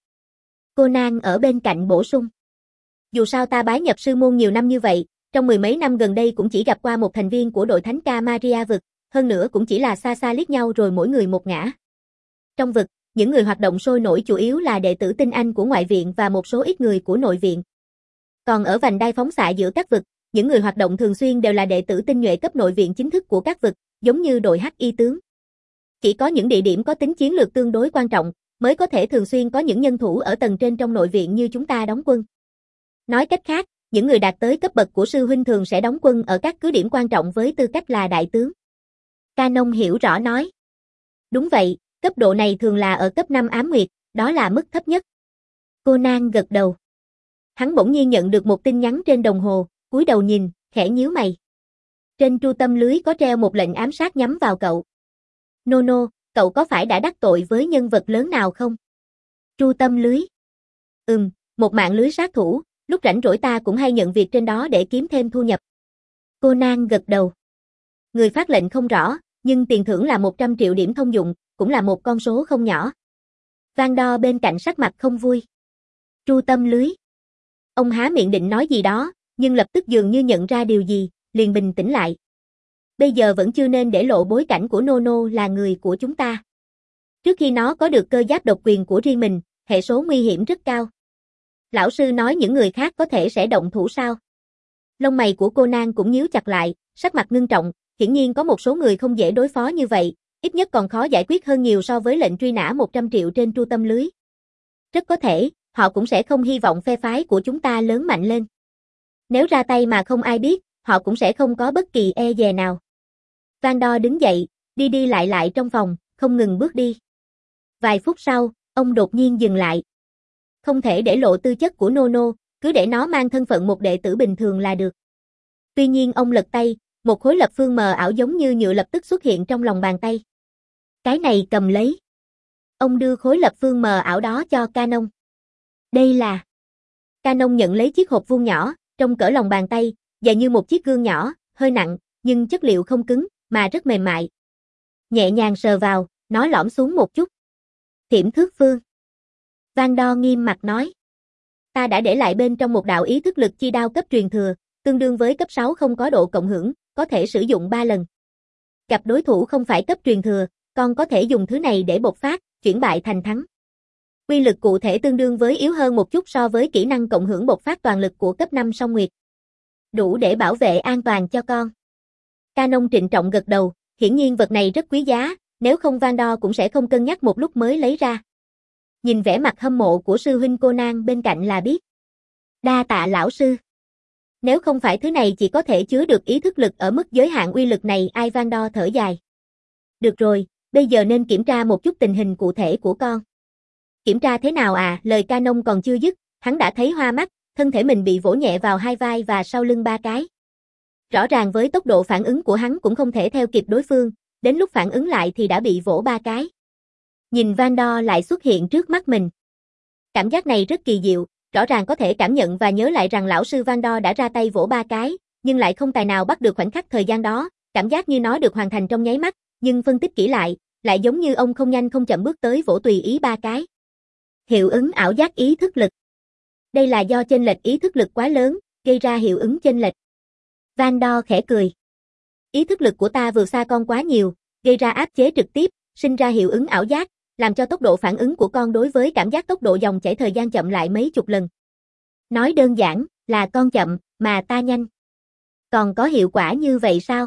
Conan ở bên cạnh bổ sung. Dù sao ta bái nhập sư môn nhiều năm như vậy, trong mười mấy năm gần đây cũng chỉ gặp qua một thành viên của đội thánh ca Maria vực, hơn nữa cũng chỉ là xa xa liếc nhau rồi mỗi người một ngã. Trong vực, những người hoạt động sôi nổi chủ yếu là đệ tử tinh anh của ngoại viện và một số ít người của nội viện. Còn ở vành đai phóng xạ giữa các vực, những người hoạt động thường xuyên đều là đệ tử tinh nhuệ cấp nội viện chính thức của các vực, giống như đội hắc y tướng. Chỉ có những địa điểm có tính chiến lược tương đối quan trọng, mới có thể thường xuyên có những nhân thủ ở tầng trên trong nội viện như chúng ta đóng quân. Nói cách khác, những người đạt tới cấp bậc của sư huynh thường sẽ đóng quân ở các cứ điểm quan trọng với tư cách là đại tướng. Canon hiểu rõ nói. Đúng vậy, cấp độ này thường là ở cấp năm ám nguyệt, đó là mức thấp nhất. Conan gật đầu. Hắn bỗng nhiên nhận được một tin nhắn trên đồng hồ, cúi đầu nhìn, khẽ nhíu mày. Trên tru tâm lưới có treo một lệnh ám sát nhắm vào cậu. Nono, cậu có phải đã đắc tội với nhân vật lớn nào không? Tru tâm lưới. Ừm, một mạng lưới sát thủ, lúc rảnh rỗi ta cũng hay nhận việc trên đó để kiếm thêm thu nhập. Conan gật đầu. Người phát lệnh không rõ, nhưng tiền thưởng là một trăm triệu điểm thông dụng, cũng là một con số không nhỏ. Van Đo bên cạnh sắc mặt không vui. Tru tâm lưới. Ông há miệng định nói gì đó, nhưng lập tức dường như nhận ra điều gì, liền bình tĩnh lại. Bây giờ vẫn chưa nên để lộ bối cảnh của Nono là người của chúng ta. Trước khi nó có được cơ giáp độc quyền của riêng mình, hệ số nguy hiểm rất cao. Lão sư nói những người khác có thể sẽ động thủ sao? Lông mày của Conan cũng nhíu chặt lại, sắc mặt ngưng trọng, hiển nhiên có một số người không dễ đối phó như vậy, ít nhất còn khó giải quyết hơn nhiều so với lệnh truy nã một trăm triệu trên tru tâm lưới. Rất có thể, họ cũng sẽ không hy vọng phe phái của chúng ta lớn mạnh lên. Nếu ra tay mà không ai biết, họ cũng sẽ không có bất kỳ e dè nào. Van Đo đứng dậy, đi đi lại lại trong phòng, không ngừng bước đi. Vài phút sau, ông đột nhiên dừng lại. Không thể để lộ tư chất của Nono, cứ để nó mang thân phận một đệ tử bình thường là được. Tuy nhiên ông lật tay, một khối lập phương mờ ảo giống như nhựa lập tức xuất hiện trong lòng bàn tay. Cái này cầm lấy. Ông đưa khối lập phương mờ ảo đó cho Canon. Đây là... Canon nhận lấy chiếc hộp vuông nhỏ, trong cỡ lòng bàn tay, dài như một chiếc gương nhỏ, hơi nặng, nhưng chất liệu không cứng, mà rất mềm mại. Nhẹ nhàng sờ vào, nó lõm xuống một chút. Thiểm thước phương. Van Đo nghiêm mặt nói. Ta đã để lại bên trong một đạo ý thức lực chi đao cấp truyền thừa, tương đương với cấp sáu không có độ cộng hưởng, có thể sử dụng ba lần. Gặp đối thủ không phải cấp truyền thừa, con có thể dùng thứ này để bộc phát, chuyển bại thành thắng. Uy lực cụ thể tương đương với yếu hơn một chút so với kỹ năng cộng hưởng bộc phát toàn lực của cấp năm song nguyệt. Đủ để bảo vệ an toàn cho con. Canon trịnh trọng gật đầu, hiển nhiên vật này rất quý giá, nếu không Van Đo cũng sẽ không cân nhắc một lúc mới lấy ra. Nhìn vẻ mặt hâm mộ của sư huynh Conan bên cạnh là biết. Đa tạ lão sư. Nếu không phải thứ này chỉ có thể chứa được ý thức lực ở mức giới hạn uy lực này, ai Van Đo thở dài. Được rồi, bây giờ nên kiểm tra một chút tình hình cụ thể của con. Kiểm tra thế nào à, lời Canon còn chưa dứt, hắn đã thấy hoa mắt, thân thể mình bị vỗ nhẹ vào hai vai và sau lưng ba cái. Rõ ràng với tốc độ phản ứng của hắn cũng không thể theo kịp đối phương, đến lúc phản ứng lại thì đã bị vỗ ba cái. Nhìn Van Đo lại xuất hiện trước mắt mình. Cảm giác này rất kỳ diệu, rõ ràng có thể cảm nhận và nhớ lại rằng lão sư Van Đo đã ra tay vỗ ba cái, nhưng lại không tài nào bắt được khoảnh khắc thời gian đó, cảm giác như nó được hoàn thành trong nháy mắt, nhưng phân tích kỹ lại, lại giống như ông không nhanh không chậm bước tới vỗ tùy ý ba cái. Hiệu ứng ảo giác ý thức lực. Đây là do chênh lệch ý thức lực quá lớn, gây ra hiệu ứng chênh lệch. Van Đo khẽ cười. Ý thức lực của ta vượt xa con quá nhiều, gây ra áp chế trực tiếp, sinh ra hiệu ứng ảo giác, làm cho tốc độ phản ứng của con đối với cảm giác tốc độ dòng chảy thời gian chậm lại mấy chục lần. Nói đơn giản, là con chậm, mà ta nhanh. Còn có hiệu quả như vậy sao?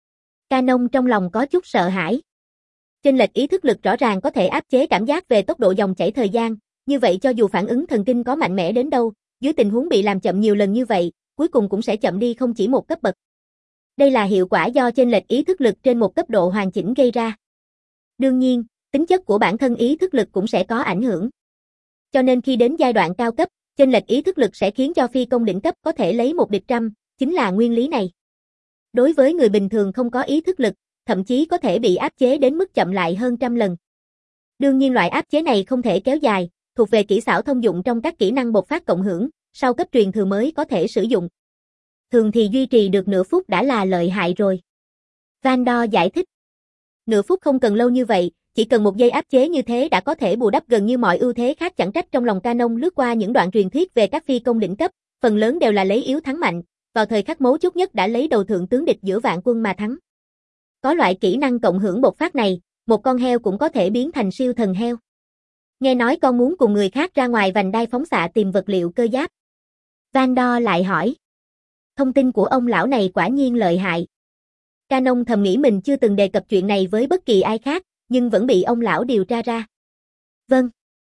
Canon trong lòng có chút sợ hãi. Chênh lệch ý thức lực rõ ràng có thể áp chế cảm giác về tốc độ dòng chảy thời gian, như vậy cho dù phản ứng thần kinh có mạnh mẽ đến đâu, dưới tình huống bị làm chậm nhiều lần như vậy, cuối cùng cũng sẽ chậm đi không chỉ một cấp bậc. Đây là hiệu quả do chênh lệch ý thức lực trên một cấp độ hoàn chỉnh gây ra. Đương nhiên, tính chất của bản thân ý thức lực cũng sẽ có ảnh hưởng. Cho nên khi đến giai đoạn cao cấp, chênh lệch ý thức lực sẽ khiến cho phi công đỉnh cấp có thể lấy một địch trăm, chính là nguyên lý này. Đối với người bình thường không có ý thức lực, thậm chí có thể bị áp chế đến mức chậm lại hơn trăm lần. Đương nhiên loại áp chế này không thể kéo dài, thuộc về kỹ xảo thông dụng trong các kỹ năng bộc phát cộng hưởng, sau cấp truyền thừa mới có thể sử dụng. Thường thì duy trì được nửa phút đã là lợi hại rồi. Van Đo giải thích. Nửa phút không cần lâu như vậy, chỉ cần một giây áp chế như thế đã có thể bù đắp gần như mọi ưu thế khác, chẳng trách trong lòng Canon lướt qua những đoạn truyền thuyết về các phi công đỉnh cấp, phần lớn đều là lấy yếu thắng mạnh, vào thời khắc mấu chốt nhất đã lấy đầu thượng tướng địch giữa vạn quân mà thắng. Có loại kỹ năng cộng hưởng bộc phát này, một con heo cũng có thể biến thành siêu thần heo. Nghe nói con muốn cùng người khác ra ngoài vành đai phóng xạ tìm vật liệu cơ giáp. Van Đo lại hỏi. Thông tin của ông lão này quả nhiên lợi hại. Canon thầm nghĩ mình chưa từng đề cập chuyện này với bất kỳ ai khác, nhưng vẫn bị ông lão điều tra ra. Vâng.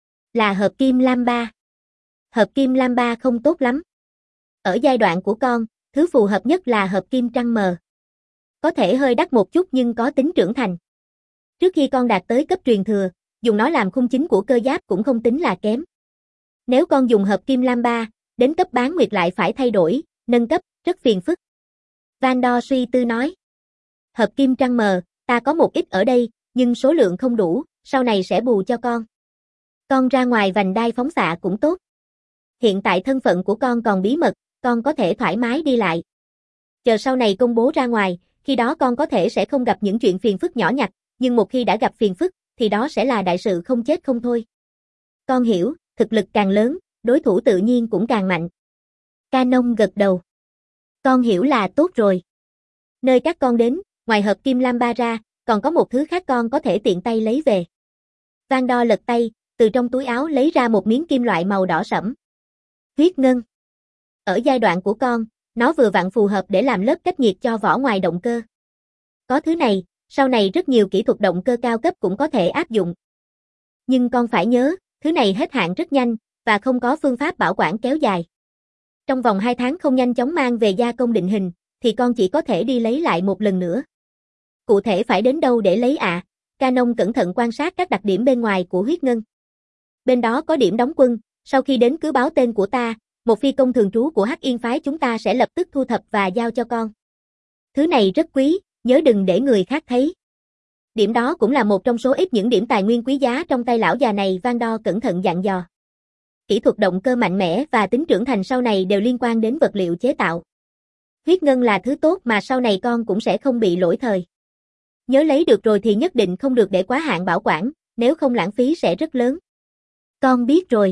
Là hợp kim lam ba. Hợp kim lam ba không tốt lắm. Ở giai đoạn của con, thứ phù hợp nhất là hợp kim trăng mờ. Có thể hơi đắt một chút nhưng có tính trưởng thành. Trước khi con đạt tới cấp truyền thừa, dùng nó làm khung chính của cơ giáp cũng không tính là kém. Nếu con dùng hợp kim lam ba, đến cấp bán nguyệt lại phải thay đổi, nâng cấp, rất phiền phức. Van Đo suy tư nói. Hợp kim trăng mờ, ta có một ít ở đây, nhưng số lượng không đủ, sau này sẽ bù cho con. Con ra ngoài vành đai phóng xạ cũng tốt. Hiện tại thân phận của con còn bí mật, con có thể thoải mái đi lại. Chờ sau này công bố ra ngoài, khi đó con có thể sẽ không gặp những chuyện phiền phức nhỏ nhặt, nhưng một khi đã gặp phiền phức, thì đó sẽ là đại sự không chết không thôi. Con hiểu, thực lực càng lớn, đối thủ tự nhiên cũng càng mạnh. Canon gật đầu. Con hiểu là tốt rồi. Nơi các con đến, ngoài hợp kim lam ba ra, còn có một thứ khác con có thể tiện tay lấy về. Van Đo lật tay, từ trong túi áo lấy ra một miếng kim loại màu đỏ sẫm. Huyết ngân. Ở giai đoạn của con, nó vừa vặn phù hợp để làm lớp cách nhiệt cho vỏ ngoài động cơ. Có thứ này, sau này rất nhiều kỹ thuật động cơ cao cấp cũng có thể áp dụng. Nhưng con phải nhớ, thứ này hết hạn rất nhanh, và không có phương pháp bảo quản kéo dài. Trong vòng hai tháng không nhanh chóng mang về gia công định hình, thì con chỉ có thể đi lấy lại một lần nữa. Cụ thể phải đến đâu để lấy ạ? À? Canon cẩn thận quan sát các đặc điểm bên ngoài của huyết ngân. Bên đó có điểm đóng quân, sau khi đến cứ báo tên của ta, một phi công thường trú của Hắc Yên phái chúng ta sẽ lập tức thu thập và giao cho con. Thứ này rất quý, nhớ đừng để người khác thấy. Điểm đó cũng là một trong số ít những điểm tài nguyên quý giá trong tay lão già này, Van Đo cẩn thận dặn dò. Kỹ thuật động cơ mạnh mẽ và tính trưởng thành sau này đều liên quan đến vật liệu chế tạo. Huyết ngân là thứ tốt mà sau này con cũng sẽ không bị lỗi thời. Nhớ lấy được rồi thì nhất định không được để quá hạn bảo quản, nếu không lãng phí sẽ rất lớn. Con biết rồi.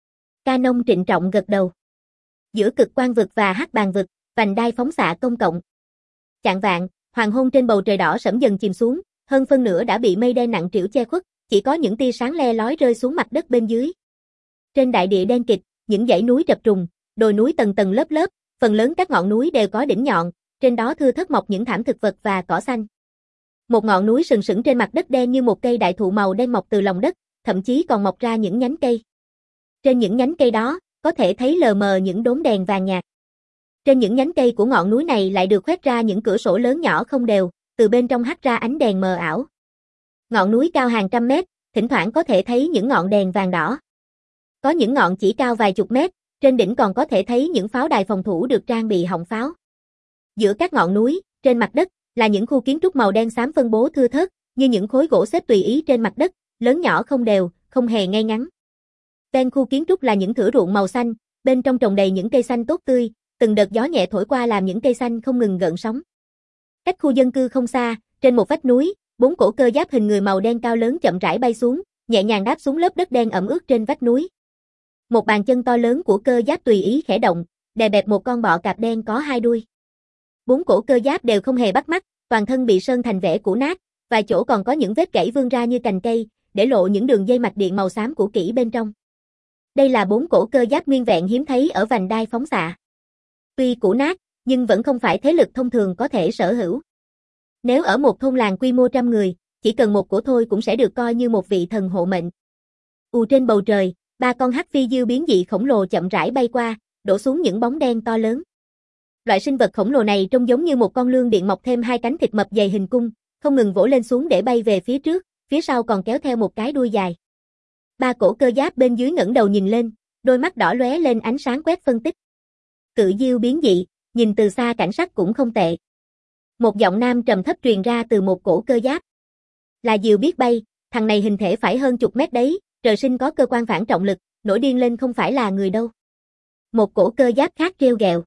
Canon trịnh trọng gật đầu. Giữa cực quang vực và hắc bàn vực, vành đai phóng xạ công cộng. Chạng vạng, hoàng hôn trên bầu trời đỏ sẫm dần chìm xuống, hơn phân nửa đã bị mây đen nặng trĩu che khuất, chỉ có những tia sáng le lói rơi xuống mặt đất bên dưới. Trên đại địa đen kịt, những dãy núi chập trùng, đồi núi tầng tầng lớp lớp, phần lớn các ngọn núi đều có đỉnh nhọn, trên đó thưa thớt mọc những thảm thực vật và cỏ xanh. Một ngọn núi sừng sững trên mặt đất đen như một cây đại thụ màu đen mọc từ lòng đất, thậm chí còn mọc ra những nhánh cây. Trên những nhánh cây đó, có thể thấy lờ mờ những đốm đèn vàng nhạt. Trên những nhánh cây của ngọn núi này lại được khoét ra những cửa sổ lớn nhỏ không đều, từ bên trong hắt ra ánh đèn mờ ảo. Ngọn núi cao hàng trăm mét, thỉnh thoảng có thể thấy những ngọn đèn vàng đỏ. Có những ngọn chỉ cao vài chục mét, trên đỉnh còn có thể thấy những pháo đài phòng thủ được trang bị họng pháo. Giữa các ngọn núi, trên mặt đất, là những khu kiến trúc màu đen xám phân bố thưa thớt, như những khối gỗ xếp tùy ý trên mặt đất, lớn nhỏ không đều, không hề ngay ngắn. Ven khu kiến trúc là những thửa ruộng màu xanh, bên trong trồng đầy những cây xanh tốt tươi, từng đợt gió nhẹ thổi qua làm những cây xanh không ngừng gợn sóng. Cách khu dân cư không xa, trên một vách núi, bốn cổ cơ giáp hình người màu đen cao lớn chậm rãi bay xuống, nhẹ nhàng đáp xuống lớp đất đen ẩm ướt trên vách núi. Một bàn chân to lớn của cơ giáp tùy ý khẽ động, đè bẹp một con bọ cạp đen có hai đuôi. Bốn cổ cơ giáp đều không hề bắt mắt, toàn thân bị sơn thành vẻ cũ nát, vài chỗ còn có những vết gãy vươn ra như cành cây, để lộ những đường dây mạch điện màu xám cũ kỹ bên trong. Đây là bốn cổ cơ giáp nguyên vẹn hiếm thấy ở vành đai phóng xạ. Tuy cũ nát, nhưng vẫn không phải thế lực thông thường có thể sở hữu. Nếu ở một thôn làng quy mô trăm người, chỉ cần một cổ thôi cũng sẽ được coi như một vị thần hộ mệnh. Ù trên bầu trời, ba con hắc phi diêu biến dị khổng lồ chậm rãi bay qua, đổ xuống những bóng đen to lớn. Loại sinh vật khổng lồ này trông giống như một con lươn điện mọc thêm hai cánh thịt mập dày hình cung, không ngừng vỗ lên xuống để bay về phía trước, phía sau còn kéo theo một cái đuôi dài. Ba cổ cơ giáp bên dưới ngẩng đầu nhìn lên, đôi mắt đỏ lóe lên ánh sáng quét phân tích. Cự diêu biến dị, nhìn từ xa cảnh sắc cũng không tệ. Một giọng nam trầm thấp truyền ra từ một cổ cơ giáp. Là diều biết bay, thằng này hình thể phải hơn chục mét đấy, trời sinh có cơ quan phản trọng lực, nổi điên lên không phải là người đâu. Một cổ cơ giáp khác trêu ghẹo.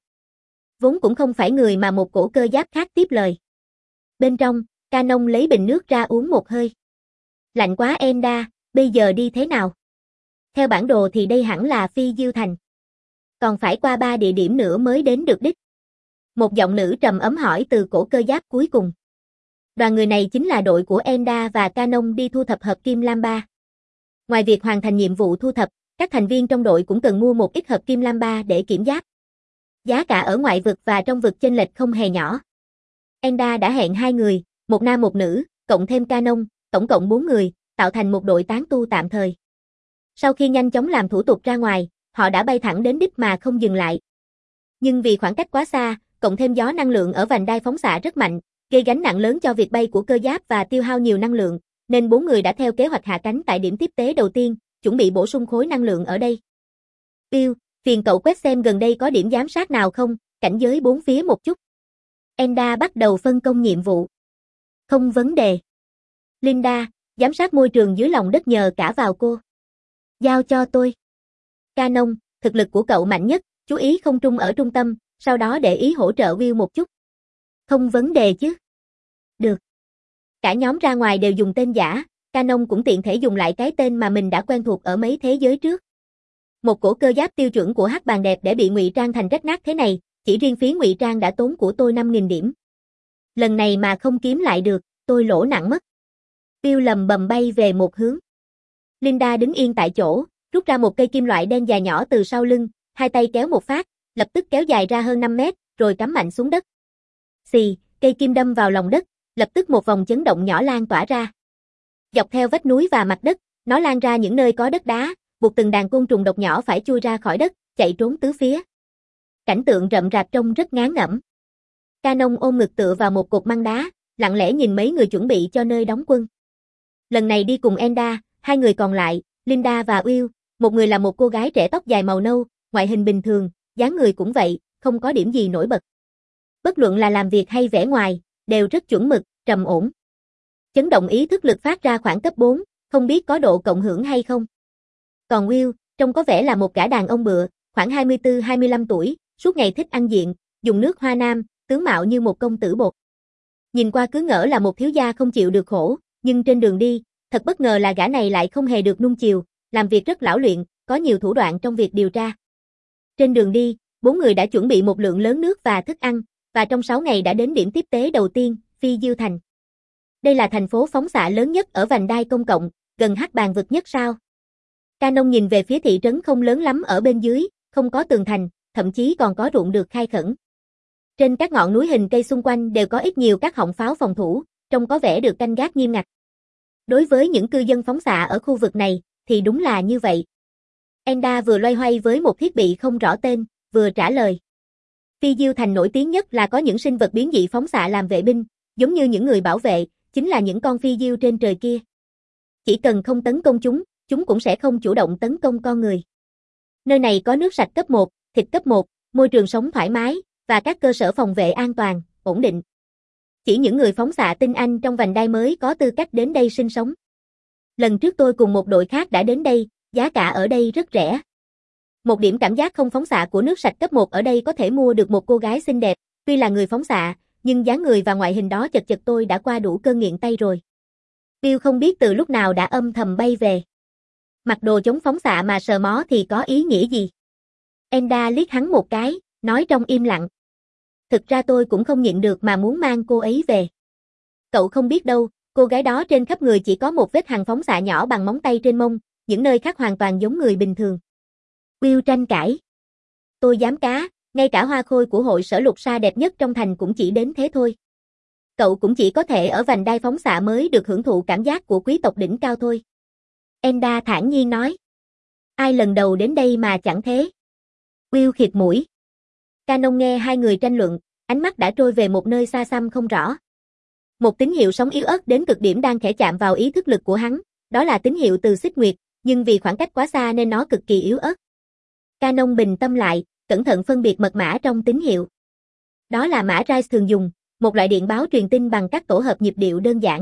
Vốn cũng không phải người mà một cổ cơ giáp khác tiếp lời. Bên trong, Canon lấy bình nước ra uống một hơi. Lạnh quá Enda, bây giờ đi thế nào? Theo bản đồ thì đây hẳn là Phi Diêu Thành. Còn phải qua ba địa điểm nữa mới đến được đích. Một giọng nữ trầm ấm hỏi từ cổ cơ giáp cuối cùng. Đoàn người này chính là đội của Enda và Canon đi thu thập hợp kim lam ba. Ngoài việc hoàn thành nhiệm vụ thu thập, các thành viên trong đội cũng cần mua một ít hợp kim lam ba để kiểm giáp. Giá cả ở ngoại vực và trong vực chênh lệch không hề nhỏ. Enda đã hẹn hai người, một nam một nữ, cộng thêm Canon, tổng cộng bốn người, tạo thành một đội tán tu tạm thời. Sau khi nhanh chóng làm thủ tục ra ngoài, họ đã bay thẳng đến đích mà không dừng lại. Nhưng vì khoảng cách quá xa, cộng thêm gió năng lượng ở vành đai phóng xạ rất mạnh, gây gánh nặng lớn cho việc bay của cơ giáp và tiêu hao nhiều năng lượng, nên bốn người đã theo kế hoạch hạ cánh tại điểm tiếp tế đầu tiên, chuẩn bị bổ sung khối năng lượng ở đây. Bill, phiền cậu quét xem gần đây có điểm giám sát nào không, cảnh giới bốn phía một chút. Enda bắt đầu phân công nhiệm vụ. Không vấn đề. Linda, giám sát môi trường dưới lòng đất nhờ cả vào cô. Giao cho tôi. Canon, thực lực của cậu mạnh nhất, chú ý không trung ở trung tâm, sau đó để ý hỗ trợ Will một chút. Không vấn đề chứ. Được. Cả nhóm ra ngoài đều dùng tên giả, Canon cũng tiện thể dùng lại cái tên mà mình đã quen thuộc ở mấy thế giới trước. Một cổ cơ giáp tiêu chuẩn của hắc bàn đẹp để bị ngụy trang thành rách nát thế này, chỉ riêng phí ngụy trang đã tốn của tôi năm nghìn điểm. Lần này mà không kiếm lại được, tôi lỗ nặng mất. Bill lầm bầm bay về một hướng. Linda đứng yên tại chỗ, rút ra một cây kim loại đen dài nhỏ từ sau lưng, hai tay kéo một phát, lập tức kéo dài ra hơn năm mét, rồi cắm mạnh xuống đất. Xì, cây kim đâm vào lòng đất, lập tức một vòng chấn động nhỏ lan tỏa ra. Dọc theo vách núi và mặt đất, nó lan ra những nơi có đất đá, buộc từng đàn côn trùng độc nhỏ phải chui ra khỏi đất, chạy trốn tứ phía. Cảnh tượng rậm rạp trông rất ngán ngẩm. Canon ôm ngực tựa vào một cột măng đá, lặng lẽ nhìn mấy người chuẩn bị cho nơi đóng quân. Lần này đi cùng Enda, hai người còn lại, Linda và Will, một người là một cô gái trẻ tóc dài màu nâu, ngoại hình bình thường, dáng người cũng vậy, không có điểm gì nổi bật. Bất luận là làm việc hay vẻ ngoài, đều rất chuẩn mực, trầm ổn. Chấn động ý thức lực phát ra khoảng cấp bốn, không biết có độ cộng hưởng hay không. Còn Will, trông có vẻ là một gã đàn ông bựa, khoảng hai mươi tư hai mươi lăm tuổi, suốt ngày thích ăn diện, dùng nước hoa nam, tướng mạo như một công tử bột. Nhìn qua cứ ngỡ là một thiếu gia không chịu được khổ, nhưng trên đường đi, thật bất ngờ là gã này lại không hề được nuông chiều, làm việc rất lão luyện, có nhiều thủ đoạn trong việc điều tra. Trên đường đi, bốn người đã chuẩn bị một lượng lớn nước và thức ăn, và trong sáu ngày đã đến điểm tiếp tế đầu tiên, Phi Diêu Thành. Đây là thành phố phóng xạ lớn nhất ở vành đai công cộng, gần hắc bàn vực nhất sao. Canon nhìn về phía thị trấn không lớn lắm ở bên dưới, không có tường thành, thậm chí còn có ruộng được khai khẩn. Trên các ngọn núi hình cây xung quanh đều có ít nhiều các họng pháo phòng thủ, trông có vẻ được canh gác nghiêm ngặt. Đối với những cư dân phóng xạ ở khu vực này, thì đúng là như vậy. Enda vừa loay hoay với một thiết bị không rõ tên, vừa trả lời. Phi Diêu Thành nổi tiếng nhất là có những sinh vật biến dị phóng xạ làm vệ binh, giống như những người bảo vệ, chính là những con phi diêu trên trời kia. Chỉ cần không tấn công chúng, chúng cũng sẽ không chủ động tấn công con người. Nơi này có nước sạch cấp một, thịt cấp một, môi trường sống thoải mái, và các cơ sở phòng vệ an toàn, ổn định. Chỉ những người phóng xạ tinh anh trong vành đai mới có tư cách đến đây sinh sống. Lần trước tôi cùng một đội khác đã đến đây, giá cả ở đây rất rẻ. Một điểm cảm giác không phóng xạ của nước sạch cấp một ở đây có thể mua được một cô gái xinh đẹp, tuy là người phóng xạ, nhưng dáng người và ngoại hình đó chật chật tôi đã qua đủ cơn nghiện tay rồi. Bill không biết từ lúc nào đã âm thầm bay về. Mặc đồ chống phóng xạ mà sờ mó thì có ý nghĩa gì? Enda liếc hắn một cái, nói trong im lặng. Thực ra tôi cũng không nhịn được mà muốn mang cô ấy về. Cậu không biết đâu, cô gái đó trên khắp người chỉ có một vết hằn phóng xạ nhỏ bằng móng tay trên mông, những nơi khác hoàn toàn giống người bình thường. Will tranh cãi. Tôi dám cá, ngay cả hoa khôi của hội sở lục sa đẹp nhất trong thành cũng chỉ đến thế thôi. Cậu cũng chỉ có thể ở vành đai phóng xạ mới được hưởng thụ cảm giác của quý tộc đỉnh cao thôi. Enda thản nhiên nói. Ai lần đầu đến đây mà chẳng thế? Will khịt mũi. Canon nghe hai người tranh luận, ánh mắt đã trôi về một nơi xa xăm không rõ. Một tín hiệu sóng yếu ớt đến cực điểm đang khẽ chạm vào ý thức lực của hắn, đó là tín hiệu từ xích nguyệt, nhưng vì khoảng cách quá xa nên nó cực kỳ yếu ớt. Canon bình tâm lại, cẩn thận phân biệt mật mã trong tín hiệu. Đó là mã Rice thường dùng, một loại điện báo truyền tin bằng các tổ hợp nhịp điệu đơn giản.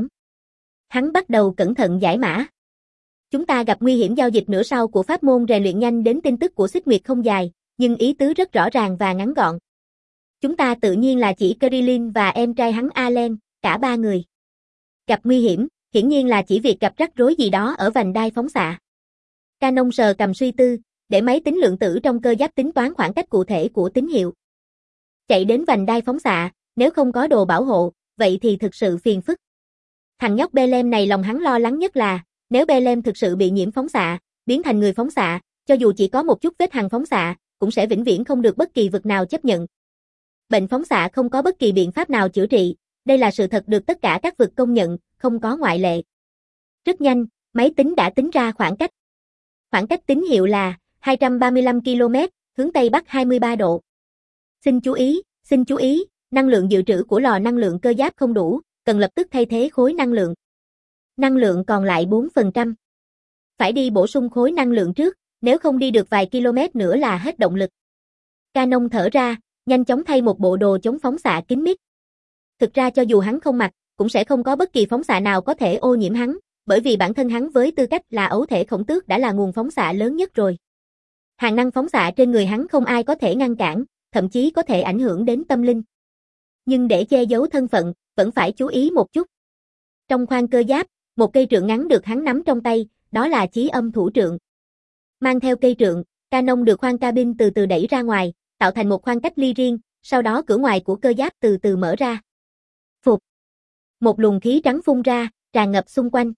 Hắn bắt đầu cẩn thận giải mã. Chúng ta gặp nguy hiểm giao dịch nửa sau của pháp môn rèn luyện nhanh đến tin tức của xích nguyệt không dài, nhưng ý tứ rất rõ ràng và ngắn gọn. Chúng ta tự nhiên là chỉ Krillin và em trai hắn Allen, cả ba người. Gặp nguy hiểm, hiển nhiên là chỉ việc gặp rắc rối gì đó ở vành đai phóng xạ. Canon sờ cầm suy tư, để máy tính lượng tử trong cơ giáp tính toán khoảng cách cụ thể của tín hiệu. Chạy đến vành đai phóng xạ, nếu không có đồ bảo hộ, vậy thì thực sự phiền phức. Thằng nhóc Belem này lòng hắn lo lắng nhất là, nếu Belem thực sự bị nhiễm phóng xạ, biến thành người phóng xạ, cho dù chỉ có một chút vết hằn phóng xạ, cũng sẽ vĩnh viễn không được bất kỳ vực nào chấp nhận. Bệnh phóng xạ không có bất kỳ biện pháp nào chữa trị, đây là sự thật được tất cả các vực công nhận, không có ngoại lệ. Rất nhanh, máy tính đã tính ra khoảng cách. Khoảng cách tín hiệu là hai trăm ba mươi lăm ki lô mét, hướng Tây Bắc hai mươi ba độ. Xin chú ý, xin chú ý, năng lượng dự trữ của lò năng lượng cơ giáp không đủ, cần lập tức thay thế khối năng lượng. Năng lượng còn lại bốn phần trăm. Phải đi bổ sung khối năng lượng trước, nếu không đi được vài km nữa là hết động lực. Canon thở ra, nhanh chóng thay một bộ đồ chống phóng xạ kín mít. Thực ra cho dù hắn không mặc, cũng sẽ không có bất kỳ phóng xạ nào có thể ô nhiễm hắn, bởi vì bản thân hắn với tư cách là ấu thể khổng tước đã là nguồn phóng xạ lớn nhất rồi. Hàng năng phóng xạ trên người hắn không ai có thể ngăn cản, thậm chí có thể ảnh hưởng đến tâm linh. Nhưng để che giấu thân phận, vẫn phải chú ý một chút. Trong khoang cơ giáp, một cây trượng ngắn được hắn nắm trong tay, đó là chí âm thủ trượng. Mang theo cây trượng, Canon được khoang cabin từ từ đẩy ra ngoài, tạo thành một khoang cách ly riêng, sau đó cửa ngoài của cơ giáp từ từ mở ra. Phụt! Một luồng khí trắng phun ra, tràn ngập xung quanh.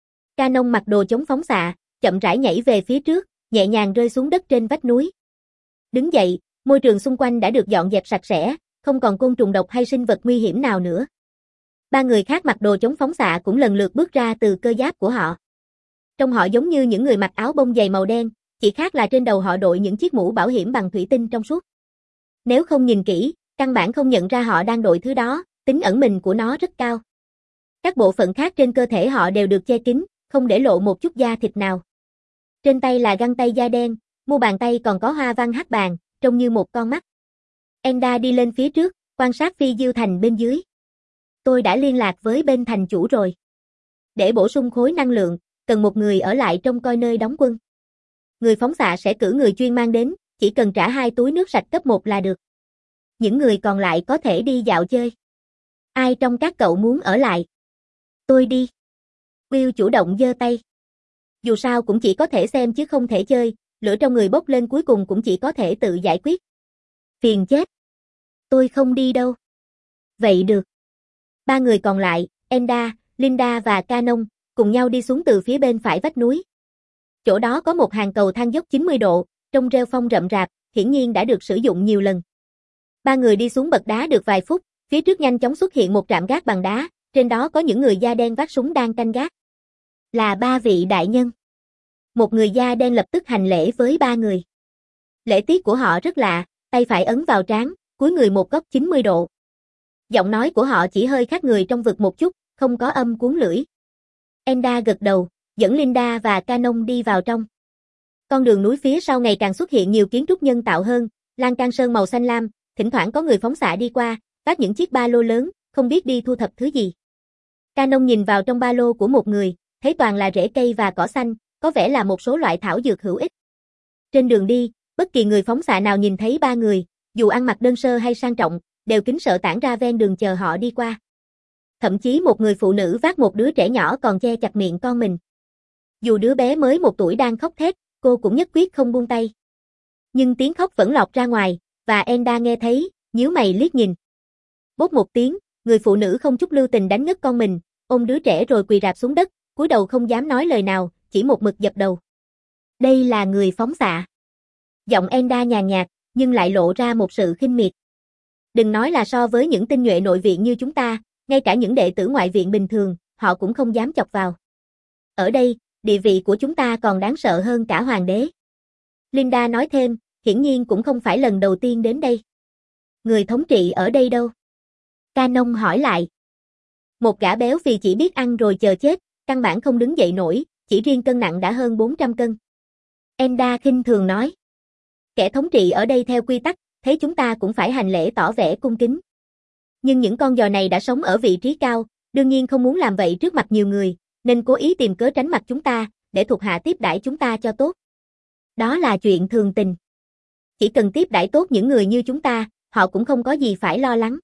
Canon mặc đồ chống phóng xạ, chậm rãi nhảy về phía trước, nhẹ nhàng rơi xuống đất trên vách núi. Đứng dậy, môi trường xung quanh đã được dọn dẹp sạch sẽ, không còn côn trùng độc hay sinh vật nguy hiểm nào nữa. Ba người khác mặc đồ chống phóng xạ cũng lần lượt bước ra từ cơ giáp của họ. Trông họ giống như những người mặc áo bông dày màu đen, chỉ khác là trên đầu họ đội những chiếc mũ bảo hiểm bằng thủy tinh trong suốt. Nếu không nhìn kỹ, căn bản không nhận ra họ đang đội thứ đó, tính ẩn mình của nó rất cao. Các bộ phận khác trên cơ thể họ đều được che kín, không để lộ một chút da thịt nào. Trên tay là găng tay da đen, mu bàn tay còn có hoa văn hắc bàn, trông như một con mắt. Enda đi lên phía trước, quan sát phi diêu thành bên dưới. Tôi đã liên lạc với bên thành chủ rồi. Để bổ sung khối năng lượng, cần một người ở lại trông coi nơi đóng quân. Người phóng xạ sẽ cử người chuyên mang đến, chỉ cần trả hai túi nước sạch cấp một là được. Những người còn lại có thể đi dạo chơi. Ai trong các cậu muốn ở lại? Tôi đi. Will chủ động giơ tay. Dù sao cũng chỉ có thể xem chứ không thể chơi, lửa trong người bốc lên cuối cùng cũng chỉ có thể tự giải quyết. Phiền chết. Tôi không đi đâu. Vậy được. Ba người còn lại, Enda, Linda và Canon, cùng nhau đi xuống từ phía bên phải vách núi. Chỗ đó có một hàng cầu thang dốc chín mươi độ, trong rêu phong rậm rạp, hiển nhiên đã được sử dụng nhiều lần. Ba người đi xuống bậc đá được vài phút, phía trước nhanh chóng xuất hiện một trạm gác bằng đá, trên đó có những người da đen vác súng đang canh gác. Là ba vị đại nhân. Một người da đen lập tức hành lễ với ba người. Lễ tiết của họ rất lạ, tay phải ấn vào trán, cúi người một góc chín mươi độ. Giọng nói của họ chỉ hơi khác người trong vực một chút, không có âm cuốn lưỡi. Enda gật đầu, dẫn Linda và Canon đi vào trong. Con đường núi phía sau ngày càng xuất hiện nhiều kiến trúc nhân tạo hơn, lan can sơn màu xanh lam, thỉnh thoảng có người phóng xạ đi qua, vác những chiếc ba lô lớn, không biết đi thu thập thứ gì. Canon nhìn vào trong ba lô của một người, thấy toàn là rễ cây và cỏ xanh, có vẻ là một số loại thảo dược hữu ích. Trên đường đi, bất kỳ người phóng xạ nào nhìn thấy ba người, dù ăn mặc đơn sơ hay sang trọng, đều kính sợ tản ra ven đường chờ họ đi qua. Thậm chí một người phụ nữ vác một đứa trẻ nhỏ còn che chặt miệng con mình. Dù đứa bé mới một tuổi đang khóc thét, cô cũng nhất quyết không buông tay. Nhưng tiếng khóc vẫn lọt ra ngoài, và Enda nghe thấy, nhíu mày liếc nhìn. Bốp một tiếng, người phụ nữ không chút lưu tình đánh ngất con mình, ôm đứa trẻ rồi quỳ rạp xuống đất, cúi đầu không dám nói lời nào, chỉ một mực dập đầu. Đây là người phóng xạ. Giọng Enda nhàn nhạt, nhưng lại lộ ra một sự khinh miệt. Đừng nói là so với những tinh nhuệ nội viện như chúng ta, ngay cả những đệ tử ngoại viện bình thường, họ cũng không dám chọc vào. Ở đây, địa vị của chúng ta còn đáng sợ hơn cả hoàng đế. Linda nói thêm, hiển nhiên cũng không phải lần đầu tiên đến đây. Người thống trị ở đây đâu? Canon hỏi lại. Một gã béo phì chỉ biết ăn rồi chờ chết, căn bản không đứng dậy nổi, chỉ riêng cân nặng đã hơn bốn trăm cân. Enda khinh thường nói. Kẻ thống trị ở đây theo quy tắc, thấy chúng ta cũng phải hành lễ tỏ vẻ cung kính. Nhưng những con giò này đã sống ở vị trí cao, đương nhiên không muốn làm vậy trước mặt nhiều người, nên cố ý tìm cớ tránh mặt chúng ta, để thuộc hạ tiếp đãi chúng ta cho tốt. Đó là chuyện thường tình. Chỉ cần tiếp đãi tốt những người như chúng ta, họ cũng không có gì phải lo lắng.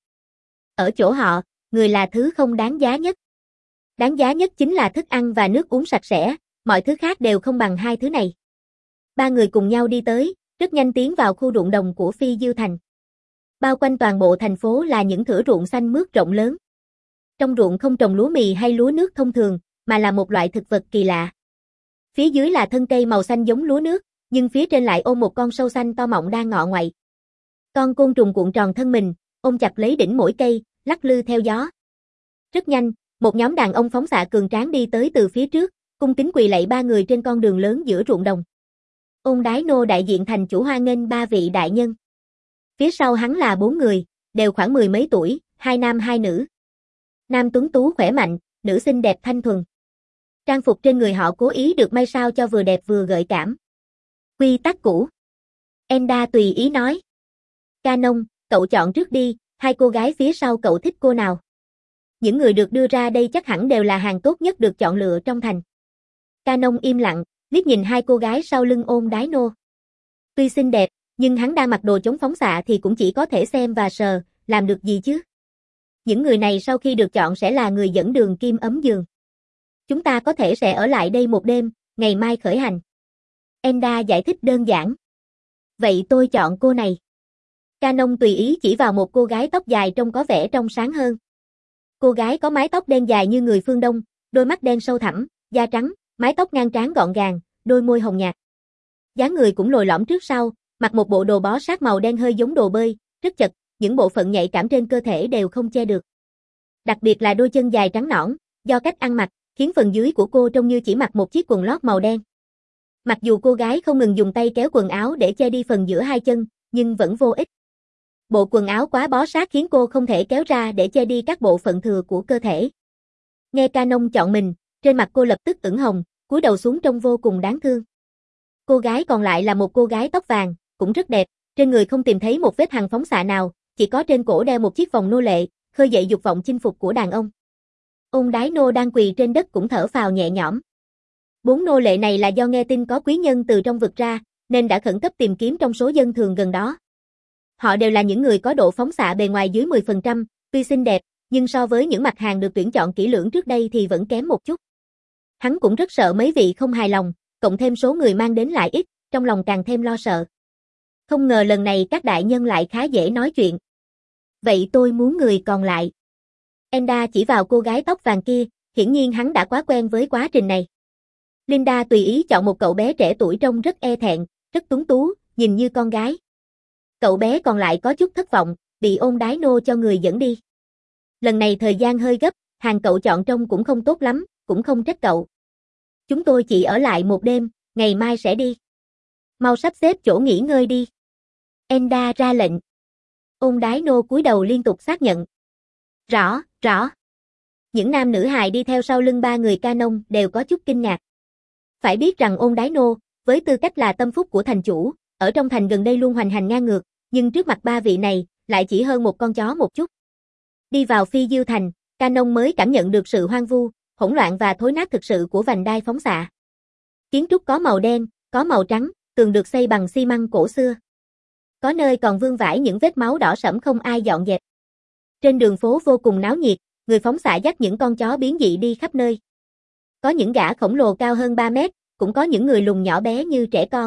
Ở chỗ họ, người là thứ không đáng giá nhất. Đáng giá nhất chính là thức ăn và nước uống sạch sẽ, mọi thứ khác đều không bằng hai thứ này. Ba người cùng nhau đi tới, rất nhanh tiến vào khu ruộng đồng của Phi Diêu Thành. Bao quanh toàn bộ thành phố là những thửa ruộng xanh mướt rộng lớn. Trong ruộng không trồng lúa mì hay lúa nước thông thường, mà là một loại thực vật kỳ lạ. Phía dưới là thân cây màu xanh giống lúa nước, nhưng phía trên lại ôm một con sâu xanh to mọng đang ngọ ngoậy. Con côn trùng cuộn tròn thân mình, ôm chặt lấy đỉnh mỗi cây, lắc lư theo gió. Rất nhanh, một nhóm đàn ông phóng xạ cường tráng đi tới từ phía trước, cung kính quỳ lạy ba người trên con đường lớn giữa ruộng đồng. Ôn Đái Nô đại diện thành chủ hoan nghênh ba vị đại nhân. Phía sau hắn là bốn người, đều khoảng mười mấy tuổi, hai nam hai nữ. Nam tuấn tú khỏe mạnh, nữ xinh đẹp thanh thuần. Trang phục trên người họ cố ý được may sao cho vừa đẹp vừa gợi cảm. Quy tắc cũ. Enda tùy ý nói. Canon, cậu chọn trước đi, hai cô gái phía sau cậu thích cô nào? Những người được đưa ra đây chắc hẳn đều là hàng tốt nhất được chọn lựa trong thành. Canon im lặng, liếc nhìn hai cô gái sau lưng Ôn Đái Nô. Tuy xinh đẹp, nhưng hắn đang mặc đồ chống phóng xạ thì cũng chỉ có thể xem và sờ, làm được gì chứ? Những người này sau khi được chọn sẽ là người dẫn đường kim ấm giường. Chúng ta có thể sẽ ở lại đây một đêm, ngày mai khởi hành. Enda giải thích đơn giản. Vậy tôi chọn cô này. Canon tùy ý chỉ vào một cô gái tóc dài trông có vẻ trong sáng hơn. Cô gái có mái tóc đen dài như người phương Đông, đôi mắt đen sâu thẳm, da trắng, mái tóc ngang trán gọn gàng, đôi môi hồng nhạt. Dáng người cũng lồi lõm trước sau, mặc một bộ đồ bó sát màu đen hơi giống đồ bơi, rất chật, những bộ phận nhạy cảm trên cơ thể đều không che được. Đặc biệt là đôi chân dài trắng nõn, do cách ăn mặc, khiến phần dưới của cô trông như chỉ mặc một chiếc quần lót màu đen. Mặc dù cô gái không ngừng dùng tay kéo quần áo để che đi phần giữa hai chân, nhưng vẫn vô ích. Bộ quần áo quá bó sát khiến cô không thể kéo ra để che đi các bộ phận thừa của cơ thể. Nghe Canon chọn mình, trên mặt cô lập tức ửng hồng, cúi đầu xuống trông vô cùng đáng thương. Cô gái còn lại là một cô gái tóc vàng, cũng rất đẹp, trên người không tìm thấy một vết hằn phóng xạ nào, chỉ có trên cổ đeo một chiếc vòng nô lệ, khơi dậy dục vọng chinh phục của đàn ông. Ôn Đái Nô đang quỳ trên đất cũng thở phào nhẹ nhõm. Bốn nô lệ này là do nghe tin có quý nhân từ trong vực ra, nên đã khẩn cấp tìm kiếm trong số dân thường gần đó. Họ đều là những người có độ phóng xạ bề ngoài dưới mười phần trăm, tuy xinh đẹp, nhưng so với những mặt hàng được tuyển chọn kỹ lưỡng trước đây thì vẫn kém một chút. Hắn cũng rất sợ mấy vị không hài lòng, cộng thêm số người mang đến lại ít, trong lòng càng thêm lo sợ. Không ngờ lần này các đại nhân lại khá dễ nói chuyện. Vậy tôi muốn người còn lại. Enda chỉ vào cô gái tóc vàng kia, hiển nhiên hắn đã quá quen với quá trình này. Linda tùy ý chọn một cậu bé trẻ tuổi trông rất e thẹn, rất tuấn tú, nhìn như con gái. Cậu bé còn lại có chút thất vọng, bị Ôn Đái Nô cho người dẫn đi. Lần này thời gian hơi gấp, hàng cậu chọn trông cũng không tốt lắm, cũng không trách cậu. Chúng tôi chỉ ở lại một đêm, ngày mai sẽ đi. Mau sắp xếp chỗ nghỉ ngơi đi. Enda ra lệnh. Ôn Đái Nô cúi đầu liên tục xác nhận. Rõ, rõ. Những nam nữ hài đi theo sau lưng ba người Canon đều có chút kinh ngạc. Phải biết rằng Ôn Đái Nô, với tư cách là tâm phúc của thành chủ, ở trong thành gần đây luôn hoành hành ngang ngược, nhưng trước mặt ba vị này, lại chỉ hơn một con chó một chút. Đi vào Phi Diêu Thành, Canon mới cảm nhận được sự hoang vu, hỗn loạn và thối nát thực sự của vành đai phóng xạ. Kiến trúc có màu đen, có màu trắng, tường được xây bằng xi măng cổ xưa. Có nơi còn vương vãi những vết máu đỏ sẫm không ai dọn dẹp. Trên đường phố vô cùng náo nhiệt, người phóng xạ dắt những con chó biến dị đi khắp nơi. Có những gã khổng lồ cao hơn ba mét, cũng có những người lùn nhỏ bé như trẻ con.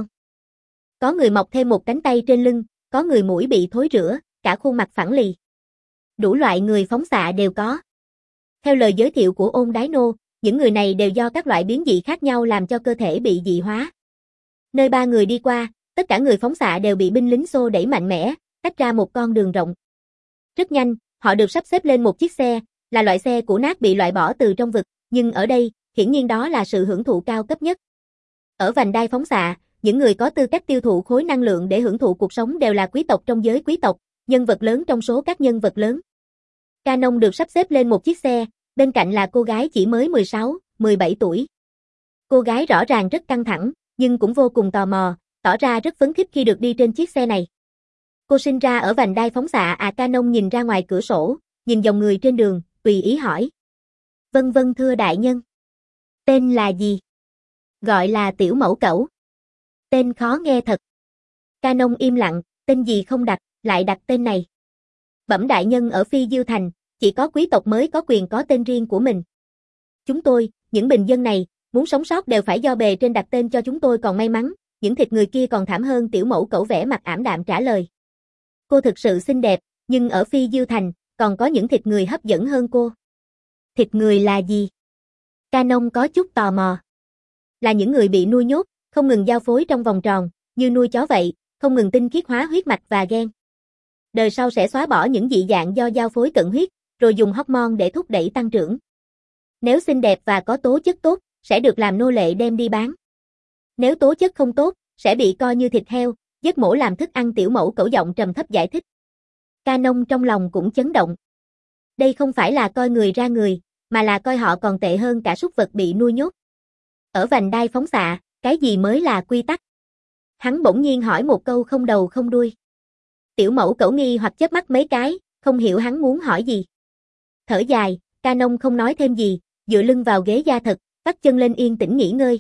Có người mọc thêm một cánh tay trên lưng, có người mũi bị thối rữa, cả khuôn mặt phẳng lì. Đủ loại người phóng xạ đều có. Theo lời giới thiệu của Ôn Đái Nô, những người này đều do các loại biến dị khác nhau làm cho cơ thể bị dị hóa. Nơi ba người đi qua, tất cả người phóng xạ đều bị binh lính xô đẩy mạnh mẽ, tách ra một con đường rộng. Rất nhanh, họ được sắp xếp lên một chiếc xe, là loại xe cũ nát bị loại bỏ từ trong vực, nhưng ở đây, hiển nhiên đó là sự hưởng thụ cao cấp nhất. Ở vành đai phóng xạ, những người có tư cách tiêu thụ khối năng lượng để hưởng thụ cuộc sống đều là quý tộc trong giới quý tộc, nhân vật lớn trong số các nhân vật lớn. Canon được sắp xếp lên một chiếc xe, bên cạnh là cô gái chỉ mới mười sáu, mười bảy tuổi. Cô gái rõ ràng rất căng thẳng, nhưng cũng vô cùng tò mò, tỏ ra rất phấn khích khi được đi trên chiếc xe này. Cô sinh ra ở vành đai phóng xạ à? Canon nhìn ra ngoài cửa sổ, nhìn dòng người trên đường, tùy ý hỏi. Vâng vâng thưa đại nhân. Tên là gì? Gọi là Tiểu Mẫu Cẩu. Tên khó nghe thật. Canon im lặng, tên gì không đặt, lại đặt tên này. Bẩm đại nhân, ở Phi Diêu Thành, chỉ có quý tộc mới có quyền có tên riêng của mình. Chúng tôi, những bình dân này, muốn sống sót đều phải do bề trên đặt tên cho chúng tôi, còn may mắn, những thịt người kia còn thảm hơn. Tiểu Mẫu Cẩu vẻ mặt ảm đạm trả lời. Cô thực sự xinh đẹp, nhưng ở Phi Diêu Thành, còn có những thịt người hấp dẫn hơn cô. Thịt người là gì? Canon có chút tò mò. Là những người bị nuôi nhốt, không ngừng giao phối trong vòng tròn, như nuôi chó vậy, không ngừng tinh khiết hóa huyết mạch và gen. Đời sau sẽ xóa bỏ những dị dạng do giao phối cận huyết, rồi dùng hormone để thúc đẩy tăng trưởng. Nếu xinh đẹp và có tố chất tốt, sẽ được làm nô lệ đem đi bán. Nếu tố chất không tốt, sẽ bị coi như thịt heo, giết mổ làm thức ăn. Tiểu Mẫu Cẩu giọng trầm thấp giải thích. Canon trong lòng cũng chấn động. Đây không phải là coi người ra người, mà là coi họ còn tệ hơn cả súc vật bị nuôi nhốt. Ở vành đai phóng xạ, cái gì mới là quy tắc? Hắn bỗng nhiên hỏi một câu không đầu không đuôi. Tiểu Mẫu Cẩu nghi hoặc chớp mắt mấy cái, không hiểu hắn muốn hỏi gì. Thở dài, Canon không nói thêm gì, dựa lưng vào ghế da thật, vắt chân lên yên tĩnh nghỉ ngơi.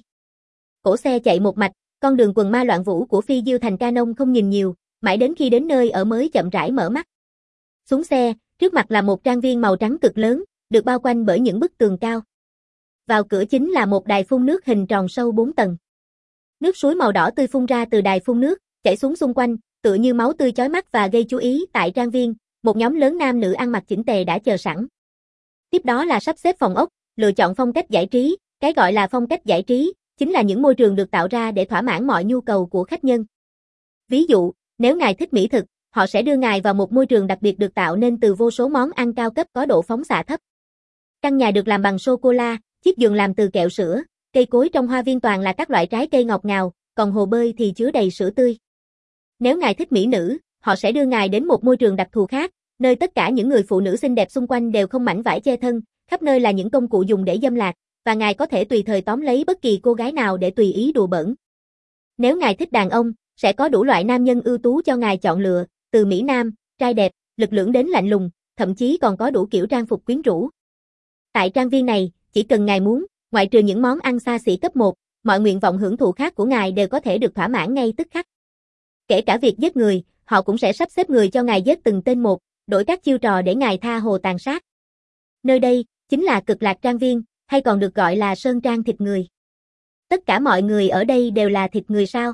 Cổ xe chạy một mạch, con đường quần ma loạn vũ của Phi Diêu Thành. Canon không nhìn nhiều, mãi đến khi đến nơi ở mới chậm rãi mở mắt. Xuống xe, trước mặt là một trang viên màu trắng cực lớn, được bao quanh bởi những bức tường cao. Vào cửa chính là một đài phun nước hình tròn sâu bốn tầng. Nước suối màu đỏ tươi phun ra từ đài phun nước, chảy xuống xung quanh, tựa như máu tươi chói mắt và gây chú ý. Tại trang viên, một nhóm lớn nam nữ ăn mặc chỉnh tề đã chờ sẵn. Tiếp đó là sắp xếp phòng ốc, lựa chọn phong cách giải trí. Cái gọi là phong cách giải trí, chính là những môi trường được tạo ra để thỏa mãn mọi nhu cầu của khách nhân. Ví dụ, nếu ngài thích mỹ thực, họ sẽ đưa ngài vào một môi trường đặc biệt được tạo nên từ vô số món ăn cao cấp có độ phóng xạ thấp. Căn nhà được làm bằng sô-cô-la, chiếc giường làm từ kẹo sữa, cây cối trong hoa viên toàn là các loại trái cây ngọt ngào, còn hồ bơi thì chứa đầy sữa tươi. Nếu ngài thích mỹ nữ, họ sẽ đưa ngài đến một môi trường đặc thù khác, nơi tất cả những người phụ nữ xinh đẹp xung quanh đều không mảnh vải che thân, khắp nơi là những công cụ dùng để dâm lạc, và ngài có thể tùy thời tóm lấy bất kỳ cô gái nào để tùy ý đùa bỡn. Nếu ngài thích đàn ông, sẽ có đủ loại nam nhân ưu tú cho ngài chọn lựa, từ mỹ nam, trai đẹp, lực lưỡng đến lạnh lùng, thậm chí còn có đủ kiểu trang phục quyến rũ. Tại trang viên này, chỉ cần ngài muốn, ngoại trừ những món ăn xa xỉ cấp một, mọi nguyện vọng hưởng thụ khác của ngài đều có thể được thỏa mãn ngay tức khắc. Kể cả việc giết người, họ cũng sẽ sắp xếp người cho ngài giết từng tên một, đổi các chiêu trò để ngài tha hồ tàn sát. Nơi đây, chính là Cực Lạc Trang Viên, hay còn được gọi là Sơn Trang thịt người. Tất cả mọi người ở đây đều là thịt người sao?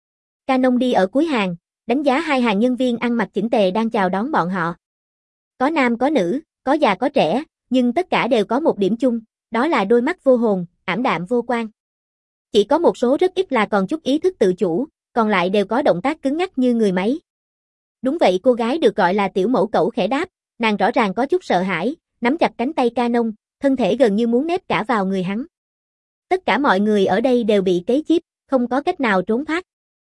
Canon đi ở cuối hàng, đánh giá hai hàng nhân viên ăn mặc chỉnh tề đang chào đón bọn họ. Có nam có nữ, có già có trẻ, nhưng tất cả đều có một điểm chung, đó là đôi mắt vô hồn, ảm đạm vô quan. Chỉ có một số rất ít là còn chút ý thức tự chủ, còn lại đều có động tác cứng ngắc như người máy. Đúng vậy, cô gái được gọi là Tiểu Mẫu Cẩu khẽ đáp, nàng rõ ràng có chút sợ hãi, nắm chặt cánh tay Canon, thân thể gần như muốn nép cả vào người hắn. Tất cả mọi người ở đây đều bị cấy chip, không có cách nào trốn thoát.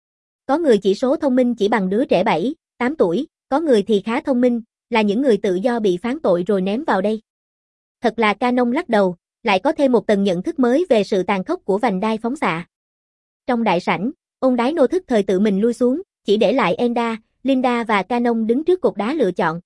Có người chỉ số thông minh chỉ bằng đứa trẻ bảy, tám tuổi, có người thì khá thông minh, là những người tự do bị phán tội rồi ném vào đây. Thật là Canon lắc đầu, lại có thêm một tầng nhận thức mới về sự tàn khốc của vành đai phóng xạ. Trong đại sảnh, Ôn Đái Nô thức thời tự mình lui xuống, chỉ để lại Enda, Linda và Canon đứng trước cột đá lựa chọn.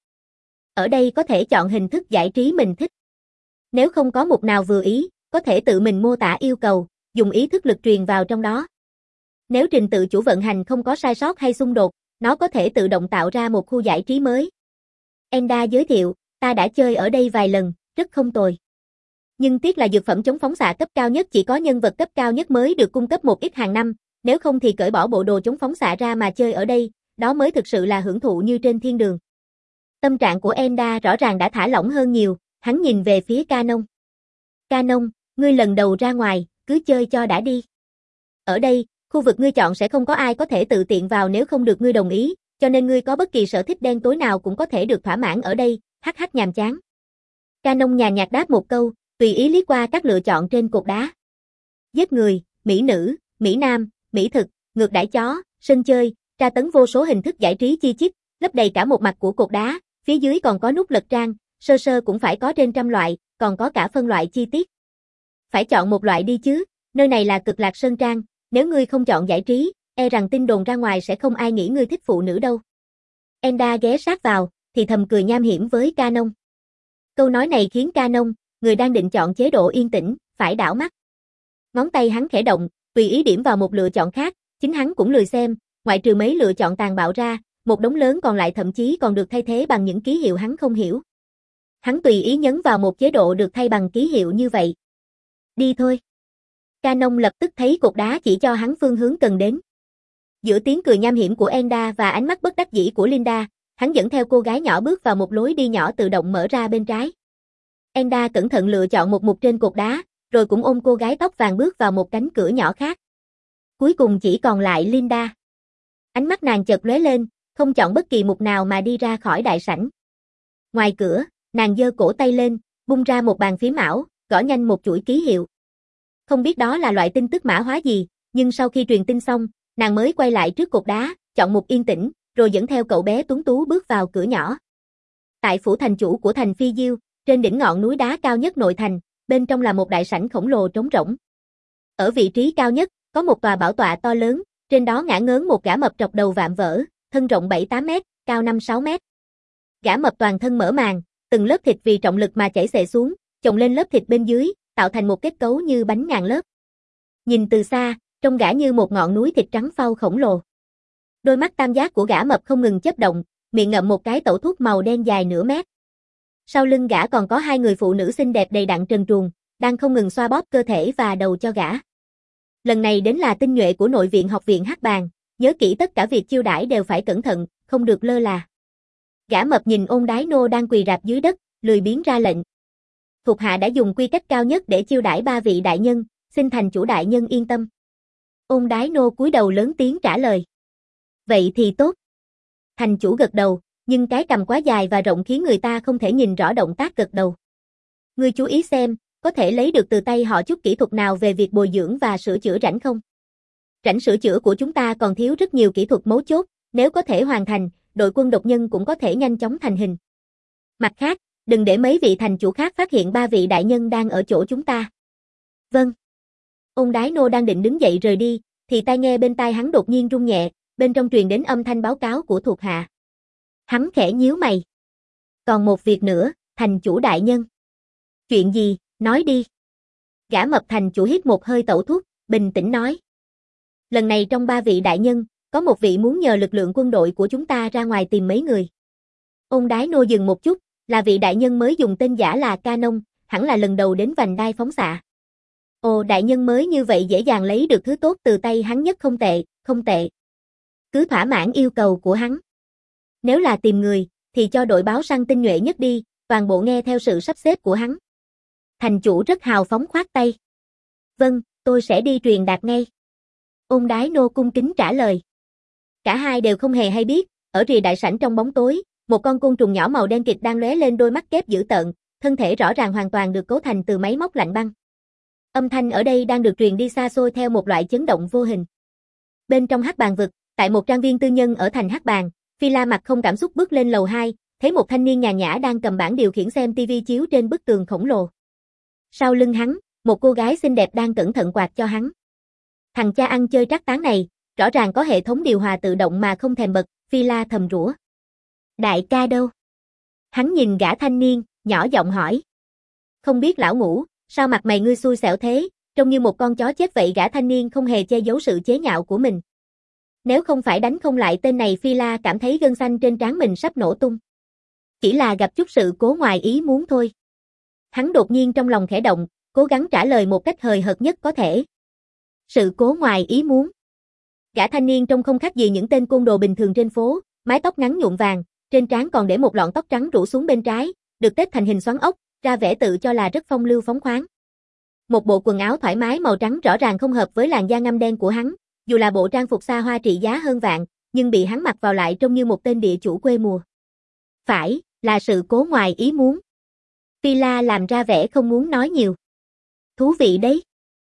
Ở đây có thể chọn hình thức giải trí mình thích. Nếu không có mục nào vừa ý, có thể tự mình mô tả yêu cầu, dùng ý thức lực truyền vào trong đó. Nếu trình tự chủ vận hành không có sai sót hay xung đột, nó có thể tự động tạo ra một khu giải trí mới. Enda giới thiệu, ta đã chơi ở đây vài lần, rất không tồi. Nhưng tiếc là dược phẩm chống phóng xạ cấp cao nhất chỉ có nhân vật cấp cao nhất mới được cung cấp một ít hàng năm, nếu không thì cởi bỏ bộ đồ chống phóng xạ ra mà chơi ở đây, đó mới thực sự là hưởng thụ như trên thiên đường. Tâm trạng của Enda rõ ràng đã thả lỏng hơn nhiều, hắn nhìn về phía Canon. Canon, ngươi lần đầu ra ngoài, cứ chơi cho đã đi. Ở đây, khu vực ngươi chọn sẽ không có ai có thể tự tiện vào nếu không được ngươi đồng ý, cho nên ngươi có bất kỳ sở thích đen tối nào cũng có thể được thỏa mãn ở đây, hắc hắc nhàm chán. Canon nhàn nhạt đáp một câu, tùy ý liếc qua các lựa chọn trên cột đá. Giết người, mỹ nữ, mỹ nam, mỹ thực, ngược đãi chó, sân chơi, tra tấn vô số hình thức giải trí chi chít, lấp đầy cả một mặt của cột đá, phía dưới còn có nút lật trang, sơ sơ cũng phải có trên trăm loại, còn có cả phân loại chi tiết. Phải chọn một loại đi chứ, nơi này là Cực Lạc Sơn Trang, nếu ngươi không chọn giải trí, e rằng tin đồn ra ngoài sẽ không ai nghĩ ngươi thích phụ nữ đâu. Enda ghé sát vào, thì thầm cười nham hiểm với Canon. Câu nói này khiến Canon, người đang định chọn chế độ yên tĩnh, phải đảo mắt. Ngón tay hắn khẽ động, tùy ý điểm vào một lựa chọn khác, chính hắn cũng lười xem, ngoại trừ mấy lựa chọn tàn bạo ra, một đống lớn còn lại thậm chí còn được thay thế bằng những ký hiệu hắn không hiểu. Hắn tùy ý nhấn vào một chế độ được thay bằng ký hiệu như vậy. Đi thôi. Canon lập tức thấy cột đá chỉ cho hắn phương hướng cần đến. Giữa tiếng cười nham hiểm của Enda và ánh mắt bất đắc dĩ của Linda, hắn dẫn theo cô gái nhỏ bước vào một lối đi nhỏ tự động mở ra bên trái. Enda cẩn thận lựa chọn một mục trên cột đá, rồi cũng ôm cô gái tóc vàng bước vào một cánh cửa nhỏ khác. Cuối cùng chỉ còn lại Linda. Ánh mắt nàng chợt lóe lên, không chọn bất kỳ mục nào mà đi ra khỏi đại sảnh. Ngoài cửa, nàng giơ cổ tay lên, bung ra một bàn phím ảo, gõ nhanh một chuỗi ký hiệu. Không biết đó là loại tin tức mã hóa gì, nhưng sau khi truyền tin xong, nàng mới quay lại trước cột đá, chọn mục yên tĩnh, rồi dẫn theo cậu bé tuấn tú bước vào cửa nhỏ. Tại phủ thành chủ của thành Phi Diêu, trên đỉnh ngọn núi đá cao nhất nội thành, bên trong là một đại sảnh khổng lồ trống rỗng. Ở vị trí cao nhất, có một tòa bảo tọa to lớn, trên đó ngả ngớn một gã mập trọc đầu vạm vỡ, thân rộng bảy tám mét, cao năm sáu mét. Gã mập toàn thân mở màng, từng lớp thịt vì trọng lực mà chảy xệ xuống, chồng lên lớp thịt bên dưới, tạo thành một kết cấu như bánh ngàn lớp. Nhìn từ xa, trông gã như một ngọn núi thịt trắng phau khổng lồ. Đôi mắt tam giác của gã mập không ngừng chớp động, miệng ngậm một cái tẩu thuốc màu đen dài nửa mét. Sau lưng gã còn có hai người phụ nữ xinh đẹp đầy đặn trần truồng, đang không ngừng xoa bóp cơ thể và đầu cho gã. Lần này đến là tinh nhuệ của nội viện học viện Hắc Bàng, nhớ kỹ tất cả việc chiêu đãi đều phải cẩn thận, không được lơ là. Gã mập nhìn Ôn Đái Nô đang quỳ rạp dưới đất, lười biếng ra lệnh. Thuộc hạ đã dùng quy cách cao nhất để chiêu đãi ba vị đại nhân, xin thành chủ đại nhân yên tâm. Ôn Đái Nô cúi đầu lớn tiếng trả lời. Vậy thì tốt. Thành chủ gật đầu, nhưng cái cằm quá dài và rộng khiến người ta không thể nhìn rõ động tác gật đầu. Ngươi chú ý xem, có thể lấy được từ tay họ chút kỹ thuật nào về việc bồi dưỡng và sửa chữa rãnh không? Rãnh sửa chữa của chúng ta còn thiếu rất nhiều kỹ thuật mấu chốt, nếu có thể hoàn thành, đội quân độc nhân cũng có thể nhanh chóng thành hình. Mặt khác, đừng để mấy vị thành chủ khác phát hiện ba vị đại nhân đang ở chỗ chúng ta. Vâng. Ôn Đái Nô đang định đứng dậy rời đi, thì tai nghe bên tai hắn đột nhiên rung nhẹ, bên trong truyền đến âm thanh báo cáo của thuộc hạ. Hắn khẽ nhíu mày. Còn một việc nữa, thành chủ đại nhân. Chuyện gì, nói đi. Gã mập thành chủ hít một hơi tẩu thuốc, bình tĩnh nói. Lần này trong ba vị đại nhân, có một vị muốn nhờ lực lượng quân đội của chúng ta ra ngoài tìm mấy người. Ôn Đái Nô dừng một chút, là vị đại nhân mới dùng tên giả là Canon, hẳn là lần đầu đến vành đai phóng xạ. Ồ, đại nhân mới như vậy dễ dàng lấy được thứ tốt từ tay hắn nhất không tệ, không tệ. Cứ thỏa mãn yêu cầu của hắn. Nếu là tìm người, thì cho đội báo săn tinh nhuệ nhất đi, toàn bộ nghe theo sự sắp xếp của hắn. Thành chủ rất hào phóng khoát tay. Vâng, tôi sẽ đi truyền đạt ngay. Ôn Đái Nô cung kính trả lời. Cả hai đều không hề hay biết, ở rìa đại sảnh trong bóng tối, một con côn trùng nhỏ màu đen kịt đang lóe lên đôi mắt kép dữ tợn, thân thể rõ ràng hoàn toàn được cấu thành từ máy móc lạnh băng. Âm thanh ở đây đang được truyền đi xa xôi theo một loại chấn động vô hình. Bên trong Hắc Bàng vực, tại một trang viên tư nhân ở thành Hắc Bàng, Phi La mặt không cảm xúc bước lên lầu hai, thấy một thanh niên nhàn nhã đang cầm bảng điều khiển xem tivi chiếu trên bức tường khổng lồ. Sau lưng hắn, một cô gái xinh đẹp đang cẩn thận quạt cho hắn. Thằng cha ăn chơi trác tán này, rõ ràng có hệ thống điều hòa tự động mà không thèm bật, Phi La thầm rủa. Đại ca đâu? Hắn nhìn gã thanh niên, nhỏ giọng hỏi. Không biết lão Ngũ, sao mặt mày ngươi xui xẻo thế, trông như một con chó chết vậy. Gã thanh niên không hề che giấu sự chế nhạo của mình. Nếu không phải đánh không lại tên này, Phi La cảm thấy gân xanh trên trán mình sắp nổ tung. Chỉ là gặp chút sự cố ngoài ý muốn thôi. Hắn đột nhiên trong lòng khẽ động, cố gắng trả lời một cách hời hợt nhất có thể. Sự cố ngoài ý muốn. Gã thanh niên trông không khác gì những tên côn đồ bình thường trên phố, mái tóc ngắn nhuộm vàng, trên trán còn để một lọn tóc trắng rủ xuống bên trái, được tết thành hình xoắn ốc, ra vẻ tự cho là rất phong lưu phóng khoáng. Một bộ quần áo thoải mái màu trắng rõ ràng không hợp với làn da ngăm đen của hắn, dù là bộ trang phục xa hoa trị giá hơn vạn, nhưng bị hắn mặc vào lại trông như một tên địa chủ quê mùa. Phải, là sự cố ngoài ý muốn. Phi La làm ra vẻ không muốn nói nhiều. Thú vị đấy.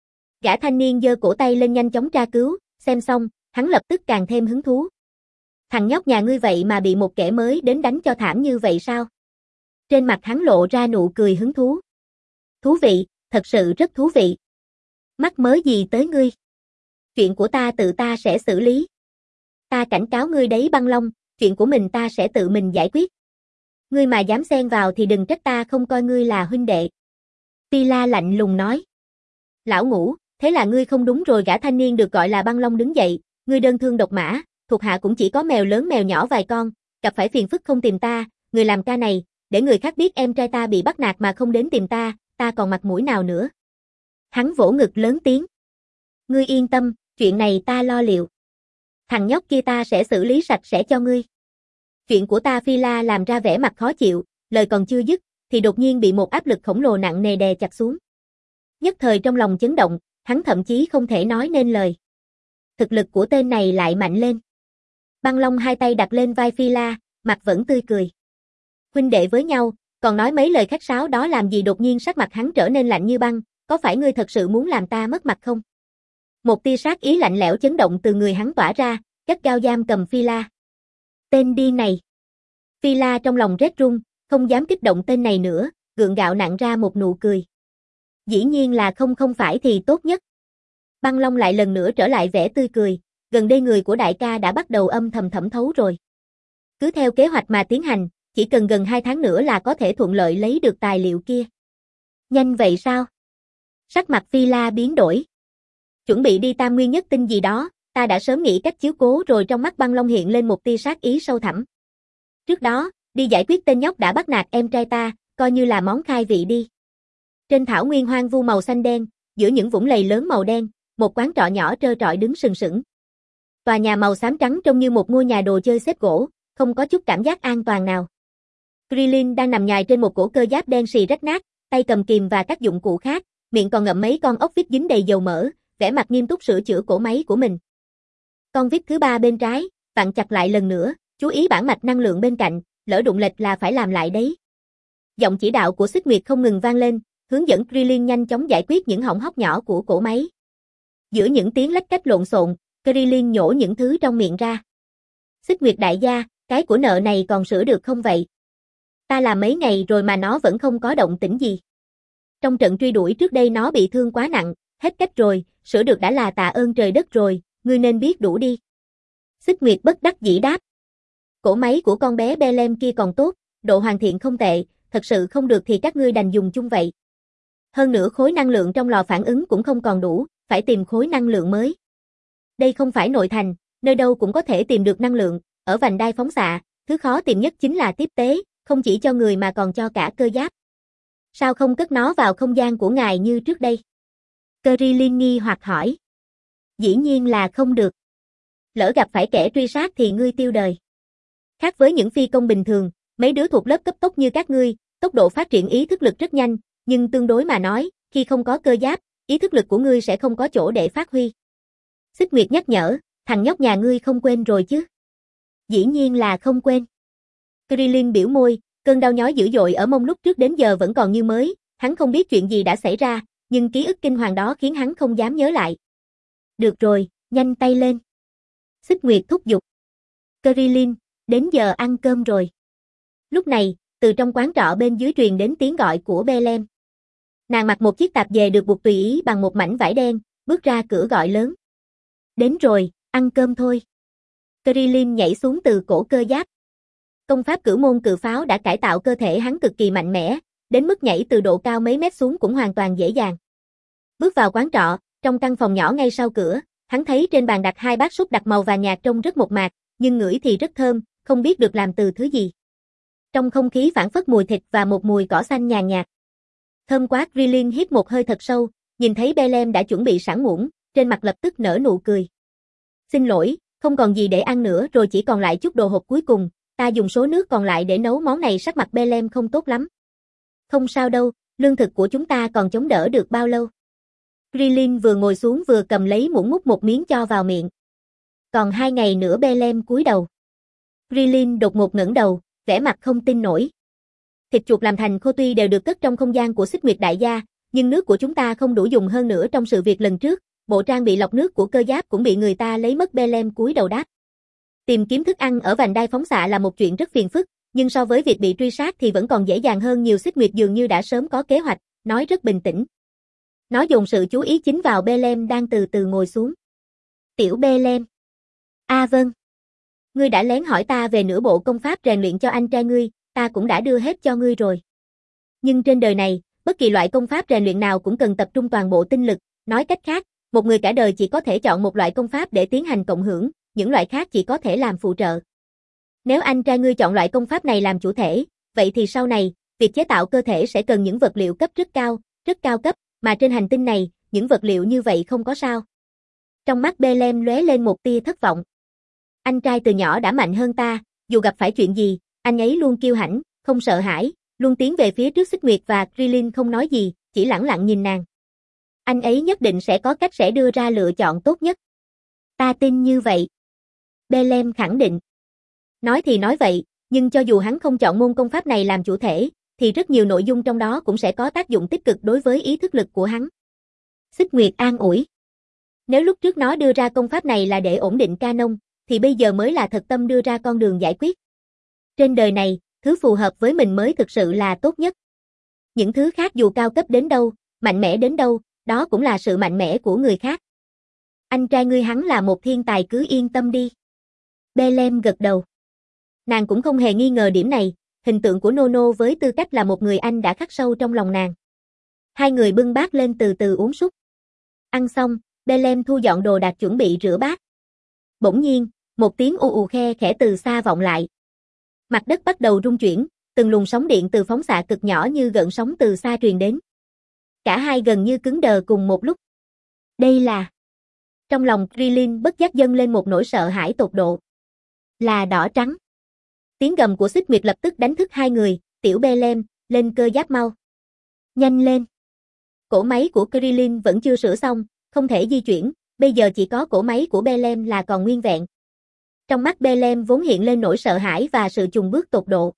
Gã thanh niên giơ cổ tay lên nhanh chóng tra cứu, xem xong, hắn lập tức càng thêm hứng thú. Thằng nhóc nhà ngươi vậy mà bị một kẻ mới đến đánh cho thảm như vậy sao? Trên mặt hắn lộ ra nụ cười hứng thú. Thú vị, thật sự rất thú vị. Mắc mớ gì tới ngươi? Chuyện của ta tự ta sẽ xử lý. Ta cảnh cáo ngươi đấy Băng Long, chuyện của mình ta sẽ tự mình giải quyết. Ngươi mà dám xen vào thì đừng trách ta không coi ngươi là huynh đệ. Phi La lạnh lùng nói. Lão Ngũ, thế là ngươi không đúng rồi. Gã thanh niên được gọi là Băng Long đứng dậy, ngươi đơn thương độc mã, thuộc hạ cũng chỉ có mèo lớn mèo nhỏ vài con, gặp phải phiền phức không tìm ta, người làm ca này, để người khác biết em trai ta bị bắt nạt mà không đến tìm ta, ta còn mặt mũi nào nữa. Hắn vỗ ngực lớn tiếng. Ngươi yên tâm, chuyện này ta lo liệu. Thằng nhóc kia ta sẽ xử lý sạch sẽ cho ngươi. Chuyện của ta. Phi La làm ra vẻ mặt khó chịu, lời còn chưa dứt, thì đột nhiên bị một áp lực khổng lồ nặng nề đè chặt xuống. Nhất thời trong lòng chấn động, hắn thậm chí không thể nói nên lời. Thực lực của tên này lại mạnh lên. Băng Long hai tay đặt lên vai Phi La, mặt vẫn tươi cười. Huynh đệ với nhau, còn nói mấy lời khách sáo đó làm gì? Đột nhiên sắc mặt hắn trở nên lạnh như băng, có phải ngươi thật sự muốn làm ta mất mặt không? Một tia sát ý lạnh lẽo chấn động từ người hắn tỏa ra, gắt gao giam cầm Phi La. Tên điên này. Phi La trong lòng rét run, không dám kích động tên này nữa, gượng gạo nặn ra một nụ cười. Dĩ nhiên là không không phải thì tốt nhất. Băng Long lại lần nữa trở lại vẻ tươi cười, gần đây người của đại ca đã bắt đầu âm thầm thẩm thấu rồi. Cứ theo kế hoạch mà tiến hành, chỉ cần gần hai tháng nữa là có thể thuận lợi lấy được tài liệu kia. Nhanh vậy sao? Sắc mặt Phi La biến đổi. Chuẩn bị đi Tam Nguyên Nhất Tinh gì đó, ta đã sớm nghĩ cách chiếu cố rồi. Trong mắt Băng Long hiện lên một tia sát ý sâu thẳm. Trước đó, đi giải quyết tên nhóc đã bắt nạt em trai ta, coi như là món khai vị đi. Trên thảo nguyên hoang vu màu xanh đen, giữa những vũng lầy lớn màu đen, một quán trọ nhỏ trơ trọi đứng sừng sững. Tòa nhà màu xám trắng trông như một ngôi nhà đồ chơi xếp gỗ, không có chút cảm giác an toàn nào. Krillin đang nằm nhài trên một cổ cơ giáp đen xì rách nát, tay cầm kìm và các dụng cụ khác, miệng còn ngậm mấy con ốc vít dính đầy dầu mỡ, vẻ mặt nghiêm túc sửa chữa cổ máy của mình. Con vít thứ ba bên trái, vặn chặt lại lần nữa, chú ý bản mạch năng lượng bên cạnh, lỡ đụng lệch là phải làm lại đấy. Giọng chỉ đạo của Xích Nguyệt không ngừng vang lên, hướng dẫn Krillin nhanh chóng giải quyết những hỏng hóc nhỏ của cổ máy. Giữa những tiếng lách cách lộn xộn, Krillin nhổ những thứ trong miệng ra. Xích Nguyệt đại gia, cái của nợ này còn sửa được không vậy? Ta làm mấy ngày rồi mà nó vẫn không có động tĩnh gì. Trong trận truy đuổi trước đây nó bị thương quá nặng, hết cách rồi, sửa được đã là tạ ơn trời đất rồi, ngươi nên biết đủ đi. Xích Nguyệt bất đắc dĩ đáp. Cổ máy của con bé Belem kia còn tốt, độ hoàn thiện không tệ, thật sự không được thì các ngươi đành dùng chung vậy. Hơn nữa khối năng lượng trong lò phản ứng cũng không còn đủ, phải tìm khối năng lượng mới. Đây không phải nội thành, nơi đâu cũng có thể tìm được năng lượng, ở vành đai phóng xạ, thứ khó tìm nhất chính là tiếp tế, không chỉ cho người mà còn cho cả cơ giáp. Sao không cất nó vào không gian của ngài như trước đây? Krillin nghi hoặc hỏi. Dĩ nhiên là không được. Lỡ gặp phải kẻ truy sát thì ngươi tiêu đời. Khác với những phi công bình thường, mấy đứa thuộc lớp cấp tốc như các ngươi, tốc độ phát triển ý thức lực rất nhanh, nhưng tương đối mà nói, khi không có cơ giáp, ý thức lực của ngươi sẽ không có chỗ để phát huy. Xích Nguyệt nhắc nhở, thằng nhóc nhà ngươi không quên rồi chứ? Dĩ nhiên là không quên. Krillin biểu môi, cơn đau nhói dữ dội ở mông lúc trước đến giờ vẫn còn như mới, hắn không biết chuyện gì đã xảy ra, nhưng ký ức kinh hoàng đó khiến hắn không dám nhớ lại. Được rồi, nhanh tay lên. Xích Nguyệt thúc giục. Krillin, đến giờ ăn cơm rồi. Lúc này, từ trong quán trọ bên dưới truyền đến tiếng gọi của Belem. Nàng mặc một chiếc tạp dề được buộc tùy ý bằng một mảnh vải đen, bước ra cửa gọi lớn. Đến rồi, ăn cơm thôi. Krillin nhảy xuống từ cổ cơ giáp. Công pháp cửu môn cự pháo đã cải tạo cơ thể hắn cực kỳ mạnh mẽ, đến mức nhảy từ độ cao mấy mét xuống cũng hoàn toàn dễ dàng. Bước vào quán trọ, trong căn phòng nhỏ ngay sau cửa, hắn thấy trên bàn đặt hai bát súp đặc màu vàng nhạt trông rất mộc mạc, nhưng ngửi thì rất thơm, không biết được làm từ thứ gì. Trong không khí phảng phất mùi thịt và một mùi cỏ xanh nhàn nhạt. Thơm quá, Krillin hít một hơi thật sâu, nhìn thấy Bellem đã chuẩn bị sẵn muỗng, trên mặt lập tức nở nụ cười. Xin lỗi, không còn gì để ăn nữa rồi, chỉ còn lại chút đồ hộp cuối cùng, ta dùng số nước còn lại để nấu món này. Sắc mặt Bellem không tốt lắm. Không sao đâu, lương thực của chúng ta còn chống đỡ được bao lâu. Krillin vừa ngồi xuống vừa cầm lấy muỗng múc một miếng cho vào miệng. Còn hai ngày nữa. Bellem cúi đầu. Krillin đột ngột ngẩng đầu, vẻ mặt không tin nổi. Thịt chuột làm thành khô tuy đều được cất trong không gian của Xích Nguyệt đại gia, nhưng nước của chúng ta không đủ dùng, hơn nữa trong sự việc lần trước, bộ trang bị lọc nước của cơ giáp cũng bị người ta lấy mất. Bellem cúi đầu đáp. Tìm kiếm thức ăn ở vành đai phóng xạ là một chuyện rất phiền phức, nhưng so với việc bị truy sát thì vẫn còn dễ dàng hơn nhiều. Xích Nguyệt dường như đã sớm có kế hoạch, nói rất bình tĩnh. Nó dồn sự chú ý chính vào Bellem đang từ từ ngồi xuống. Tiểu Bellem. À vâng. Ngươi đã lén hỏi ta về nửa bộ công pháp rèn luyện cho anh trai ngươi, ta cũng đã đưa hết cho ngươi rồi. Nhưng trên đời này, bất kỳ loại công pháp rèn luyện nào cũng cần tập trung toàn bộ tinh lực, nói cách khác, một người cả đời chỉ có thể chọn một loại công pháp để tiến hành cộng hưởng, những loại khác chỉ có thể làm phụ trợ. Nếu anh trai ngươi chọn loại công pháp này làm chủ thể, vậy thì sau này, việc chế tạo cơ thể sẽ cần những vật liệu cấp rất cao, rất cao cấp, mà trên hành tinh này, những vật liệu như vậy không có sao. Trong mắt Bellem lóe lên một tia thất vọng. Anh trai từ nhỏ đã mạnh hơn ta, dù gặp phải chuyện gì, anh ấy luôn kiêu hãnh, không sợ hãi, luôn tiến về phía trước. Xích Nguyệt và Krillin không nói gì, chỉ lẳng lặng nhìn nàng. Anh ấy nhất định sẽ có cách sẽ đưa ra lựa chọn tốt nhất. Ta tin như vậy. Bellem khẳng định. Nói thì nói vậy, nhưng cho dù hắn không chọn môn công pháp này làm chủ thể, thì rất nhiều nội dung trong đó cũng sẽ có tác dụng tích cực đối với ý thức lực của hắn. Xích Nguyệt an ủi. Nếu lúc trước nó đưa ra công pháp này là để ổn định Canon, thì bây giờ mới là thật tâm đưa ra con đường giải quyết. Trên đời này, thứ phù hợp với mình mới thực sự là tốt nhất. Những thứ khác dù cao cấp đến đâu, mạnh mẽ đến đâu, đó cũng là sự mạnh mẽ của người khác. Anh trai ngươi hắn là một thiên tài, cứ yên tâm đi. Bellem gật đầu. Nàng cũng không hề nghi ngờ điểm này, hình tượng của Nono với tư cách là một người anh đã khắc sâu trong lòng nàng. Hai người bưng bát lên từ từ uống súp. Ăn xong, Bellem thu dọn đồ đạc chuẩn bị rửa bát. Bỗng nhiên, một tiếng ù ù khe khẽ từ xa vọng lại. Mặt đất bắt đầu rung chuyển, từng luồng sóng điện từ phóng xạ cực nhỏ như gợn sóng từ xa truyền đến. Cả hai gần như cứng đờ cùng một lúc. Đây là... Trong lòng Krillin bất giác dâng lên một nỗi sợ hãi tột độ. Là đỏ trắng. Tiếng gầm của Xích Nguyệt lập tức đánh thức hai người. Tiểu Bellem, lên cơ giáp mau. Nhanh lên. Cổ máy của Krillin vẫn chưa sửa xong, không thể di chuyển, bây giờ chỉ có cổ máy của Bellem là còn nguyên vẹn. Trong mắt Bellem vốn hiện lên nỗi sợ hãi và sự chùng bước tột độ.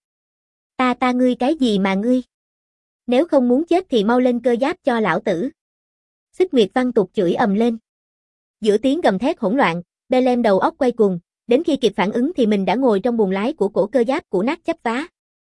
Ta ta ngươi cái gì mà ngươi? Nếu không muốn chết thì mau lên cơ giáp cho lão tử. Xích Nguyệt văng tục chửi ầm lên. Giữa tiếng gầm thét hỗn loạn, Bellem đầu óc quay cuồng, đến khi kịp phản ứng thì mình đã ngồi trong buồng lái của cổ cơ giáp cũ nát chắp vá.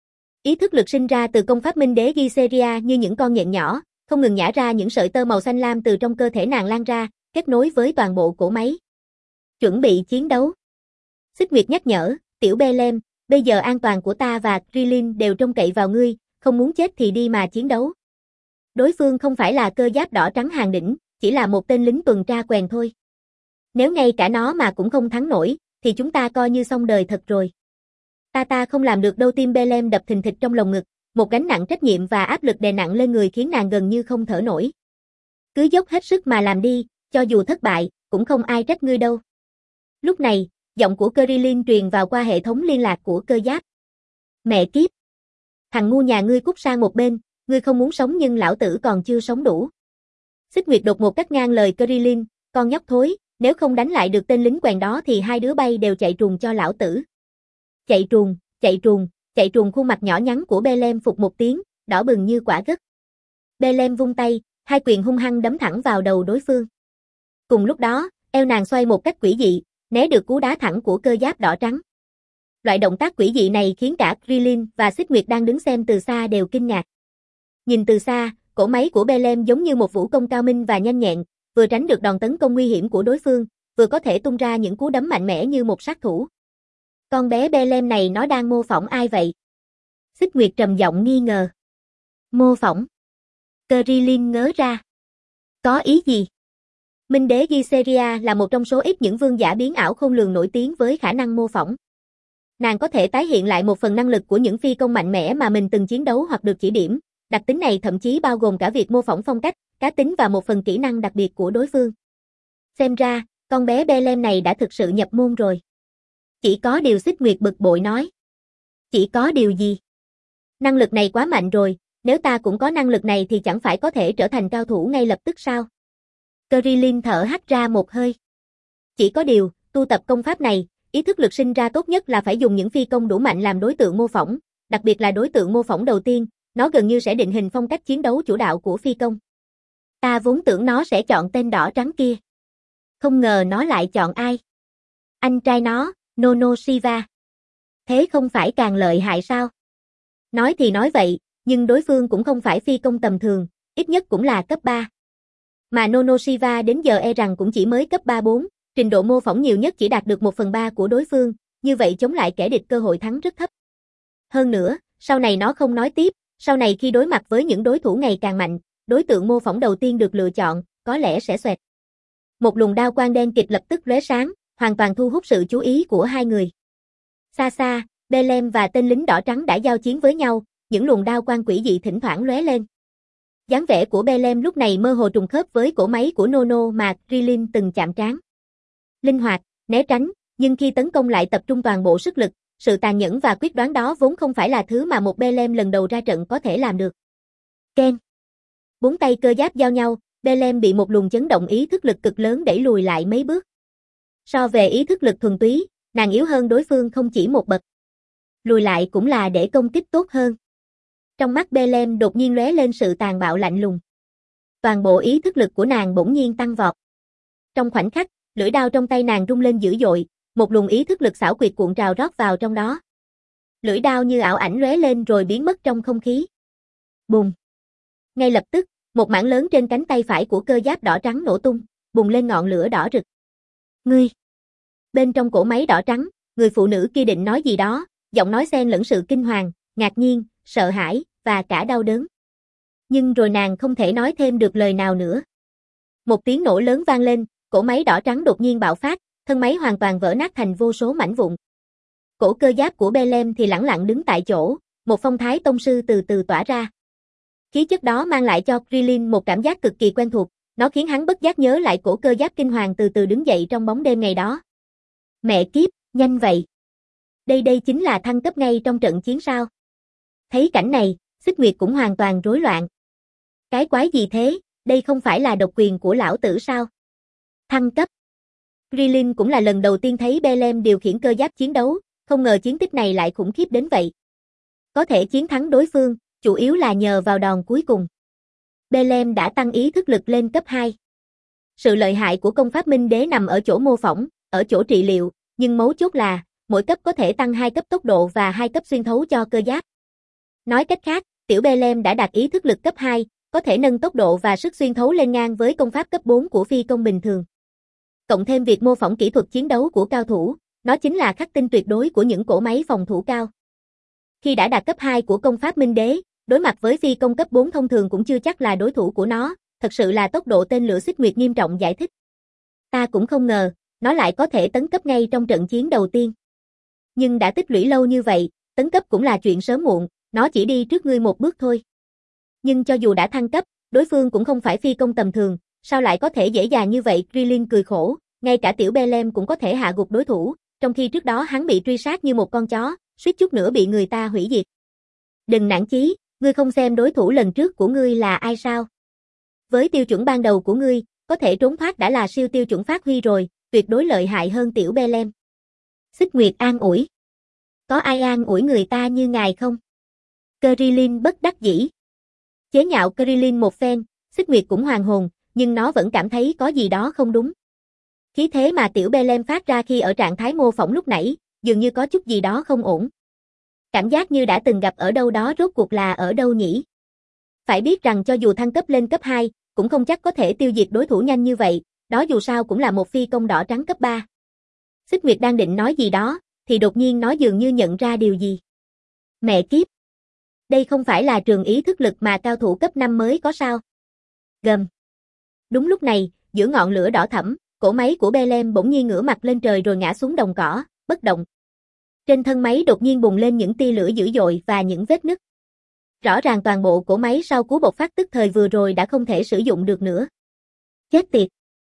Ý thức lực sinh ra từ công pháp Minh Đế Giseria như những con nhện nhỏ, không ngừng nhả ra những sợi tơ màu xanh lam từ trong cơ thể nàng lan ra, kết nối với toàn bộ cổ máy. Chuẩn bị chiến đấu. Xích Nguyệt nhắc nhở, Tiểu Bellem, bây giờ an toàn của ta và Krillin đều trông cậy vào ngươi, không muốn chết thì đi mà chiến đấu. Đối phương không phải là cơ giáp đỏ trắng hàng đỉnh, chỉ là một tên lính tuần tra quèn thôi. Nếu ngay cả nó mà cũng không thắng nổi, thì chúng ta coi như xong đời thật rồi. Ta ta không làm được đâu. Tim Bellem đập thình thịch trong lồng ngực, một gánh nặng trách nhiệm và áp lực đè nặng lên người khiến nàng gần như không thở nổi. Cứ dốc hết sức mà làm đi, cho dù thất bại, cũng không ai trách ngươi đâu. Lúc này, giọng của Krillin truyền vào qua hệ thống liên lạc của cơ giáp. Mẹ kiếp! Thằng ngu nhà ngươi cút sang một bên, ngươi không muốn sống nhưng lão tử còn chưa sống đủ. Xích Nguyệt đột ngột cắt ngang lời Krillin, con nhóc thối, nếu không đánh lại được tên lính quèn đó thì hai đứa bay đều chạy truồng cho lão tử. Chạy truồng, chạy truồng, chạy truồng. Khuôn mặt nhỏ nhắn của Bellem phục một tiếng, đỏ bừng như quả gấc. Bellem vung tay, hai quyền hung hăng đấm thẳng vào đầu đối phương. Cùng lúc đó, eo nàng xoay một cách quỷ dị, né được cú đá thẳng của cơ giáp đỏ trắng. Loại động tác quỷ dị này khiến cả Krillin và Xích Nguyệt đang đứng xem từ xa đều kinh ngạc. Nhìn từ xa, cổ máy của Bellem giống như một vũ công cao minh và nhanh nhẹn, vừa tránh được đòn tấn công nguy hiểm của đối phương, vừa có thể tung ra những cú đấm mạnh mẽ như một sát thủ. Con bé Bellem này nó đang mô phỏng ai vậy? Xích Nguyệt trầm giọng nghi ngờ. Mô phỏng? Krillin ngớ ra. Có ý gì? Minh đế Glyceria là một trong số ít những vương giả biến ảo khôn lường nổi tiếng với khả năng mô phỏng. Nàng có thể tái hiện lại một phần năng lực của những phi công mạnh mẽ mà mình từng chiến đấu hoặc được chỉ điểm. Đặc tính này thậm chí bao gồm cả việc mô phỏng phong cách, cá tính và một phần kỹ năng đặc biệt của đối phương. Xem ra, con bé Bellem này đã thực sự nhập môn rồi. Chỉ có điều Xích Nguyệt bực bội nói. Chỉ có điều gì? Năng lực này quá mạnh rồi, nếu ta cũng có năng lực này thì chẳng phải có thể trở thành cao thủ ngay lập tức sao? Krillin thở hắt ra một hơi. Chỉ có điều, tu tập công pháp này, ý thức lực sinh ra tốt nhất là phải dùng những phi công đủ mạnh làm đối tượng mô phỏng, đặc biệt là đối tượng mô phỏng đầu tiên, nó gần như sẽ định hình phong cách chiến đấu chủ đạo của phi công. Ta vốn tưởng nó sẽ chọn tên đỏ trắng kia. Không ngờ nó lại chọn ai? Anh trai nó, Nono Shiva. Thế không phải càng lợi hại sao? Nói thì nói vậy, nhưng đối phương cũng không phải phi công tầm thường, ít nhất cũng là cấp ba. Mà Nono Shiva đến giờ e rằng cũng chỉ mới cấp ba bốn, trình độ mô phỏng nhiều nhất chỉ đạt được một phần ba của đối phương, như vậy chống lại kẻ địch cơ hội thắng rất thấp. Hơn nữa, sau này nó không nói tiếp, sau này khi đối mặt với những đối thủ ngày càng mạnh, đối tượng mô phỏng đầu tiên được lựa chọn, có lẽ sẽ xoẹt. Một luồng đao quang đen kịt lập tức lóe sáng, hoàn toàn thu hút sự chú ý của hai người. Xa xa, Bellem và tên lính đỏ trắng đã giao chiến với nhau, những luồng đao quang quỷ dị thỉnh thoảng lóe lên. Dáng vẻ của Bellem lúc này mơ hồ trùng khớp với cổ máy của Nono mà Krillin từng chạm trán. Linh hoạt, né tránh, nhưng khi tấn công lại tập trung toàn bộ sức lực, sự tàn nhẫn và quyết đoán đó vốn không phải là thứ mà một Bellem lần đầu ra trận có thể làm được. Ken. Bốn tay cơ giáp giao nhau, Bellem bị một luồng chấn động ý thức lực cực lớn đẩy lùi lại mấy bước. So về ý thức lực thuần túy, nàng yếu hơn đối phương không chỉ một bậc. Lùi lại cũng là để công kích tốt hơn. Trong mắt Bellem đột nhiên lóe lên sự tàn bạo lạnh lùng. Toàn bộ ý thức lực của nàng bỗng nhiên tăng vọt. Trong khoảnh khắc, lưỡi đao trong tay nàng rung lên dữ dội, một luồng ý thức lực xảo quyệt cuộn trào rót vào trong đó. Lưỡi đao như ảo ảnh lóe lên rồi biến mất trong không khí. Bùng. Ngay lập tức, một mảng lớn trên cánh tay phải của cơ giáp đỏ trắng nổ tung, bùng lên ngọn lửa đỏ rực. Ngươi. Bên trong cổ máy đỏ trắng, người phụ nữ kia định nói gì đó, giọng nói xen lẫn sự kinh hoàng, ngạc nhiên, sợ hãi, và cả đau đớn. Nhưng rồi nàng không thể nói thêm được lời nào nữa. Một tiếng nổ lớn vang lên, cổ máy đỏ trắng đột nhiên bạo phát, thân máy hoàn toàn vỡ nát thành vô số mảnh vụn. Cổ cơ giáp của Bellem thì lẳng lặng đứng tại chỗ, một phong thái tông sư từ từ tỏa ra. Khí chất đó mang lại cho Krillin một cảm giác cực kỳ quen thuộc, nó khiến hắn bất giác nhớ lại cổ cơ giáp kinh hoàng từ từ đứng dậy trong bóng đêm ngày đó. Mẹ kiếp, nhanh vậy. Đây đây chính là thăng cấp ngay trong trận chiến sao? Thấy cảnh này, Xích Nguyệt cũng hoàn toàn rối loạn. Cái quái gì thế, đây không phải là độc quyền của lão tử sao? Thăng cấp. Krillin cũng là lần đầu tiên thấy Bellem điều khiển cơ giáp chiến đấu, không ngờ chiến tích này lại khủng khiếp đến vậy. Có thể chiến thắng đối phương, chủ yếu là nhờ vào đòn cuối cùng. Bellem đã tăng ý thức lực lên cấp hai. Sự lợi hại của công pháp Minh Đế nằm ở chỗ mô phỏng, ở chỗ trị liệu, nhưng mấu chốt là, mỗi cấp có thể tăng hai cấp tốc độ và hai cấp xuyên thấu cho cơ giáp. Nói cách khác, tiểu Bellem đã đạt ý thức lực cấp hai, có thể nâng tốc độ và sức xuyên thấu lên ngang với công pháp cấp bốn của phi công bình thường. Cộng thêm việc mô phỏng kỹ thuật chiến đấu của cao thủ, nó chính là khắc tinh tuyệt đối của những cỗ máy phòng thủ cao. Khi đã đạt cấp hai của công pháp Minh Đế, đối mặt với phi công cấp bốn thông thường cũng chưa chắc là đối thủ của nó, thật sự là tốc độ tên lửa Xích Nguyệt nghiêm trọng giải thích. Ta cũng không ngờ, nó lại có thể tấn cấp ngay trong trận chiến đầu tiên. Nhưng đã tích lũy lâu như vậy, tấn cấp cũng là chuyện sớm muộn, nó chỉ đi trước ngươi một bước thôi. Nhưng cho dù đã thăng cấp, đối phương cũng không phải phi công tầm thường, sao lại có thể dễ dàng như vậy? Krillin cười khổ, ngay cả tiểu Bellem cũng có thể hạ gục đối thủ, trong khi trước đó hắn bị truy sát như một con chó, suýt chút nữa bị người ta hủy diệt. Đừng nản chí, ngươi không xem đối thủ lần trước của ngươi là ai sao? Với tiêu chuẩn ban đầu của ngươi, có thể trốn thoát đã là siêu tiêu chuẩn phát huy rồi, tuyệt đối lợi hại hơn tiểu Bellem. Xích Nguyệt an ủi. Có ai an ủi người ta như ngài không? Krillin bất đắc dĩ. Chế nhạo Krillin một phen, Xích Nguyệt cũng hoàn hồn, nhưng nó vẫn cảm thấy có gì đó không đúng. Khí thế mà tiểu Bellem phát ra khi ở trạng thái mô phỏng lúc nãy, dường như có chút gì đó không ổn. Cảm giác như đã từng gặp ở đâu đó, rốt cuộc là ở đâu nhỉ? Phải biết rằng cho dù thăng cấp lên cấp hai, cũng không chắc có thể tiêu diệt đối thủ nhanh như vậy, đó dù sao cũng là một phi công đỏ trắng cấp ba. Xích Nguyệt đang định nói gì đó, thì đột nhiên nó dường như nhận ra điều gì. Mẹ kiếp! Đây không phải là trường ý thức lực mà cao thủ cấp năm mới có sao? Gầm! Đúng lúc này, giữa ngọn lửa đỏ thẫm, cỗ máy của Belem bỗng nhiên ngửa mặt lên trời rồi ngã xuống đồng cỏ, bất động. Trên thân máy đột nhiên bùng lên những tia lửa dữ dội và những vết nứt. Rõ ràng toàn bộ cỗ máy sau cú bộc phát tức thời vừa rồi đã không thể sử dụng được nữa. Chết tiệt!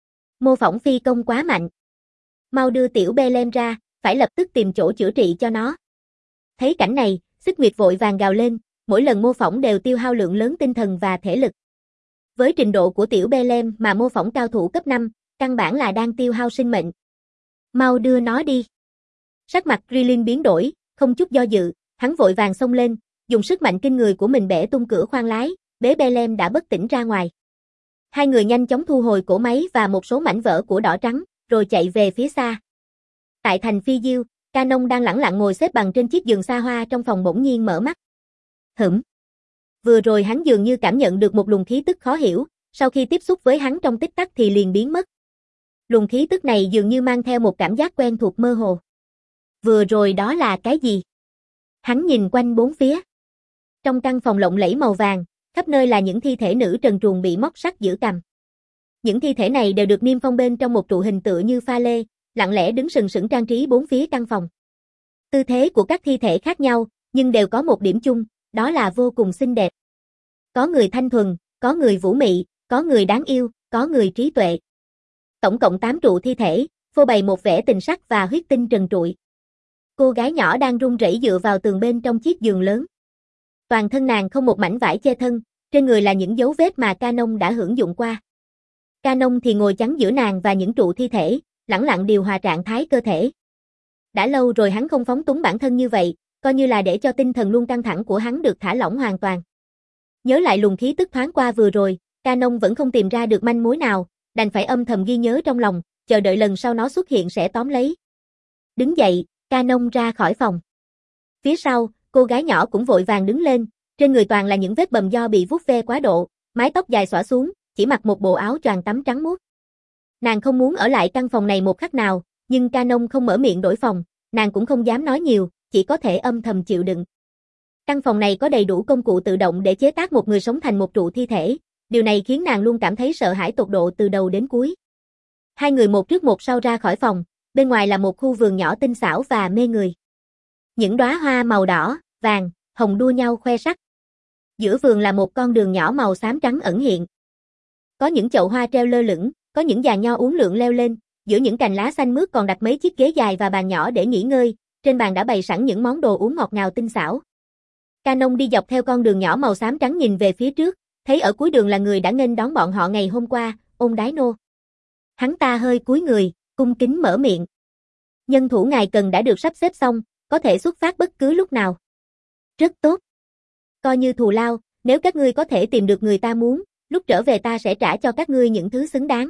Mô phỏng phi công quá mạnh. Mau đưa tiểu Belem ra, phải lập tức tìm chỗ chữa trị cho nó. Thấy cảnh này, Xích Nguyệt vội vàng gào lên, mỗi lần mô phỏng đều tiêu hao lượng lớn tinh thần và thể lực. Với trình độ của tiểu Belem mà mô phỏng cao thủ cấp năm, căn bản là đang tiêu hao sinh mệnh. Mau đưa nó đi. Sắc mặt Krillin biến đổi, không chút do dự, hắn vội vàng xông lên, dùng sức mạnh kinh người của mình bẻ tung cửa khoang lái, bế Belem đã bất tỉnh ra ngoài. Hai người nhanh chóng thu hồi cỗ máy và một số mảnh vỡ của đỏ trắng, rồi chạy về phía xa. Tại thành Phi Diêu, Canon đang lẳng lặng ngồi xếp bằng trên chiếc giường xa hoa trong phòng bỗng nhiên mở mắt. Hửm. Vừa rồi hắn dường như cảm nhận được một luồng khí tức khó hiểu, sau khi tiếp xúc với hắn trong tích tắc thì liền biến mất. Luồng khí tức này dường như mang theo một cảm giác quen thuộc mơ hồ. Vừa rồi đó là cái gì? Hắn nhìn quanh bốn phía. Trong căn phòng lộng lẫy màu vàng, khắp nơi là những thi thể nữ trần truồng bị móc sắt giữ cằm. Những thi thể này đều được niêm phong bên trong một trụ hình tựa như pha lê, lặng lẽ đứng sừng sững trang trí bốn phía căn phòng. Tư thế của các thi thể khác nhau, nhưng đều có một điểm chung, đó là vô cùng xinh đẹp. Có người thanh thuần, có người vũ mị, có người đáng yêu, có người trí tuệ. Tổng cộng tám trụ thi thể, phô bày một vẻ tình sắc và huyết tinh trần trụi. Cô gái nhỏ đang run rẩy dựa vào tường bên trong chiếc giường lớn. Toàn thân nàng không một mảnh vải che thân, trên người là những dấu vết mà Canon đã hưởng dụng qua. Canon thì ngồi chắn giữa nàng và những trụ thi thể, lẳng lặng điều hòa trạng thái cơ thể. Đã lâu rồi hắn không phóng túng bản thân như vậy, coi như là để cho tinh thần luôn căng thẳng của hắn được thả lỏng hoàn toàn. Nhớ lại luồng khí tức thoáng qua vừa rồi, Canon vẫn không tìm ra được manh mối nào, đành phải âm thầm ghi nhớ trong lòng, chờ đợi lần sau nó xuất hiện sẽ tóm lấy. Đứng dậy, Canon ra khỏi phòng. Phía sau, cô gái nhỏ cũng vội vàng đứng lên, trên người toàn là những vết bầm do bị vuốt ve quá độ, mái tóc dài xõa xuống, chỉ mặc một bộ áo choàng tắm trắng muốt. Nàng không muốn ở lại căn phòng này một khắc nào, nhưng Canon không mở miệng đổi phòng, nàng cũng không dám nói nhiều, chỉ có thể âm thầm chịu đựng. Căn phòng này có đầy đủ công cụ tự động để chế tác một người sống thành một trụ thi thể, điều này khiến nàng luôn cảm thấy sợ hãi tột độ từ đầu đến cuối. Hai người một trước một sau ra khỏi phòng, bên ngoài là một khu vườn nhỏ tinh xảo và mê người. Những đóa hoa màu đỏ, vàng, hồng đua nhau khoe sắc. Giữa vườn là một con đường nhỏ màu xám trắng ẩn hiện. Có những chậu hoa treo lơ lửng, có những giàn nho uốn lượn leo lên, giữa những cành lá xanh mướt còn đặt mấy chiếc ghế dài và bàn nhỏ để nghỉ ngơi, trên bàn đã bày sẵn những món đồ uống ngọt ngào tinh xảo. Canon đi dọc theo con đường nhỏ màu xám trắng nhìn về phía trước, thấy ở cuối đường là người đã nghênh đón bọn họ ngày hôm qua, Ôn Đái Nô. Hắn ta hơi cúi người, cung kính mở miệng. Nhân thủ ngài cần đã được sắp xếp xong, có thể xuất phát bất cứ lúc nào. Rất tốt. Coi như thù lao, nếu các ngươi có thể tìm được người ta muốn, lúc trở về ta sẽ trả cho các ngươi những thứ xứng đáng.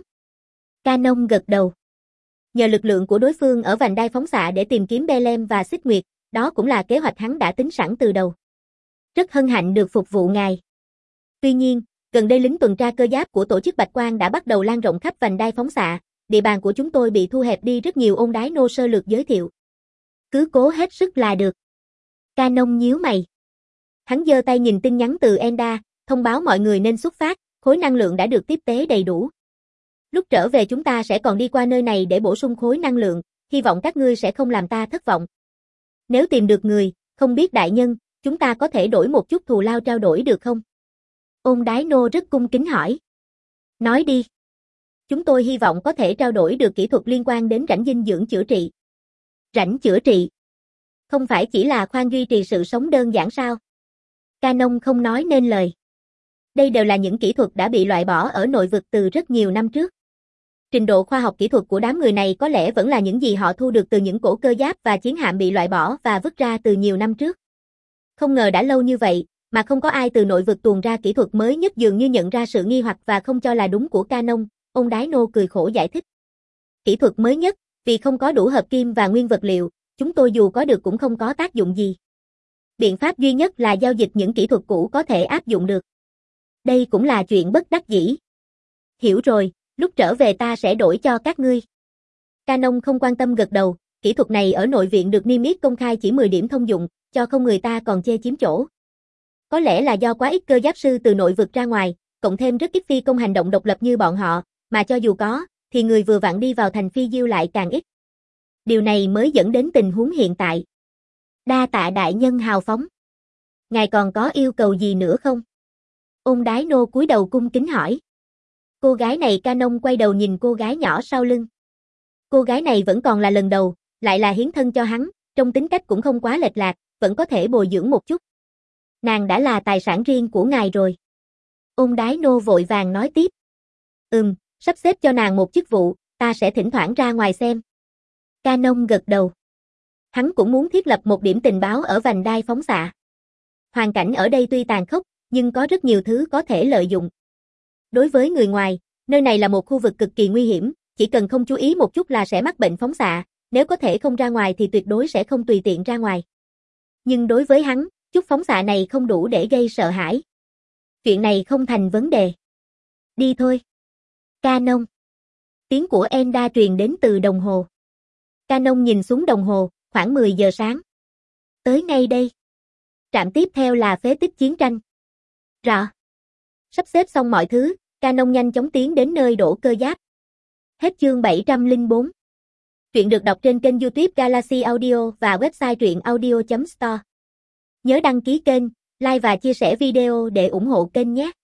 Canon gật đầu. Nhờ lực lượng của đối phương ở vành đai phóng xạ để tìm kiếm Belem và Xích Nguyệt, đó cũng là kế hoạch hắn đã tính sẵn từ đầu. Rất hân hạnh được phục vụ ngài. Tuy nhiên, gần đây lính tuần tra cơ giáp của tổ chức Bạch Quang đã bắt đầu lan rộng khắp vành đai phóng xạ, địa bàn của chúng tôi bị thu hẹp đi rất nhiều. Ôn Đái Nô sơ lược giới thiệu. Cứ cố hết sức là được. Canon nhíu mày. Hắn giơ tay nhìn tin nhắn từ Enda, thông báo mọi người nên xuất phát, khối năng lượng đã được tiếp tế đầy đủ. Lúc trở về chúng ta sẽ còn đi qua nơi này để bổ sung khối năng lượng, hy vọng các ngươi sẽ không làm ta thất vọng. Nếu tìm được người, không biết đại nhân, chúng ta có thể đổi một chút thù lao trao đổi được không? Ôn Đái Nô rất cung kính hỏi. Nói đi. Chúng tôi hy vọng có thể trao đổi được kỹ thuật liên quan đến rãnh dinh dưỡng chữa trị. Rãnh chữa trị? Không phải chỉ là khoan duy trì sự sống đơn giản sao? Canon không nói nên lời. Đây đều là những kỹ thuật đã bị loại bỏ ở nội vực từ rất nhiều năm trước. Trình độ khoa học kỹ thuật của đám người này có lẽ vẫn là những gì họ thu được từ những cổ cơ giáp và chiến hạm bị loại bỏ và vứt ra từ nhiều năm trước. Không ngờ đã lâu như vậy, mà không có ai từ nội vực tuồn ra kỹ thuật mới nhất, dường như nhận ra sự nghi hoặc và không cho là đúng của Canon. Ôn Đái Nô cười khổ giải thích. Kỹ thuật mới nhất, vì không có đủ hợp kim và nguyên vật liệu, chúng tôi dù có được cũng không có tác dụng gì. Biện pháp duy nhất là giao dịch những kỹ thuật cũ có thể áp dụng được. Đây cũng là chuyện bất đắc dĩ. Hiểu rồi, lúc trở về ta sẽ đổi cho các ngươi. Canon không quan tâm gật đầu, kỹ thuật này ở nội viện được niêm yết công khai chỉ mười điểm thông dụng, cho không người ta còn chê chiếm chỗ. Có lẽ là do quá ít cơ giáp sư từ nội vực ra ngoài, cộng thêm rất ít phi công hành động độc lập như bọn họ, mà cho dù có, thì người vừa vặn đi vào thành phi diêu lại càng ít. Điều này mới dẫn đến tình huống hiện tại. Đa tạ đại nhân hào phóng. Ngài còn có yêu cầu gì nữa không? Ôn Đái Nô cúi đầu cung kính hỏi. Cô gái này Canon quay đầu nhìn cô gái nhỏ sau lưng. Cô gái này vẫn còn là lần đầu, lại là hiến thân cho hắn, trong tính cách cũng không quá lệch lạc, vẫn có thể bồi dưỡng một chút. Nàng đã là tài sản riêng của ngài rồi. Ôn Đái Nô vội vàng nói tiếp. Ừm, sắp xếp cho nàng một chức vụ, ta sẽ thỉnh thoảng ra ngoài xem. Canon gật đầu. Hắn cũng muốn thiết lập một điểm tình báo ở vành đai phóng xạ. Hoàn cảnh ở đây tuy tàn khốc, nhưng có rất nhiều thứ có thể lợi dụng. Đối với người ngoài, nơi này là một khu vực cực kỳ nguy hiểm, chỉ cần không chú ý một chút là sẽ mắc bệnh phóng xạ, nếu có thể không ra ngoài thì tuyệt đối sẽ không tùy tiện ra ngoài. Nhưng đối với hắn, chút phóng xạ này không đủ để gây sợ hãi. Chuyện này không thành vấn đề. Đi thôi. Canon. Tiếng của Enda truyền đến từ đồng hồ. Canon nhìn xuống đồng hồ, khoảng mười giờ sáng. Tới ngay đây. Trạm tiếp theo là phế tích chiến tranh. Rõ. Sắp xếp xong mọi thứ, Canon nhanh chóng tiến đến nơi đổ cơ giáp. Hết chương bảy trăm lẻ bốn. Truyện được đọc trên kênh YouTube Galaxy Audio và website truyện audio chấm store. Nhớ đăng ký kênh, like và chia sẻ video để ủng hộ kênh nhé.